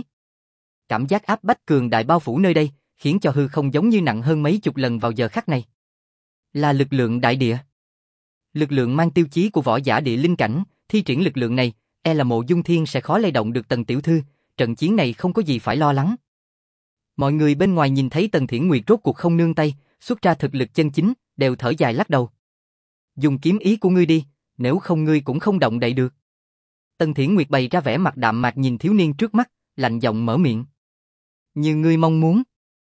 Cảm giác áp bách cường đại bao phủ nơi đây, khiến cho hư không giống như nặng hơn mấy chục lần vào giờ khắc này. Là lực lượng đại địa. Lực lượng mang tiêu chí của võ giả địa linh cảnh, thi triển lực lượng này, e là Mộ Dung Thiên sẽ khó lay động được Tần tiểu thư, trận chiến này không có gì phải lo lắng. Mọi người bên ngoài nhìn thấy Tần Thiển Nguyệt rốt cuộc không nương tay, xuất ra thực lực chân chính, đều thở dài lắc đầu. Dùng kiếm ý của ngươi đi, nếu không ngươi cũng không động đậy được. Tần Thiển Nguyệt bày ra vẻ mặt đạm mạc nhìn thiếu niên trước mắt, lạnh giọng mở miệng. Như ngươi mong muốn.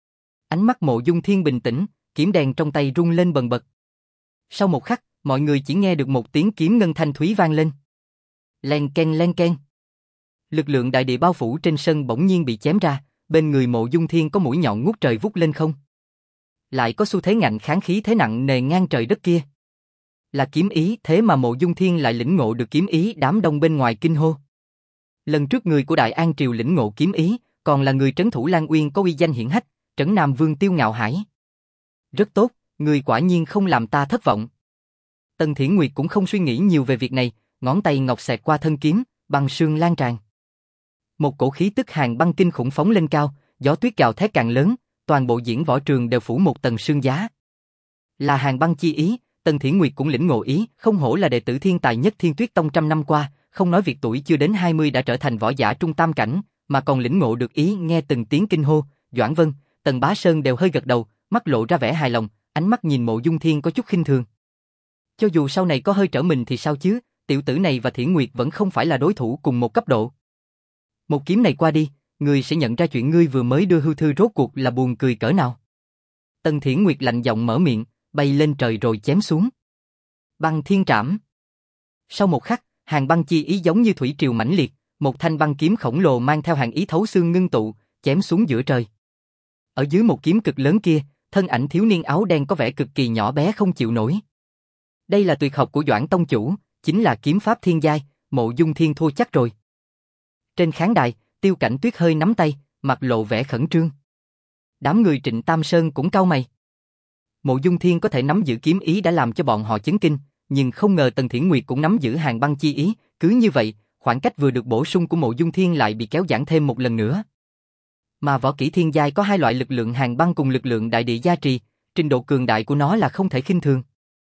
Ánh mắt Mộ Dung Thiên bình tĩnh, kiếm đèn trong tay rung lên bần bật. Sau một khắc, mọi người chỉ nghe được một tiếng kiếm ngân thanh thúy vang lên. Len ken len ken. Lực lượng đại địa bao phủ trên sân bỗng nhiên bị chém ra, bên người Mộ Dung Thiên có mũi nhọn ngút trời vút lên không. Lại có xu thế ngạnh kháng khí thế nặng nề ngang trời đất kia. Là kiếm ý, thế mà Mộ Dung Thiên lại lĩnh ngộ được kiếm ý, đám đông bên ngoài kinh hô. Lần trước người của Đại An Triều lĩnh ngộ kiếm ý, còn là người trấn thủ Lan Uyên có uy danh hiển hách, Trấn Nam Vương Tiêu Ngạo Hải. Rất tốt, người quả nhiên không làm ta thất vọng. Tần Thiển Nguyệt cũng không suy nghĩ nhiều về việc này, ngón tay ngọc xẹt qua thân kiếm, băng sương lan tràn. Một cổ khí tức hàn băng kinh khủng phóng lên cao, gió tuyết gào thét càng lớn, toàn bộ diễn võ trường đều phủ một tầng sương giá. Là hàn băng chi ý, Tần Thiển Nguyệt cũng lĩnh ngộ ý, không hổ là đệ tử thiên tài nhất Thiên Tuyết Tông trăm năm qua, không nói việc tuổi chưa đến hai mươi đã trở thành võ giả trung tam cảnh, mà còn lĩnh ngộ được ý. Nghe từng tiếng kinh hô, Doãn Vân, Tần Bá Sơn đều hơi gật đầu, mắt lộ ra vẻ hài lòng, ánh mắt nhìn Mộ Dung Thiên có chút khinh thường. Cho dù sau này có hơi trở mình thì sao chứ, tiểu tử này và Thiển Nguyệt vẫn không phải là đối thủ cùng một cấp độ. Một kiếm này qua đi, ngươi sẽ nhận ra chuyện ngươi vừa mới đưa hư thư rốt cuộc là buồn cười cỡ nào. Tần Thiển Nguyệt lạnh giọng mở miệng, bay lên trời rồi chém xuống. Băng thiên trảm. Sau một khắc, hàn băng chi ý giống như thủy triều mãnh liệt, một thanh băng kiếm khổng lồ mang theo hàn ý thấu xương ngưng tụ, chém xuống giữa trời. Ở dưới một kiếm cực lớn kia, thân ảnh thiếu niên áo đen có vẻ cực kỳ nhỏ bé không chịu nổi. Đây là tuyệt học của Doãn tông chủ, chính là kiếm pháp thiên giai, Mộ Dung Thiên thua chắc rồi. Trên khán đài, Tiêu Cảnh Tuyết hơi nắm tay, mặt lộ vẻ khẩn trương. Đám người Trịnh Tam Sơn cũng cau mày. Mộ Dung Thiên có thể nắm giữ kiếm ý đã làm cho bọn họ chấn kinh, nhưng không ngờ Tần Thiển Nguyệt cũng nắm giữ hàn băng chi ý, cứ như vậy, khoảng cách vừa được bổ sung của Mộ Dung Thiên lại bị kéo giãn thêm một lần nữa. Mà võ kỹ thiên giai có hai loại lực lượng hàn băng cùng lực lượng đại địa gia trì, trình độ cường đại của nó là không thể khinh thường.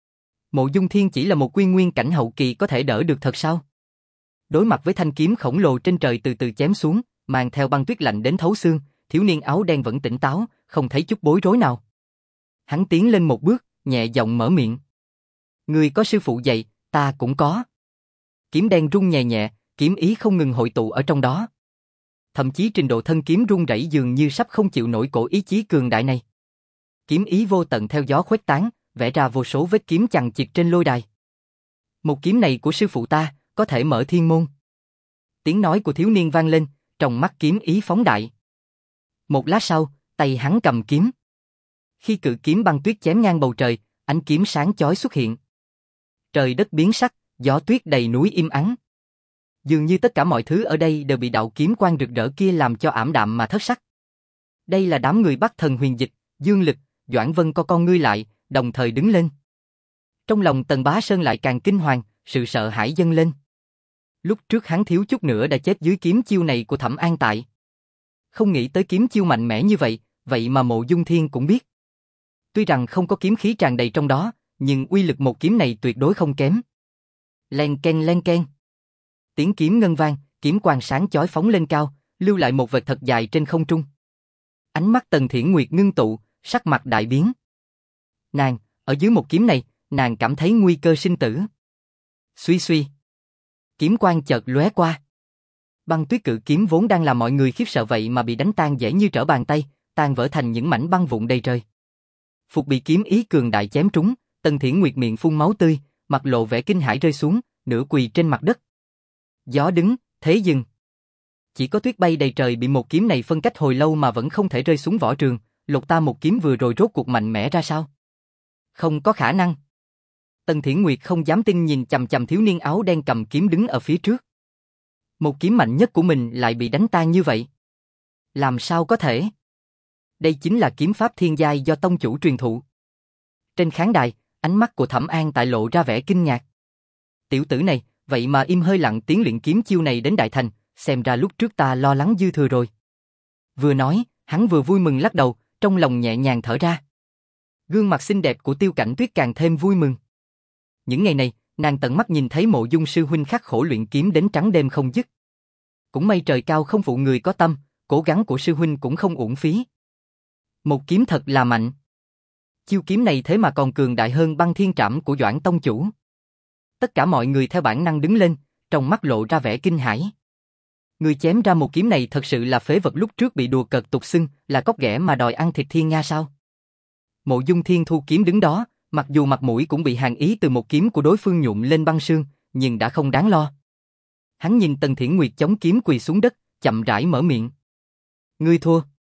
Mộ Dung Thiên chỉ là một quy nguyên cảnh hậu kỳ có thể đỡ được thật sao? Đối mặt với thanh kiếm khổng lồ trên trời từ từ chém xuống, mang theo băng tuyết lạnh đến thấu xương, thiếu niên áo đen vẫn tỉnh táo, không thấy chút bối rối nào. Hắn tiến lên một bước, nhẹ giọng mở miệng. Người có sư phụ dạy, ta cũng có. Kiếm đen rung nhẹ nhẹ, kiếm ý không ngừng hội tụ ở trong đó. Thậm chí trình độ thân kiếm rung rẩy dường như sắp không chịu nổi cổ ý chí cường đại này. Kiếm ý vô tận theo gió khuếch tán, vẽ ra vô số vết kiếm chằng chịt trên lôi đài. Một kiếm này của sư phụ ta, có thể mở thiên môn. Tiếng nói của thiếu niên vang lên, trong mắt kiếm ý phóng đại. Một lát sau, tay hắn cầm kiếm. Khi cự kiếm băng tuyết chém ngang bầu trời, ánh kiếm sáng chói xuất hiện. Trời đất biến sắc, gió tuyết đầy núi im ắng. Dường như tất cả mọi thứ ở đây đều bị đạo kiếm quang rực rỡ kia làm cho ảm đạm mà thất sắc. Đây là đám người Bắc Thần Huyền Dịch, Dương Lực, Doãn Vân co con ngươi lại, đồng thời đứng lên. Trong lòng Tần Bá Sơn lại càng kinh hoàng, sự sợ hãi dâng lên. Lúc trước hắn thiếu chút nữa đã chết dưới kiếm chiêu này của Thẩm An Tại. Không nghĩ tới kiếm chiêu mạnh mẽ như vậy, vậy mà Mộ Dung Thiên cũng biết. Tuy rằng không có kiếm khí tràn đầy trong đó, nhưng uy lực một kiếm này tuyệt đối không kém. Len ken len ken. Tiếng kiếm ngân vang, kiếm quang sáng chói phóng lên cao, lưu lại một vệt thật dài trên không trung. Ánh mắt Tần Thiển Nguyệt ngưng tụ, sắc mặt đại biến. Nàng, ở dưới một kiếm này, nàng cảm thấy nguy cơ sinh tử. Suy suy. Kiếm quang chợt lóe qua. Băng tuyết cự kiếm vốn đang làm mọi người khiếp sợ vậy mà bị đánh tan dễ như trở bàn tay, tan vỡ thành những mảnh băng vụn đầy trời. Phục bị kiếm ý cường đại chém trúng, Tần Thiển Nguyệt miệng phun máu tươi, mặt lộ vẻ kinh hãi rơi xuống, nửa quỳ trên mặt đất. Gió đứng, thế dừng. Chỉ có tuyết bay đầy trời bị một kiếm này phân cách hồi lâu mà vẫn không thể rơi xuống võ trường, lột ta một kiếm vừa rồi rốt cuộc mạnh mẽ ra sao? Không có khả năng. Tần Thiển Nguyệt không dám tin nhìn chằm chằm thiếu niên áo đen cầm kiếm đứng ở phía trước. Một kiếm mạnh nhất của mình lại bị đánh tan như vậy. Làm sao có thể? Đây chính là kiếm pháp thiên giai do tông chủ truyền thụ. Trên khán đài, ánh mắt của Thẩm An tại lộ ra vẻ kinh ngạc. Tiểu tử này, vậy mà im hơi lặng tiếng luyện kiếm chiêu này đến đại thành, xem ra lúc trước ta lo lắng dư thừa rồi. Vừa nói, hắn vừa vui mừng lắc đầu, trong lòng nhẹ nhàng thở ra. Gương mặt xinh đẹp của Tiêu Cảnh Tuyết càng thêm vui mừng. Những ngày này, nàng tận mắt nhìn thấy Mộ Dung sư huynh khắc khổ luyện kiếm đến trắng đêm không dứt. Cũng may trời cao không phụ người có tâm, cố gắng của sư huynh cũng không uổng phí. Một kiếm thật là mạnh. Chiêu kiếm này thế mà còn cường đại hơn Băng Thiên Trảm của Doãn tông chủ. Tất cả mọi người theo bản năng đứng lên, trong mắt lộ ra vẻ kinh hãi. Người chém ra một kiếm này thật sự là phế vật lúc trước bị đùa cợt tục xưng là cóc ghẻ mà đòi ăn thịt thiên nga sao? Mộ Dung Thiên thu kiếm đứng đó, mặc dù mặt mũi cũng bị hàn ý từ một kiếm của đối phương nhuộm lên băng sương, nhưng đã không đáng lo. Hắn nhìn Tần Thiển Nguyệt chống kiếm quỳ xuống đất, chậm rãi mở miệng. Ngươi thua.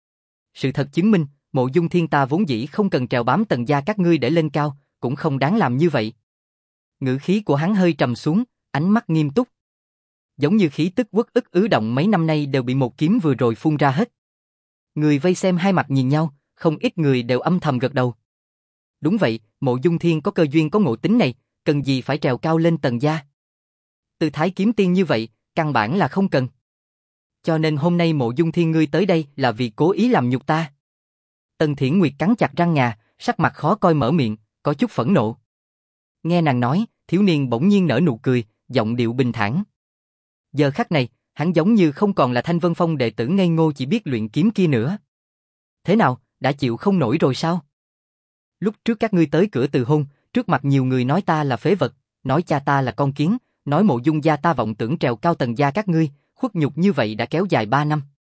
Sự thật chứng minh, Mộ Dung Thiên ta vốn dĩ không cần trèo bám Tần gia các ngươi để lên cao, cũng không đáng làm như vậy. Ngữ khí của hắn hơi trầm xuống, ánh mắt nghiêm túc. Giống như khí tức uất ức ứ động mấy năm nay đều bị một kiếm vừa rồi phun ra hết. Người vây xem hai mặt nhìn nhau, không ít người đều âm thầm gật đầu. Đúng vậy, Mộ Dung Thiên có cơ duyên có ngộ tính này, cần gì phải trèo cao lên Tần gia. Tư thái kiếm tiên như vậy, căn bản là không cần. Cho nên hôm nay Mộ Dung Thiên ngươi tới đây là vì cố ý làm nhục ta. Tần Thiển Nguyệt cắn chặt răng ngà, sắc mặt khó coi mở miệng, có chút phẫn nộ. Nghe nàng nói, thiếu niên bỗng nhiên nở nụ cười, giọng điệu bình thản. Giờ khắc này, hắn giống như không còn là Thanh Vân Phong đệ tử ngây ngô chỉ biết luyện kiếm kia nữa. Thế nào, đã chịu không nổi rồi sao? Lúc trước các ngươi tới cửa từ hôn, trước mặt nhiều người nói ta là phế vật, nói cha ta là con kiến, nói Mộ Dung gia ta vọng tưởng trèo cao Tần gia các ngươi, khuất nhục như vậy đã kéo dài ba năm.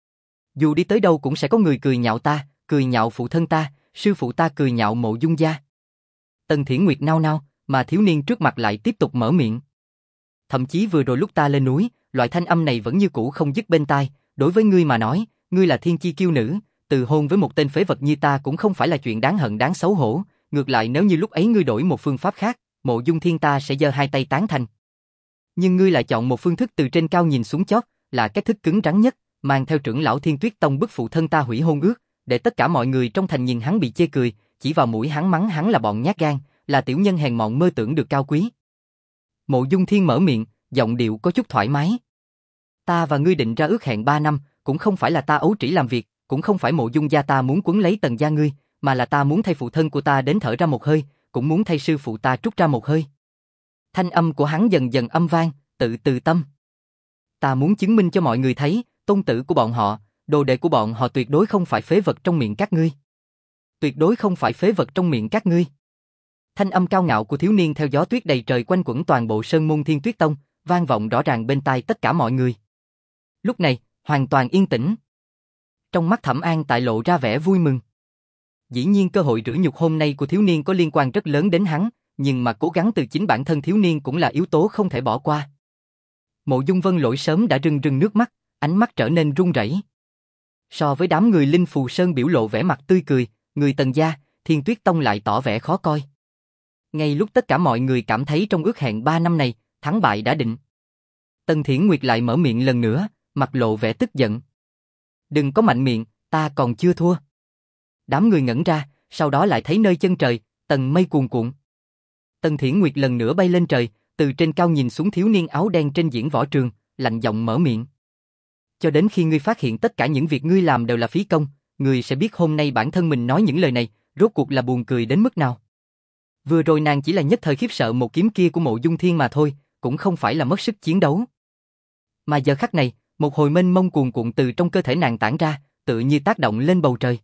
Dù đi tới đâu cũng sẽ có người cười nhạo ta, cười nhạo phụ thân ta, sư phụ ta cười nhạo Mộ Dung gia. Tần Thiển Nguyệt nao nao, mà thiếu niên trước mặt lại tiếp tục mở miệng. Thậm chí vừa rồi lúc ta lên núi, loại thanh âm này vẫn như cũ không dứt bên tai, đối với ngươi mà nói, ngươi là thiên chi kiêu nữ, từ hôn với một tên phế vật như ta cũng không phải là chuyện đáng hận đáng xấu hổ, ngược lại nếu như lúc ấy ngươi đổi một phương pháp khác, Mộ Dung Thiên ta sẽ giơ hai tay tán thành. Nhưng ngươi lại chọn một phương thức từ trên cao nhìn xuống chót, là cách thức cứng rắn nhất, mang theo trưởng lão Thiên Tuyết Tông bức phụ thân ta hủy hôn ước, để tất cả mọi người trong thành nhìn hắn bị chê cười, chỉ vào mũi hắn mắng hắn là bọn nhát gan, là tiểu nhân hèn mọn mơ tưởng được cao quý. Mộ Dung Thiên mở miệng, giọng điệu có chút thoải mái. Ta và ngươi định ra ước hẹn ba năm, cũng không phải là ta ấu trĩ làm việc, cũng không phải Mộ Dung gia ta muốn quấn lấy Tần gia ngươi, mà là ta muốn thay phụ thân của ta đến thở ra một hơi, cũng muốn thay sư phụ ta trút ra một hơi. Thanh âm của hắn dần dần âm vang, tự từ tâm. Ta muốn chứng minh cho mọi người thấy, tôn tử của bọn họ, đồ đệ của bọn họ tuyệt đối không phải phế vật trong miệng các ngươi. Tuyệt đối không phải phế vật trong miệng các ngươi. Thanh âm cao ngạo của thiếu niên theo gió tuyết đầy trời quanh quẩn toàn bộ sơn môn Thiên Tuyết Tông, vang vọng rõ ràng bên tai tất cả mọi người. Lúc này, hoàn toàn yên tĩnh. Trong mắt Thẩm An tại lộ ra vẻ vui mừng. Dĩ nhiên cơ hội rửa nhục hôm nay của thiếu niên có liên quan rất lớn đến hắn, nhưng mà cố gắng từ chính bản thân thiếu niên cũng là yếu tố không thể bỏ qua. Mộ Dung Vân Lỗi sớm đã rưng rưng nước mắt, ánh mắt trở nên run rẩy. So với đám người Linh Phù Sơn biểu lộ vẻ mặt tươi cười, người Tần gia, Thiên Tuyết Tông lại tỏ vẻ khó coi. Ngay lúc tất cả mọi người cảm thấy trong ước hẹn ba năm này, thắng bại đã định. Tần Thiển Nguyệt lại mở miệng lần nữa, mặt lộ vẻ tức giận. Đừng có mạnh miệng, ta còn chưa thua. Đám người ngẩn ra, sau đó lại thấy nơi chân trời, tầng mây cuồn cuộn. Tần Thiển Nguyệt lần nữa bay lên trời, từ trên cao nhìn xuống thiếu niên áo đen trên diễn võ trường, lạnh giọng mở miệng. Cho đến khi ngươi phát hiện tất cả những việc ngươi làm đều là phí công, ngươi sẽ biết hôm nay bản thân mình nói những lời này, rốt cuộc là buồn cười đến mức nào. Vừa rồi nàng chỉ là nhất thời khiếp sợ một kiếm kia của Mộ Dung Thiên mà thôi, cũng không phải là mất sức chiến đấu. Mà giờ khắc này, một hồi mênh mông cuồn cuộn từ trong cơ thể nàng tản ra, tự như tác động lên bầu trời.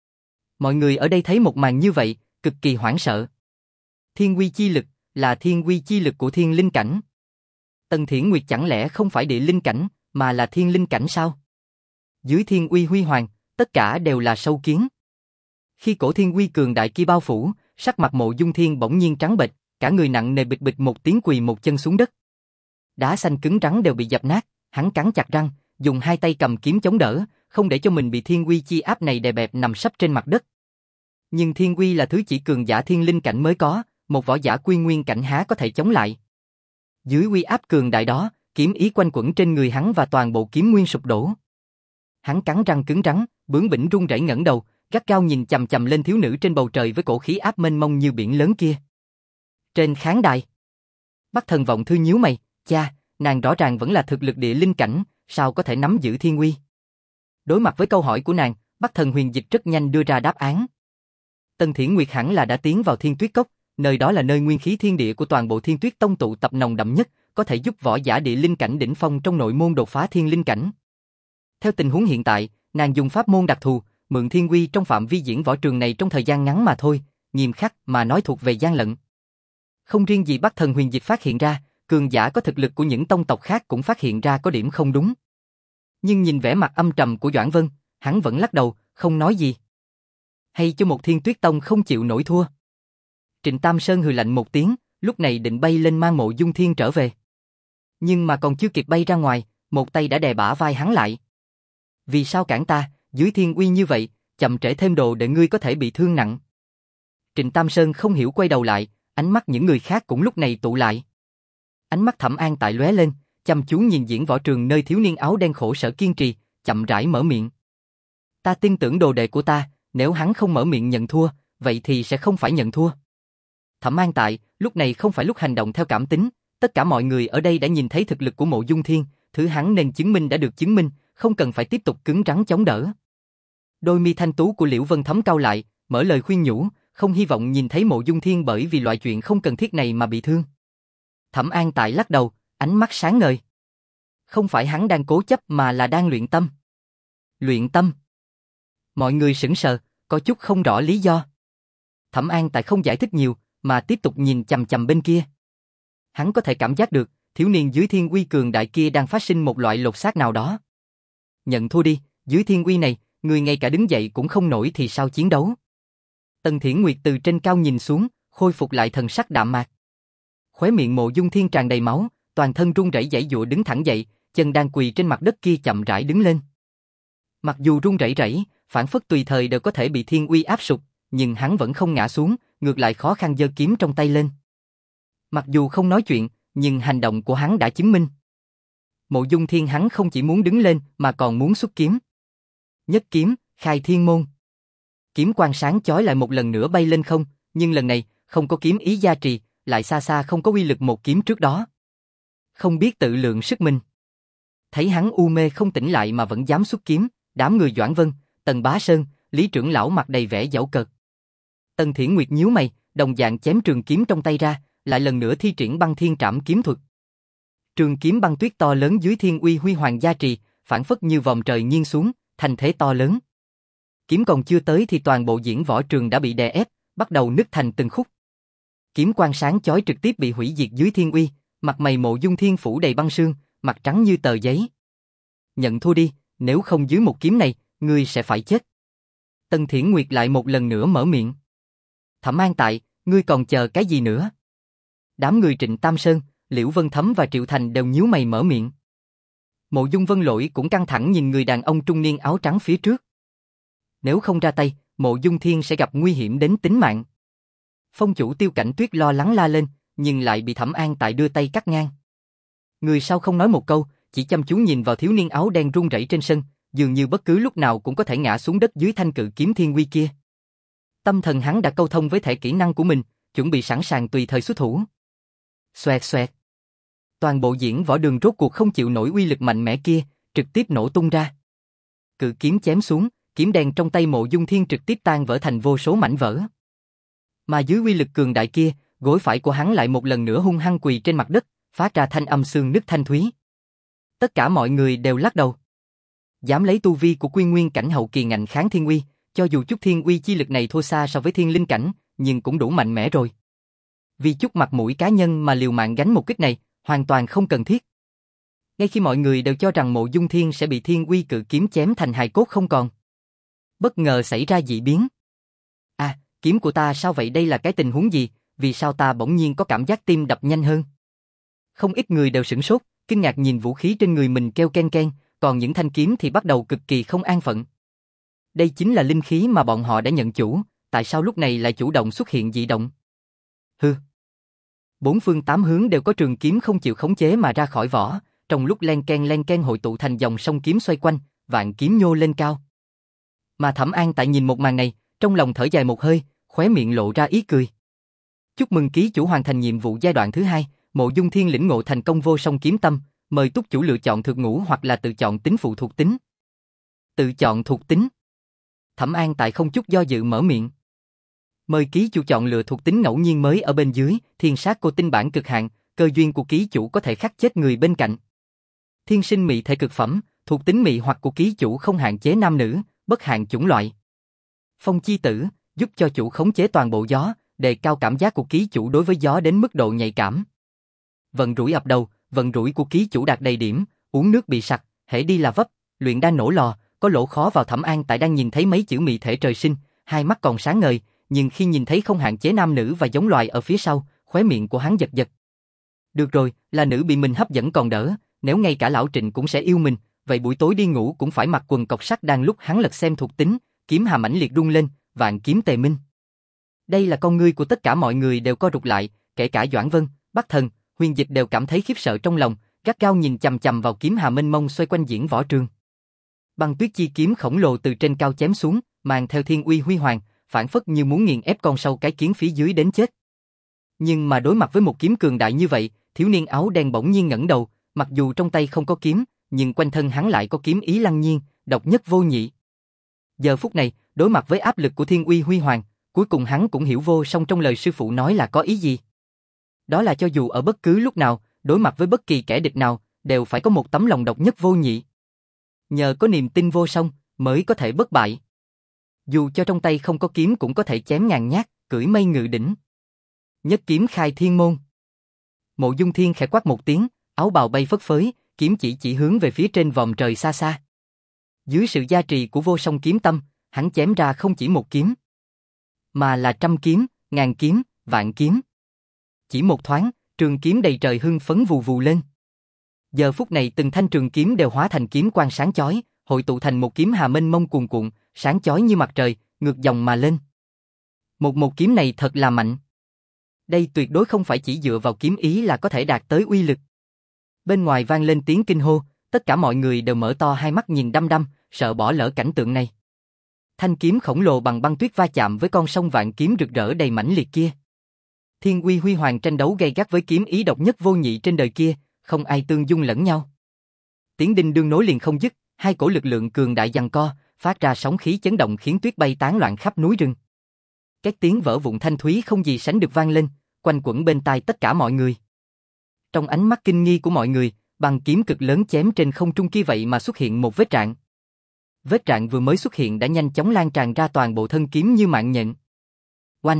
Mọi người ở đây thấy một màn như vậy, cực kỳ hoảng sợ. Thiên uy chi lực, là thiên uy chi lực của thiên linh cảnh. Tần Thiển Nguyệt chẳng lẽ không phải địa linh cảnh, mà là thiên linh cảnh sao? Dưới thiên uy huy hoàng, tất cả đều là sâu kiến. Khi cổ thiên uy cường đại kia bao phủ, sắc mặt Mộ Dung Thiên bỗng nhiên trắng bệch, cả người nặng nề bịch bịch một tiếng quỳ một chân xuống đất. Đá xanh cứng rắn đều bị dập nát, hắn cắn chặt răng, dùng hai tay cầm kiếm chống đỡ, không để cho mình bị thiên uy chi áp này đè bẹp nằm sấp trên mặt đất. Nhưng thiên uy là thứ chỉ cường giả thiên linh cảnh mới có, một võ giả quy nguyên cảnh há có thể chống lại. Dưới uy áp cường đại đó, kiếm ý quanh quẩn trên người hắn và toàn bộ kiếm nguyên sụp đổ. Hắn cắn răng cứng rắn, bướng bỉnh run rẩy ngẩng đầu, gắt gao nhìn chằm chằm lên thiếu nữ trên bầu trời với cổ khí áp mênh mông như biển lớn kia. Trên khán đài, Bắc Thần Vọng Thư nhíu mày, cha, nàng rõ ràng vẫn là thực lực địa linh cảnh, sao có thể nắm giữ thiên uy? Đối mặt với câu hỏi của nàng, Bắc Thần Huyền Dịch rất nhanh đưa ra đáp án. Tần Thiển Nguyệt hẳn là đã tiến vào Thiên Tuyết Cốc, nơi đó là nơi nguyên khí thiên địa của toàn bộ Thiên Tuyết Tông tụ tập nồng đậm nhất, có thể giúp võ giả địa linh cảnh đỉnh phong trong nội môn đột phá thiên linh cảnh. Theo tình huống hiện tại, nàng dùng pháp môn đặc thù, mượn thiên uy trong phạm vi diễn võ trường này trong thời gian ngắn mà thôi, nghiêm khắc mà nói thuộc về gian lận. Không riêng gì Bắc Thần Huyền Dịch phát hiện ra, cường giả có thực lực của những tông tộc khác cũng phát hiện ra có điểm không đúng. Nhưng nhìn vẻ mặt âm trầm của Doãn Vân, hắn vẫn lắc đầu, không nói gì. Hay cho một Thiên Tuyết Tông không chịu nổi thua. Trịnh Tam Sơn hừ lạnh một tiếng, lúc này định bay lên mang Mộ Dung Thiên trở về. Nhưng mà còn chưa kịp bay ra ngoài, một tay đã đè bả vai hắn lại. Vì sao cản ta, dưới thiên uy như vậy, chậm trễ thêm đồ để ngươi có thể bị thương nặng. Trịnh Tam Sơn không hiểu quay đầu lại, ánh mắt những người khác cũng lúc này tụ lại. Ánh mắt Thẩm An Tại lóe lên, chăm chú nhìn diễn võ trường nơi thiếu niên áo đen khổ sở kiên trì, chậm rãi mở miệng. Ta tin tưởng đồ đệ của ta, nếu hắn không mở miệng nhận thua, vậy thì sẽ không phải nhận thua. Thẩm An Tại, lúc này không phải lúc hành động theo cảm tính, tất cả mọi người ở đây đã nhìn thấy thực lực của Mộ Dung Thiên, thứ hắn nên chứng minh đã được chứng minh, không cần phải tiếp tục cứng rắn chống đỡ. Đôi mi thanh tú của Liễu Vân Thấm cau lại, mở lời khuyên nhủ, không hy vọng nhìn thấy Mộ Dung Thiên bởi vì loại chuyện không cần thiết này mà bị thương. Thẩm An Tại lắc đầu, ánh mắt sáng ngời. Không phải hắn đang cố chấp mà là đang luyện tâm. Luyện tâm? Mọi người sững sờ, có chút không rõ lý do. Thẩm An Tại không giải thích nhiều, mà tiếp tục nhìn chằm chằm bên kia. Hắn có thể cảm giác được, thiếu niên dưới thiên uy cường đại kia đang phát sinh một loại lột xác nào đó. Nhận thua đi, dưới thiên uy này, người ngay cả đứng dậy cũng không nổi thì sao chiến đấu. Tần Thiển Nguyệt từ trên cao nhìn xuống, khôi phục lại thần sắc đạm mạc. Khóe miệng Mộ Dung Thiên tràn đầy máu, toàn thân run rẩy giãy giụa đứng thẳng dậy, chân đang quỳ trên mặt đất kia chậm rãi đứng lên. Mặc dù run rẩy rẩy, phản phất tùy thời đều có thể bị thiên uy áp sụp, nhưng hắn vẫn không ngã xuống, ngược lại khó khăn giơ kiếm trong tay lên. Mặc dù không nói chuyện, nhưng hành động của hắn đã chứng minh. Mộ Dung Thiên hắn không chỉ muốn đứng lên mà còn muốn xuất kiếm. Nhất kiếm, khai thiên môn. Kiếm quang sáng chói lại một lần nữa bay lên không, nhưng lần này không có kiếm ý gia trì, lại xa xa không có uy lực một kiếm trước đó. Không biết tự lượng sức mình. Thấy hắn u mê không tỉnh lại mà vẫn dám xuất kiếm, đám người Doãn Vân, Tần Bá Sơn, Lý trưởng lão mặt đầy vẻ giễu cợt. Tần Thiển Nguyệt nhíu mày, đồng dạng chém trường kiếm trong tay ra, lại lần nữa thi triển băng thiên trảm kiếm thuật. Trường kiếm băng tuyết to lớn dưới thiên uy huy hoàng gia trì, phản phất như vòm trời nghiêng xuống, thành thế to lớn. Kiếm còn chưa tới thì toàn bộ diễn võ trường đã bị đè ép, bắt đầu nứt thành từng khúc. Kiếm quang sáng chói trực tiếp bị hủy diệt dưới thiên uy, mặt mày Mộ Dung Thiên phủ đầy băng sương, mặt trắng như tờ giấy. Nhận thua đi, nếu không dưới một kiếm này, ngươi sẽ phải chết. Tần Thiển Nguyệt lại một lần nữa mở miệng. Thẩm An Tại, ngươi còn chờ cái gì nữa? Đám người Trịnh Tam Sơn, Liễu Vân Thấm và Triệu Thành đều nhíu mày mở miệng. Mộ Dung Vân Lỗi cũng căng thẳng nhìn người đàn ông trung niên áo trắng phía trước. Nếu không ra tay, Mộ Dung Thiên sẽ gặp nguy hiểm đến tính mạng. Phong chủ Tiêu Cảnh Tuyết lo lắng la lên, nhưng lại bị Thẩm An Tại đưa tay cắt ngang. Người sau không nói một câu, chỉ chăm chú nhìn vào thiếu niên áo đen run rẩy trên sân, dường như bất cứ lúc nào cũng có thể ngã xuống đất dưới thanh cự kiếm thiên uy kia. Tâm thần hắn đã câu thông với thể kỹ năng của mình, chuẩn bị sẵn sàng tùy thời xuất thủ. Xoẹt xoẹt. Toàn bộ diễn võ đường rốt cuộc không chịu nổi uy lực mạnh mẽ kia, trực tiếp nổ tung ra. Cự kiếm chém xuống, kiếm đen trong tay Mộ Dung Thiên trực tiếp tan vỡ thành vô số mảnh vỡ. Mà dưới uy lực cường đại kia, gối phải của hắn lại một lần nữa hung hăng quỳ trên mặt đất, phát ra thanh âm xương nứt thanh thúy. Tất cả mọi người đều lắc đầu. Dám lấy tu vi của quy nguyên cảnh hậu kỳ ngạnh kháng thiên uy, cho dù chút thiên uy chi lực này thua xa so với thiên linh cảnh, nhưng cũng đủ mạnh mẽ rồi. Vì chút mặt mũi cá nhân mà liều mạng gánh một kích này, hoàn toàn không cần thiết. Ngay khi mọi người đều cho rằng Mộ Dung Thiên sẽ bị thiên uy cự kiếm chém thành hài cốt không còn, bất ngờ xảy ra dị biến. À, kiếm của ta sao vậy, đây là cái tình huống gì, vì sao ta bỗng nhiên có cảm giác tim đập nhanh hơn? Không ít người đều sửng sốt, kinh ngạc nhìn vũ khí trên người mình kêu ken ken, còn những thanh kiếm thì bắt đầu cực kỳ không an phận. Đây chính là linh khí mà bọn họ đã nhận chủ, tại sao lúc này lại chủ động xuất hiện dị động? Hừ. Bốn phương tám hướng đều có trường kiếm không chịu khống chế mà ra khỏi vỏ, trong lúc len ken len ken hội tụ thành dòng sông kiếm xoay quanh, vạn kiếm nhô lên cao. Mà Thẩm An tại nhìn một màn này, trong lòng thở dài một hơi, khóe miệng lộ ra ý cười. Chúc mừng ký chủ hoàn thành nhiệm vụ giai đoạn thứ hai, Mộ Dung Thiên lĩnh ngộ thành công vô song kiếm tâm, mời túc chủ lựa chọn thực ngũ hoặc là tự chọn tính phụ thuộc tính. Tự chọn thuộc tính. Thẩm An tại không chút do dự mở miệng. Mời ký chủ chọn lựa thuộc tính ngẫu nhiên mới ở bên dưới, thiên sát cô tinh bản cực hạn, cơ duyên của ký chủ có thể khắc chết người bên cạnh. Thiên sinh mị thể cực phẩm, thuộc tính mị hoặc của ký chủ không hạn chế nam nữ, bất hạn chủng loại. Phong chi tử, giúp cho chủ khống chế toàn bộ gió, đề cao cảm giác của ký chủ đối với gió đến mức độ nhạy cảm. Vận rủi ập đầu, vận rủi của ký chủ đạt đầy điểm, uống nước bị sặc, hễ đi là vấp, luyện đan nổ lò, có lỗ khó vào. Thẩm An tại đang nhìn thấy mấy chữ mị thể trời sinh, hai mắt còn sáng ngời, nhưng khi nhìn thấy không hạn chế nam nữ và giống loài ở phía sau, khóe miệng của hắn giật giật. Được rồi, là nữ bị mình hấp dẫn còn đỡ, nếu ngay cả lão Trịnh cũng sẽ yêu mình, vậy buổi tối đi ngủ cũng phải mặc quần cộc sắt. Đang lúc hắn lật xem thuộc tính, kiếm hà mãnh liệt rung lên, vạn kiếm tề minh. Đây là con ngươi của tất cả mọi người đều co rụt lại, kể cả Doãn Vân, Bắc Thần, Huyền Dịch đều cảm thấy khiếp sợ trong lòng, gắt gao nhìn chằm chằm vào kiếm hà mênh mông xoay quanh diễn võ trường. Băng tuyết chi kiếm khổng lồ từ trên cao chém xuống, mang theo thiên uy huy hoàng, phản phất như muốn nghiền ép con sâu cái kiến phía dưới đến chết. Nhưng mà đối mặt với một kiếm cường đại như vậy, thiếu niên áo đen bỗng nhiên ngẩng đầu, mặc dù trong tay không có kiếm, nhưng quanh thân hắn lại có kiếm ý lăng nhiên, độc nhất vô nhị. Giờ phút này, đối mặt với áp lực của thiên uy huy hoàng, cuối cùng hắn cũng hiểu vô song trong lời sư phụ nói là có ý gì. Đó là cho dù ở bất cứ lúc nào, đối mặt với bất kỳ kẻ địch nào, đều phải có một tấm lòng độc nhất vô nhị. Nhờ có niềm tin vô song, mới có thể bất bại. Dù cho trong tay không có kiếm cũng có thể chém ngàn nhát, cưỡi mây ngự đỉnh. Nhất kiếm khai thiên môn. Mộ Dung Thiên khẽ quát một tiếng, áo bào bay phất phới, kiếm chỉ chỉ hướng về phía trên vòm trời xa xa. Dưới sự gia trì của vô song kiếm tâm, hắn chém ra không chỉ một kiếm, mà là trăm kiếm, ngàn kiếm, vạn kiếm. Chỉ một thoáng, trường kiếm đầy trời hưng phấn vù vù lên. Giờ phút này từng thanh trường kiếm đều hóa thành kiếm quang sáng chói, hội tụ thành một kiếm hà mênh mông cuồn cuộn, sáng chói như mặt trời, ngược dòng mà lên. Một một kiếm này thật là mạnh. Đây tuyệt đối không phải chỉ dựa vào kiếm ý là có thể đạt tới uy lực. Bên ngoài vang lên tiếng kinh hô, tất cả mọi người đều mở to hai mắt nhìn đăm đăm, sợ bỏ lỡ cảnh tượng này. Thanh kiếm khổng lồ bằng băng tuyết va chạm với con sông vạn kiếm rực rỡ đầy mãnh liệt kia. Thiên uy huy hoàng tranh đấu gay gắt với kiếm ý độc nhất vô nhị trên đời kia, không ai tương dung lẫn nhau. Tiếng đinh đương nối liền không dứt, hai cổ lực lượng cường đại giằng co, phát ra sóng khí chấn động khiến tuyết bay tán loạn khắp núi rừng. Các tiếng vỡ vụn thanh thúy không gì sánh được vang lên, quanh quẩn bên tai tất cả mọi người. Trong ánh mắt kinh nghi của mọi người, băng kiếm cực lớn chém trên không trung kia vậy mà xuất hiện một vết rạn. Vết rạn vừa mới xuất hiện đã nhanh chóng lan tràn ra toàn bộ thân kiếm như mạng nhện. Oanh!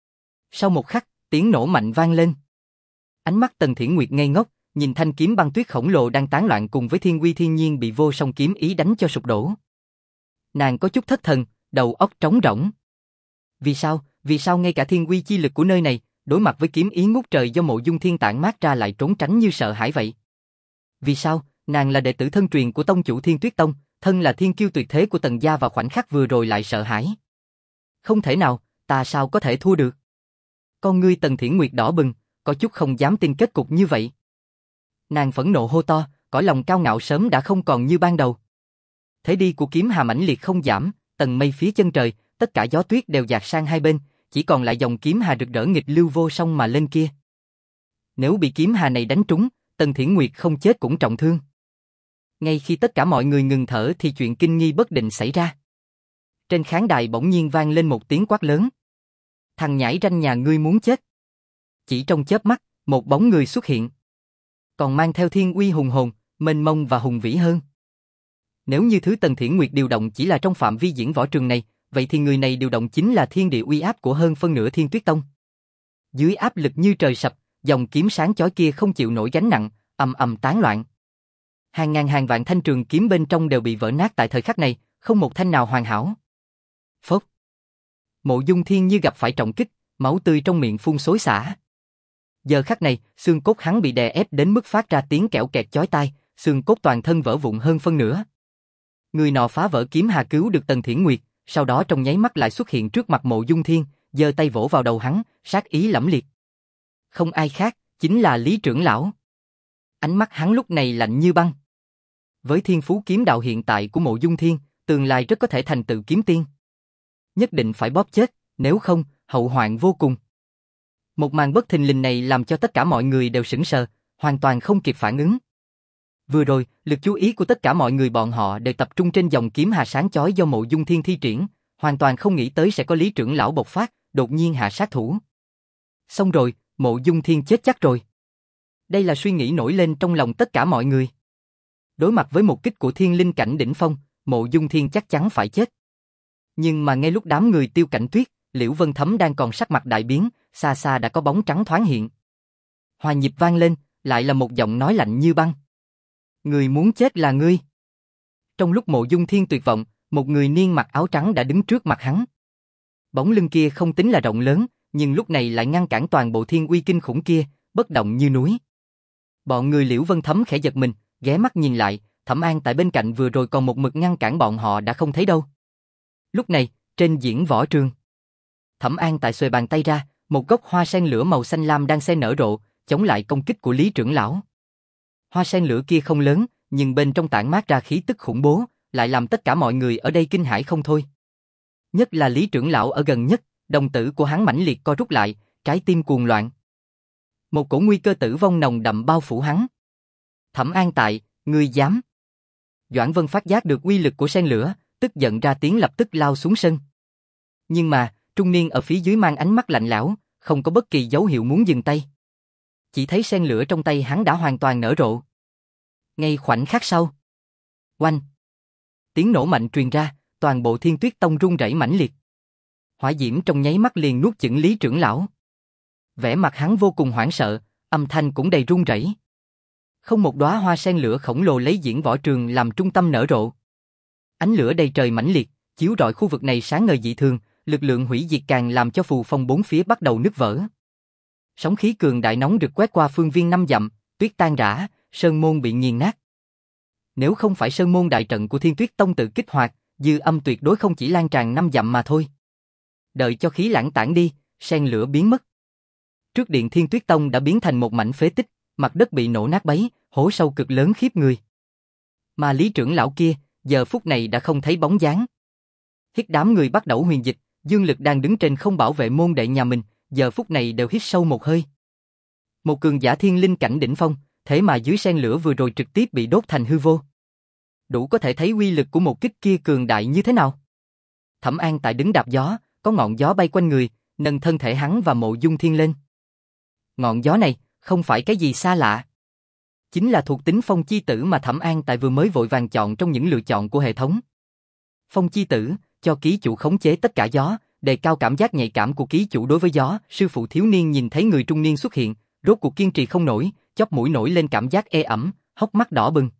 Sau một khắc, tiếng nổ mạnh vang lên. Ánh mắt Tần Thiển Nguyệt ngây ngốc, nhìn thanh kiếm băng tuyết khổng lồ đang tán loạn cùng với thiên uy thiên nhiên bị vô song kiếm ý đánh cho sụp đổ. Nàng có chút thất thần, đầu óc trống rỗng. Vì sao, vì sao ngay cả thiên uy chi lực của nơi này, đối mặt với kiếm ý ngút trời do Mộ Dung Thiên tản mát ra lại trốn tránh như sợ hãi vậy? Vì sao, nàng là đệ tử thân truyền của tông chủ Thiên Tuyết Tông, thân là thiên kiêu tuyệt thế của Tần gia và khoảnh khắc vừa rồi lại sợ hãi? Không thể nào, ta sao có thể thua được? Con ngươi Tần Thiển Nguyệt đỏ bừng, có chút không dám tin kết cục như vậy. Nàng phẫn nộ hô to, cõi lòng cao ngạo sớm đã không còn như ban đầu. Thế đi của kiếm hà mãnh liệt không giảm, tầng mây phía chân trời, tất cả gió tuyết đều dạt sang hai bên, chỉ còn lại dòng kiếm hà rực rỡ nghịch lưu vô song mà lên kia. Nếu bị kiếm hà này đánh trúng, Tần Thiển Nguyệt không chết cũng trọng thương. Ngay khi tất cả mọi người ngừng thở thì chuyện kinh nghi bất định xảy ra. Trên khán đài bỗng nhiên vang lên một tiếng quát lớn. Thằng nhãi ranh nhà ngươi muốn chết. Chỉ trong chớp mắt, một bóng người xuất hiện. còn mang theo thiên uy hùng hồn, mênh mông và hùng vĩ hơn. Nếu như thứ Tần Thiển Nguyệt điều động chỉ là trong phạm vi diễn võ trường này, vậy thì người này điều động chính là thiên địa uy áp của hơn phân nửa Thiên Tuyết Tông. Dưới áp lực như trời sập, dòng kiếm sáng chói kia không chịu nổi gánh nặng, ầm ầm tán loạn. Hàng ngàn hàng vạn thanh trường kiếm bên trong đều bị vỡ nát tại thời khắc này, không một thanh nào hoàn hảo. Phốc. Mộ Dung Thiên như gặp phải trọng kích, máu tươi trong miệng phun xối xả. Giờ khắc này, xương cốt hắn bị đè ép đến mức phát ra tiếng kẽo kẹt chói tai, xương cốt toàn thân vỡ vụn hơn phân nửa. Người nọ phá vỡ kiếm hà cứu được Tần Thiển Nguyệt, sau đó trong nháy mắt lại xuất hiện trước mặt Mộ Dung Thiên, giơ tay vỗ vào đầu hắn, sát ý lẫm liệt. Không ai khác, chính là Lý trưởng lão. Ánh mắt hắn lúc này lạnh như băng. Với thiên phú kiếm đạo hiện tại của Mộ Dung Thiên, tương lai rất có thể thành tựu kiếm tiên. Nhất định phải bóp chết, nếu không, hậu hoạn vô cùng. Một màn bất thình lình này làm cho tất cả mọi người đều sững sờ, hoàn toàn không kịp phản ứng. Vừa rồi, lực chú ý của tất cả mọi người bọn họ đều tập trung trên dòng kiếm hà sáng chói do Mộ Dung Thiên thi triển, hoàn toàn không nghĩ tới sẽ có Lý trưởng lão bộc phát, đột nhiên hạ sát thủ. Xong rồi, Mộ Dung Thiên chết chắc rồi. Đây là suy nghĩ nổi lên trong lòng tất cả mọi người. Đối mặt với một kích của thiên linh cảnh đỉnh phong, Mộ Dung Thiên chắc chắn phải chết. Nhưng mà ngay lúc đám người Tiêu Cảnh Tuyết, Liễu Vân Thấm đang còn sắc mặt đại biến, xa xa đã có bóng trắng thoáng hiện. Hòa nhịp vang lên, lại là một giọng nói lạnh như băng. Người muốn chết là ngươi. Trong lúc Mộ Dung Thiên tuyệt vọng, một người niên mặc áo trắng đã đứng trước mặt hắn. Bóng lưng kia không tính là rộng lớn, nhưng lúc này lại ngăn cản toàn bộ thiên uy kinh khủng kia, bất động như núi. Bọn người Liễu Vân Thấm khẽ giật mình, ghé mắt nhìn lại, Thẩm An tại bên cạnh vừa rồi còn một mực ngăn cản bọn họ đã không thấy đâu. Lúc này, trên diễn võ trường, Thẩm An tại xuề bàn tay ra, một gốc hoa sen lửa màu xanh lam đang xen nở rộ, chống lại công kích của Lý trưởng lão. Hoa sen lửa kia không lớn, nhưng bên trong tản mát ra khí tức khủng bố, lại làm tất cả mọi người ở đây kinh hãi không thôi. Nhất là Lý trưởng lão ở gần nhất, đồng tử của hắn mãnh liệt co rút lại, trái tim cuồng loạn. Một cổ nguy cơ tử vong nồng đậm bao phủ hắn. Thẩm An tại, ngươi dám? Doãn Vân phát giác được uy lực của sen lửa, tức giận ra tiếng lập tức lao xuống sân. Nhưng mà, trung niên ở phía dưới mang ánh mắt lạnh lẽo, không có bất kỳ dấu hiệu muốn dừng tay. Chỉ thấy sen lửa trong tay hắn đã hoàn toàn nở rộ. Ngay khoảnh khắc sau, oanh! Tiếng nổ mạnh truyền ra, toàn bộ Thiên Tuyết Tông rung rẩy mãnh liệt. Hỏa diễm trong nháy mắt liền nuốt chửng Lý trưởng lão. Vẻ mặt hắn vô cùng hoảng sợ, âm thanh cũng đầy run rẩy. Không một đóa hoa sen lửa khổng lồ lấy diễn võ trường làm trung tâm nở rộ. Ánh lửa đầy trời mãnh liệt, chiếu rọi khu vực này sáng ngời dị thường, lực lượng hủy diệt càng làm cho phù phong bốn phía bắt đầu nứt vỡ. Sóng khí cường đại nóng rực quét qua phương viên năm dặm, tuyết tan rã, sơn môn bị nghiền nát. Nếu không phải sơn môn đại trận của Thiên Tuyết Tông tự kích hoạt, dư âm tuyệt đối không chỉ lan tràn năm dặm mà thôi. Đợi cho khí lãng tản đi, sen lửa biến mất. Trước điện Thiên Tuyết Tông đã biến thành một mảnh phế tích, mặt đất bị nổ nát bấy, hố sâu cực lớn khiếp người. Mà Lý trưởng lão kia, giờ phút này đã không thấy bóng dáng. Hít đám người bắt đầu huyền dịch, Dương Lực đang đứng trên không bảo vệ môn đệ nhà mình, giờ phút này đều hít sâu một hơi. Một cường giả thiên linh cảnh đỉnh phong, thế mà dưới sen lửa vừa rồi trực tiếp bị đốt thành hư vô. Đủ có thể thấy uy lực của một kích kia cường đại như thế nào. Thẩm An tại đứng đạp gió, có ngọn gió bay quanh người, nâng thân thể hắn và Mộ Dung Thiên lên. Ngọn gió này, không phải cái gì xa lạ. Chính là thuộc tính phong chi tử mà Thẩm An tại vừa mới vội vàng chọn trong những lựa chọn của hệ thống. Phong chi tử, cho ký chủ khống chế tất cả gió, đề cao cảm giác nhạy cảm của ký chủ đối với gió. Sư phụ thiếu niên nhìn thấy người trung niên xuất hiện, rốt cuộc kiên trì không nổi, chóp mũi nổi lên cảm giác ê ẩm, hốc mắt đỏ bừng.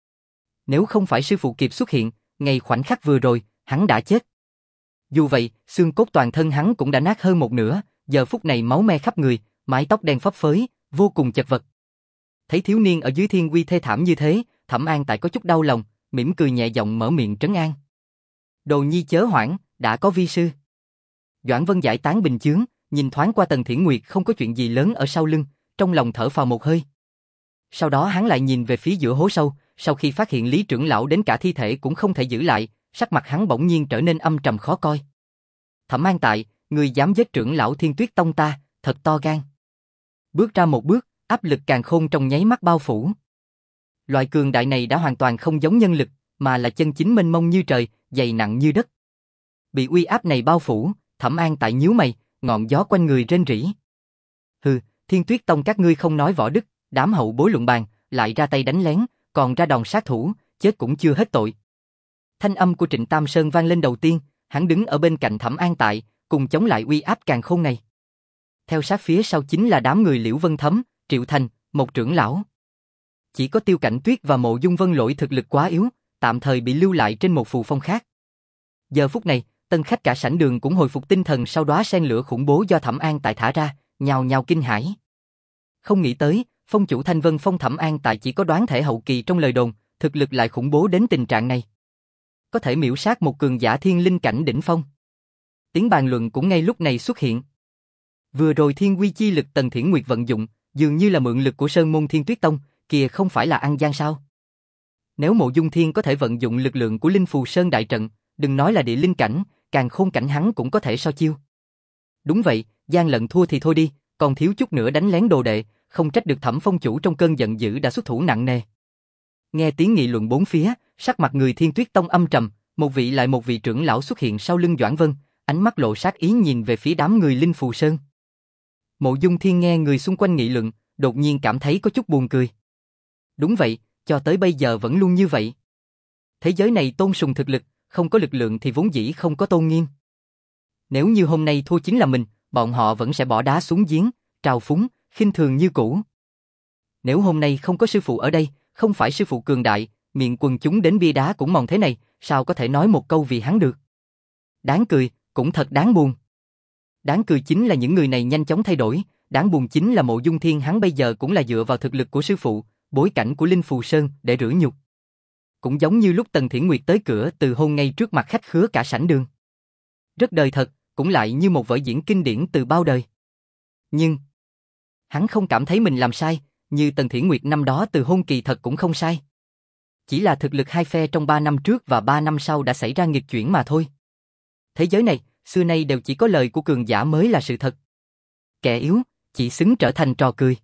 Nếu không phải sư phụ kịp xuất hiện, ngay khoảnh khắc vừa rồi, hắn đã chết. Dù vậy, xương cốt toàn thân hắn cũng đã nát hơn một nửa, giờ phút này máu me khắp người, mái tóc đen phấp phới, vô cùng chật vật. Thấy thiếu niên ở dưới thiên uy thê thảm như thế, Thẩm An tại có chút đau lòng, mỉm cười nhẹ giọng mở miệng trấn an. Đồ nhi chớ hoảng, đã có vi sư. Doãn Vân giải tán bình chướng, nhìn thoáng qua Tần Thiển Nguyệt không có chuyện gì lớn ở sau lưng, trong lòng thở phào một hơi. Sau đó hắn lại nhìn về phía giữa hố sâu, sau khi phát hiện Lý trưởng lão đến cả thi thể cũng không thể giữ lại, sắc mặt hắn bỗng nhiên trở nên âm trầm khó coi. Thẩm An tại, người dám giết trưởng lão Thiên Tuyết Tông ta, thật to gan. Bước ra một bước, áp lực càn khôn trong nháy mắt bao phủ. Loại cường đại này đã hoàn toàn không giống nhân lực, mà là chân chính mênh mông như trời, dày nặng như đất. Bị uy áp này bao phủ, Thẩm An tại nhíu mày, ngọn gió quanh người rên rỉ. Hừ, Thiên Tuyết Tông các ngươi không nói võ đức, đám hậu bối luận bàn, lại ra tay đánh lén, còn ra đòn sát thủ, chết cũng chưa hết tội. Thanh âm của Trịnh Tam Sơn vang lên đầu tiên, hắn đứng ở bên cạnh Thẩm An Tại, cùng chống lại uy áp càn khôn này. Theo sát phía sau chính là đám người Liễu Vân Thấm, Triệu Thành, một trưởng lão. Chỉ có Tiêu Cảnh Tuyết và Mộ Dung Vân Lỗi thực lực quá yếu, tạm thời bị lưu lại trên một phù phong khác. Giờ phút này, tân khách cả sảnh đường cũng hồi phục tinh thần sau đóa sen lửa khủng bố do Thẩm An Tại thả ra, nhào nhào kinh hãi. Không nghĩ tới, phong chủ Thanh Vân Phong Thẩm An Tại chỉ có đoán thể hậu kỳ trong lời đồn, thực lực lại khủng bố đến tình trạng này. Có thể miểu sát một cường giả thiên linh cảnh đỉnh phong. Tiếng bàn luận cũng ngay lúc này xuất hiện. Vừa rồi thiên quy chi lực Tần Thiển Nguyệt vận dụng, dường như là mượn lực của Sơn Môn Thiên Tuyết Tông, kìa không phải là ăn gian sao? Nếu Mộ Dung Thiên có thể vận dụng lực lượng của Linh Phù Sơn đại trận, đừng nói là địa linh cảnh, càng khôn cảnh hắn cũng có thể so chiêu. Đúng vậy, gian lận thua thì thôi đi, còn thiếu chút nữa đánh lén đồ đệ, không trách được Thẩm phong chủ trong cơn giận dữ đã xuất thủ nặng nề. Nghe tiếng nghị luận bốn phía, sắc mặt người Thiên Tuyết Tông âm trầm, một vị lại một vị trưởng lão xuất hiện sau lưng Doãn Vân, ánh mắt lộ sát ý nhìn về phía đám người Linh Phù Sơn. Mộ Dung Thiên nghe người xung quanh nghị luận, đột nhiên cảm thấy có chút buồn cười. Đúng vậy, cho tới bây giờ vẫn luôn như vậy. Thế giới này tôn sùng thực lực, không có lực lượng thì vốn dĩ không có tôn nghiêm. Nếu như hôm nay thua chính là mình, bọn họ vẫn sẽ bỏ đá xuống giếng, trào phúng, khinh thường như cũ. Nếu hôm nay không có sư phụ ở đây, không phải sư phụ cường đại, miệng quần chúng đến bia đá cũng mòn thế này, sao có thể nói một câu vì hắn được. Đáng cười, cũng thật đáng buồn. Đáng cười chính là những người này nhanh chóng thay đổi, đáng buồn chính là Mộ Dung Thiên hắn bây giờ cũng là dựa vào thực lực của sư phụ, bối cảnh của Linh Phù Sơn để rửa nhục. Cũng giống như lúc Tần Thiển Nguyệt tới cửa từ hôn ngay trước mặt khách khứa cả sảnh đường. Rất đời thật, cũng lại như một vở diễn kinh điển từ bao đời. Nhưng, hắn không cảm thấy mình làm sai, như Tần Thiển Nguyệt năm đó từ hôn kỳ thật cũng không sai. Chỉ là thực lực hai phe trong ba năm trước và ba năm sau đã xảy ra nghịch chuyển mà thôi. Thế giới này, xưa nay đều chỉ có lời của cường giả mới là sự thật. Kẻ yếu, chỉ xứng trở thành trò cười.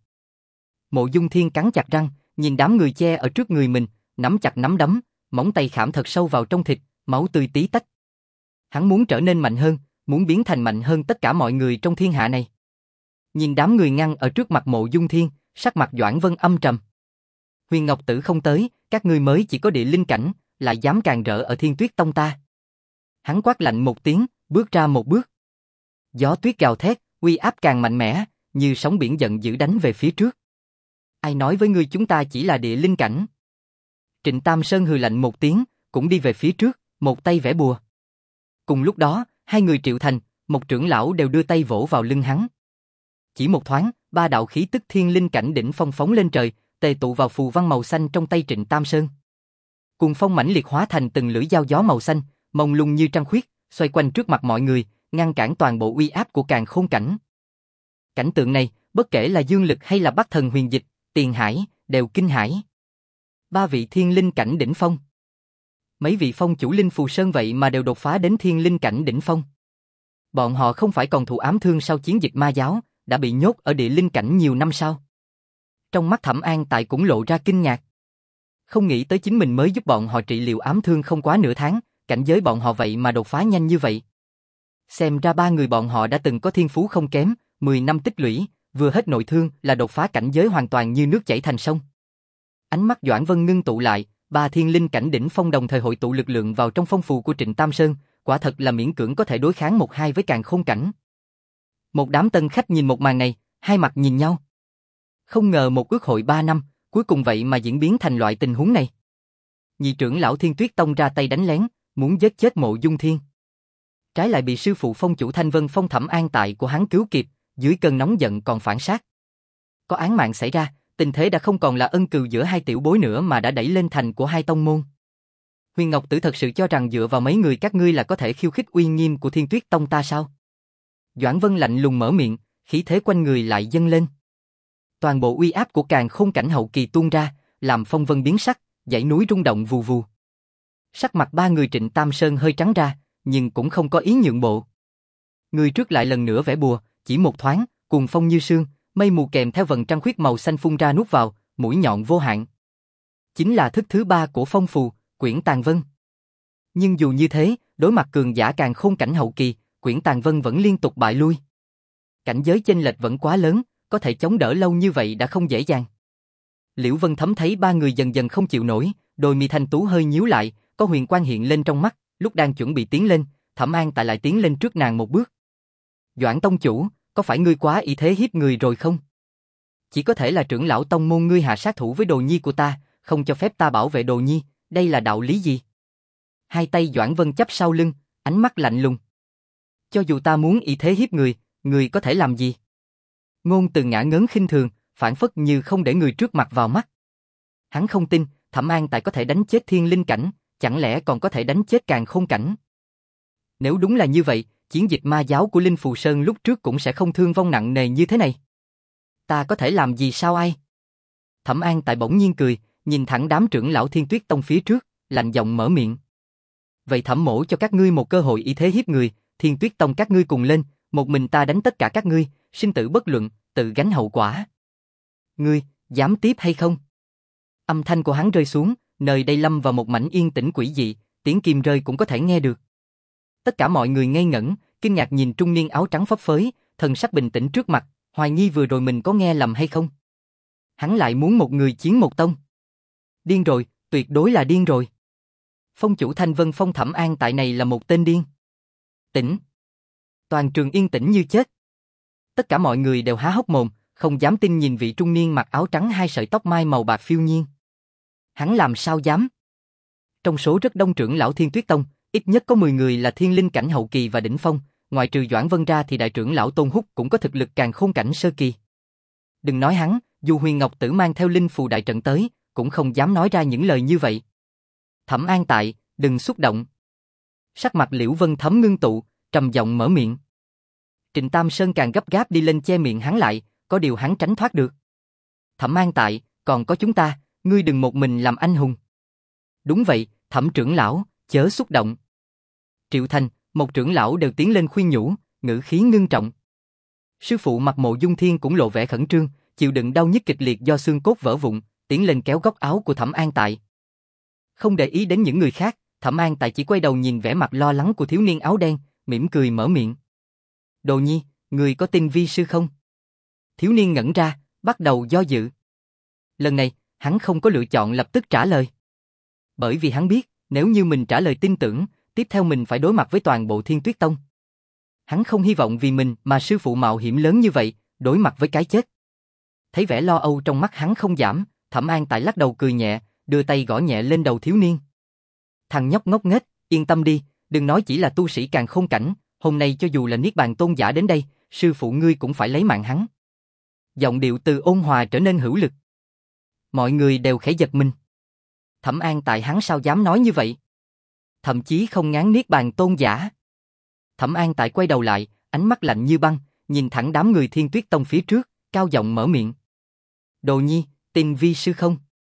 Mộ Dung Thiên cắn chặt răng, nhìn đám người che ở trước người mình, nắm chặt nắm đấm, móng tay khảm thật sâu vào trong thịt, máu tươi tí tách. Hắn muốn trở nên mạnh hơn, muốn biến thành mạnh hơn tất cả mọi người trong thiên hạ này. Nhìn đám người ngăn ở trước mặt Mộ Dung Thiên, sắc mặt Doãn Vân âm trầm. Huyền Ngọc Tử không tới, các ngươi mới chỉ có địa linh cảnh, lại dám càn rỡ ở Thiên Tuyết Tông ta. Hắn quát lạnh một tiếng, bước ra một bước. Gió tuyết gào thét, uy áp càng mạnh mẽ, như sóng biển giận dữ đánh về phía trước. Ai nói với ngươi chúng ta chỉ là địa linh cảnh? Trịnh Tam Sơn hừ lạnh một tiếng, cũng đi về phía trước, một tay vẽ bùa. Cùng lúc đó, hai người Triệu Thành, một trưởng lão đều đưa tay vỗ vào lưng hắn. Chỉ một thoáng, ba đạo khí tức thiên linh cảnh đỉnh phong phóng lên trời, tề tụ vào phù văn màu xanh trong tay Trịnh Tam Sơn. Cuồng phong mãnh liệt hóa thành từng lưỡi dao gió màu xanh, mông lung như trăng khuyết, xoay quanh trước mặt mọi người, ngăn cản toàn bộ uy áp của càn khôn cảnh. Cảnh tượng này, bất kể là Dương Lực hay là Bắc Thần Huyền Dịch, Tiền Hải, đều kinh hãi. Ba vị thiên linh cảnh đỉnh phong. Mấy vị phong chủ Linh Phù Sơn vậy mà đều đột phá đến thiên linh cảnh đỉnh phong. Bọn họ không phải còn thụ ám thương sau chiến dịch ma giáo, đã bị nhốt ở địa linh cảnh nhiều năm sao? Trong mắt Thẩm An Tại cũng lộ ra kinh ngạc. Không nghĩ tới chính mình mới giúp bọn họ trị liệu ám thương không quá nửa tháng, cảnh giới bọn họ vậy mà đột phá nhanh như vậy. Xem ra ba người bọn họ đã từng có thiên phú không kém, mười năm tích lũy, vừa hết nội thương là đột phá cảnh giới hoàn toàn như nước chảy thành sông. Ánh mắt Doãn Vân ngưng tụ lại, ba thiên linh cảnh đỉnh phong đồng thời hội tụ lực lượng vào trong phong phù của Trịnh Tam Sơn, quả thật là miễn cưỡng có thể đối kháng một hai với càn khôn cảnh. Một đám tân khách nhìn một màn này, hai mặt nhìn nhau. Không ngờ một ước hội ba năm, cuối cùng vậy mà diễn biến thành loại tình huống này. Nhị trưởng lão Thiên Tuyết Tông ra tay đánh lén, muốn giết chết Mộ Dung Thiên. Trái lại bị sư phụ phong chủ Thanh Vân Phong Thẩm An Tại của hắn cứu kịp, dưới cơn nóng giận còn phản sát. Có án mạng xảy ra, tình thế đã không còn là ân cừu giữa hai tiểu bối nữa mà đã đẩy lên thành của hai tông môn. Huyền Ngọc Tử thật sự cho rằng dựa vào mấy người các ngươi là có thể khiêu khích uy nghiêm của Thiên Tuyết Tông ta sao? Doãn Vân lạnh lùng mở miệng, khí thế quanh người lại dâng lên. Toàn bộ uy áp của càn khôn cảnh hậu kỳ tuôn ra, làm phong vân biến sắc, dãy núi rung động vù vù. Sắc mặt ba người Trịnh Tam Sơn hơi trắng ra, nhưng cũng không có ý nhượng bộ. Người trước lại lần nữa vẽ bùa, chỉ một thoáng, cuồng phong như sương, mây mù kèm theo vầng trăng khuyết màu xanh phun ra nuốt vào, mũi nhọn vô hạn. Chính là thức thứ ba của phong phù, Quyển Tàn Vân. Nhưng dù như thế, đối mặt cường giả càn khôn cảnh hậu kỳ, Quyển Tàn Vân vẫn liên tục bại lui. Cảnh giới chênh lệch vẫn quá lớn, có thể chống đỡ lâu như vậy đã không dễ dàng. Liễu Vân Thấm thấy ba người dần dần không chịu nổi, đôi mi thanh tú hơi nhíu lại, có huyền quang hiện lên trong mắt, lúc đang chuẩn bị tiến lên, Thẩm An Tại lại tiến lên trước nàng một bước. Doãn tông chủ, có phải ngươi quá ý thế hiếp người rồi không? Chỉ có thể là trưởng lão tông môn ngươi hạ sát thủ với đồ nhi của ta, không cho phép ta bảo vệ đồ nhi, đây là đạo lý gì? Hai tay Doãn Vân chắp sau lưng, ánh mắt lạnh lùng. Cho dù ta muốn ý thế hiếp người, người có thể làm gì? Ngôn từ ngả ngớn khinh thường, phản phất như không để người trước mặt vào mắt. Hắn không tin, Thẩm An Tại có thể đánh chết thiên linh cảnh, chẳng lẽ còn có thể đánh chết càn khôn cảnh? Nếu đúng là như vậy, chiến dịch ma giáo của Linh Phù Sơn lúc trước cũng sẽ không thương vong nặng nề như thế này. Ta có thể làm gì sao ai? Thẩm An Tại bỗng nhiên cười, nhìn thẳng đám trưởng lão Thiên Tuyết Tông phía trước, lạnh giọng mở miệng. Vậy Thẩm mỗ cho các ngươi một cơ hội ý thế hiếp người, Thiên Tuyết Tông các ngươi cùng lên, một mình ta đánh tất cả các ngươi, sinh tử bất luận, tự gánh hậu quả. Ngươi, dám tiếp hay không? Âm thanh của hắn rơi xuống, nơi đây lâm vào một mảnh yên tĩnh quỷ dị, tiếng kim rơi cũng có thể nghe được. Tất cả mọi người ngây ngẩn, kinh ngạc nhìn trung niên áo trắng phấp phới, thần sắc bình tĩnh trước mặt, hoài nghi vừa rồi mình có nghe lầm hay không. Hắn lại muốn một người chiến một tông. Điên rồi, tuyệt đối là điên rồi. Phong chủ Thanh Vân Phong Thẩm An Tại này là một tên điên. Tĩnh. Toàn trường yên tĩnh như chết. Tất cả mọi người đều há hốc mồm, không dám tin nhìn vị trung niên mặc áo trắng hai sợi tóc mai màu bạc phiêu nhiên. Hắn làm sao dám? Trong số rất đông trưởng lão Thiên Tuyết Tông, ít nhất có mười người là thiên linh cảnh hậu kỳ và đỉnh phong, ngoài trừ Doãn Vân ra thì đại trưởng lão Tôn Húc cũng có thực lực càn khôn cảnh sơ kỳ. Đừng nói hắn, dù Huyền Ngọc Tử mang theo linh phù đại trận tới, cũng không dám nói ra những lời như vậy. Thẩm An Tại, đừng xúc động. Sắc mặt Liễu Vân Thấm ngưng tụ, trầm giọng mở miệng. Trịnh Tam Sơn càng gấp gáp đi lên che miệng hắn lại, có điều hắn tránh thoát được. Thẩm An Tại, còn có chúng ta, ngươi đừng một mình làm anh hùng. Đúng vậy, Thẩm trưởng lão, chớ xúc động. Triệu Thành, một trưởng lão đều tiến lên khuyên nhủ, ngữ khí ngưng trọng. Sư phụ Mặc Mộ Dung Thiên cũng lộ vẻ khẩn trương, chịu đựng đau nhức kịch liệt do xương cốt vỡ vụn, tiến lên kéo góc áo của Thẩm An Tại. Không để ý đến những người khác, Thẩm An Tại chỉ quay đầu nhìn vẻ mặt lo lắng của thiếu niên áo đen, mỉm cười mở miệng. Đồ nhi, người có tin vi sư không? Thiếu niên ngẩn ra, bắt đầu do dự. Lần này, hắn không có lựa chọn lập tức trả lời. Bởi vì hắn biết, nếu như mình trả lời tin tưởng, tiếp theo mình phải đối mặt với toàn bộ Thiên Tuyết Tông. Hắn không hy vọng vì mình mà sư phụ mạo hiểm lớn như vậy, đối mặt với cái chết. Thấy vẻ lo âu trong mắt hắn không giảm, Thẩm An Tại lắc đầu cười nhẹ, đưa tay gõ nhẹ lên đầu thiếu niên. Thằng nhóc ngốc nghếch, yên tâm đi, đừng nói chỉ là tu sĩ càn khôn cảnh, hôm nay cho dù là Niết Bàn Tôn giả đến đây, sư phụ ngươi cũng phải lấy mạng hắn. Giọng điệu từ ôn hòa trở nên hữu lực. Mọi người đều khẽ giật mình. Thẩm An Tại hắn sao dám nói như vậy? Thậm chí không ngán Niết Bàn Tôn giả. Thẩm An Tại quay đầu lại, ánh mắt lạnh như băng, nhìn thẳng đám người Thiên Tuyết Tông phía trước, cao giọng mở miệng. Đồ nhi, tin vi sư không?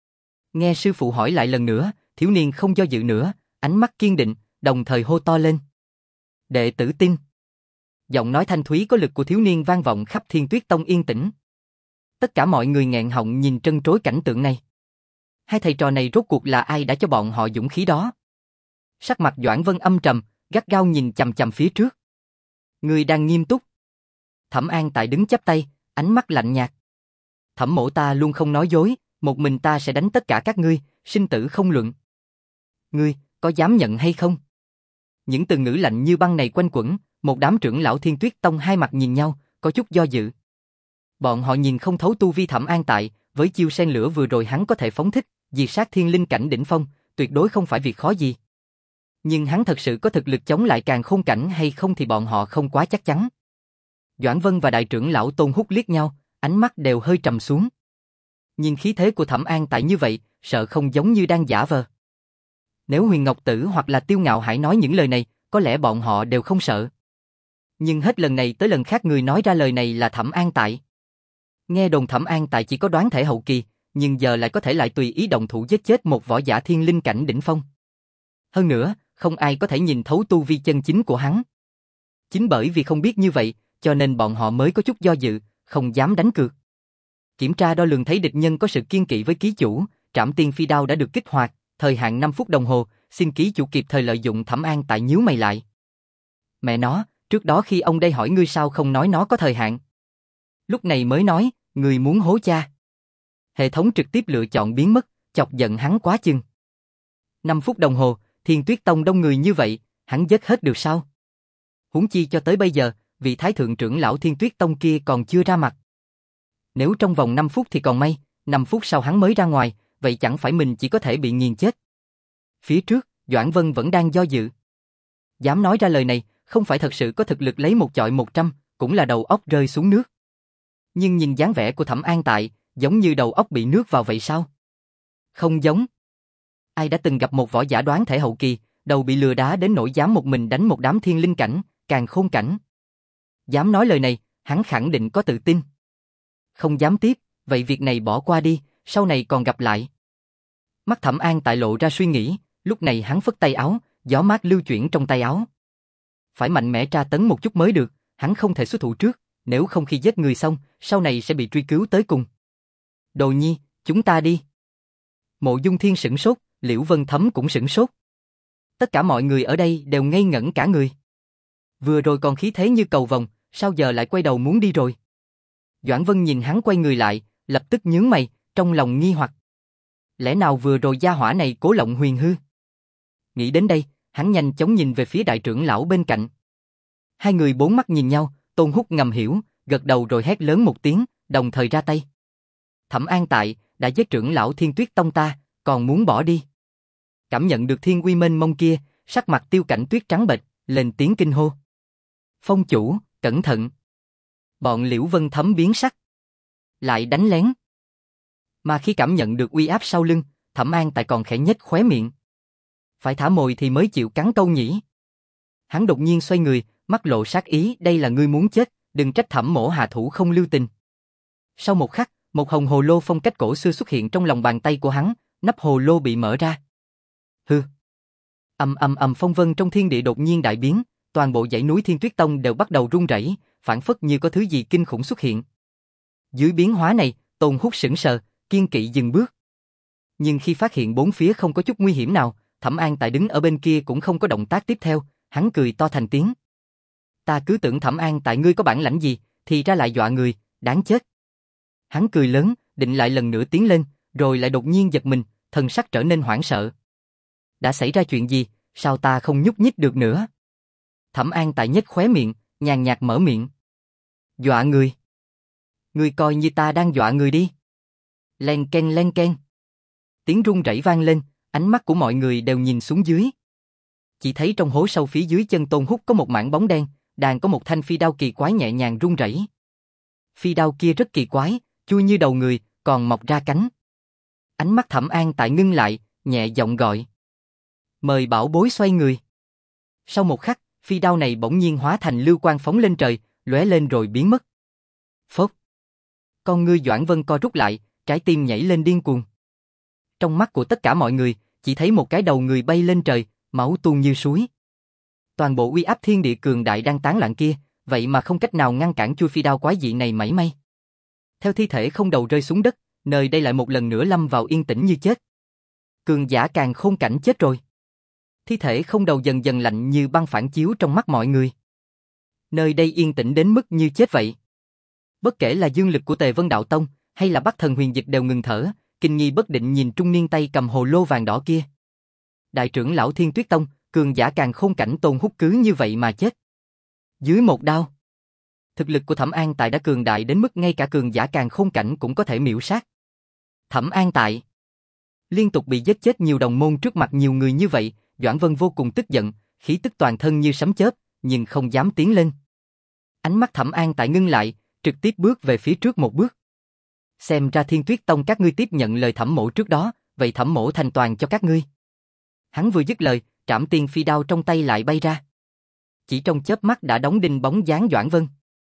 Nghe sư phụ hỏi lại lần nữa, thiếu niên không do dự nữa, ánh mắt kiên định, đồng thời hô to lên. Đệ tử tin. Giọng nói thanh thúy có lực của thiếu niên vang vọng khắp Thiên Tuyết Tông yên tĩnh. Tất cả mọi người nghẹn họng nhìn trân trối cảnh tượng này. Hai thầy trò này rốt cuộc là ai đã cho bọn họ dũng khí đó? Sắc mặt Doãn Vân âm trầm, gắt gao nhìn chằm chằm phía trước. Người đang nghiêm túc. Thẩm An Tại đứng chắp tay, ánh mắt lạnh nhạt. Thẩm mỗ ta luôn không nói dối, một mình ta sẽ đánh tất cả các ngươi, sinh tử không luận. Ngươi, có dám nhận hay không? Những từ ngữ lạnh như băng này quanh quẩn, một đám trưởng lão Thiên Tuyết Tông hai mặt nhìn nhau, có chút do dự. Bọn họ nhìn không thấu tu vi Thẩm An Tại, với chiêu sen lửa vừa rồi hắn có thể phóng thích, diệt sát thiên linh cảnh đỉnh phong, tuyệt đối không phải việc khó gì. Nhưng hắn thật sự có thực lực chống lại càn khôn cảnh hay không thì bọn họ không quá chắc chắn. Doãn Vân và đại trưởng lão Tôn Húc liếc nhau, ánh mắt đều hơi trầm xuống. Nhìn khí thế của Thẩm An Tại như vậy, sợ không giống như đang giả vờ. Nếu Huyền Ngọc Tử hoặc là Tiêu Ngạo Hải nói những lời này, có lẽ bọn họ đều không sợ. Nhưng hết lần này tới lần khác người nói ra lời này là Thẩm An Tại. Nghe đồn Thẩm An Tại chỉ có đoán thể hậu kỳ, nhưng giờ lại có thể lại tùy ý động thủ giết chết một võ giả thiên linh cảnh đỉnh phong. Hơn nữa, không ai có thể nhìn thấu tu vi chân chính của hắn. Chính bởi vì không biết như vậy, cho nên bọn họ mới có chút do dự, không dám đánh cược. Kiểm tra đo lường thấy địch nhân có sự kiên kỵ với ký chủ, Trảm Tiên Phi Đao đã được kích hoạt, thời hạn năm phút đồng hồ, xin ký chủ kịp thời lợi dụng. Thẩm An Tại nhíu mày lại. Mẹ nó, trước đó khi ông đây hỏi ngươi sao không nói nó có thời hạn. Lúc này mới nói, người muốn hố cha. Hệ thống trực tiếp lựa chọn biến mất, chọc giận hắn quá chừng. năm phút đồng hồ, Thiên Tuyết Tông đông người như vậy, hắn giết hết được sao? Huống chi cho tới bây giờ, vị thái thượng trưởng lão Thiên Tuyết Tông kia còn chưa ra mặt. Nếu trong vòng năm phút thì còn may, năm phút sau hắn mới ra ngoài, vậy chẳng phải mình chỉ có thể bị nghiền chết. Phía trước, Doãn Vân vẫn đang do dự. Dám nói ra lời này, không phải thật sự có thực lực lấy một chọi một trăm, cũng là đầu óc rơi xuống nước. Nhưng nhìn dáng vẻ của Thẩm An Tại, giống như đầu óc bị nước vào vậy sao? Không giống. Ai đã từng gặp một võ giả đoán thể hậu kỳ, đầu bị lừa đá đến nỗi dám một mình đánh một đám thiên linh cảnh, càng khôn cảnh. Dám nói lời này, hắn khẳng định có tự tin. Không dám tiếp, vậy việc này bỏ qua đi, sau này còn gặp lại. Mắt Thẩm An Tại lộ ra suy nghĩ, lúc này hắn phất tay áo, gió mát lưu chuyển trong tay áo. Phải mạnh mẽ tra tấn một chút mới được, hắn không thể xuất thủ trước, nếu không khi giết người xong, sau này sẽ bị truy cứu tới cùng. Đồ Nhi, chúng ta đi. Mộ Dung Thiên sửng sốt, Liễu Vân Thấm cũng sửng sốt. Tất cả mọi người ở đây đều ngây ngẩn cả người. Vừa rồi còn khí thế như cầu vồng, sao giờ lại quay đầu muốn đi rồi? Doãn Vân nhìn hắn quay người lại, lập tức nhướng mày, trong lòng nghi hoặc. Lẽ nào vừa rồi gia hỏa này cố lộng huyền hư? Nghĩ đến đây, hắn nhanh chóng nhìn về phía đại trưởng lão bên cạnh. Hai người bốn mắt nhìn nhau, Tôn Húc ngầm hiểu, gật đầu rồi hét lớn một tiếng, đồng thời ra tay. Thẩm An Tại, đã giết trưởng lão Thiên Tuyết Tông ta, còn muốn bỏ đi. Cảm nhận được thiên uy mênh mông kia, sắc mặt Tiêu Cảnh Tuyết trắng bệch, lên tiếng kinh hô. Phong chủ, cẩn thận. Bọn Liễu Vân Thấm biến sắc. Lại đánh lén. Mà khi cảm nhận được uy áp sau lưng, Thẩm An Tại còn khẽ nhếch khóe miệng. Phải thả mồi thì mới chịu cắn câu nhỉ. Hắn đột nhiên xoay người, mắt lộ sát ý, đây là ngươi muốn chết, đừng trách Thẩm mỗ hạ thủ không lưu tình. Sau một khắc, một hồng hồ lô phong cách cổ xưa xuất hiện trong lòng bàn tay của hắn, nắp hồ lô bị mở ra. Hừ. Ầm ầm ầm, phong vân trong thiên địa đột nhiên đại biến, toàn bộ dãy núi Thiên Tuyết Tông đều bắt đầu rung rẩy, phảng phất như có thứ gì kinh khủng xuất hiện. Dưới biến hóa này, Tôn Húc sững sờ, kiên kỵ dừng bước. Nhưng khi phát hiện bốn phía không có chút nguy hiểm nào, Thẩm An Tại đứng ở bên kia cũng không có động tác tiếp theo, hắn cười to thành tiếng. Ta cứ tưởng Thẩm An Tại ngươi có bản lãnh gì, thì ra lại dọa người, đáng chết. Hắn cười lớn, định lại lần nữa tiến lên, rồi lại đột nhiên giật mình, thần sắc trở nên hoảng sợ. Đã xảy ra chuyện gì, sao ta không nhúc nhích được nữa? Thẩm An Tại nhếch khóe miệng, nhàn nhạt mở miệng. Dọa người? Ngươi coi như ta đang dọa người đi. Len ken len ken. Tiếng rung rẩy vang lên, ánh mắt của mọi người đều nhìn xuống dưới. Chỉ thấy trong hố sâu phía dưới chân Tôn Húc có một mảng bóng đen, đang có một thanh phi đao kỳ quái nhẹ nhàng rung rẩy. Phi đao kia rất kỳ quái, chui như đầu người, còn mọc ra cánh. Ánh mắt Thẩm An Tại ngưng lại, nhẹ giọng gọi. Mời bảo bối xoay người. Sau một khắc, phi đao này bỗng nhiên hóa thành lưu quang phóng lên trời, lóe lên rồi biến mất. Phốc. Con ngươi Doãn Vân co rút lại, trái tim nhảy lên điên cuồng. Trong mắt của tất cả mọi người, chỉ thấy một cái đầu người bay lên trời, máu tuôn như suối. Toàn bộ uy áp thiên địa cường đại đang tán loạn kia, vậy mà không cách nào ngăn cản chui phi đao quái dị này mảy may. Theo thi thể không đầu rơi xuống đất, nơi đây lại một lần nữa lâm vào yên tĩnh như chết. Cường giả càng khôn cảnh chết rồi. Thi thể không đầu dần dần lạnh như băng phản chiếu trong mắt mọi người. Nơi đây yên tĩnh đến mức như chết vậy. Bất kể là dương lực của Tề Vân Đạo Tông, hay là Bắc Thần Huyền Dịch đều ngừng thở, kinh nghi bất định nhìn trung niên tay cầm hồ lô vàng đỏ kia. Đại trưởng lão Thiên Tuyết Tông, cường giả càng khôn cảnh Tôn Húc cứ như vậy mà chết. Dưới một đao. Thực lực của Thẩm An Tại đã cường đại đến mức ngay cả cường giả càng khôn cảnh cũng có thể miểu sát. Thẩm An Tại liên tục bị giết chết nhiều đồng môn trước mặt nhiều người như vậy, Doãn Vân vô cùng tức giận, khí tức toàn thân như sấm chớp, nhưng không dám tiến lên. Ánh mắt Thẩm An Tại ngưng lại, trực tiếp bước về phía trước một bước. Xem ra Thiên Tuyết Tông các ngươi tiếp nhận lời Thẩm mỗ trước đó, vậy Thẩm mỗ thành toàn cho các ngươi. Hắn vừa dứt lời, trảm tiên phi đao trong tay lại bay ra. Chỉ trong chớp mắt đã đóng đinh bóng dáng Doãn Vân.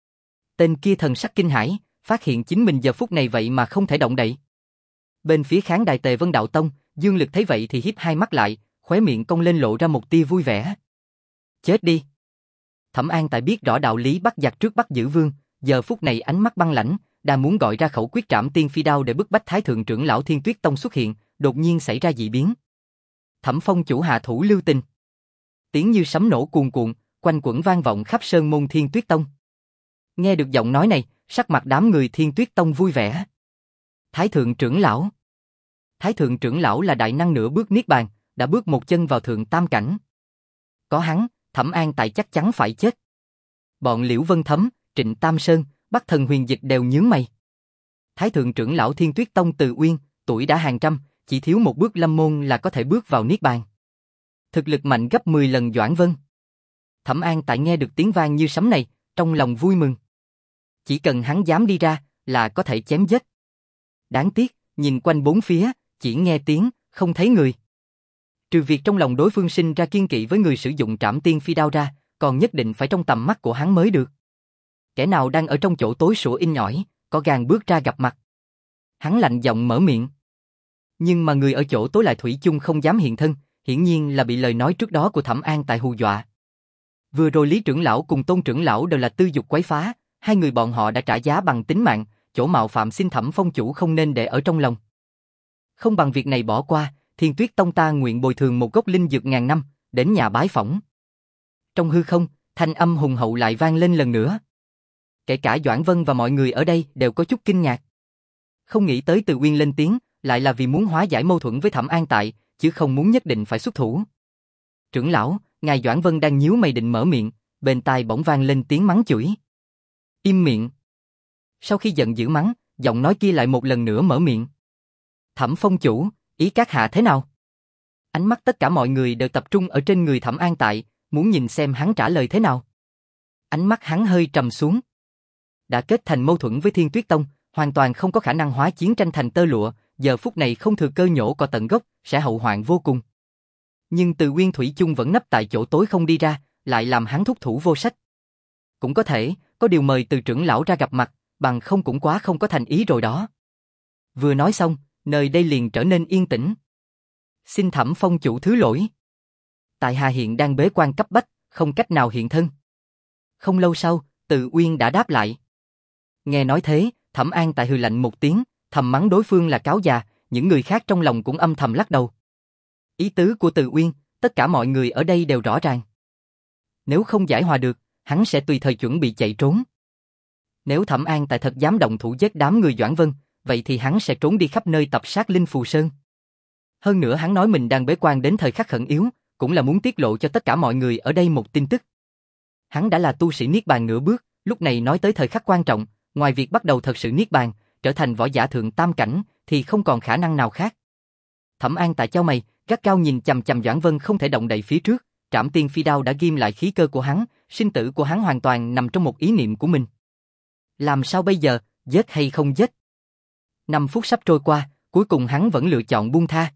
Tên kia thần sắc kinh hãi, phát hiện chính mình giờ phút này vậy mà không thể động đậy. Bên phía khán đài Tề Vân Đạo Tông, Dương Lực thấy vậy thì híp hai mắt lại, khóe miệng cong lên lộ ra một tia vui vẻ. Chết đi. Thẩm An Tại biết rõ đạo lý bắt giặc trước bắt giữ vương, giờ phút này ánh mắt băng lãnh, đang muốn gọi ra khẩu quyết trảm tiên phi đao để bức bách Thái thượng trưởng lão Thiên Tuyết Tông xuất hiện, đột nhiên xảy ra dị biến. Thẩm Phong chủ hạ thủ lưu tình. Tiếng như sấm nổ cuồn cuộn, quanh quẩn vang vọng khắp sơn môn Thiên Tuyết Tông. Nghe được giọng nói này, sắc mặt đám người Thiên Tuyết Tông vui vẻ. Thái thượng trưởng lão. Thái thượng trưởng lão là đại năng nửa bước niết bàn, đã bước một chân vào thượng tam cảnh. Có hắn, Thẩm An Tại chắc chắn phải chết. Bọn Liễu Vân Thấm, Trịnh Tam Sơn, Bắc Thần Huyền Dịch đều nhướng mày. Thái thượng trưởng lão Thiên Tuyết Tông Từ Uyên, tuổi đã hàng trăm, chỉ thiếu một bước lâm môn là có thể bước vào niết bàn. Thực lực mạnh gấp mười lần Doãn Vân. Thẩm An Tại nghe được tiếng vang như sấm này, trong lòng vui mừng. Chỉ cần hắn dám đi ra, là có thể chém giết. Đáng tiếc, nhìn quanh bốn phía, chỉ nghe tiếng, không thấy người. Trừ việc trong lòng đối phương sinh ra kiên kỵ với người sử dụng Trảm Tiên Phi Đao ra, còn nhất định phải trong tầm mắt của hắn mới được. Kẻ nào đang ở trong chỗ tối sủa in ỏi, có gan bước ra gặp mặt. Hắn lạnh giọng mở miệng. Nhưng mà người ở chỗ tối lại thủy chung không dám hiện thân, hiển nhiên là bị lời nói trước đó của Thẩm An Tại hù dọa. Vừa rồi Lý trưởng lão cùng Tôn trưởng lão đều là tư dục quấy phá, hai người bọn họ đã trả giá bằng tính mạng, chỗ mạo phạm xin Thẩm phong chủ không nên để ở trong lòng. Không bằng việc này bỏ qua, Thiên Tuyết Tông ta nguyện bồi thường một gốc linh dược ngàn năm, đến nhà bái phỏng. Trong hư không, thanh âm hùng hậu lại vang lên lần nữa. Kể cả Doãn Vân và mọi người ở đây đều có chút kinh ngạc. Không nghĩ tới Từ Uyên lên tiếng, lại là vì muốn hóa giải mâu thuẫn với Thẩm An Tại, chứ không muốn nhất định phải xuất thủ. Trưởng lão, ngài Doãn Vân đang nhíu mày định mở miệng, bên tai bỗng vang lên tiếng mắng chửi. Im miệng. Sau khi giận dữ mắng, giọng nói kia lại một lần nữa mở miệng. Thẩm phong chủ, ý các hạ thế nào? Ánh mắt tất cả mọi người đều tập trung ở trên người Thẩm An Tại, muốn nhìn xem hắn trả lời thế nào. Ánh mắt hắn hơi trầm xuống. Đã kết thành mâu thuẫn với Thiên Tuyết Tông, hoàn toàn không có khả năng hóa chiến tranh thành tơ lụa, giờ phút này không thừa cơ nhổ cỏ tận gốc, sẽ hậu hoạn vô cùng. Nhưng Từ Uyên thủy chung vẫn nấp tại chỗ tối không đi ra, lại làm hắn thúc thủ vô sách. Cũng có thể, có điều mời Từ trưởng lão ra gặp mặt, bằng không cũng quá không có thành ý rồi đó. Vừa nói xong, nơi đây liền trở nên yên tĩnh. Xin Thẩm phong chủ thứ lỗi. Tại hạ hiện đang bế quan cấp bách, không cách nào hiện thân. Không lâu sau, Từ Uyên đã đáp lại. Nghe nói thế, Thẩm An Tại hừ lạnh một tiếng, thầm mắng đối phương là cáo già, những người khác trong lòng cũng âm thầm lắc đầu. Ý tứ của Từ Uyên, tất cả mọi người ở đây đều rõ ràng. Nếu không giải hòa được, hắn sẽ tùy thời chuẩn bị chạy trốn. Nếu Thẩm An Tại thật dám động thủ giết đám người Doãn Vân, vậy thì hắn sẽ trốn đi khắp nơi tập sát Linh Phù Sơn. Hơn nữa hắn nói mình đang bế quan đến thời khắc khẩn yếu, cũng là muốn tiết lộ cho tất cả mọi người ở đây một tin tức. Hắn đã là tu sĩ Niết Bàn nửa bước, lúc này nói tới thời khắc quan trọng, ngoài việc bắt đầu thật sự Niết Bàn, trở thành võ giả thượng tam cảnh, thì không còn khả năng nào khác. Thẩm An Tại chau mày, gắt cao nhìn chằm chằm Doãn Vân không thể động đậy phía trước, Trảm Tiên Phi Đao đã ghim lại khí cơ của hắn, sinh tử của hắn hoàn toàn nằm trong một ý niệm của mình. Làm sao bây giờ, giết hay không giết? Năm phút sắp trôi qua, cuối cùng hắn vẫn lựa chọn buông tha.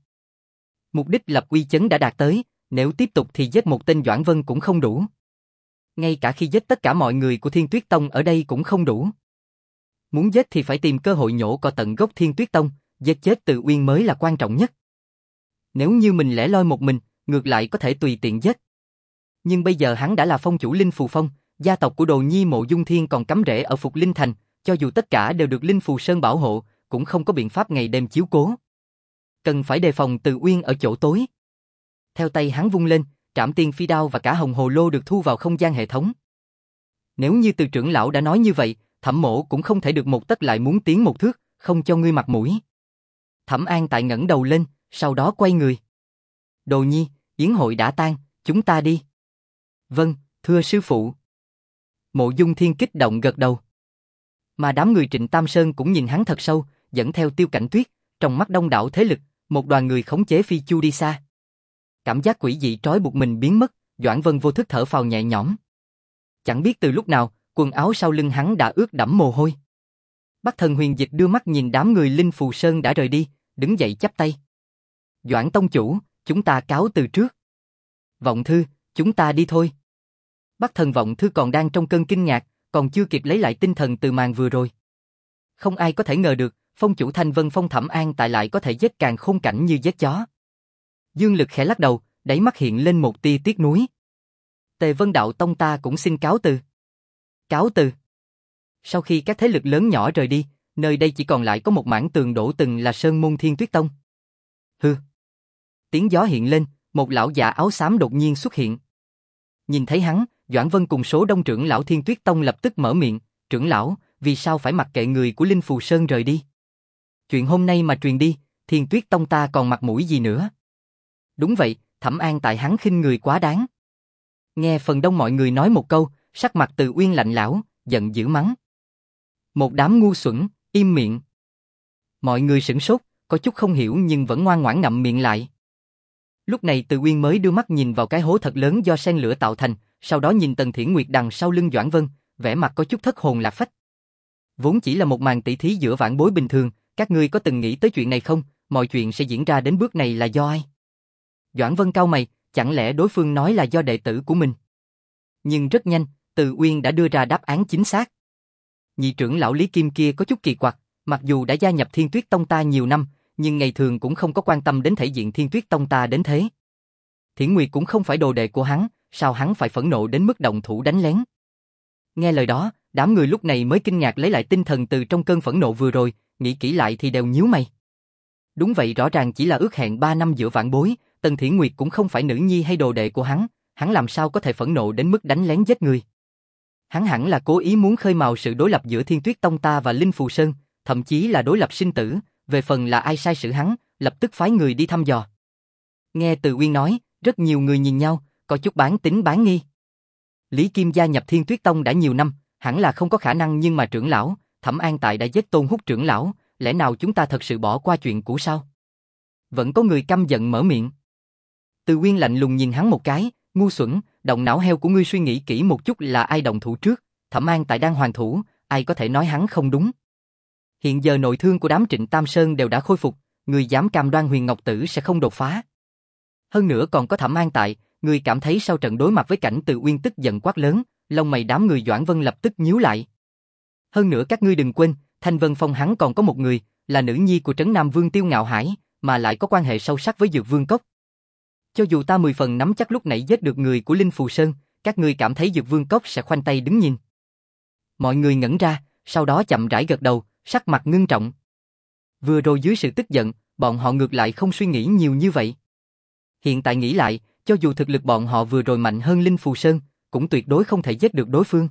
Mục đích lập uy chấn đã đạt tới, nếu tiếp tục thì giết một tên Doãn Vân cũng không đủ. Ngay cả khi giết tất cả mọi người của Thiên Tuyết Tông ở đây cũng không đủ. Muốn giết thì phải tìm cơ hội nhổ cỏ tận gốc Thiên Tuyết Tông, giết chết Từ Uyên mới là quan trọng nhất. Nếu như mình lẻ loi một mình, ngược lại có thể tùy tiện giết. Nhưng bây giờ hắn đã là phong chủ Linh Phù Phong, gia tộc của Đồ Nhi Mộ Dung Thiên còn cắm rễ ở Phục Linh Thành, cho dù tất cả đều được Linh Phù Sơn bảo hộ, cũng không có biện pháp ngày đêm chiếu cố. Cần phải đề phòng Từ Uyên ở chỗ tối. Theo tay hắn vung lên, Trảm Tiên Phi Đao và cả Hồng Hồ Lô được thu vào không gian hệ thống. Nếu như Từ trưởng lão đã nói như vậy, Thẩm mỗ cũng không thể được một tấc lại muốn tiến một thước, không cho ngươi mặt mũi. Thẩm An Tại ngẩng đầu lên, sau đó quay người. Đồ Nhi, yến hội đã tan, chúng ta đi. Vâng, thưa sư phụ. Mộ Dung Thiên kích động gật đầu. Mà đám người Trịnh Tam Sơn cũng nhìn hắn thật sâu, dẫn theo Tiêu Cảnh Tuyết, trong mắt đông đảo thế lực, một đoàn người khống chế phi chu đi xa. Cảm giác quỷ dị trói buộc mình biến mất, Doãn Vân vô thức thở phào nhẹ nhõm. Chẳng biết từ lúc nào, quần áo sau lưng hắn đã ướt đẫm mồ hôi. Bắc Thần Huyền Dịch đưa mắt nhìn đám người Linh Phù Sơn đã rời đi, đứng dậy chắp tay. Doãn tông chủ, chúng ta cáo từ trước. Vọng Thư, chúng ta đi thôi. Bắc Thần Vọng Thư còn đang trong cơn kinh ngạc, còn chưa kịp lấy lại tinh thần từ màn vừa rồi. Không ai có thể ngờ được, phong chủ Thanh Vân Phong Thẩm An Tại lại có thể giết càng khôn cảnh như giết chó. Dương Lực khẽ lắc đầu, đáy mắt hiện lên một tia tiếc nuối. Tề Vân Đạo Tông ta cũng xin cáo từ. Cáo từ. Sau khi các thế lực lớn nhỏ rời đi, nơi đây chỉ còn lại có một mảng tường đổ từng là Sơn Môn Thiên Tuyết Tông. Hừ. Tiếng gió hiện lên, một lão giả áo xám đột nhiên xuất hiện. Nhìn thấy hắn, Doãn Vân cùng số đông trưởng lão Thiên Tuyết Tông lập tức mở miệng, trưởng lão, vì sao phải mặc kệ người của Linh Phù Sơn rời đi? Chuyện hôm nay mà truyền đi, Thiên Tuyết Tông ta còn mặt mũi gì nữa? Đúng vậy, Thẩm An tại hắn khinh người quá đáng. Nghe phần đông mọi người nói một câu, sắc mặt Từ Uyên lạnh lẽo, giận dữ mắng. Một đám ngu xuẩn, im miệng. Mọi người sửng sốt, có chút không hiểu nhưng vẫn ngoan ngoãn ngậm miệng lại. Lúc này Từ Uyên mới đưa mắt nhìn vào cái hố thật lớn do sen lửa tạo thành, sau đó nhìn Tần Thiển Nguyệt đằng sau lưng Doãn Vân, vẻ mặt có chút thất hồn lạc phách. Vốn chỉ là một màn tỷ thí giữa vãn bối bình thường, các ngươi có từng nghĩ tới chuyện này không? Mọi chuyện sẽ diễn ra đến bước này là do ai? Doãn Vân cau mày, chẳng lẽ đối phương nói là do đệ tử của mình? Nhưng rất nhanh, Từ Uyên đã đưa ra đáp án chính xác. Nhị trưởng lão Lý Kim kia có chút kỳ quặc, mặc dù đã gia nhập Thiên Tuyết Tông ta nhiều năm, nhưng ngày thường cũng không có quan tâm đến thể diện Thiên Tuyết Tông ta đến thế. Thiển Nguyệt cũng không phải đồ đệ của hắn, sao hắn phải phẫn nộ đến mức động thủ đánh lén? Nghe lời đó, đám người lúc này mới kinh ngạc lấy lại tinh thần từ trong cơn phẫn nộ vừa rồi, nghĩ kỹ lại thì đều nhíu mày. Đúng vậy, rõ ràng chỉ là ước hẹn ba năm giữa vãn bối, Tần Thiển Nguyệt cũng không phải nữ nhi hay đồ đệ của hắn, hắn làm sao có thể phẫn nộ đến mức đánh lén giết người? Hắn hẳn là cố ý muốn khơi mào sự đối lập giữa Thiên Tuyết Tông ta và Linh Phù Sơn, thậm chí là đối lập sinh tử, về phần là ai sai sử hắn, lập tức phái người đi thăm dò. Nghe Từ Uyên nói, rất nhiều người nhìn nhau, có chút bán tín bán nghi. Lý Kim gia nhập Thiên Tuyết Tông đã nhiều năm, hẳn là không có khả năng, nhưng mà trưởng lão, Thẩm An tại đã giết Tôn Húc trưởng lão, lẽ nào chúng ta thật sự bỏ qua chuyện cũ sao? Vẫn có người căm giận mở miệng. Từ Uyên lạnh lùng nhìn hắn một cái, ngu xuẩn, động não heo của ngươi, suy nghĩ kỹ một chút là ai động thủ trước, Thẩm An tại đang hoàn thủ, ai có thể nói hắn không đúng? Hiện giờ nội thương của đám Trịnh Tam Sơn đều đã khôi phục, người dám cam đoan Huyền Ngọc Tử sẽ không đột phá. Hơn nữa còn có Thẩm An tại, người cảm thấy sau trận đối mặt với cảnh Từ Uyên tức giận quát lớn, lông mày đám người Doãn Vân lập tức nhíu lại. Hơn nữa các ngươi đừng quên, Thanh Vân Phong hắn còn có một người, là nữ nhi của Trấn Nam Vương Tiêu Ngạo Hải, mà lại có quan hệ sâu sắc với Dược Vương Cốc. Cho dù ta mười phần nắm chắc lúc nãy giết được người của Linh Phù Sơn, các ngươi cảm thấy Dược Vương Cốc sẽ khoanh tay đứng nhìn? Mọi người ngẩn ra, sau đó chậm rãi gật đầu, sắc mặt ngưng trọng. Vừa rồi dưới sự tức giận, bọn họ ngược lại không suy nghĩ nhiều như vậy. Hiện tại nghĩ lại, cho dù thực lực bọn họ vừa rồi mạnh hơn Linh Phù Sơn, cũng tuyệt đối không thể giết được đối phương.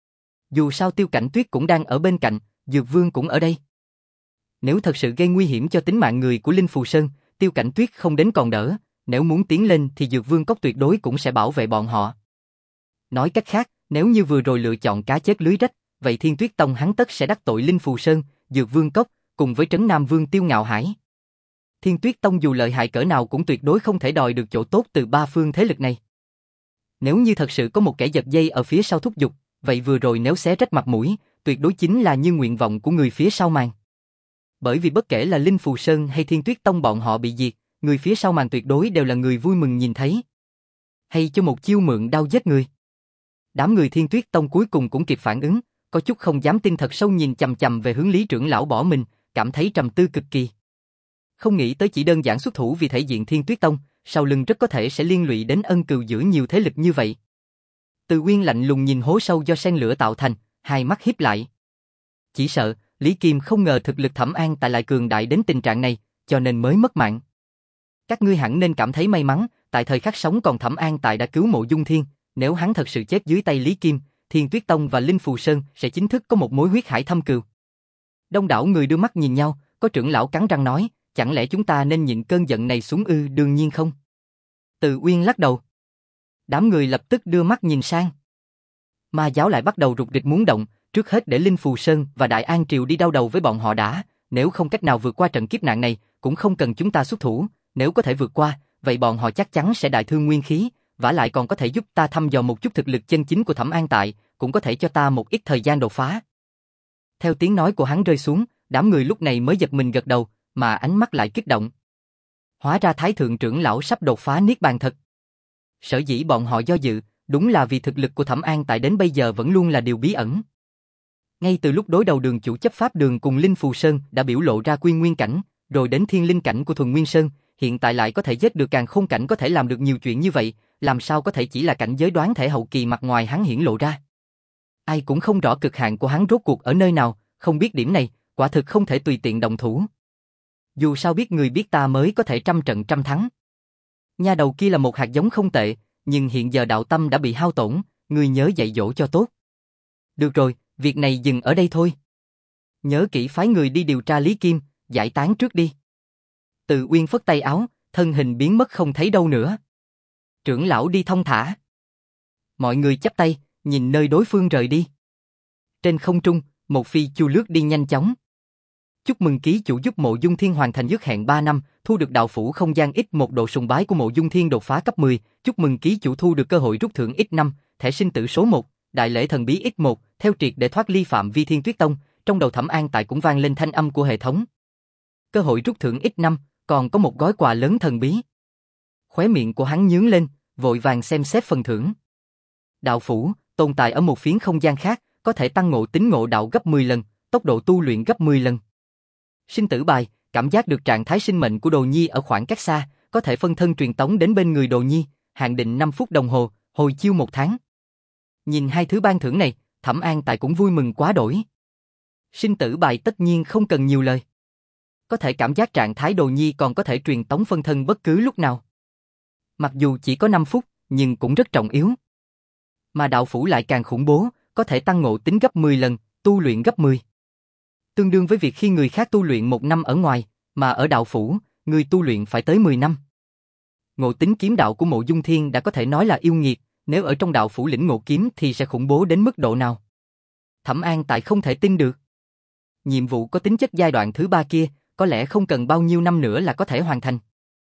Dù sao Tiêu Cảnh Tuyết cũng đang ở bên cạnh, Dược Vương cũng ở đây. Nếu thật sự gây nguy hiểm cho tính mạng người của Linh Phù Sơn, Tiêu Cảnh Tuyết không đến còn đỡ, nếu muốn tiến lên thì Dược Vương Cốc tuyệt đối cũng sẽ bảo vệ bọn họ. Nói cách khác, nếu như vừa rồi lựa chọn cá chết lưới rách, vậy Thiên Tuyết Tông hắn tất sẽ đắc tội Linh Phù Sơn, Dược Vương Cốc, cùng với Trấn Nam Vương Tiêu Ngạo Hải. Thiên Tuyết Tông dù lợi hại cỡ nào cũng tuyệt đối không thể đòi được chỗ tốt từ ba phương thế lực này. Nếu như thật sự có một kẻ giật dây ở phía sau thúc giục, vậy vừa rồi nếu xé rách mặt mũi, tuyệt đối chính là như nguyện vọng của người phía sau màn. Bởi vì bất kể là Linh Phù Sơn hay Thiên Tuyết Tông bọn họ bị diệt, người phía sau màn tuyệt đối đều là người vui mừng nhìn thấy. Hay cho một chiêu mượn đao giết người. Đám người Thiên Tuyết Tông cuối cùng cũng kịp phản ứng, có chút không dám tin, thật sâu nhìn chằm chằm về hướng Lý trưởng lão bỏ mình, cảm thấy trầm tư cực kỳ. Không nghĩ tới chỉ đơn giản xuất thủ vì thể diện Thiên Tuyết Tông, sau lưng rất có thể sẽ liên lụy đến ân cừu giữa nhiều thế lực như vậy. Từ Uyên lạnh lùng nhìn hố sâu do sen lửa tạo thành, hai mắt híp lại. Chỉ sợ, Lý Kim không ngờ thực lực Thẩm An tại lại cường đại đến tình trạng này, cho nên mới mất mạng. Các ngươi hẳn nên cảm thấy may mắn, tại thời khắc sống còn Thẩm An tại đã cứu Mộ Dung Thiên, nếu hắn thật sự chết dưới tay Lý Kim, Thiên Tuyết Tông và Linh Phù Sơn sẽ chính thức có một mối huyết hải thâm cừu. Đông đảo người đưa mắt nhìn nhau, có trưởng lão cắn răng nói, chẳng lẽ chúng ta nên nhịn cơn giận này xuống ư? Đương nhiên không. Từ Uyên lắc đầu. Đám người lập tức đưa mắt nhìn sang. Ma giáo lại bắt đầu rục rịch muốn động, trước hết để Linh Phù Sơn và Đại An Triều đi đau đầu với bọn họ đã, nếu không cách nào vượt qua trận kiếp nạn này, cũng không cần chúng ta xuất thủ, nếu có thể vượt qua, vậy bọn họ chắc chắn sẽ đại thương nguyên khí, vả lại còn có thể giúp ta thăm dò một chút thực lực chân chính của Thẩm An tại, cũng có thể cho ta một ít thời gian đột phá. Theo tiếng nói của hắn rơi xuống, đám người lúc này mới giật mình gật đầu, mà ánh mắt lại kích động. Hóa ra Thái thượng trưởng lão sắp đột phá niết bàn thật. Sở dĩ bọn họ do dự, đúng là vì thực lực của Thẩm An tại đến bây giờ vẫn luôn là điều bí ẩn. Ngay từ lúc đối đầu đường chủ chấp pháp đường cùng Linh Phù Sơn đã biểu lộ ra quy nguyên cảnh, rồi đến thiên linh cảnh của Thuần Nguyên Sơn, hiện tại lại có thể giết được càn khôn cảnh, có thể làm được nhiều chuyện như vậy, làm sao có thể chỉ là cảnh giới đoán thể hậu kỳ mặt ngoài hắn hiển lộ ra. Ai cũng không rõ cực hạn của hắn rốt cuộc ở nơi nào, không biết điểm này, quả thực không thể tùy tiện động thủ. Dù sao biết người biết ta mới có thể trăm trận trăm thắng. Nha đầu kia là một hạt giống không tệ, nhưng hiện giờ đạo tâm đã bị hao tổn, ngươi nhớ dạy dỗ cho tốt. Được rồi, việc này dừng ở đây thôi. Nhớ kỹ phái người đi điều tra Lý Kim, giải tán trước đi. Từ Uyên phất tay áo, thân hình biến mất không thấy đâu nữa. Trưởng lão đi thong thả. Mọi người chắp tay, nhìn nơi đối phương rời đi. Trên không trung, một phi chu lướt đi nhanh chóng. Chúc mừng ký chủ giúp Mộ Dung Thiên hoàn thành ước hẹn ba năm, thu được đạo phủ không gian ít một độ sùng bái của Mộ Dung Thiên đột phá cấp mười. Chúc mừng ký chủ thu được cơ hội rút thưởng ít năm, thẻ sinh tử số một, đại lễ thần bí ít một, theo triệt để thoát ly phạm vi Thiên Tuyết Tông. Trong đầu Thẩm An Tại cũng vang lên thanh âm của hệ thống. Cơ hội rút thưởng ít năm, còn có một gói quà lớn thần bí. Khóe miệng của hắn nhướng lên, vội vàng xem xét phần thưởng. Đạo phủ, tồn tại ở một phiến không gian khác, có thể tăng ngộ tính ngộ đạo gấp mười lần, tốc độ tu luyện gấp mười lần. Sinh tử bài, cảm giác được trạng thái sinh mệnh của Đồ Nhi ở khoảng cách xa, có thể phân thân truyền tống đến bên người Đồ Nhi, hạn định năm phút đồng hồ, hồi chiêu một tháng. Nhìn hai thứ ban thưởng này, Thẩm An Tại cũng vui mừng quá đổi. Sinh tử bài tất nhiên không cần nhiều lời. Có thể cảm giác trạng thái Đồ Nhi còn có thể truyền tống phân thân bất cứ lúc nào. Mặc dù chỉ có năm phút, nhưng cũng rất trọng yếu. Mà đạo phủ lại càng khủng bố, có thể tăng ngộ tính gấp mười lần, tu luyện gấp mười. Tương đương với việc khi người khác tu luyện một năm ở ngoài, mà ở đạo phủ, người tu luyện phải tới mười năm. Ngộ tính kiếm đạo của Mộ Dung Thiên đã có thể nói là yêu nghiệt, nếu ở trong đạo phủ lĩnh ngộ kiếm thì sẽ khủng bố đến mức độ nào. Thẩm An Tại không thể tin được. Nhiệm vụ có tính chất giai đoạn thứ ba kia, có lẽ không cần bao nhiêu năm nữa là có thể hoàn thành.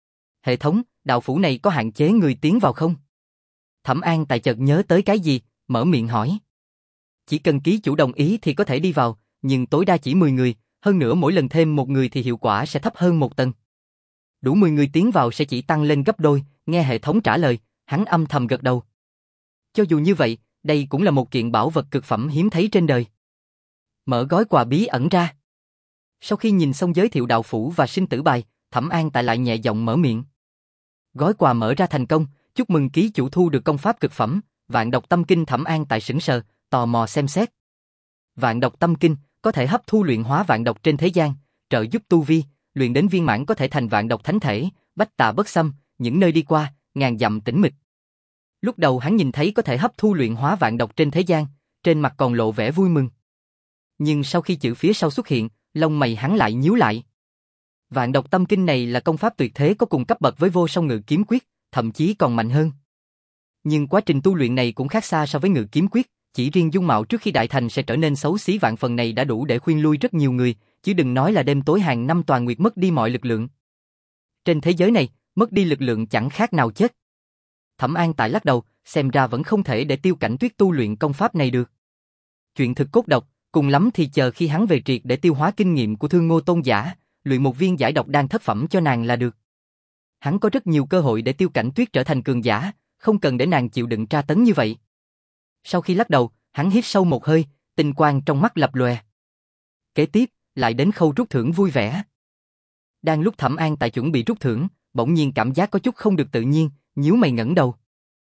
Hệ thống, đạo phủ này có hạn chế người tiến vào không? Thẩm An Tại chợt nhớ tới cái gì, mở miệng hỏi. Chỉ cần ký chủ đồng ý thì có thể đi vào, nhưng tối đa chỉ mười người, hơn nữa mỗi lần thêm một người thì hiệu quả sẽ thấp hơn một tầng. Đủ mười người tiến vào sẽ chỉ tăng lên gấp đôi, nghe hệ thống trả lời, hắn âm thầm gật đầu. Cho dù như vậy, đây cũng là một kiện bảo vật cực phẩm hiếm thấy trên đời. Mở gói quà bí ẩn ra. Sau khi nhìn xong giới thiệu đạo phủ và sinh tử bài, Thẩm An Tại lại nhẹ giọng mở miệng. Gói quà mở ra thành công, chúc mừng ký chủ thu được công pháp cực phẩm, Vạn Độc Tâm Kinh. Thẩm An Tại sững sờ, tò mò xem xét. Vạn Độc Tâm Kinh có thể hấp thu luyện hóa vạn độc trên thế gian, trợ giúp tu vi, luyện đến viên mãn có thể thành vạn độc thánh thể, bách tà bất xâm, những nơi đi qua, ngàn dặm tĩnh mịch. Lúc đầu hắn nhìn thấy có thể hấp thu luyện hóa vạn độc trên thế gian, trên mặt còn lộ vẻ vui mừng. Nhưng sau khi chữ phía sau xuất hiện, lông mày hắn lại nhíu lại. Vạn Độc Tâm Kinh này là công pháp tuyệt thế có cùng cấp bậc với Vô Song Ngự Kiếm Quyết, thậm chí còn mạnh hơn. Nhưng quá trình tu luyện này cũng khác xa so với Ngự Kiếm Quyết, chỉ riêng dung mạo trước khi đại thành sẽ trở nên xấu xí vạn phần này đã đủ để khuyên lui rất nhiều người, chứ đừng nói là đêm tối hàng năm toàn nguyệt mất đi mọi lực lượng. Trên thế giới này, mất đi lực lượng chẳng khác nào chết. Thẩm An Tại lắc đầu, xem ra vẫn không thể để Tiêu Cảnh Tuyết tu luyện công pháp này được. Chuyện thực cốt độc, cùng lắm thì chờ khi hắn về triệt để tiêu hóa kinh nghiệm của Thương Ngô Tôn giả, luyện một viên giải độc đan thất phẩm cho nàng là được. Hắn có rất nhiều cơ hội để Tiêu Cảnh Tuyết trở thành cường giả, không cần để nàng chịu đựng tra tấn như vậy. Sau khi lắc đầu, hắn hít sâu một hơi, tinh quang trong mắt lập lòe. Kế tiếp, lại đến khâu rút thưởng vui vẻ. Đang lúc Thẩm An Tại chuẩn bị rút thưởng, bỗng nhiên cảm giác có chút không được tự nhiên, nhíu mày ngẩng đầu.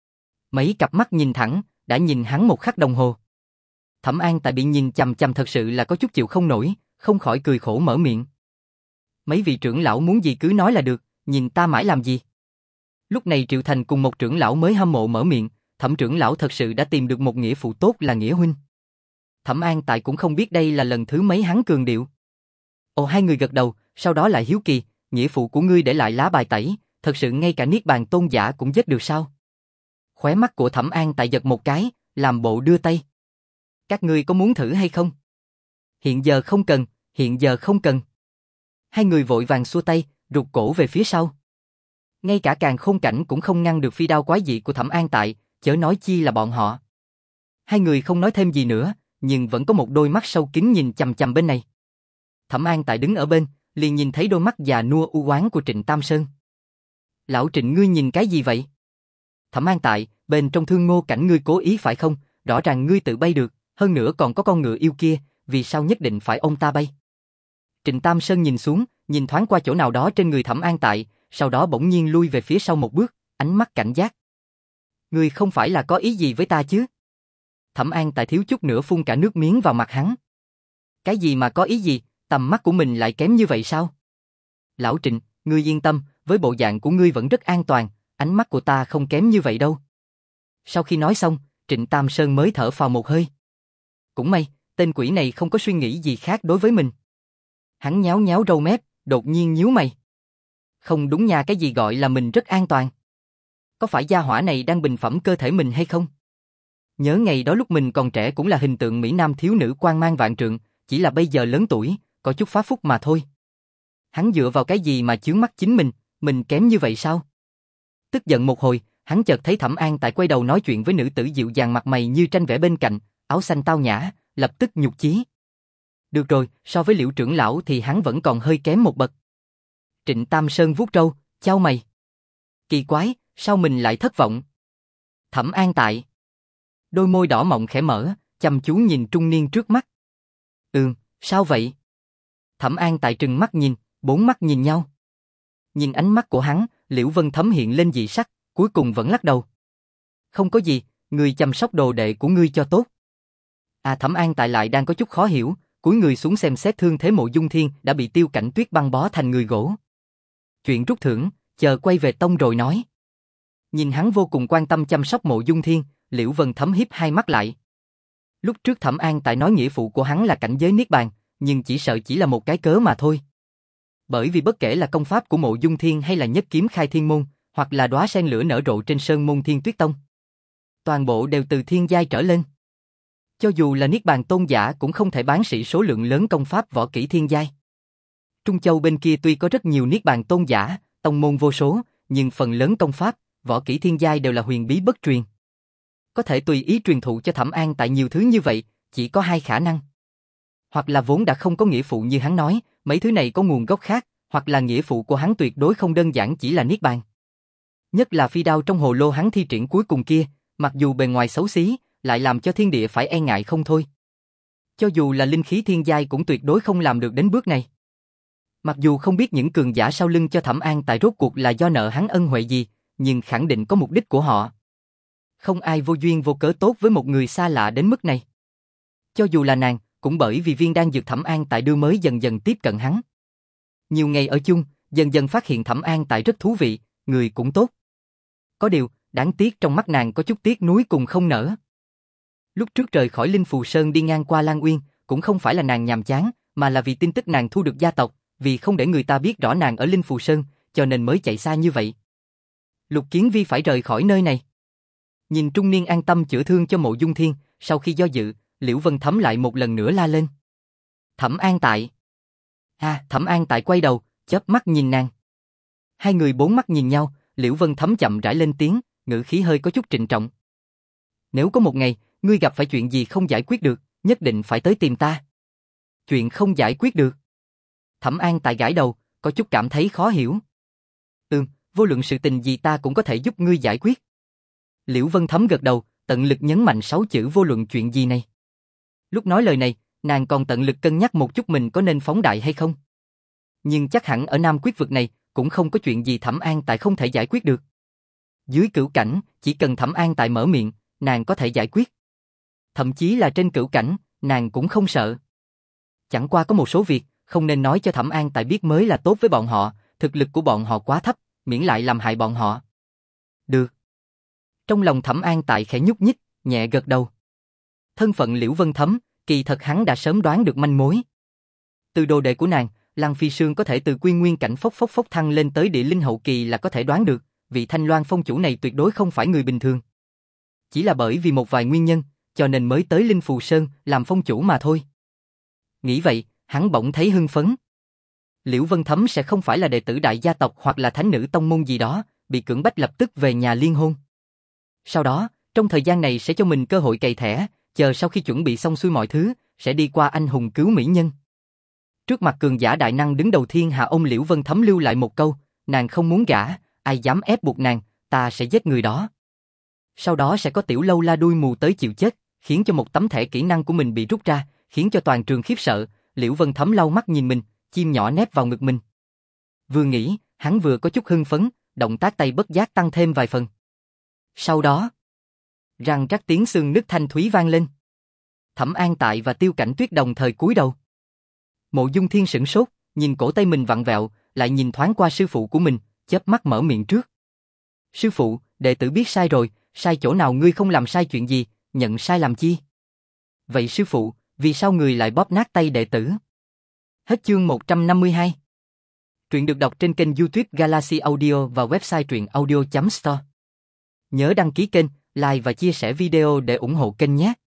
Mấy cặp mắt nhìn thẳng, đã nhìn hắn một khắc đồng hồ. Thẩm An Tại bị nhìn chằm chằm thật sự là có chút chịu không nổi, không khỏi cười khổ mở miệng. Mấy vị trưởng lão muốn gì cứ nói là được, nhìn ta mãi làm gì? Lúc này Triệu Thành cùng một trưởng lão mới hâm mộ mở miệng, Thẩm trưởng lão thật sự đã tìm được một nghĩa phụ tốt là nghĩa huynh. Thẩm An Tại cũng không biết đây là lần thứ mấy hắn cường điệu. Ồ, hai người gật đầu, sau đó lại hiếu kỳ, nghĩa phụ của ngươi để lại lá bài tẩy, thật sự ngay cả Niết Bàn Tôn giả cũng giết được sao? Khóe mắt của Thẩm An Tại giật một cái, làm bộ đưa tay. Các ngươi có muốn thử hay không? Hiện giờ không cần, hiện giờ không cần. Hai người vội vàng xua tay, rụt cổ về phía sau. Ngay cả Càn Khôn Cảnh cũng không ngăn được phi đao quái dị của Thẩm An Tại, chớ nói chi là bọn họ. Hai người không nói thêm gì nữa, nhưng vẫn có một đôi mắt sâu kín nhìn chằm chằm bên này. Thẩm An Tại đứng ở bên, liền nhìn thấy đôi mắt già nua u oán của Trịnh Tam Sơn. Lão Trịnh, ngươi nhìn cái gì vậy? Thẩm An Tại, bên trong Thương Ngô Cảnh ngươi cố ý phải không? Rõ ràng ngươi tự bay được, hơn nữa còn có con ngựa yêu kia, vì sao nhất định phải ông ta bay? Trịnh Tam Sơn nhìn xuống, nhìn thoáng qua chỗ nào đó trên người Thẩm An Tại, sau đó bỗng nhiên lui về phía sau một bước, ánh mắt cảnh giác. Ngươi không phải là có ý gì với ta chứ? Thẩm An Tại thiếu chút nữa phun cả nước miếng vào mặt hắn. Cái gì mà có ý gì, tầm mắt của mình lại kém như vậy sao? Lão Trịnh, ngươi yên tâm, với bộ dạng của ngươi vẫn rất an toàn, ánh mắt của ta không kém như vậy đâu. Sau khi nói xong, Trịnh Tam Sơn mới thở phào một hơi. Cũng may, tên quỷ này không có suy nghĩ gì khác đối với mình. Hắn nháo nháo râu mép, Đột nhiên nhíu mày. Không đúng nha, cái gì gọi là mình rất an toàn? Có phải gia hỏa này đang bình phẩm cơ thể mình hay không? Nhớ ngày đó lúc mình còn trẻ cũng là hình tượng mỹ nam thiếu nữ quang mang vạn trượng, chỉ là bây giờ lớn tuổi, có chút phá phúc mà thôi. Hắn dựa vào cái gì mà chướng mắt chính mình, mình kém như vậy sao? Tức giận một hồi, hắn chợt thấy Thẩm An Tại quay đầu nói chuyện với nữ tử dịu dàng mặt mày như tranh vẽ bên cạnh, áo xanh tao nhã, lập tức nhục chí. Được rồi, so với Liễu trưởng lão thì hắn vẫn còn hơi kém một bậc. Trịnh Tam Sơn vuốt râu, chau mày. Kỳ quái, sao mình lại thất vọng? Thẩm An Tại. Đôi môi đỏ mọng khẽ mở, chăm chú nhìn trung niên trước mắt. Ừm, sao vậy? Thẩm An Tại trừng mắt nhìn, bốn mắt nhìn nhau. Nhìn ánh mắt của hắn, Liễu Vân Thấm hiện lên dị sắc, cuối cùng vẫn lắc đầu. Không có gì, người chăm sóc đồ đệ của ngươi cho tốt. À, Thẩm An Tại lại đang có chút khó hiểu, cúi người xuống xem xét thương thế Mộ Dung Thiên đã bị Tiêu Cảnh Tuyết băng bó thành người gỗ. Chuyện rút thưởng, chờ quay về tông rồi nói. Nhìn hắn vô cùng quan tâm chăm sóc Mộ Dung Thiên, Liễu Vân Thấm híp hai mắt lại. Lúc trước Thẩm An Tại nói nghĩa phụ của hắn là cảnh giới niết bàn, nhưng chỉ sợ chỉ là một cái cớ mà thôi. Bởi vì bất kể là công pháp của Mộ Dung Thiên hay là nhất kiếm khai thiên môn, hoặc là đóa sen lửa nở rộ trên sơn môn Thiên Tuyết Tông, toàn bộ đều từ thiên giai trở lên. Cho dù là niết bàn tôn giả cũng không thể bán sỉ số lượng lớn công pháp võ kỹ thiên giai. Trung Châu bên kia tuy có rất nhiều niết bàn tôn giả, tông môn vô số, nhưng phần lớn công pháp, võ kỹ thiên giai đều là huyền bí bất truyền. Có thể tùy ý truyền thụ cho Thẩm An Tại nhiều thứ như vậy, chỉ có hai khả năng. Hoặc là vốn đã không có nghĩa phụ như hắn nói, mấy thứ này có nguồn gốc khác, hoặc là nghĩa phụ của hắn tuyệt đối không đơn giản chỉ là niết bàn. Nhất là phi đao trong hồ lô hắn thi triển cuối cùng kia, mặc dù bề ngoài xấu xí, lại làm cho thiên địa phải e ngại không thôi. Cho dù là linh khí thiên giai cũng tuyệt đối không làm được đến bước này. Mặc dù không biết những cường giả sau lưng cho Thẩm An Tại rốt cuộc là do nợ hắn ân huệ gì, nhưng khẳng định có mục đích của họ. Không ai vô duyên vô cớ tốt với một người xa lạ đến mức này. Cho dù là nàng, cũng bởi vì viên đan dược Thẩm An Tại đưa mới dần dần tiếp cận hắn. Nhiều ngày ở chung, dần dần phát hiện Thẩm An Tại rất thú vị, người cũng tốt. Có điều, đáng tiếc trong mắt nàng có chút tiếc nuối cùng không nỡ. Lúc trước rời khỏi Linh Phù Sơn đi ngang qua Lan Uyên, cũng không phải là nàng nhàm chán, mà là vì tin tức nàng thu được gia tộc, vì không để người ta biết rõ nàng ở Linh Phù Sơn, cho nên mới chạy xa như vậy. Lục Kiến Vi phải rời khỏi nơi này. Nhìn trung niên an tâm chữa thương cho Mộ Dung Thiên, sau khi do dự, Liễu Vân Thấm lại một lần nữa la lên. Thẩm An Tại. À, Thẩm An Tại quay đầu, chớp mắt nhìn nàng. Hai người bốn mắt nhìn nhau, Liễu Vân Thấm chậm rãi lên tiếng, ngữ khí hơi có chút trịnh trọng. Nếu có một ngày, ngươi gặp phải chuyện gì không giải quyết được, nhất định phải tới tìm ta. Chuyện không giải quyết được. Thẩm An Tại gãi đầu, có chút cảm thấy khó hiểu. Ừm, vô luận sự tình gì ta cũng có thể giúp ngươi giải quyết. Liễu Vân Thấm gật đầu, tận lực nhấn mạnh sáu chữ vô luận chuyện gì này. Lúc nói lời này, nàng còn tận lực cân nhắc một chút mình có nên phóng đại hay không. Nhưng chắc hẳn ở Nam Quyết vực này, cũng không có chuyện gì Thẩm An Tại không thể giải quyết được. Dưới cửu cảnh, chỉ cần Thẩm An Tại mở miệng, nàng có thể giải quyết. Thậm chí là trên cửu cảnh, nàng cũng không sợ. Chẳng qua có một số việc, không nên nói cho Thẩm An Tại biết mới là tốt với bọn họ, thực lực của bọn họ quá thấp, miễn lại làm hại bọn họ. Được. Trong lòng Thẩm An Tại khẽ nhúc nhích, nhẹ gật đầu. Thân phận Liễu Vân Thấm, kỳ thật hắn đã sớm đoán được manh mối. Từ đồ đệ của nàng, Lăng Phi Sương có thể từ quy nguyên cảnh phốc phốc phốc thăng lên tới địa linh hậu kỳ là có thể đoán được, vị Thanh Loan phong chủ này tuyệt đối không phải người bình thường. Chỉ là bởi vì một vài nguyên nhân, cho nên mới tới Linh Phù Sơn làm phong chủ mà thôi. Nghĩ vậy, hắn bỗng thấy hưng phấn. Liễu Vân Thấm sẽ không phải là đệ tử đại gia tộc hoặc là thánh nữ tông môn gì đó, bị cưỡng bách lập tức về nhà liên hôn. Sau đó, trong thời gian này sẽ cho mình cơ hội cày thẻ, chờ sau khi chuẩn bị xong xuôi mọi thứ, sẽ đi qua anh hùng cứu mỹ nhân. Trước mặt cường giả đại năng đứng đầu thiên hạ, ông Liễu Vân Thấm lưu lại một câu, nàng không muốn gả, ai dám ép buộc nàng, ta sẽ giết người đó. Sau đó sẽ có tiểu lâu la đuôi mù tới chịu chết, khiến cho một tấm thẻ kỹ năng của mình bị rút ra, khiến cho toàn trường khiếp sợ. Liễu Vân Thấm lau mắt nhìn mình, chim nhỏ nép vào ngực mình. Vừa nghĩ, hắn vừa có chút hưng phấn, động tác tay bất giác tăng thêm vài phần. Sau đó, răng rắc tiếng xương nứt thanh thúy vang lên. Thẩm An Tại và Tiêu Cảnh Tuyết đồng thời cúi đầu. Mộ Dung Thiên sửng sốt, nhìn cổ tay mình vặn vẹo, lại nhìn thoáng qua sư phụ của mình, chớp mắt mở miệng trước. Sư phụ, đệ tử biết sai rồi, sai chỗ nào ngươi không làm sai chuyện gì, nhận sai làm chi? Vậy sư phụ, vì sao người lại bóp nát tay đệ tử? Hết chương một trăm năm mươi hai. Truyện được đọc trên kênh YouTube Galaxy Audio và website truyện audio chấm store. Nhớ đăng ký kênh, like và chia sẻ video để ủng hộ kênh nhé.